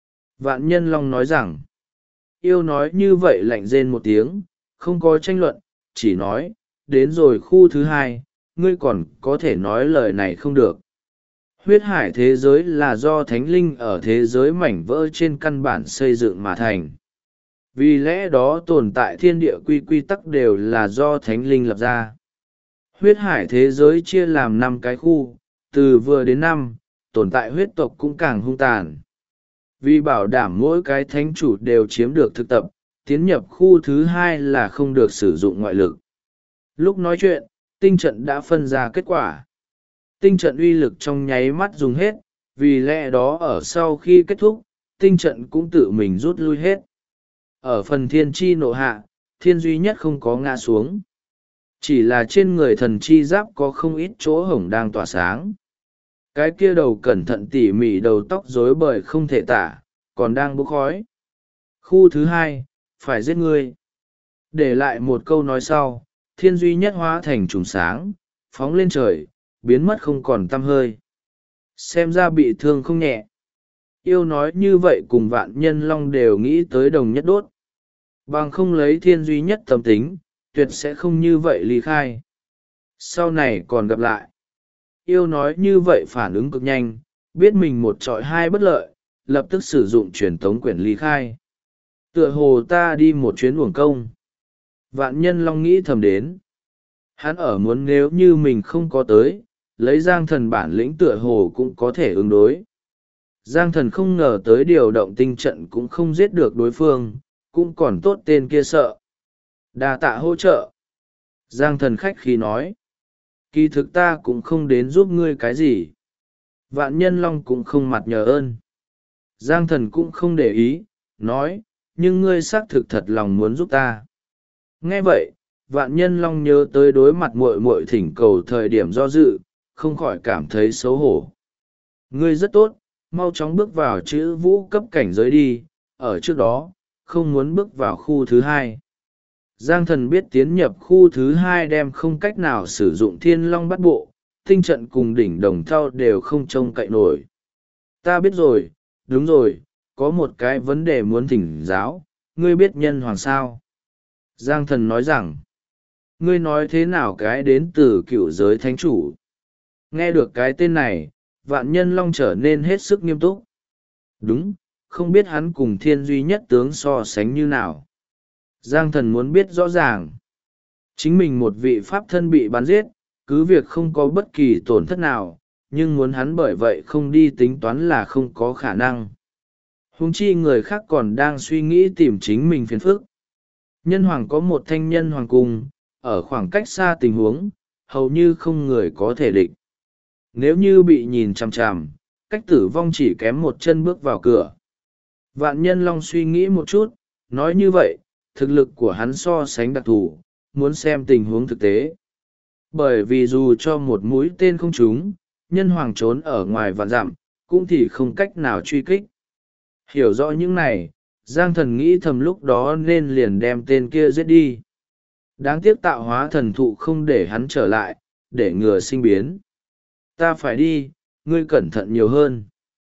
Vạn Nhân Long nói rằng, yêu nói như vậy lạnh rên một tiếng, không có tranh luận, chỉ nói, đến rồi khu thứ hai, ngươi còn có thể nói lời này không được. Huyết hải thế giới là do thánh linh ở thế giới mảnh vỡ trên căn bản xây dựng mà thành. Vì lẽ đó tồn tại thiên địa quy tắc đều là do thánh linh lập ra. Huyết hải thế giới chia làm 5 cái khu, từ vừa đến 5, tồn tại huyết tộc cũng càng hung tàn. Vì bảo đảm mỗi cái thánh chủ đều chiếm được thực tập, tiến nhập khu thứ hai là không được sử dụng ngoại lực. Lúc nói chuyện, tinh trận đã phân ra kết quả. Tinh trận uy lực trong nháy mắt dùng hết, vì lẽ đó ở sau khi kết thúc, tinh trận cũng tự mình rút lui hết. Ở phần thiên chi nộ hạ, thiên duy nhất không có ngã xuống. Chỉ là trên người thần chi giáp có không ít chỗ hổng đang tỏa sáng. Cái kia đầu cẩn thận tỉ mỉ đầu tóc rối bời không thể tả, còn đang bốc khói. Khu thứ hai, phải giết ngươi. Để lại một câu nói sau, thiên duy nhất hóa thành trùng sáng, phóng lên trời, biến mất không còn tăm hơi. Xem ra bị thương không nhẹ. Yêu nói như vậy cùng Vạn Nhân Long đều nghĩ tới đồng nhất đốt. Bằng không lấy thiên duy nhất tâm tính, tuyệt sẽ không như vậy ly khai. Sau này còn gặp lại. Yêu nói như vậy phản ứng cực nhanh, biết mình một trọi hai bất lợi, lập tức sử dụng truyền tống quyển ly khai. Tựa hồ ta đi một chuyến uổng công. Vạn Nhân Long nghĩ thầm đến. Hắn ở muốn nếu như mình không có tới, lấy Giang Thần bản lĩnh tựa hồ cũng có thể ứng đối. Giang Thần không ngờ tới điều động tinh trận cũng không giết được đối phương, cũng còn tốt tên kia sợ. Đa tạ hỗ trợ. Giang Thần khách khí nói. Kỳ thực ta cũng không đến giúp ngươi cái gì. Vạn Nhân Long cũng không mặt nhờ ơn. Giang Thần cũng không để ý, nói, nhưng ngươi xác thực thật lòng muốn giúp ta. Nghe vậy, Vạn Nhân Long nhớ tới đối mặt muội muội thỉnh cầu thời điểm do dự, không khỏi cảm thấy xấu hổ. Ngươi rất tốt, mau chóng bước vào chữ vũ cấp cảnh giới đi, ở trước đó, không muốn bước vào khu thứ hai. Giang Thần biết tiến nhập khu thứ hai đem không cách nào sử dụng thiên long bắt bộ, tinh trận cùng đỉnh đồng thau đều không trông cậy nổi. Ta biết rồi, đúng rồi, có một cái vấn đề muốn thỉnh giáo, ngươi biết nhân hoàng sao? Giang Thần nói rằng, ngươi nói thế nào cái đến từ cựu giới thánh chủ? Nghe được cái tên này, Vạn Nhân Long trở nên hết sức nghiêm túc. Đúng, không biết hắn cùng thiên duy nhất tướng so sánh như nào. Giang Thần muốn biết rõ ràng. Chính mình một vị pháp thân bị bắn giết, cứ việc không có bất kỳ tổn thất nào, nhưng muốn hắn bởi vậy không đi tính toán là không có khả năng. Huống chi người khác còn đang suy nghĩ tìm chính mình phiền phức. Nhân hoàng có một thanh nhân hoàng cung, ở khoảng cách xa tình huống, hầu như không người có thể địch. Nếu như bị nhìn chằm chằm, cách tử vong chỉ kém một chân bước vào cửa. Vạn Nhân Long suy nghĩ một chút, nói như vậy, thực lực của hắn so sánh đặc thù, muốn xem tình huống thực tế. Bởi vì dù cho một mũi tên không trúng, nhân hoàng trốn ở ngoài vạn dặm, cũng thì không cách nào truy kích. Hiểu rõ những này, Giang Thần nghĩ thầm lúc đó nên liền đem tên kia giết đi. Đáng tiếc tạo hóa thần thụ không để hắn trở lại, để ngừa sinh biến. Ta phải đi, ngươi cẩn thận nhiều hơn.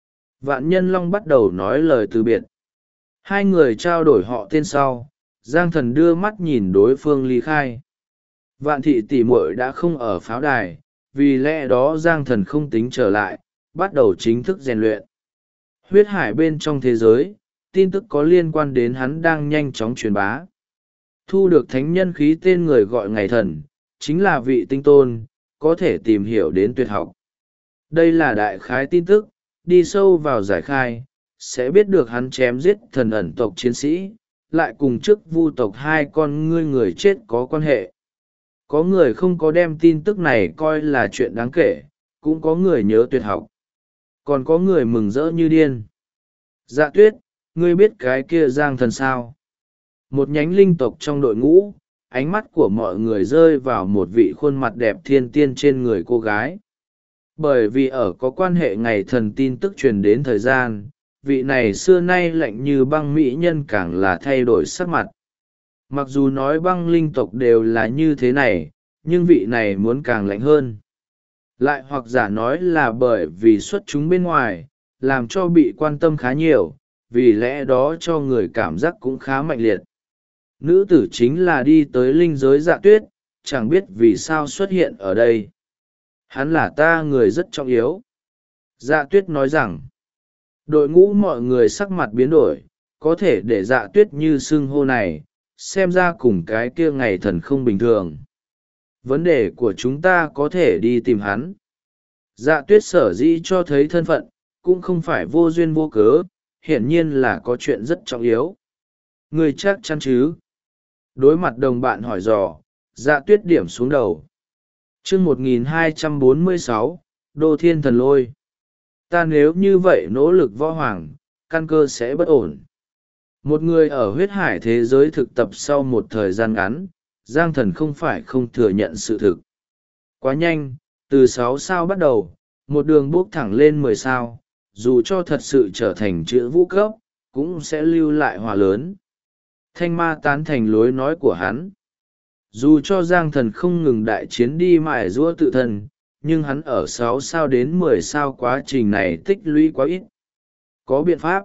Vạn Nhân Long bắt đầu nói lời từ biệt. Hai người trao đổi họ tên sau, Giang Thần đưa mắt nhìn đối phương ly khai. Vạn thị tỷ muội đã không ở pháo đài, vì lẽ đó Giang Thần không tính trở lại, bắt đầu chính thức rèn luyện. Huyết hải bên trong thế giới, tin tức có liên quan đến hắn đang nhanh chóng truyền bá. Thu được thánh nhân khí tên người gọi ngày thần, chính là vị tinh tôn, có thể tìm hiểu đến tuyệt học. Đây là đại khái tin tức, đi sâu vào giải khai, sẽ biết được hắn chém giết thần ẩn tộc chiến sĩ, lại cùng chức vu tộc hai con ngươi người chết có quan hệ. Có người không có đem tin tức này coi là chuyện đáng kể, cũng có người nhớ tuyệt học. Còn có người mừng rỡ như điên. Dạ Tuyết, ngươi biết cái kia Giang Thần sao? Một nhánh linh tộc trong đội ngũ, ánh mắt của mọi người rơi vào một vị khuôn mặt đẹp thiên tiên trên người cô gái. Bởi vì ở có quan hệ ngày thần tin tức truyền đến thời gian, vị này xưa nay lạnh như băng mỹ nhân càng là thay đổi sắc mặt. Mặc dù nói băng linh tộc đều là như thế này, nhưng vị này muốn càng lạnh hơn. Lại hoặc giả nói là bởi vì xuất chúng bên ngoài, làm cho bị quan tâm khá nhiều, vì lẽ đó cho người cảm giác cũng khá mạnh liệt. Nữ tử chính là đi tới linh giới Dạ Tuyết, chẳng biết vì sao xuất hiện ở đây. Hắn là ta người rất trọng yếu. Dạ tuyết nói rằng, đội ngũ mọi người sắc mặt biến đổi, có thể để dạ tuyết như xưng hô này, xem ra cùng cái kia ngày thần không bình thường. Vấn đề của chúng ta có thể đi tìm hắn. Dạ tuyết sở dĩ cho thấy thân phận, cũng không phải vô duyên vô cớ, hiển nhiên là có chuyện rất trọng yếu. Ngươi chắc chắn chứ? Đối mặt đồng bạn hỏi dò, dạ tuyết điểm xuống đầu. chương 1246, Đô Thiên Thần Lôi. Ta nếu như vậy nỗ lực võ hoàng, căn cơ sẽ bất ổn. Một người ở huyết hải thế giới thực tập sau một thời gian ngắn, Giang Thần không phải không thừa nhận sự thực. Quá nhanh, từ 6 sao bắt đầu, một đường bước thẳng lên 10 sao, dù cho thật sự trở thành chữ vũ cấp, cũng sẽ lưu lại hòa lớn. Thanh ma tán thành lối nói của hắn. Dù cho Giang Thần không ngừng đại chiến đi mài giũa tự thân, nhưng hắn ở 6 sao đến 10 sao quá trình này tích lũy quá ít. Có biện pháp.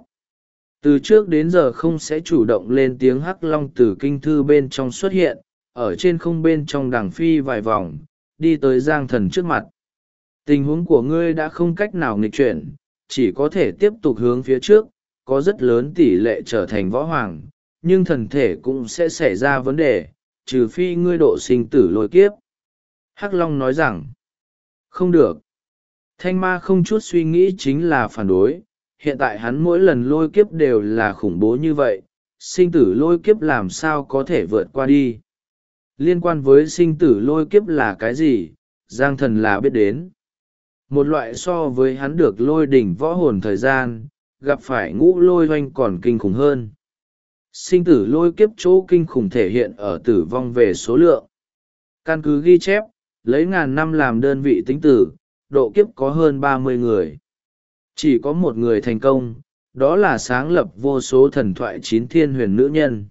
Từ trước đến giờ không sẽ chủ động lên tiếng hắc long từ kinh thư bên trong xuất hiện, ở trên không bên trong đằng phi vài vòng, đi tới Giang Thần trước mặt. Tình huống của ngươi đã không cách nào nghịch chuyển, chỉ có thể tiếp tục hướng phía trước, có rất lớn tỷ lệ trở thành võ hoàng, nhưng thần thể cũng sẽ xảy ra vấn đề, trừ phi ngươi độ sinh tử lôi kiếp. Hắc Long nói rằng, không được. Thanh ma không chút suy nghĩ chính là phản đối, hiện tại hắn mỗi lần lôi kiếp đều là khủng bố như vậy, sinh tử lôi kiếp làm sao có thể vượt qua đi. Liên quan với sinh tử lôi kiếp là cái gì, Giang Thần là biết đến. Một loại so với hắn được lôi đỉnh võ hồn thời gian, gặp phải ngũ lôi oanh còn kinh khủng hơn. Sinh tử lôi kiếp chỗ kinh khủng thể hiện ở tử vong về số lượng. Căn cứ ghi chép, lấy ngàn năm làm đơn vị tính tử, độ kiếp có hơn 30 người. Chỉ có một người thành công, đó là sáng lập vô số thần thoại 9 thiên huyền nữ nhân.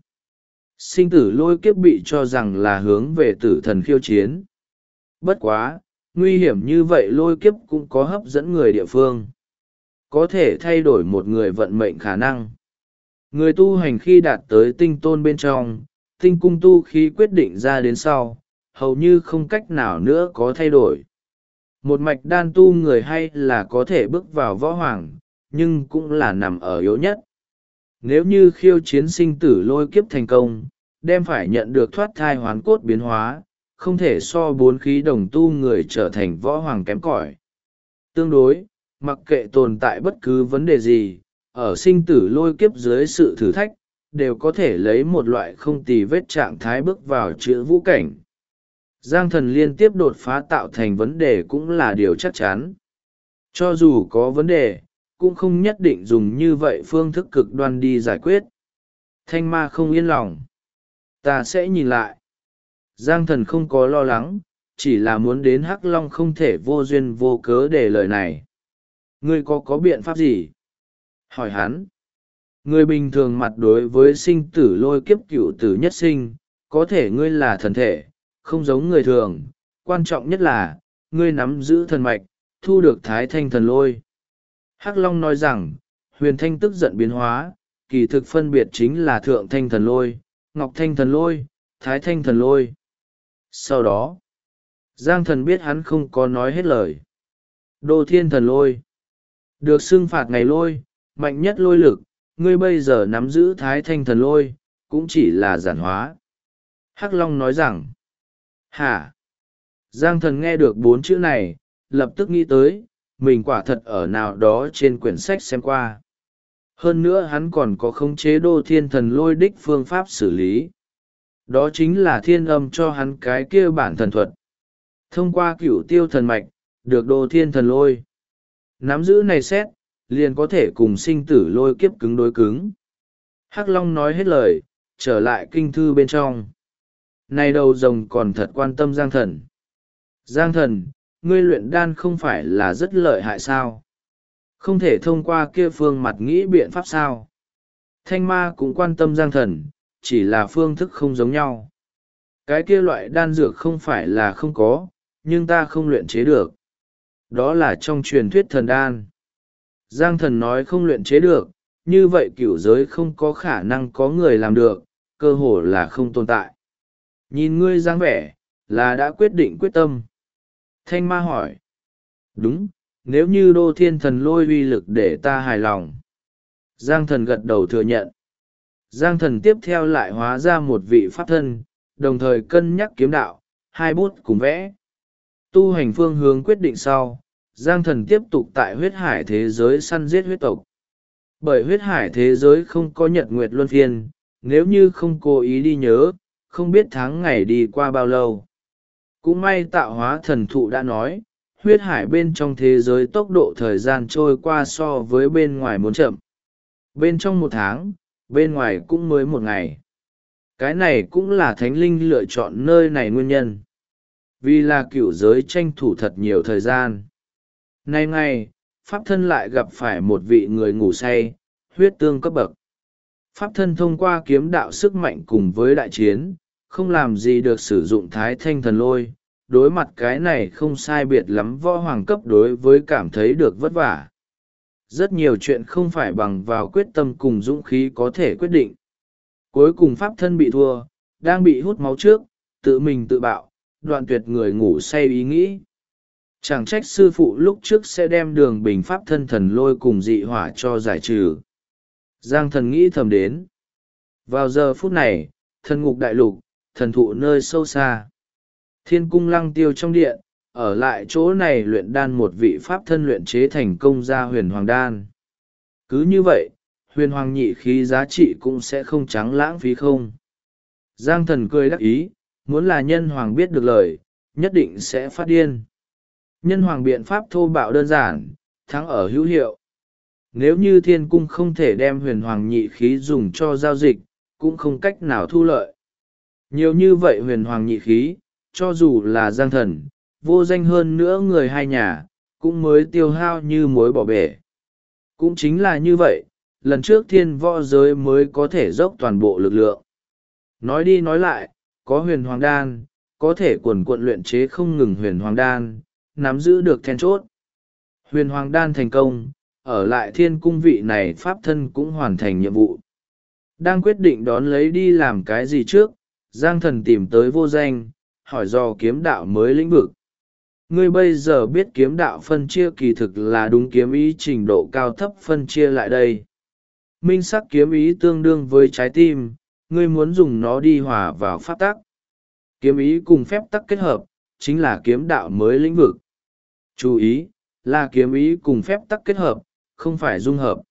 Sinh tử lôi kiếp bị cho rằng là hướng về tử thần khiêu chiến. Bất quá, nguy hiểm như vậy lôi kiếp cũng có hấp dẫn người địa phương. Có thể thay đổi một người vận mệnh khả năng. Người tu hành khi đạt tới tinh tôn bên trong, tinh cung tu khi quyết định ra đến sau, hầu như không cách nào nữa có thay đổi. Một mạch đan tu người hay là có thể bước vào võ hoàng, nhưng cũng là nằm ở yếu nhất. Nếu như khiêu chiến sinh tử lôi kiếp thành công, đem phải nhận được thoát thai hoán cốt biến hóa, không thể so 4 khí đồng tu người trở thành võ hoàng kém cỏi. Tương đối, mặc kệ tồn tại bất cứ vấn đề gì, ở sinh tử lôi kiếp dưới sự thử thách, đều có thể lấy một loại không tì vết trạng thái bước vào chữ vũ cảnh. Giang Thần liên tiếp đột phá tạo thành vấn đề cũng là điều chắc chắn. Cho dù có vấn đề, cũng không nhất định dùng như vậy phương thức cực đoan đi giải quyết. Thanh ma không yên lòng. Ta sẽ nhìn lại. Giang Thần không có lo lắng, chỉ là muốn đến Hắc Long không thể vô duyên vô cớ để lời này. Ngươi có biện pháp gì? Hỏi hắn. Người bình thường mặt đối với sinh tử lôi kiếp cựu tử nhất sinh, có thể ngươi là thần thể, không giống người thường. Quan trọng nhất là, ngươi nắm giữ thần mạch, thu được thái thanh thần lôi. Hắc Long nói rằng, huyền thanh tức giận biến hóa, kỳ thực phân biệt chính là thượng thanh thần lôi, ngọc thanh thần lôi, thái thanh thần lôi. Sau đó, Giang Thần biết hắn không có nói hết lời. Đô Thiên thần lôi. Được xưng phạt ngày lôi, mạnh nhất lôi lực, ngươi bây giờ nắm giữ thái thanh thần lôi, cũng chỉ là giản hóa. Hắc Long nói rằng, hả? Giang Thần nghe được 4 chữ này, lập tức nghĩ tới, mình quả thật ở nào đó trên quyển sách xem qua. Hơn nữa hắn còn có khống chế đô thiên thần lôi đích phương pháp xử lý. Đó chính là thiên âm cho hắn cái kia bản thần thuật. Thông qua cửu tiêu thần mạch, được đô thiên thần lôi. Nắm giữ này xét, liền có thể cùng sinh tử lôi kiếp cứng đối cứng. Hắc Long nói hết lời, trở lại kinh thư bên trong. Này đầu rồng còn thật quan tâm Giang Thần. Giang Thần, ngươi luyện đan không phải là rất lợi hại sao? Không thể thông qua kia phương mặt nghĩ biện pháp sao? Thanh ma cũng quan tâm Giang Thần, chỉ là phương thức không giống nhau. Cái kia loại đan dược không phải là không có, nhưng ta không luyện chế được. Đó là trong truyền thuyết thần đan. Giang Thần nói không luyện chế được, như vậy cửu giới không có khả năng có người làm được, cơ hồ là không tồn tại. Nhìn ngươi dáng vẻ, là đã quyết định quyết tâm. Thanh ma hỏi. Đúng, nếu như đô thiên thần lôi uy lực để ta hài lòng. Giang thần gật đầu thừa nhận. Giang thần tiếp theo lại hóa ra một vị pháp thân, đồng thời cân nhắc kiếm đạo, hai bút cùng vẽ. Tu hành phương hướng quyết định sau, Giang thần tiếp tục tại huyết hải thế giới săn giết huyết tộc. Bởi huyết hải thế giới không có nhật nguyệt luân phiên, nếu như không cố ý đi nhớ, không biết tháng ngày đi qua bao lâu. Cũng may tạo hóa thần thụ đã nói, huyết hải bên trong thế giới tốc độ thời gian trôi qua so với bên ngoài muốn chậm. Bên trong 1 tháng, bên ngoài cũng mới 1 ngày. Cái này cũng là thánh linh lựa chọn nơi này nguyên nhân. Vì là cửu giới tranh thủ thật nhiều thời gian. Nay ngày, pháp thân lại gặp phải một vị người ngủ say, huyết tương cấp bậc. Pháp thân thông qua kiếm đạo sức mạnh cùng với đại chiến, không làm gì được sử dụng thái thanh thần lôi. Đối mặt cái này không sai biệt lắm võ hoàng cấp đối với cảm thấy được vất vả. Rất nhiều chuyện không phải bằng vào quyết tâm cùng dũng khí có thể quyết định. Cuối cùng pháp thân bị thua, đang bị hút máu trước, tự mình tự bạo, đoạn tuyệt người ngủ say ý nghĩ. Chẳng trách sư phụ lúc trước sẽ đem đường bình pháp thân thần lôi cùng dị hỏa cho giải trừ. Giang thần nghĩ thầm đến. Vào giờ phút này, thần ngục đại lục, thần thụ nơi sâu xa. Thiên cung lăng tiêu trong điện, ở lại chỗ này luyện đan một vị pháp thân luyện chế thành công ra huyền hoàng đan. Cứ như vậy, huyền hoàng nhị khí giá trị cũng sẽ không trắng lãng phí không. Giang thần cười đắc ý, muốn là nhân hoàng biết được lời, nhất định sẽ phát điên. Nhân hoàng biện pháp thô bạo đơn giản, thắng ở hữu hiệu. Nếu như thiên cung không thể đem huyền hoàng nhị khí dùng cho giao dịch, cũng không cách nào thu lợi. Nhiều như vậy huyền hoàng nhị khí, cho dù là Giang thần, vô danh hơn nữa người hai nhà, cũng mới tiêu hao như muối bỏ bể. Cũng chính là như vậy, lần trước thiên võ giới mới có thể dốc toàn bộ lực lượng. Nói đi nói lại, có huyền hoàng đan, có thể quần quận luyện chế không ngừng huyền hoàng đan, nắm giữ được then chốt. Huyền hoàng đan thành công, ở lại thiên cung vị này pháp thân cũng hoàn thành nhiệm vụ. Đang quyết định đón lấy đi làm cái gì trước, Giang thần tìm tới vô danh, hỏi do kiếm đạo mới lĩnh vực. Ngươi bây giờ biết kiếm đạo phân chia kỳ thực là đúng kiếm ý trình độ cao thấp phân chia lại đây. Minh sắc kiếm ý tương đương với trái tim, ngươi muốn dùng nó đi hòa vào pháp tắc. Kiếm ý cùng phép tắc kết hợp, chính là kiếm đạo mới lĩnh vực. Chú ý, là kiếm ý cùng phép tắc kết hợp, không phải dung hợp.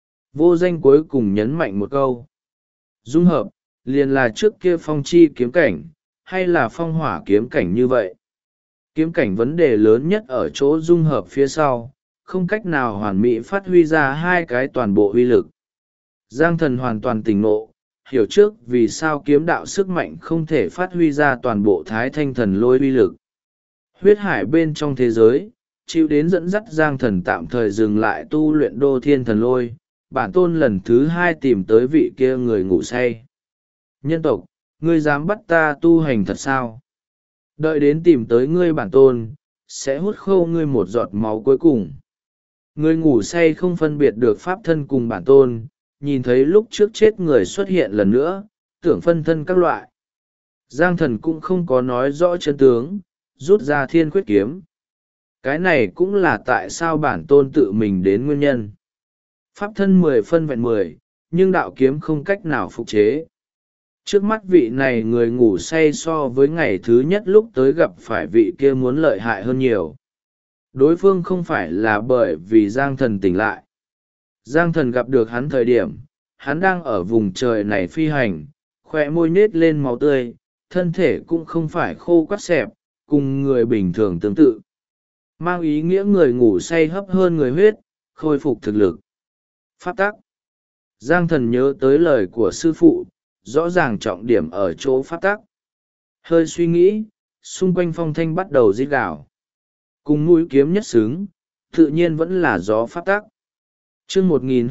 Vô danh cuối cùng nhấn mạnh một câu. Dung hợp, liền là trước kia phong chi kiếm cảnh, hay là phong hỏa kiếm cảnh như vậy. Kiếm cảnh vấn đề lớn nhất ở chỗ dung hợp phía sau, không cách nào hoàn mỹ phát huy ra hai cái toàn bộ uy lực. Giang thần hoàn toàn tỉnh ngộ, hiểu trước vì sao kiếm đạo sức mạnh không thể phát huy ra toàn bộ thái thanh thần lôi uy lực. Huyết hải bên trong thế giới, chịu đến dẫn dắt Giang thần tạm thời dừng lại tu luyện đô thiên thần lôi, bản tôn lần thứ 2 tìm tới vị kia người ngủ say. Nhân tộc, ngươi dám bắt ta tu hành thật sao? Đợi đến tìm tới ngươi bản tôn, sẽ hút khô ngươi một giọt máu cuối cùng. Ngươi ngủ say không phân biệt được pháp thân cùng bản tôn, nhìn thấy lúc trước chết người xuất hiện lần nữa, tưởng phân thân các loại. Giang thần cũng không có nói rõ chân tướng, rút ra thiên khuyết kiếm. Cái này cũng là tại sao bản tôn tự mình đến nguyên nhân. Pháp thân 10 phân vẹn 10, nhưng đạo kiếm không cách nào phục chế. Trước mắt vị này người ngủ say so với ngày thứ nhất lúc tới gặp phải vị kia muốn lợi hại hơn nhiều. Đối phương không phải là bởi vì Giang thần tỉnh lại. Giang thần gặp được hắn thời điểm, hắn đang ở vùng trời này phi hành, khỏe môi nết lên máu tươi, thân thể cũng không phải khô quắt xẹp, cùng người bình thường tương tự. Mang ý nghĩa người ngủ say hấp hơn người huyết, khôi phục thực lực. Pháp tắc. Giang thần nhớ tới lời của sư phụ, rõ ràng trọng điểm ở chỗ pháp tắc. Hơi suy nghĩ, xung quanh phong thanh bắt đầu rít gào. Cùng mũi kiếm nhất xứng, tự nhiên vẫn là gió pháp tắc. Chương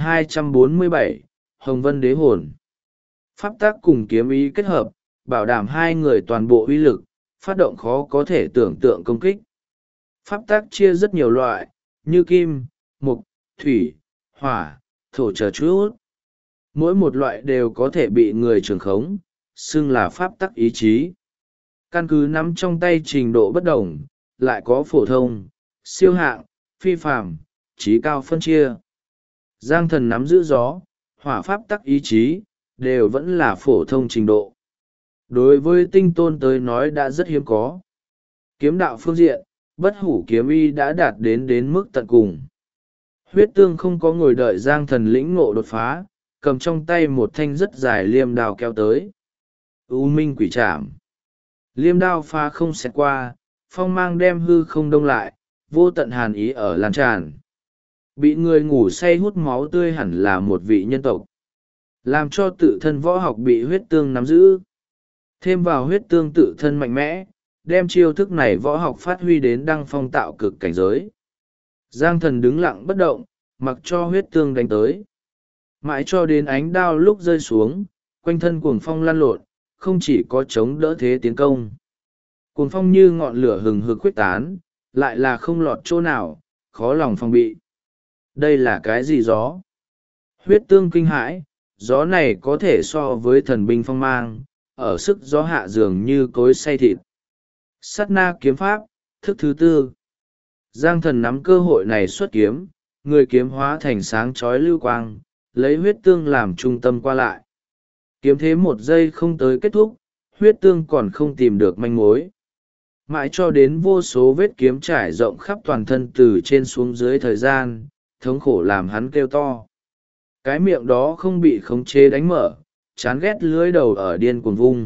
1247, Hồng Vân Đế Hồn. Pháp tắc cùng kiếm ý kết hợp, bảo đảm hai người toàn bộ uy lực, phát động khó có thể tưởng tượng công kích. Pháp tắc chia rất nhiều loại, như kim, mộc, thủy, hỏa, thổ chờ chút. Mỗi một loại đều có thể bị người trường khống, xưng là pháp tắc ý chí. Căn cứ nắm trong tay trình độ bất đồng, lại có phổ thông, siêu hạng, phi phàm, trí cao phân chia. Giang thần nắm giữ gió, hỏa pháp tắc ý chí, đều vẫn là phổ thông trình độ. Đối với tinh tôn tới nói đã rất hiếm có. Kiếm đạo phương diện, bất hủ kiếm y đã đạt đến mức tận cùng. Huyết tương không có ngồi đợi Giang thần lĩnh ngộ đột phá, cầm trong tay một thanh rất dài liêm đao kéo tới. U minh quỷ trảm. Liêm đao pha không xẹt qua, phong mang đem hư không đông lại, vô tận hàn ý ở lan tràn. Bị người ngủ say hút máu tươi hẳn là một vị nhân tộc. Làm cho tự thân võ học bị huyết tương nắm giữ. Thêm vào huyết tương tự thân mạnh mẽ, đem chiêu thức này võ học phát huy đến đăng phong tạo cực cảnh giới. Giang thần đứng lặng bất động, mặc cho huyết tương đánh tới. Mãi cho đến ánh đao lúc rơi xuống, quanh thân cuồng phong lan lộn, không chỉ có chống đỡ thế tiến công. Cuồng phong như ngọn lửa hừng hực khuếch tán, lại là không lọt chỗ nào, khó lòng phòng bị. Đây là cái gì gió? Huyết tương kinh hãi, gió này có thể so với thần binh phong mang, ở sức gió hạ dường như cối xay thịt. Sát na kiếm pháp, thức thứ tư. Giang thần nắm cơ hội này xuất kiếm, người kiếm hóa thành sáng chói lưu quang, lấy huyết tương làm trung tâm qua lại. Kiếm thế một giây không tới kết thúc, huyết tương còn không tìm được manh mối. Mãi cho đến vô số vết kiếm trải rộng khắp toàn thân từ trên xuống dưới thời gian, thống khổ làm hắn kêu to. Cái miệng đó không bị khống chế đánh mở, chán ghét lưỡi đầu ở điên cuồng vung.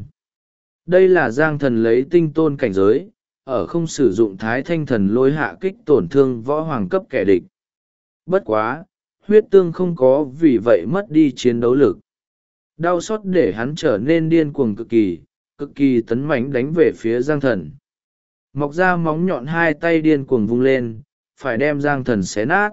Đây là Giang thần lấy tinh tôn cảnh giới, ở không sử dụng thái thanh thần lôi hạ kích tổn thương võ hoàng cấp kẻ địch. Bất quá, huyết tương không có vì vậy mất đi chiến đấu lực. Đau xót để hắn trở nên điên cuồng cực kỳ tấn mãnh đánh về phía Giang thần. Mọc ra móng nhọn hai tay điên cuồng vung lên, phải đem Giang thần xé nát.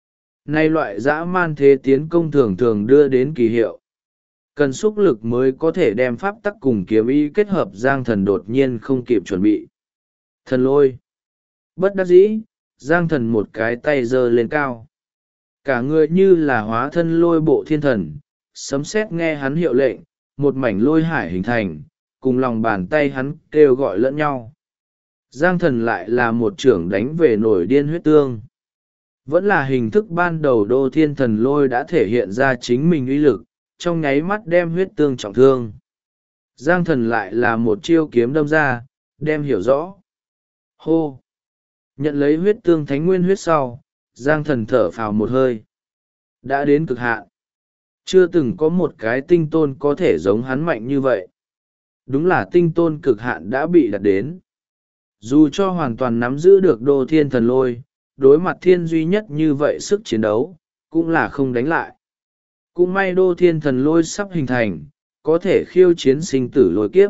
Nay loại dã man thế tiến công thường thường đưa đến kỳ hiệu. Cần xúc lực mới có thể đem pháp tắc cùng kiếm ý kết hợp. Giang thần đột nhiên không kịp chuẩn bị. Thần lôi. Bất đắc dĩ, Giang thần một cái tay giơ lên cao. Cả người như là hóa thân lôi bộ thiên thần, sấm sét nghe hắn hiệu lệnh, một mảnh lôi hải hình thành, cùng lòng bàn tay hắn kêu gọi lẫn nhau. Giang thần lại là một chưởng đánh về nổi điên huyết tương. Vẫn là hình thức ban đầu đô thiên thần lôi đã thể hiện ra chính mình uy lực, trong nháy mắt đem huyết tương trọng thương. Giang thần lại là một chiêu kiếm đâm ra, đem hiểu rõ. Hô! Nhận lấy huyết tương thánh nguyên huyết sau, Giang thần thở phào một hơi. Đã đến cực hạn. Chưa từng có một cái tinh tôn có thể giống hắn mạnh như vậy. Đúng là tinh tôn cực hạn đã bị đạt đến. Dù cho hoàn toàn nắm giữ được đô thiên thần lôi, đối mặt thiên duy nhất như vậy sức chiến đấu, cũng là không đánh lại. Cũng may đô thiên thần lôi sắp hình thành, có thể khiêu chiến sinh tử lôi kiếp.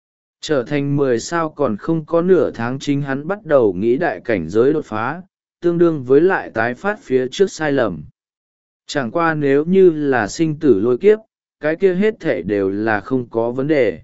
Trở thành 10 sao còn không có nửa tháng chính hắn bắt đầu nghĩ đại cảnh giới đột phá, tương đương với lại tái phát phía trước sai lầm. Chẳng qua nếu như là sinh tử lôi kiếp, cái kia hết thể đều là không có vấn đề.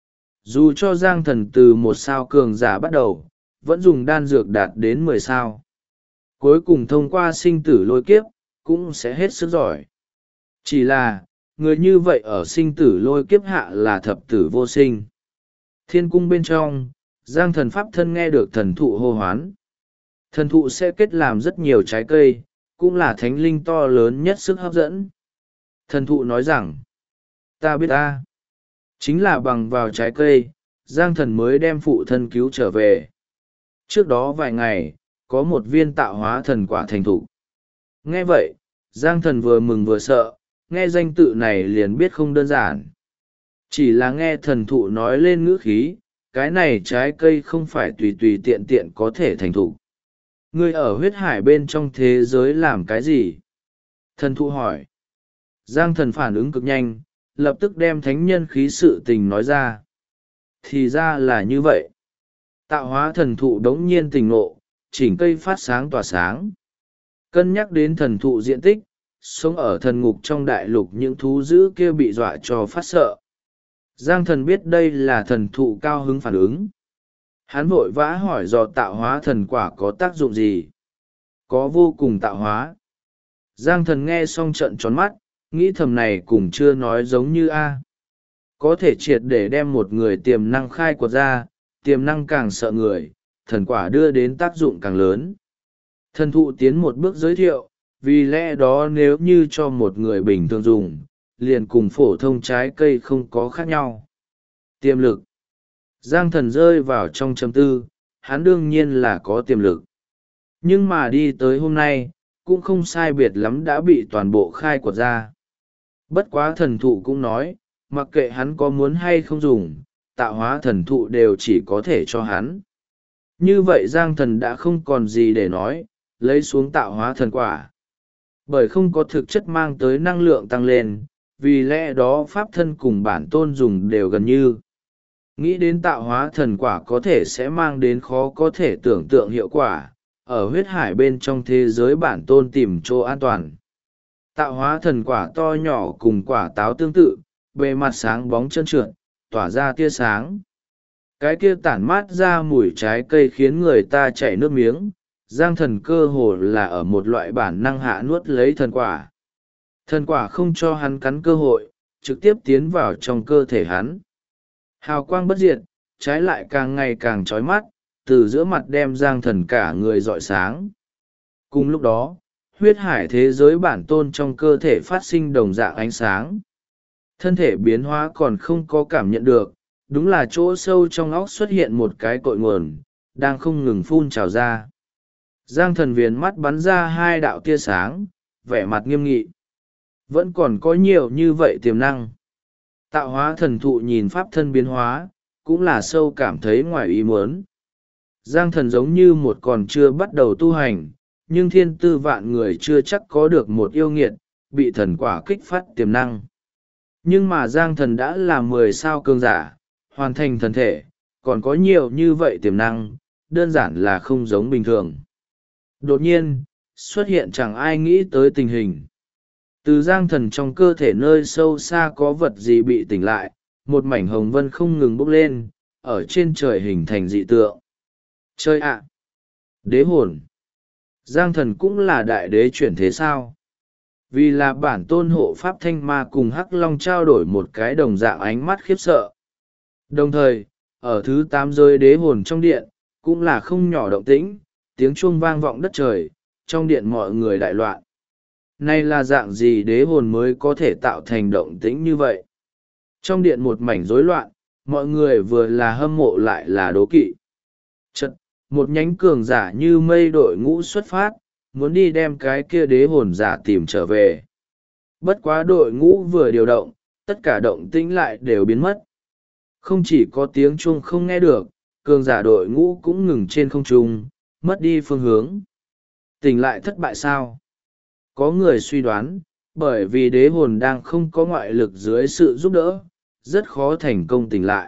Dù cho Giang thần từ 1 sao cường giả bắt đầu, vẫn dùng đan dược đạt đến 10 sao. Cuối cùng thông qua sinh tử lôi kiếp, cũng sẽ hết sức giỏi. Chỉ là, người như vậy ở sinh tử lôi kiếp hạ là thập tử vô sinh. Thiên cung bên trong, Giang thần pháp thân nghe được thần thụ hô hoán. Thần thụ sẽ kết làm rất nhiều trái cây, cũng là thánh linh to lớn nhất sức hấp dẫn. Thần thụ nói rằng, ta biết ta. Chính là bằng vào trái cây, Giang thần mới đem phụ thân cứu trở về. Trước đó vài ngày, có một viên tạo hóa thần quả thành thụ. Nghe vậy, Giang thần vừa mừng vừa sợ, nghe danh tự này liền biết không đơn giản. Chỉ là nghe thần thụ nói lên ngữ khí, cái này trái cây không phải tùy tùy tiện tiện có thể thành thụ. Ngươi ở huyết hải bên trong thế giới làm cái gì? Thần thụ hỏi. Giang thần phản ứng cực nhanh, lập tức đem thánh nhân khí sự tình nói ra. Thì ra là như vậy. Tạo hóa thần thụ đống nhiên tỉnh ngộ, chỉnh cây phát sáng tỏa sáng. Cân nhắc đến thần thụ diện tích, sống ở thần ngục trong đại lục những thú dữ kia bị dọa cho phát sợ. Giang thần biết đây là thần thụ cao hứng phản ứng. Hắn vội vã hỏi dò tạo hóa thần quả có tác dụng gì. Có vô cùng tạo hóa. Giang thần nghe xong trận tròn mắt, nghĩ thầm này cũng chưa nói giống như A. Có thể triệt để đem một người tiềm năng khai quật ra, tiềm năng càng sợ người, thần quả đưa đến tác dụng càng lớn. Thần thụ tiến một bước giới thiệu, vì lẽ đó nếu như cho một người bình thường dùng, liền cùng phổ thông trái cây không có khác nhau. Tiềm lực. Giang Thần rơi vào trong trầm tư, hắn đương nhiên là có tiềm lực. Nhưng mà đi tới hôm nay, cũng không sai biệt lắm đã bị toàn bộ khai quật ra. Bất quá thần thụ cũng nói, mặc kệ hắn có muốn hay không dùng, tạo hóa thần thụ đều chỉ có thể cho hắn. Như vậy Giang Thần đã không còn gì để nói, lấy xuống tạo hóa thần quả. Bởi không có thực chất mang tới năng lượng tăng lên, vì lẽ đó pháp thân cùng bản tôn dùng đều gần như. Nghĩ đến tạo hóa thần quả có thể sẽ mang đến khó có thể tưởng tượng hiệu quả, ở huyết hải bên trong thế giới bản tôn tìm chỗ an toàn. Tạo hóa thần quả to nhỏ cùng quả táo tương tự, bề mặt sáng bóng trơn trượt, tỏa ra tia sáng. Cái kia tản mát ra mùi trái cây khiến người ta chảy nước miếng. Giang Thần cơ hồ là ở một loại bản năng hạ nuốt lấy thần quả. Thần quả không cho hắn cắn cơ hội, trực tiếp tiến vào trong cơ thể hắn. Hào quang bất diệt, trái lại càng ngày càng chói mắt, từ giữa mặt đem Giang Thần cả người rọi sáng. Cùng lúc đó, huyết hải thế giới bản tôn trong cơ thể phát sinh đồng dạng ánh sáng. Thân thể biến hóa còn không có cảm nhận được, đúng là chỗ sâu trong óc xuất hiện một cái cội nguồn, đang không ngừng phun trào ra. Giang Thần viền mắt bắn ra hai đạo tia sáng, vẻ mặt nghiêm nghị. Vẫn còn có nhiều như vậy tiềm năng. Tạo hóa thần thụ nhìn pháp thân biến hóa, cũng là sâu cảm thấy ngoài ý muốn. Giang Thần giống như một còn chưa bắt đầu tu hành, nhưng thiên tư vạn người chưa chắc có được một yêu nghiệt, bị thần quả kích phát tiềm năng. Nhưng mà Giang Thần đã là 10 sao cường giả, hoàn thành thần thể, còn có nhiều như vậy tiềm năng, đơn giản là không giống bình thường. Đột nhiên, xuất hiện chẳng ai nghĩ tới tình hình. Từ Giang Thần trong cơ thể nơi sâu xa có vật gì bị tỉnh lại, một mảnh hồng vân không ngừng bốc lên, ở trên trời hình thành dị tượng. Chơi ạ! Đế hồn! Giang Thần cũng là đại đế chuyển thế sao? Vì là bản tôn hộ pháp thanh ma cùng Hắc Long trao đổi một cái đồng dạng ánh mắt khiếp sợ. Đồng thời, ở thứ 8 giới đế hồn trong điện, cũng là không nhỏ động tĩnh, tiếng chuông vang vọng đất trời, trong điện mọi người đại loạn. Này là dạng gì đế hồn mới có thể tạo thành động tĩnh như vậy? Trong điện một mảnh rối loạn, mọi người vừa là hâm mộ lại là đố kỵ. Chật, một nhánh cường giả như mây đội ngũ xuất phát, muốn đi đem cái kia đế hồn giả tìm trở về. Bất quá đội ngũ vừa điều động, tất cả động tĩnh lại đều biến mất. Không chỉ có tiếng chuông không nghe được, cường giả đội ngũ cũng ngừng trên không trung, mất đi phương hướng. Tỉnh lại thất bại sao? Có người suy đoán, bởi vì đế hồn đang không có ngoại lực dưới sự giúp đỡ, rất khó thành công tỉnh lại.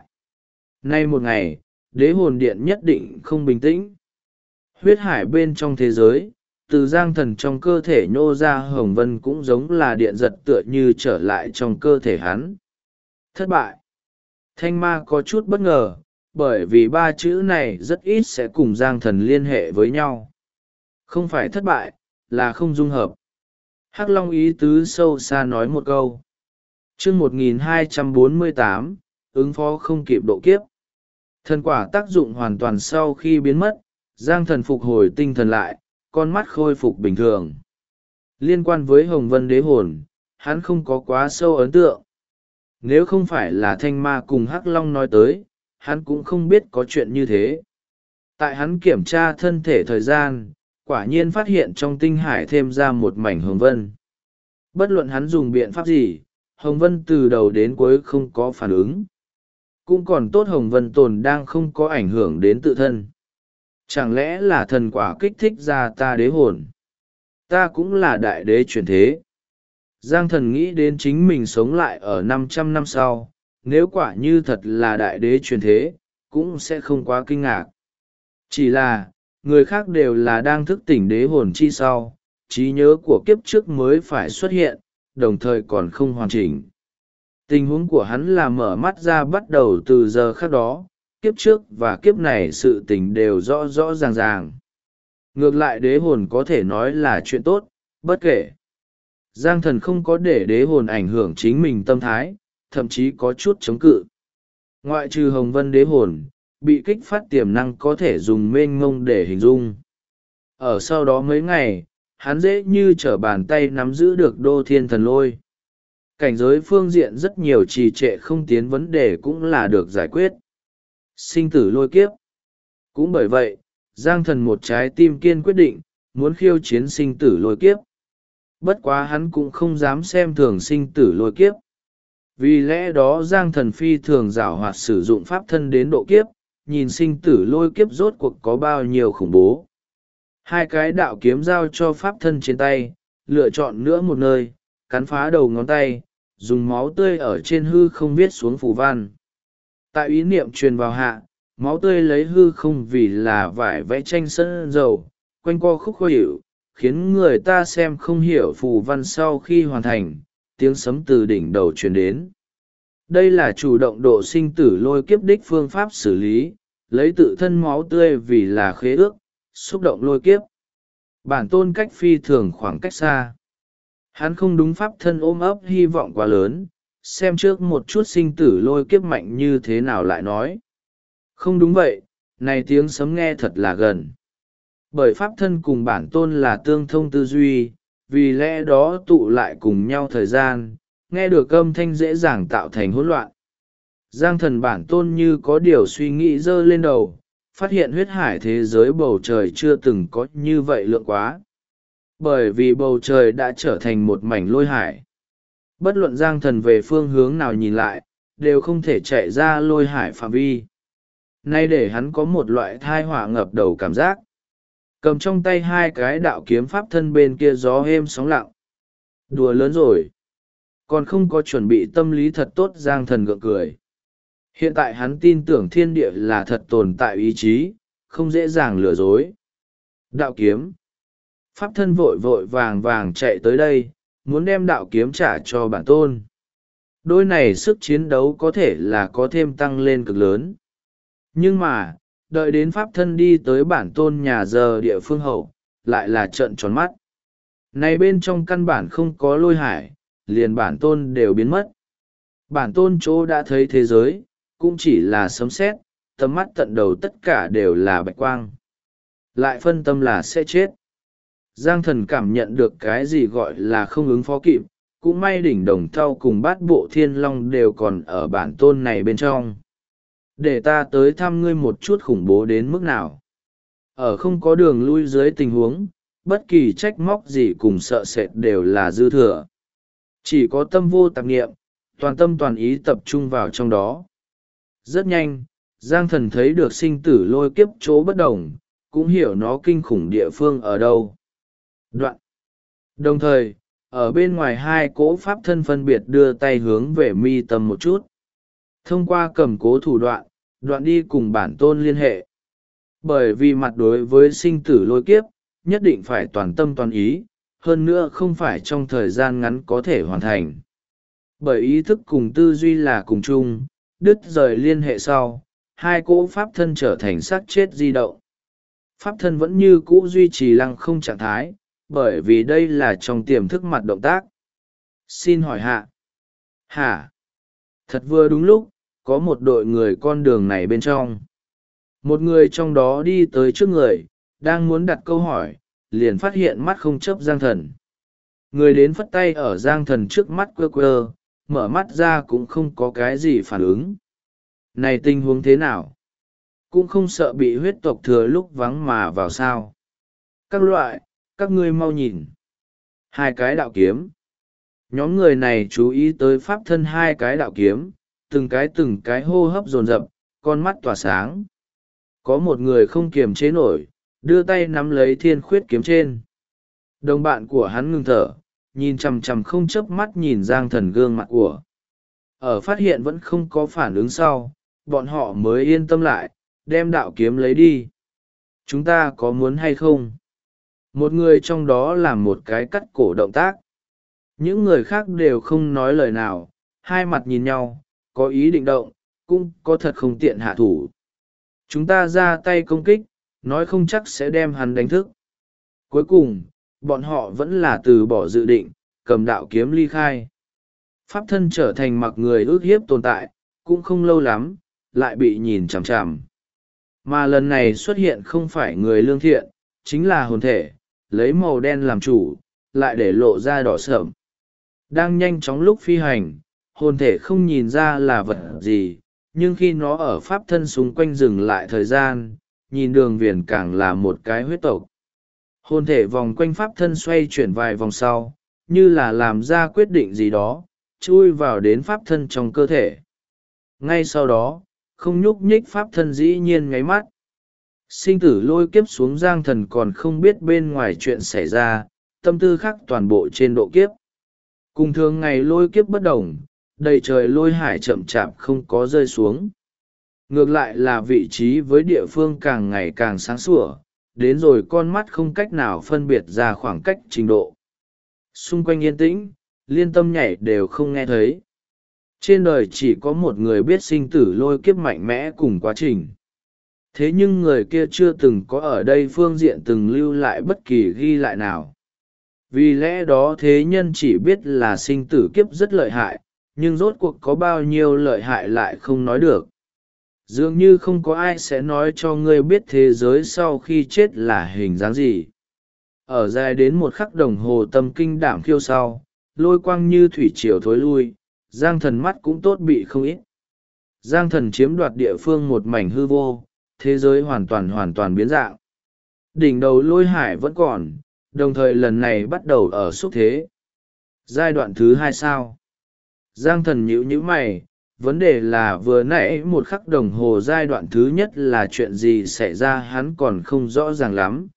Nay một ngày, đế hồn điện nhất định không bình tĩnh. Huyết hải bên trong thế giới, từ Giang Thần trong cơ thể nhô ra hồng vân cũng giống là điện giật tựa như trở lại trong cơ thể hắn. Thất bại. Thanh ma có chút bất ngờ, bởi vì ba chữ này rất ít sẽ cùng Giang Thần liên hệ với nhau. Không phải thất bại, là không dung hợp. Hắc Long ý tứ sâu xa nói một câu. Chương 1248, ứng phó không kịp độ kiếp. Thần quả tác dụng hoàn toàn sau khi biến mất, Giang Thần phục hồi tinh thần lại, con mắt khôi phục bình thường. Liên quan với Hồng Vân Đế Hồn, hắn không có quá sâu ấn tượng. Nếu không phải là Thanh Ma cùng Hắc Long nói tới, hắn cũng không biết có chuyện như thế. Tại hắn kiểm tra thân thể thời gian, quả nhiên phát hiện trong tinh hải thêm ra một mảnh hồng vân. Bất luận hắn dùng biện pháp gì, hồng vân từ đầu đến cuối không có phản ứng. Cũng còn tốt hồng vân tồn đang không có ảnh hưởng đến tự thân. Chẳng lẽ là thần quả kích thích ra ta đế hồn? Ta cũng là đại đế chuyển thế. Giang Thần nghĩ đến chính mình sống lại ở 500 năm sau, nếu quả như thật là đại đế chuyển thế, cũng sẽ không quá kinh ngạc. Chỉ là, người khác đều là đang thức tỉnh đế hồn chi sau, trí nhớ của kiếp trước mới phải xuất hiện, đồng thời còn không hoàn chỉnh. Tình huống của hắn là mở mắt ra bắt đầu từ giờ khác đó, kiếp trước và kiếp này sự tình đều rõ rõ ràng ràng. Ngược lại đế hồn có thể nói là chuyện tốt, bất kể. Giang Thần không có để đế hồn ảnh hưởng chính mình tâm thái, thậm chí có chút chống cự. Ngoại trừ Hồng Vân đế hồn, bị kích phát tiềm năng có thể dùng mênh mông để hình dung. Ở sau đó mấy ngày, hắn dễ như trở bàn tay nắm giữ được đô thiên thần lôi. Cảnh giới phương diện rất nhiều trì trệ không tiến vấn đề cũng là được giải quyết. Sinh tử lôi kiếp. Cũng bởi vậy, Giang Thần một trái tim kiên quyết định, muốn khiêu chiến sinh tử lôi kiếp. Bất quá hắn cũng không dám xem thường sinh tử lôi kiếp. Vì lẽ đó Giang Thần phi thường giảo hoạt sử dụng pháp thân đến độ kiếp, nhìn sinh tử lôi kiếp rốt cuộc có bao nhiêu khủng bố. Hai cái đạo kiếm giao cho pháp thân trên tay, lựa chọn nữa một nơi, cắn phá đầu ngón tay, dùng máu tươi ở trên hư không viết xuống phù văn. Tại ý niệm truyền vào hạ, máu tươi lấy hư không vì là vải vẽ tranh sơn dầu, quanh co khúc khó hiểu, khiến người ta xem không hiểu phù văn sau khi hoàn thành, tiếng sấm từ đỉnh đầu truyền đến. Đây là chủ động độ sinh tử lôi kiếp đích phương pháp xử lý, lấy tự thân máu tươi vì là khế ước, xúc động lôi kiếp. Bản tôn cách phi thường khoảng cách xa. Hắn không đúng pháp thân ôm ấp hy vọng quá lớn, xem trước một chút sinh tử lôi kiếp mạnh như thế nào lại nói. Không đúng vậy, này tiếng sấm nghe thật là gần. Bởi pháp thân cùng bản tôn là tương thông tư duy, vì lẽ đó tụ lại cùng nhau thời gian, nghe được âm thanh dễ dàng tạo thành hỗn loạn. Giang Thần bản tôn như có điều suy nghĩ giơ lên đầu, phát hiện huyết hải thế giới bầu trời chưa từng có như vậy lượng quá. Bởi vì bầu trời đã trở thành một mảnh lôi hải. Bất luận Giang Thần về phương hướng nào nhìn lại, đều không thể chạy ra lôi hải phạm vi. Nay để hắn có một loại thai họa ngập đầu cảm giác. Cầm trong tay hai cái đạo kiếm pháp thân bên kia gió êm sóng lặng. Đùa lớn rồi. Còn không có chuẩn bị tâm lý thật tốt. Giang Thần gượng cười. Hiện tại hắn tin tưởng thiên địa là thật tồn tại ý chí, không dễ dàng lừa dối. Đạo kiếm. Pháp thân vội vội vàng vàng chạy tới đây, muốn đem đạo kiếm trả cho bản tôn. Đôi này sức chiến đấu có thể là có thêm tăng lên cực lớn. Nhưng mà, đợi đến pháp thân đi tới bản tôn nhà giờ địa phương hậu, lại là trợn tròn mắt. Này bên trong căn bản không có lôi hải, liền bản tôn đều biến mất. Bản tôn chỗ đã thấy thế giới, cũng chỉ là sấm sét, tầm mắt tận đầu tất cả đều là bạch quang. Lại phân tâm là sẽ chết. Giang Thần cảm nhận được cái gì gọi là không ứng phó kịp, cũng may đỉnh đồng thau cùng bát bộ thiên long đều còn ở bản tôn này bên trong. Để ta tới thăm ngươi một chút khủng bố đến mức nào. Ở không có đường lui dưới tình huống, bất kỳ trách móc gì cùng sợ sệt đều là dư thừa. Chỉ có tâm vô tạp nghiệm, toàn tâm toàn ý tập trung vào trong đó. Rất nhanh, Giang Thần thấy được sinh tử lôi kiếp chỗ bất đồng, cũng hiểu nó kinh khủng địa phương ở đâu. Đoạn. Đồng thời, ở bên ngoài hai cỗ pháp thân phân biệt đưa tay hướng về mi tâm một chút. Thông qua cầm cố thủ đoạn, đoạn đi cùng bản tôn liên hệ. Bởi vì mặt đối với sinh tử lôi kiếp, nhất định phải toàn tâm toàn ý, hơn nữa không phải trong thời gian ngắn có thể hoàn thành. Bởi ý thức cùng tư duy là cùng chung, đứt rời liên hệ sau, hai cỗ pháp thân trở thành xác chết di động. Pháp thân vẫn như cũ duy trì lăng không trạng thái, bởi vì đây là trong tiềm thức mặt động tác. Xin hỏi hạ. Hả? Thật vừa đúng lúc, có một đội người con đường này bên trong. Một người trong đó đi tới trước người, đang muốn đặt câu hỏi, liền phát hiện mắt không chớp Giang Thần. Người đến phất tay ở Giang Thần trước mắt quơ quơ, mở mắt ra cũng không có cái gì phản ứng. Này tình huống thế nào? Cũng không sợ bị huyết tộc thừa lúc vắng mà vào sao. Các loại, các ngươi mau nhìn. Hai cái đạo kiếm. Nhóm người này chú ý tới pháp thân hai cái đạo kiếm, từng cái hô hấp dồn dập, con mắt tỏa sáng. Có một người không kiềm chế nổi, đưa tay nắm lấy thiên khuyết kiếm trên. Đồng bạn của hắn ngừng thở, nhìn chằm chằm không chớp mắt nhìn Giang Thần gương mặt của. Ở phát hiện vẫn không có phản ứng sau, bọn họ mới yên tâm lại, đem đạo kiếm lấy đi. Chúng ta có muốn hay không? Một người trong đó làm một cái cắt cổ động tác. Những người khác đều không nói lời nào, hai mặt nhìn nhau, có ý định động, cũng có thật không tiện hạ thủ. Chúng ta ra tay công kích, nói không chắc sẽ đem hắn đánh thức. Cuối cùng, bọn họ vẫn là từ bỏ dự định, cầm đạo kiếm ly khai. Pháp thân trở thành mặc người ước hiếp tồn tại, cũng không lâu lắm, lại bị nhìn chằm chằm. Mà lần này xuất hiện không phải người lương thiện, chính là hồn thể, lấy màu đen làm chủ, lại để lộ ra đỏ sợm. Đang nhanh chóng lúc phi hành, hồn thể không nhìn ra là vật gì, nhưng khi nó ở pháp thân xung quanh dừng lại thời gian, nhìn đường viền càng là một cái huyết tộc. Hồn thể vòng quanh pháp thân xoay chuyển vài vòng sau, như là làm ra quyết định gì đó, chui vào đến pháp thân trong cơ thể. Ngay sau đó, không nhúc nhích pháp thân dĩ nhiên nháy mắt. Sinh tử lôi kiếp xuống Giang Thần còn không biết bên ngoài chuyện xảy ra, tâm tư khác toàn bộ trên độ kiếp. Cùng thường ngày lôi kiếp bất đồng, đầy trời lôi hải chậm chạp không có rơi xuống. Ngược lại là vị trí với địa phương càng ngày càng sáng sủa, đến rồi con mắt không cách nào phân biệt ra khoảng cách trình độ. Xung quanh yên tĩnh, liên tâm nhảy đều không nghe thấy. Trên đời chỉ có một người biết sinh tử lôi kiếp mạnh mẽ cùng quá trình. Thế nhưng người kia chưa từng có ở đây phương diện từng lưu lại bất kỳ ghi lại nào. Vì lẽ đó thế nhân chỉ biết là sinh tử kiếp rất lợi hại, nhưng rốt cuộc có bao nhiêu lợi hại lại không nói được. Dường như không có ai sẽ nói cho ngươi biết thế giới sau khi chết là hình dáng gì. Ở dài đến một khắc đồng hồ tâm kinh đảm khiêu sau, lôi quang như thủy triều thối lui, Giang Thần mắt cũng tốt bị không ít. Giang Thần chiếm đoạt địa phương một mảnh hư vô, thế giới hoàn toàn biến dạng. Đỉnh đầu lôi hải vẫn còn, đồng thời lần này bắt đầu ở xúc thế. Giai đoạn thứ hai sao? Giang Thần nhíu mày, vấn đề là vừa nãy một khắc đồng hồ giai đoạn thứ nhất là chuyện gì xảy ra hắn còn không rõ ràng lắm.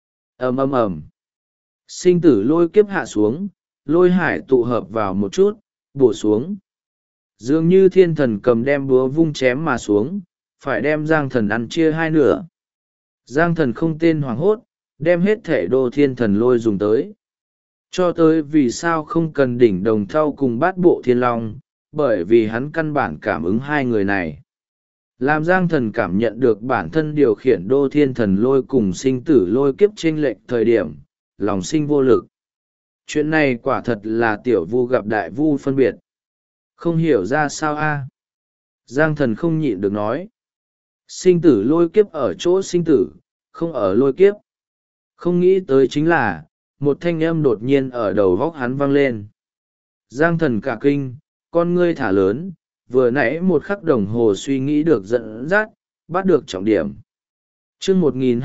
Ầm. Sinh tử lôi kiếp hạ xuống, lôi hải tụ hợp vào một chút, bổ xuống. Dường như thiên thần cầm đem búa vung chém mà xuống, phải đem Giang Thần ăn chia hai nửa. Giang Thần không tên hoảng hốt, đem hết thể đô thiên thần lôi dùng tới. Cho tới vì sao không cần đỉnh đồng thau cùng bát bộ thiên long, bởi vì hắn căn bản cảm ứng hai người này. Làm Giang Thần cảm nhận được bản thân điều khiển đô thiên thần lôi cùng sinh tử lôi kiếp chênh lệch thời điểm, lòng sinh vô lực. Chuyện này quả thật là tiểu vu gặp đại vu phân biệt. Không hiểu ra sao a? Giang Thần không nhịn được nói. Sinh tử lôi kiếp ở chỗ sinh tử, không ở lôi kiếp. Không nghĩ tới chính là, một thanh âm đột nhiên ở đầu vóc hắn vang lên. Giang Thần cả kinh, con ngươi thả lớn, vừa nãy một khắc đồng hồ suy nghĩ được dẫn dắt, bắt được trọng điểm. chương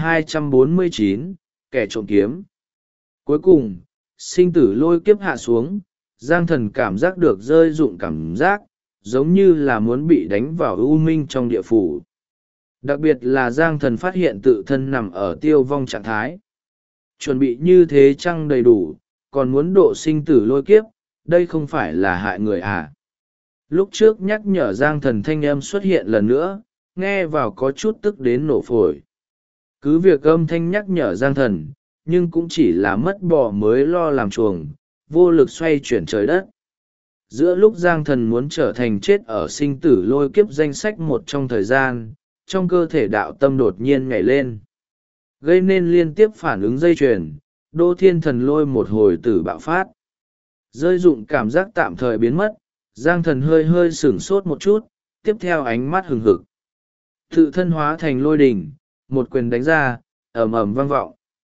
1249, kẻ trộm kiếm. Cuối cùng, sinh tử lôi kiếp hạ xuống, Giang Thần cảm giác được rơi rụng cảm giác, giống như là muốn bị đánh vào u minh trong địa phủ. Đặc biệt là Giang Thần phát hiện tự thân nằm ở tiêu vong trạng thái. Chuẩn bị như thế chăng đầy đủ, còn muốn độ sinh tử lôi kiếp, đây không phải là hại người à. Lúc trước nhắc nhở Giang Thần thanh âm xuất hiện lần nữa, nghe vào có chút tức đến nổ phổi. Cứ việc âm thanh nhắc nhở Giang Thần, nhưng cũng chỉ là mất bò mới lo làm chuồng, vô lực xoay chuyển trời đất. Giữa lúc Giang Thần muốn trở thành chết ở sinh tử lôi kiếp danh sách một trong thời gian, trong cơ thể đạo tâm đột nhiên nhảy lên. Gây nên liên tiếp phản ứng dây chuyền, đô thiên thần lôi một hồi tử bạo phát. Rơi dụng cảm giác tạm thời biến mất, Giang Thần hơi sửng sốt một chút, tiếp theo ánh mắt hừng hực. Tự thân hóa thành lôi đỉnh, một quyền đánh ra, ầm vang vọng.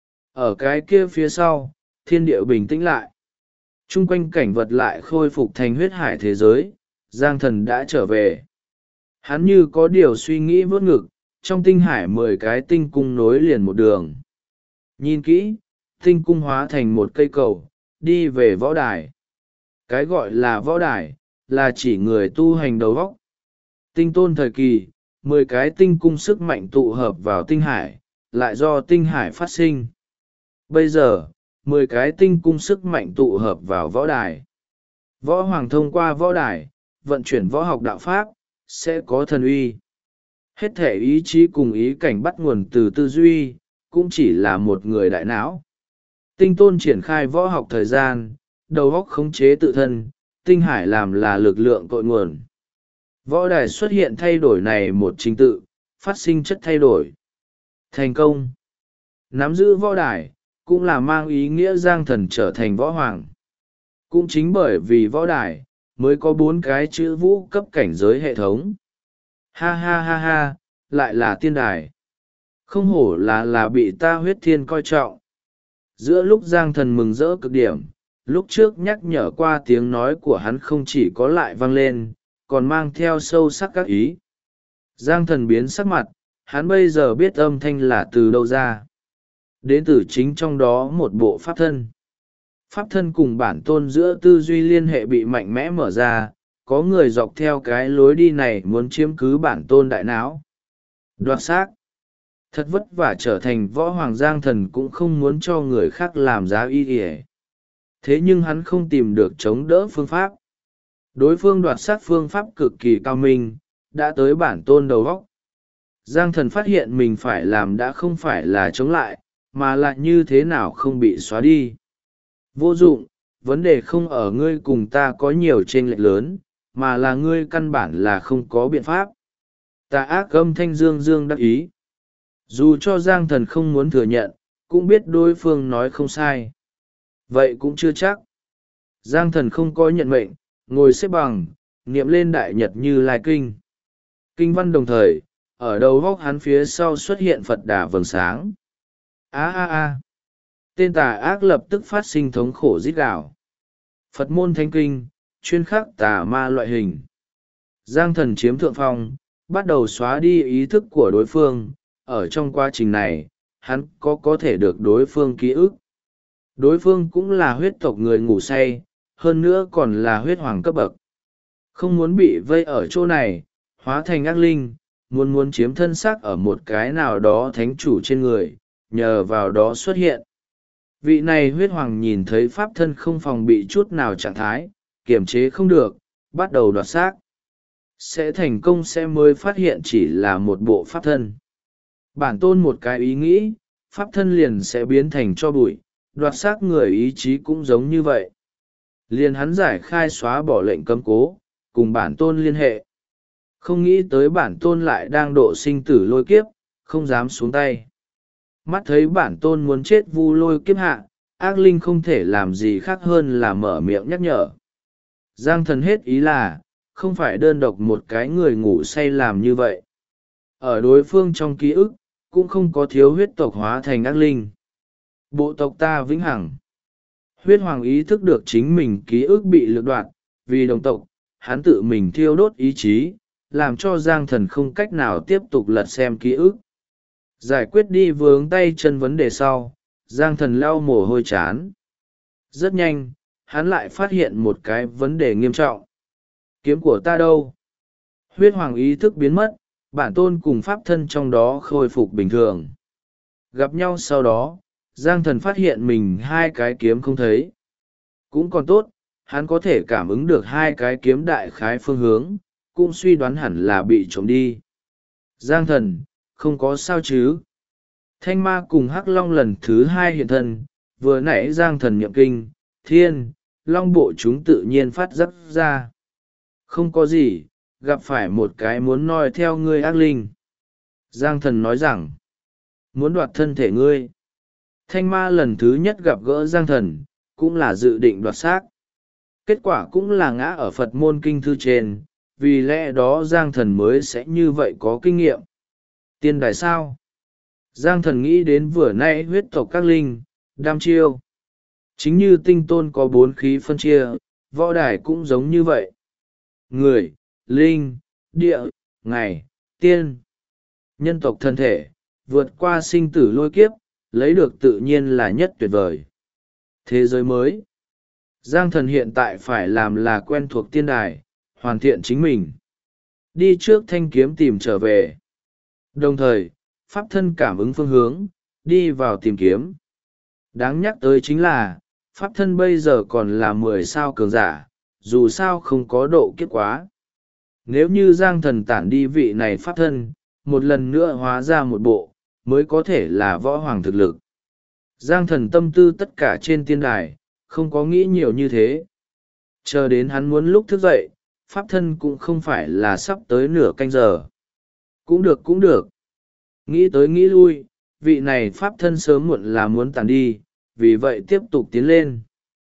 Ở cái kia phía sau, thiên địa bình tĩnh lại. Trung quanh cảnh vật lại khôi phục thành huyết hải thế giới, Giang Thần đã trở về. Hắn như có điều suy nghĩ vớt ngực, trong tinh hải 10 cái tinh cung nối liền một đường. Nhìn kỹ, tinh cung hóa thành một cây cầu, đi về võ đài. Cái gọi là võ đài, là chỉ người tu hành đầu vóc. Tinh tôn thời kỳ, 10 cái tinh cung sức mạnh tụ hợp vào tinh hải, lại do tinh hải phát sinh. Bây giờ, 10 cái tinh cung sức mạnh tụ hợp vào võ đài. Võ hoàng thông qua võ đài, vận chuyển võ học đạo pháp, sẽ có thần uy. Hết thể ý chí cùng ý cảnh bắt nguồn từ tư duy, cũng chỉ là một người đại não. Tinh tôn triển khai võ học thời gian, đầu óc khống chế tự thân, tinh hải làm là lực lượng cội nguồn. Võ đài xuất hiện thay đổi này một trình tự, phát sinh chất thay đổi. Thành công. Nắm giữ võ đài, cũng là mang ý nghĩa Giang Thần trở thành võ hoàng. Cũng chính bởi vì võ đài, mới có 4 cái chữ vũ cấp cảnh giới hệ thống. Ha, lại là tiên đài. Không hổ là bị ta huyết thiên coi trọng. Giữa lúc Giang Thần mừng rỡ cực điểm, lúc trước nhắc nhở qua tiếng nói của hắn không chỉ có lại vang lên, còn mang theo sâu sắc các ý. Giang Thần biến sắc mặt, hắn bây giờ biết âm thanh là từ đâu ra. Đến từ chính trong đó một bộ pháp thân. Pháp thân cùng bản tôn giữa tư duy liên hệ bị mạnh mẽ mở ra, có người dọc theo cái lối đi này muốn chiếm cứ bản tôn đại não. Đoạt xác. Thật vất vả trở thành võ hoàng. Giang Thần cũng không muốn cho người khác làm giá y ỉa. Thế nhưng hắn không tìm được chống đỡ phương pháp. Đối phương đoạt xác phương pháp cực kỳ cao minh, đã tới bản tôn đầu góc. Giang Thần phát hiện mình phải làm đã không phải là chống lại, mà là như thế nào không bị xóa đi. Vô dụng, vấn đề không ở ngươi cùng ta có nhiều chênh lệch lớn, mà là ngươi căn bản là không có biện pháp. Tà ác âm thanh dương dương đắc ý. Dù cho Giang Thần không muốn thừa nhận, cũng biết đối phương nói không sai. Vậy cũng chưa chắc. Giang Thần không có nhận mệnh, ngồi xếp bằng, niệm lên đại nhật Như Lai kinh. Kinh văn đồng thời, ở đầu góc hắn phía sau xuất hiện Phật Đà vầng sáng. A. Tên tà ác lập tức phát sinh thống khổ rít gào. Phật môn thánh kinh, chuyên khắc tà ma loại hình. Giang Thần chiếm thượng phong, bắt đầu xóa đi ý thức của đối phương. Ở trong quá trình này, hắn có thể được đối phương ký ức. Đối phương cũng là huyết tộc người ngủ say, hơn nữa còn là huyết hoàng cấp bậc. Không muốn bị vây ở chỗ này, hóa thành ác linh, muốn chiếm thân xác ở một cái nào đó thánh chủ trên người, nhờ vào đó xuất hiện. Vị này huyết hoàng nhìn thấy pháp thân không phòng bị chút nào trạng thái, kiềm chế không được, bắt đầu đoạt xác. Sẽ thành công sẽ mới phát hiện chỉ là một bộ pháp thân. Bản tôn một cái ý nghĩ, pháp thân liền sẽ biến thành cho bụi, đoạt xác người ý chí cũng giống như vậy. Liền hắn giải khai xóa bỏ lệnh cấm cố, cùng bản tôn liên hệ. Không nghĩ tới bản tôn lại đang độ sinh tử lôi kiếp, không dám xuống tay. Mắt thấy bản tôn muốn chết vu lôi kiếp hạ, ác linh không thể làm gì khác hơn là mở miệng nhắc nhở. Giang Thần hết ý là, không phải đơn độc một cái người ngủ say làm như vậy. Ở đối phương trong ký ức, cũng không có thiếu huyết tộc hóa thành ác linh. Bộ tộc ta vĩnh hằng. Huyết hoàng ý thức được chính mình ký ức bị lược đoạt, vì đồng tộc, hắn tự mình thiêu đốt ý chí, làm cho Giang Thần không cách nào tiếp tục lật xem ký ức. Giải quyết đi vướng tay chân vấn đề sau, Giang Thần lau mồ hôi chán. Rất nhanh, hắn lại phát hiện một cái vấn đề nghiêm trọng. Kiếm của ta đâu? Huyết hoàng ý thức biến mất, bản tôn cùng pháp thân trong đó khôi phục bình thường. Gặp nhau sau đó, Giang Thần phát hiện mình hai cái kiếm không thấy. Cũng còn tốt, hắn có thể cảm ứng được hai cái kiếm đại khái phương hướng, cũng suy đoán hẳn là bị trộm đi. Giang Thần, không có sao chứ? Thanh ma cùng Hắc Long lần thứ hai hiện thân, vừa nãy Giang Thần niệm kinh, thiên, long bộ chúng tự nhiên phát giác ra. Không có gì, gặp phải một cái muốn noi theo ngươi ác linh. Giang Thần nói rằng, muốn đoạt thân thể ngươi. Thanh ma lần thứ nhất gặp gỡ Giang Thần, cũng là dự định đoạt xác. Kết quả cũng là ngã ở Phật môn kinh thư trên, vì lẽ đó Giang Thần mới sẽ như vậy có kinh nghiệm. Tiên đài sao? Giang Thần nghĩ đến vừa nãy huyết tộc các linh, đam chiêu. Chính như tinh tôn có 4 khí phân chia, võ đài cũng giống như vậy. Người, linh, địa, ngày, tiên. Nhân tộc thân thể, vượt qua sinh tử lôi kiếp, lấy được tự nhiên là nhất tuyệt vời. Thế giới mới. Giang Thần hiện tại phải làm là quen thuộc tiên đài, hoàn thiện chính mình. Đi trước thanh kiếm tìm trở về. Đồng thời, pháp thân cảm ứng phương hướng, đi vào tìm kiếm. Đáng nhắc tới chính là, pháp thân bây giờ còn là 10 sao cường giả, dù sao không có độ kiếp quá. Nếu như Giang Thần tản đi vị này pháp thân, một lần nữa hóa ra một bộ, mới có thể là võ hoàng thực lực. Giang Thần tâm tư tất cả trên tiên đài, không có nghĩ nhiều như thế. Chờ đến hắn muốn lúc thức dậy, pháp thân cũng không phải là sắp tới nửa canh giờ. Cũng được. Nghĩ tới nghĩ lui, vị này pháp thân sớm muộn là muốn tàn đi, vì vậy tiếp tục tiến lên.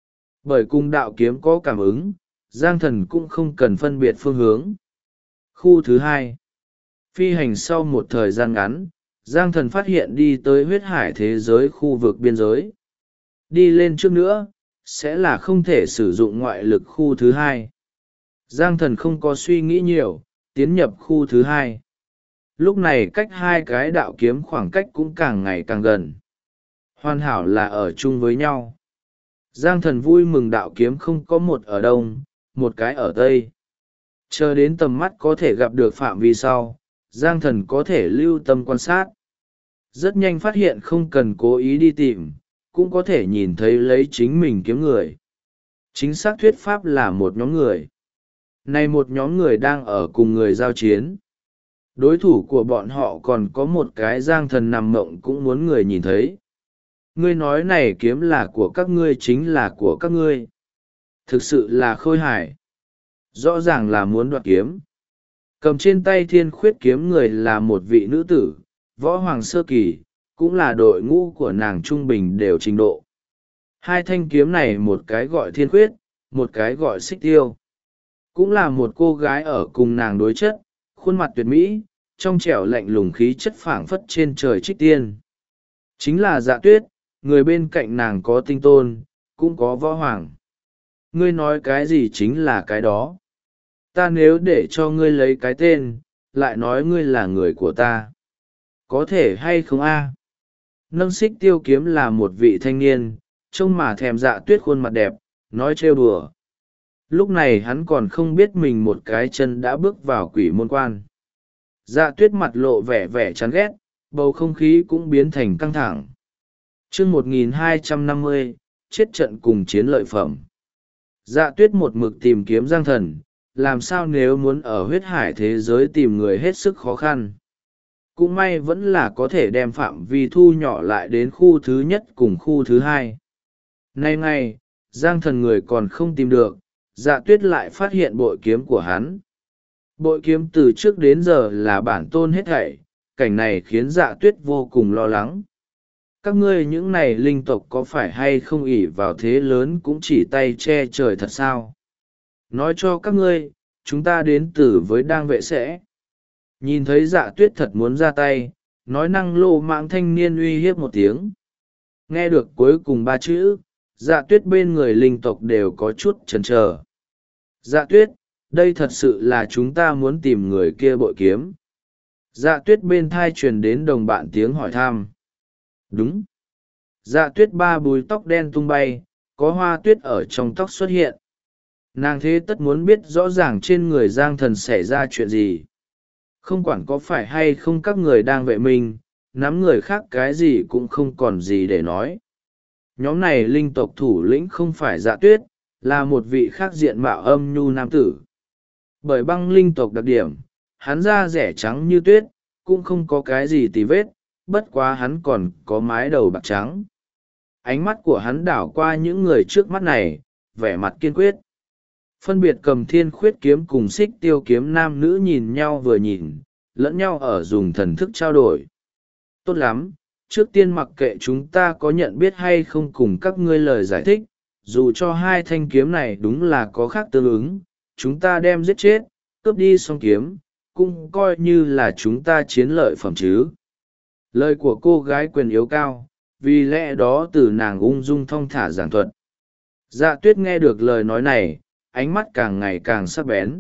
Bởi cùng đạo kiếm có cảm ứng, Giang Thần cũng không cần phân biệt phương hướng. Khu thứ 2. Phi hành sau một thời gian ngắn, Giang Thần phát hiện đi tới huyết hải thế giới khu vực biên giới. Đi lên trước nữa, sẽ là không thể sử dụng ngoại lực khu thứ hai. Giang Thần không có suy nghĩ nhiều, tiến nhập khu thứ hai. Lúc này cách hai cái đạo kiếm khoảng cách cũng càng ngày càng gần. Hoàn hảo là ở chung với nhau. Giang Thần vui mừng đạo kiếm không có một ở đông, một cái ở tây. Chờ đến tầm mắt có thể gặp được phạm vi sau, Giang Thần có thể lưu tâm quan sát. Rất nhanh phát hiện không cần cố ý đi tìm, cũng có thể nhìn thấy lấy chính mình kiếm người. Chính xác thuyết pháp là một nhóm người. Này một nhóm người đang ở cùng người giao chiến. Đối thủ của bọn họ còn có một cái Giang Thần nằm mộng cũng muốn người nhìn thấy. Ngươi nói này kiếm là của các ngươi chính là của các ngươi. Thực sự là khôi hài. Rõ ràng là muốn đoạt kiếm. Cầm trên tay thiên khuyết kiếm người là một vị nữ tử, võ hoàng sơ kỳ, cũng là đội ngũ của nàng trung bình đều trình độ. Hai thanh kiếm này một cái gọi thiên khuyết, một cái gọi xích tiêu. Cũng là một cô gái ở cùng nàng đối chất, khuôn mặt tuyệt mỹ, trong trẻo lạnh lùng khí chất phảng phất trên trời trích tiên. Chính là Dạ Tuyết, người bên cạnh nàng có tinh tôn, cũng có võ hoàng. Ngươi nói cái gì chính là cái đó. Ta nếu để cho ngươi lấy cái tên, lại nói ngươi là người của ta. Có thể hay không a? Nâng xích tiêu kiếm là một vị thanh niên, trông mà thèm Dạ Tuyết khuôn mặt đẹp, nói trêu đùa. Lúc này hắn còn không biết mình một cái chân đã bước vào quỷ môn quan. Dạ Tuyết mặt lộ vẻ vẻ chán ghét, bầu không khí cũng biến thành căng thẳng. Chương 1250, chết trận cùng chiến lợi phẩm. Dạ Tuyết một mực tìm kiếm Giang Thần, làm sao nếu muốn ở huyết hải thế giới tìm người hết sức khó khăn. Cũng may vẫn là có thể đem phạm vi thu nhỏ lại đến khu thứ nhất cùng khu thứ hai. Nay ngày, Giang Thần người còn không tìm được, Dạ Tuyết lại phát hiện bội kiếm của hắn. Bội kiếm từ trước đến giờ là bản tôn hết thảy, cảnh này khiến Dạ Tuyết vô cùng lo lắng. Các ngươi những này linh tộc có phải hay không ỷ vào thế lớn cũng chỉ tay che trời thật sao? Nói cho các ngươi, chúng ta đến từ với đang vệ sẽ. Nhìn thấy Dạ Tuyết thật muốn ra tay, nói năng lô mạng thanh niên uy hiếp một tiếng. Nghe được cuối cùng ba chữ, Dạ Tuyết bên người linh tộc đều có chút chần chờ. Dạ Tuyết, đây thật sự là chúng ta muốn tìm người kia bội kiếm. Dạ Tuyết bên thai truyền đến đồng bạn tiếng hỏi thăm. Đúng. Dạ Tuyết ba búi tóc đen tung bay, có hoa tuyết ở trong tóc xuất hiện. Nàng thế tất muốn biết rõ ràng trên người Giang Thần xảy ra chuyện gì. Không quản có phải hay không các người đang vệ mình, nắm người khác cái gì cũng không còn gì để nói. Nhóm này linh tộc thủ lĩnh không phải Dạ Tuyết, là một vị khác diện mạo âm nhu nam tử. Bởi băng linh tộc đặc điểm, hắn da rẻ trắng như tuyết, cũng không có cái gì tì vết, bất quá hắn còn có mái đầu bạc trắng. Ánh mắt của hắn đảo qua những người trước mắt này, vẻ mặt kiên quyết. Phân biệt cầm thiên khuyết kiếm cùng xích tiêu kiếm nam nữ nhìn nhau vừa nhìn, lẫn nhau ở dùng thần thức trao đổi. Tốt lắm, trước tiên mặc kệ chúng ta có nhận biết hay không cùng các ngươi lời giải thích, dù cho hai thanh kiếm này đúng là có khác tương ứng, chúng ta đem giết chết, cướp đi song kiếm, cũng coi như là chúng ta chiến lợi phẩm chứ. Lời của cô gái quyền yếu cao, vì lẽ đó từ nàng ung dung thong thả giảng thuật. Dạ Tuyết nghe được lời nói này, ánh mắt càng ngày càng sắc bén.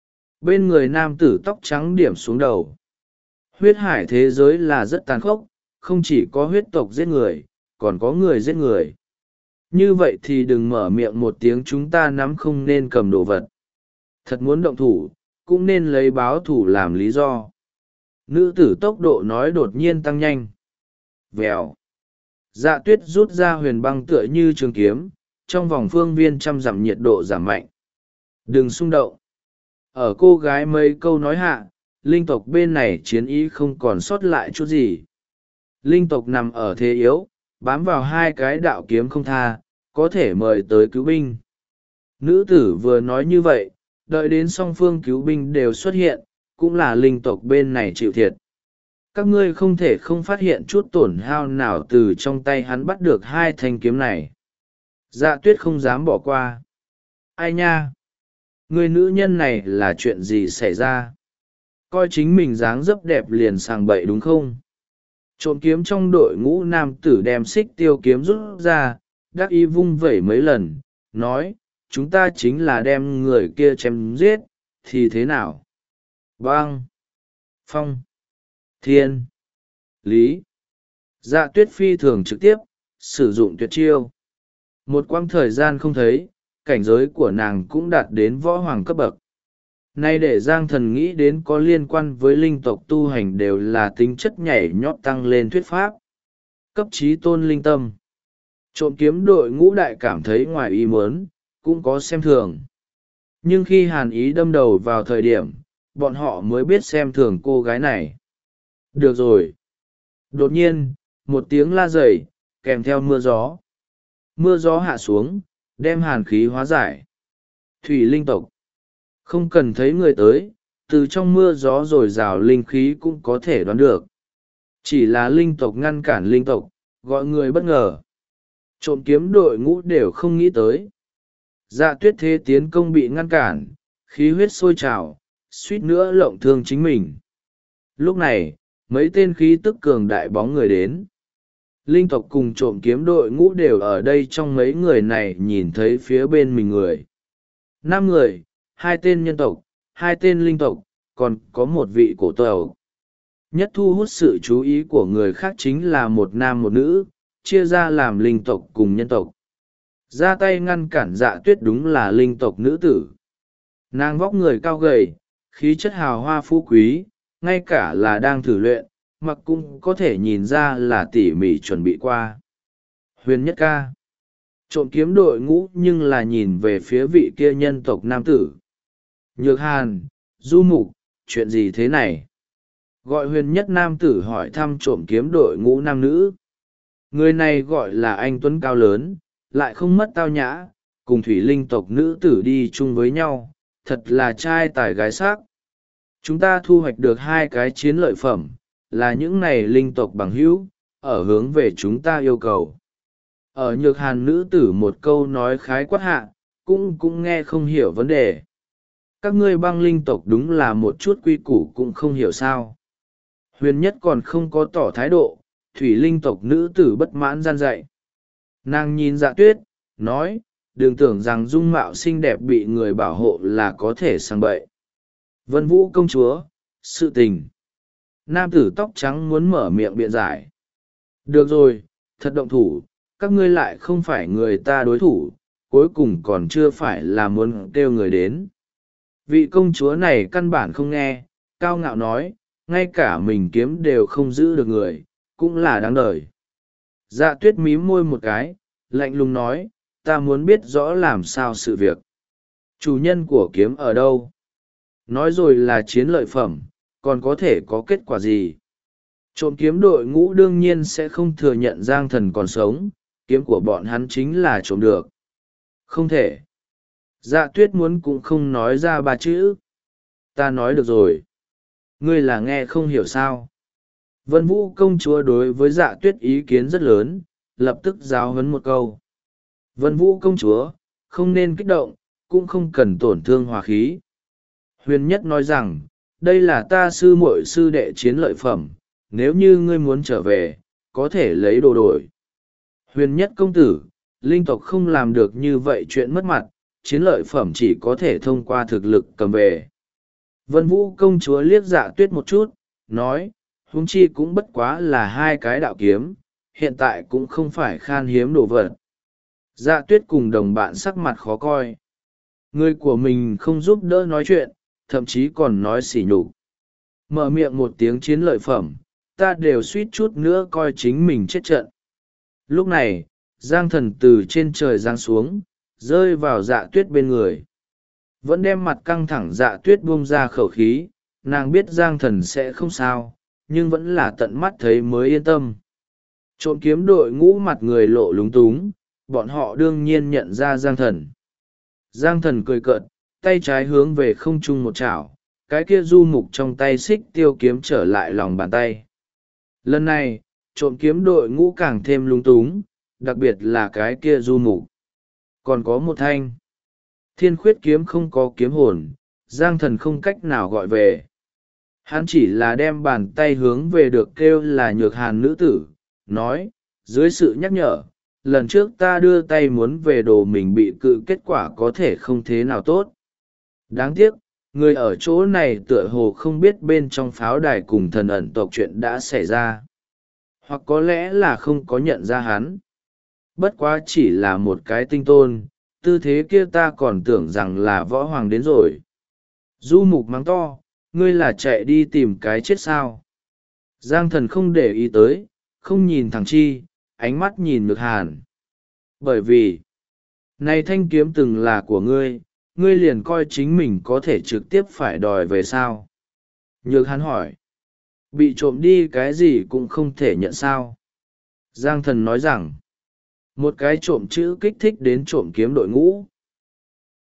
Bên người nam tử tóc trắng điểm xuống đầu. Huyết hải thế giới là rất tàn khốc, không chỉ có huyết tộc giết người, còn có người giết người. Như vậy thì đừng mở miệng một tiếng chúng ta nắm không nên cầm đồ vật. Thật muốn động thủ, cũng nên lấy báo thủ làm lý do. Nữ tử tốc độ nói đột nhiên tăng nhanh. Vèo. Dạ Tuyết rút ra huyền băng tựa như trường kiếm, trong vòng phương viên trăm dặm nhiệt độ giảm mạnh. Đừng xung động. Ở cô gái mấy câu nói hạ, linh tộc bên này chiến ý không còn sót lại chút gì. Linh tộc nằm ở thế yếu, bám vào hai cái đạo kiếm không tha, có thể mời tới cứu binh. Nữ tử vừa nói như vậy, đợi đến song phương cứu binh đều xuất hiện, cũng là linh tộc bên này chịu thiệt. Các ngươi không thể không phát hiện chút tổn hao nào từ trong tay hắn bắt được hai thanh kiếm này. Dạ Tuyết không dám bỏ qua. Ai nha? Người nữ nhân này là chuyện gì xảy ra? Coi chính mình dáng dấp đẹp liền sàng bậy đúng không? Trộm kiếm trong đội ngũ nam tử đem xích tiêu kiếm rút ra, đắc ý vung vẩy mấy lần, nói, chúng ta chính là đem người kia chém giết, thì thế nào? Băng, phong, thiên, lý. Dạ tuyết phi thường trực tiếp, sử dụng tuyệt chiêu. Một quãng thời gian không thấy, cảnh giới của nàng cũng đạt đến võ hoàng cấp bậc. Nay để Giang Thần nghĩ đến có liên quan với linh tộc tu hành đều là tính chất nhảy nhót tăng lên thuyết pháp. Cấp trí tôn linh tâm. Trộm kiếm đội ngũ đại cảm thấy ngoài ý muốn, cũng có xem thường. Nhưng khi Hàn Ý đâm đầu vào thời điểm, bọn họ mới biết xem thường cô gái này. Được rồi. Đột nhiên, một tiếng la dày, kèm theo mưa gió. Mưa gió hạ xuống, đem hàn khí hóa giải. Thủy linh tộc. Không cần thấy người tới, từ trong mưa gió rồi rào linh khí cũng có thể đoán được. Chỉ là linh tộc ngăn cản linh tộc, gọi người bất ngờ. Trộm kiếm đội ngũ đều không nghĩ tới. Dạ tuyết thế tiến công bị ngăn cản, khí huyết sôi trào, suýt nữa lộng thương chính mình. Lúc này, mấy tên khí tức cường đại bóng người đến. Linh tộc cùng trộm kiếm đội ngũ đều ở đây, trong mấy người này nhìn thấy phía bên mình người. 5 người, 2 tên nhân tộc, 2 tên linh tộc, còn có một vị cổ tộc. Nhất thu hút sự chú ý của người khác chính là một nam một nữ, chia ra làm linh tộc cùng nhân tộc. Ra tay ngăn cản Dạ tuyết đúng là linh tộc nữ tử. Nàng vóc người cao gầy, khí chất hào hoa phú quý, ngay cả là đang thử luyện, mặc cũng có thể nhìn ra là tỉ mỉ chuẩn bị qua. Huyền nhất ca. Trộm kiếm đội ngũ nhưng là nhìn về phía vị kia nhân tộc nam tử. Nhược hàn, du mục, chuyện gì thế này? Gọi huyền nhất nam tử hỏi thăm trộm kiếm đội ngũ nam nữ. Người này gọi là anh tuấn cao lớn, lại không mất tao nhã, cùng thủy linh tộc nữ tử đi chung với nhau, thật là trai tài gái sắc. Chúng ta thu hoạch được 2 cái chiến lợi phẩm, là những này linh tộc bằng hữu, ở hướng về chúng ta yêu cầu. Ở nhược hàn nữ tử một câu nói khái quát hạ, cũng nghe không hiểu vấn đề. Các ngươi băng linh tộc đúng là một chút quy củ cũng không hiểu sao. Huyền nhất còn không có tỏ thái độ, thủy linh tộc nữ tử bất mãn gian dạy. Nàng nhìn Dạ tuyết, nói, đừng tưởng rằng dung mạo xinh đẹp bị người bảo hộ là có thể sang bậy. Vân Vũ công chúa, sự tình. Nam tử tóc trắng muốn mở miệng biện giải. Được rồi, thật động thủ, các ngươi lại không phải người ta đối thủ, cuối cùng còn chưa phải là muốn kêu người đến. Vị công chúa này căn bản không nghe, cao ngạo nói, ngay cả mình kiếm đều không giữ được người, cũng là đáng đời. Dạ tuyết mím môi một cái, lạnh lùng nói, ta muốn biết rõ làm sao sự việc. Chủ nhân của kiếm ở đâu? Nói rồi là chiến lợi phẩm, còn có thể có kết quả gì? Trộm kiếm đội ngũ đương nhiên sẽ không thừa nhận Giang Thần còn sống, kiếm của bọn hắn chính là trộm được. Không thể. Dạ tuyết muốn cũng không nói ra 3 chữ. Ta nói được rồi. Ngươi là nghe không hiểu sao. Vân Vũ công chúa đối với Dạ tuyết ý kiến rất lớn, lập tức giáo huấn một câu. Vân Vũ công chúa, không nên kích động, cũng không cần tổn thương hòa khí. Huyền nhất nói rằng, đây là ta sư muội sư đệ chiến lợi phẩm, nếu như ngươi muốn trở về, có thể lấy đồ đổi. Huyền nhất công tử, linh tộc không làm được như vậy chuyện mất mặt, chiến lợi phẩm chỉ có thể thông qua thực lực cầm về. Vân Vũ công chúa liếc Dạ tuyết một chút, nói, huống chi cũng bất quá là 2 cái đạo kiếm, hiện tại cũng không phải khan hiếm đồ vật. Dạ tuyết cùng đồng bạn sắc mặt khó coi. Người của mình không giúp đỡ nói chuyện, thậm chí còn nói xỉ nhục. Mở miệng một tiếng chiến lợi phẩm, ta đều suýt chút nữa coi chính mình chết trận. Lúc này, Giang Thần từ trên trời giáng xuống, rơi vào Dạ tuyết bên người. Vẫn đem mặt căng thẳng Dạ tuyết buông ra khẩu khí, nàng biết Giang Thần sẽ không sao, nhưng vẫn là tận mắt thấy mới yên tâm. Trộm kiếm đội ngũ mặt người lộ lúng túng, bọn họ đương nhiên nhận ra Giang Thần. Giang Thần cười cợt, tay trái hướng về không trung một chảo, cái kia du mục trong tay xích tiêu kiếm trở lại lòng bàn tay. Lần này, trộm kiếm đội ngũ càng thêm lúng túng, đặc biệt là cái kia du mục. Còn có một thanh. Thiên khuyết kiếm không có kiếm hồn, Giang Thần không cách nào gọi về. Hắn chỉ là đem bàn tay hướng về được kêu là Nhược Hàn nữ tử, nói, dưới sự nhắc nhở, lần trước ta đưa tay muốn về đồ mình bị cự, kết quả có thể không thế nào tốt. Đáng tiếc, người ở chỗ này tựa hồ không biết bên trong pháo đài cùng thần ẩn tộc chuyện đã xảy ra, hoặc có lẽ là không có nhận ra hắn. Bất quá chỉ là một cái tinh tôn, tư thế kia ta còn tưởng rằng là võ hoàng đến rồi. Du Mục mắng to, ngươi là chạy đi tìm cái chết sao? Giang Thần không để ý tới, không nhìn thẳng chi, ánh mắt nhìn Nhược Hàn. Bởi vì, này thanh kiếm từng là của ngươi, ngươi liền coi chính mình có thể trực tiếp phải đòi về sao? Nhược Hàn hỏi, bị trộm đi cái gì cũng không thể nhận sao? Giang Thần nói rằng, một cái trộm chữ kích thích đến trộm kiếm đội ngũ.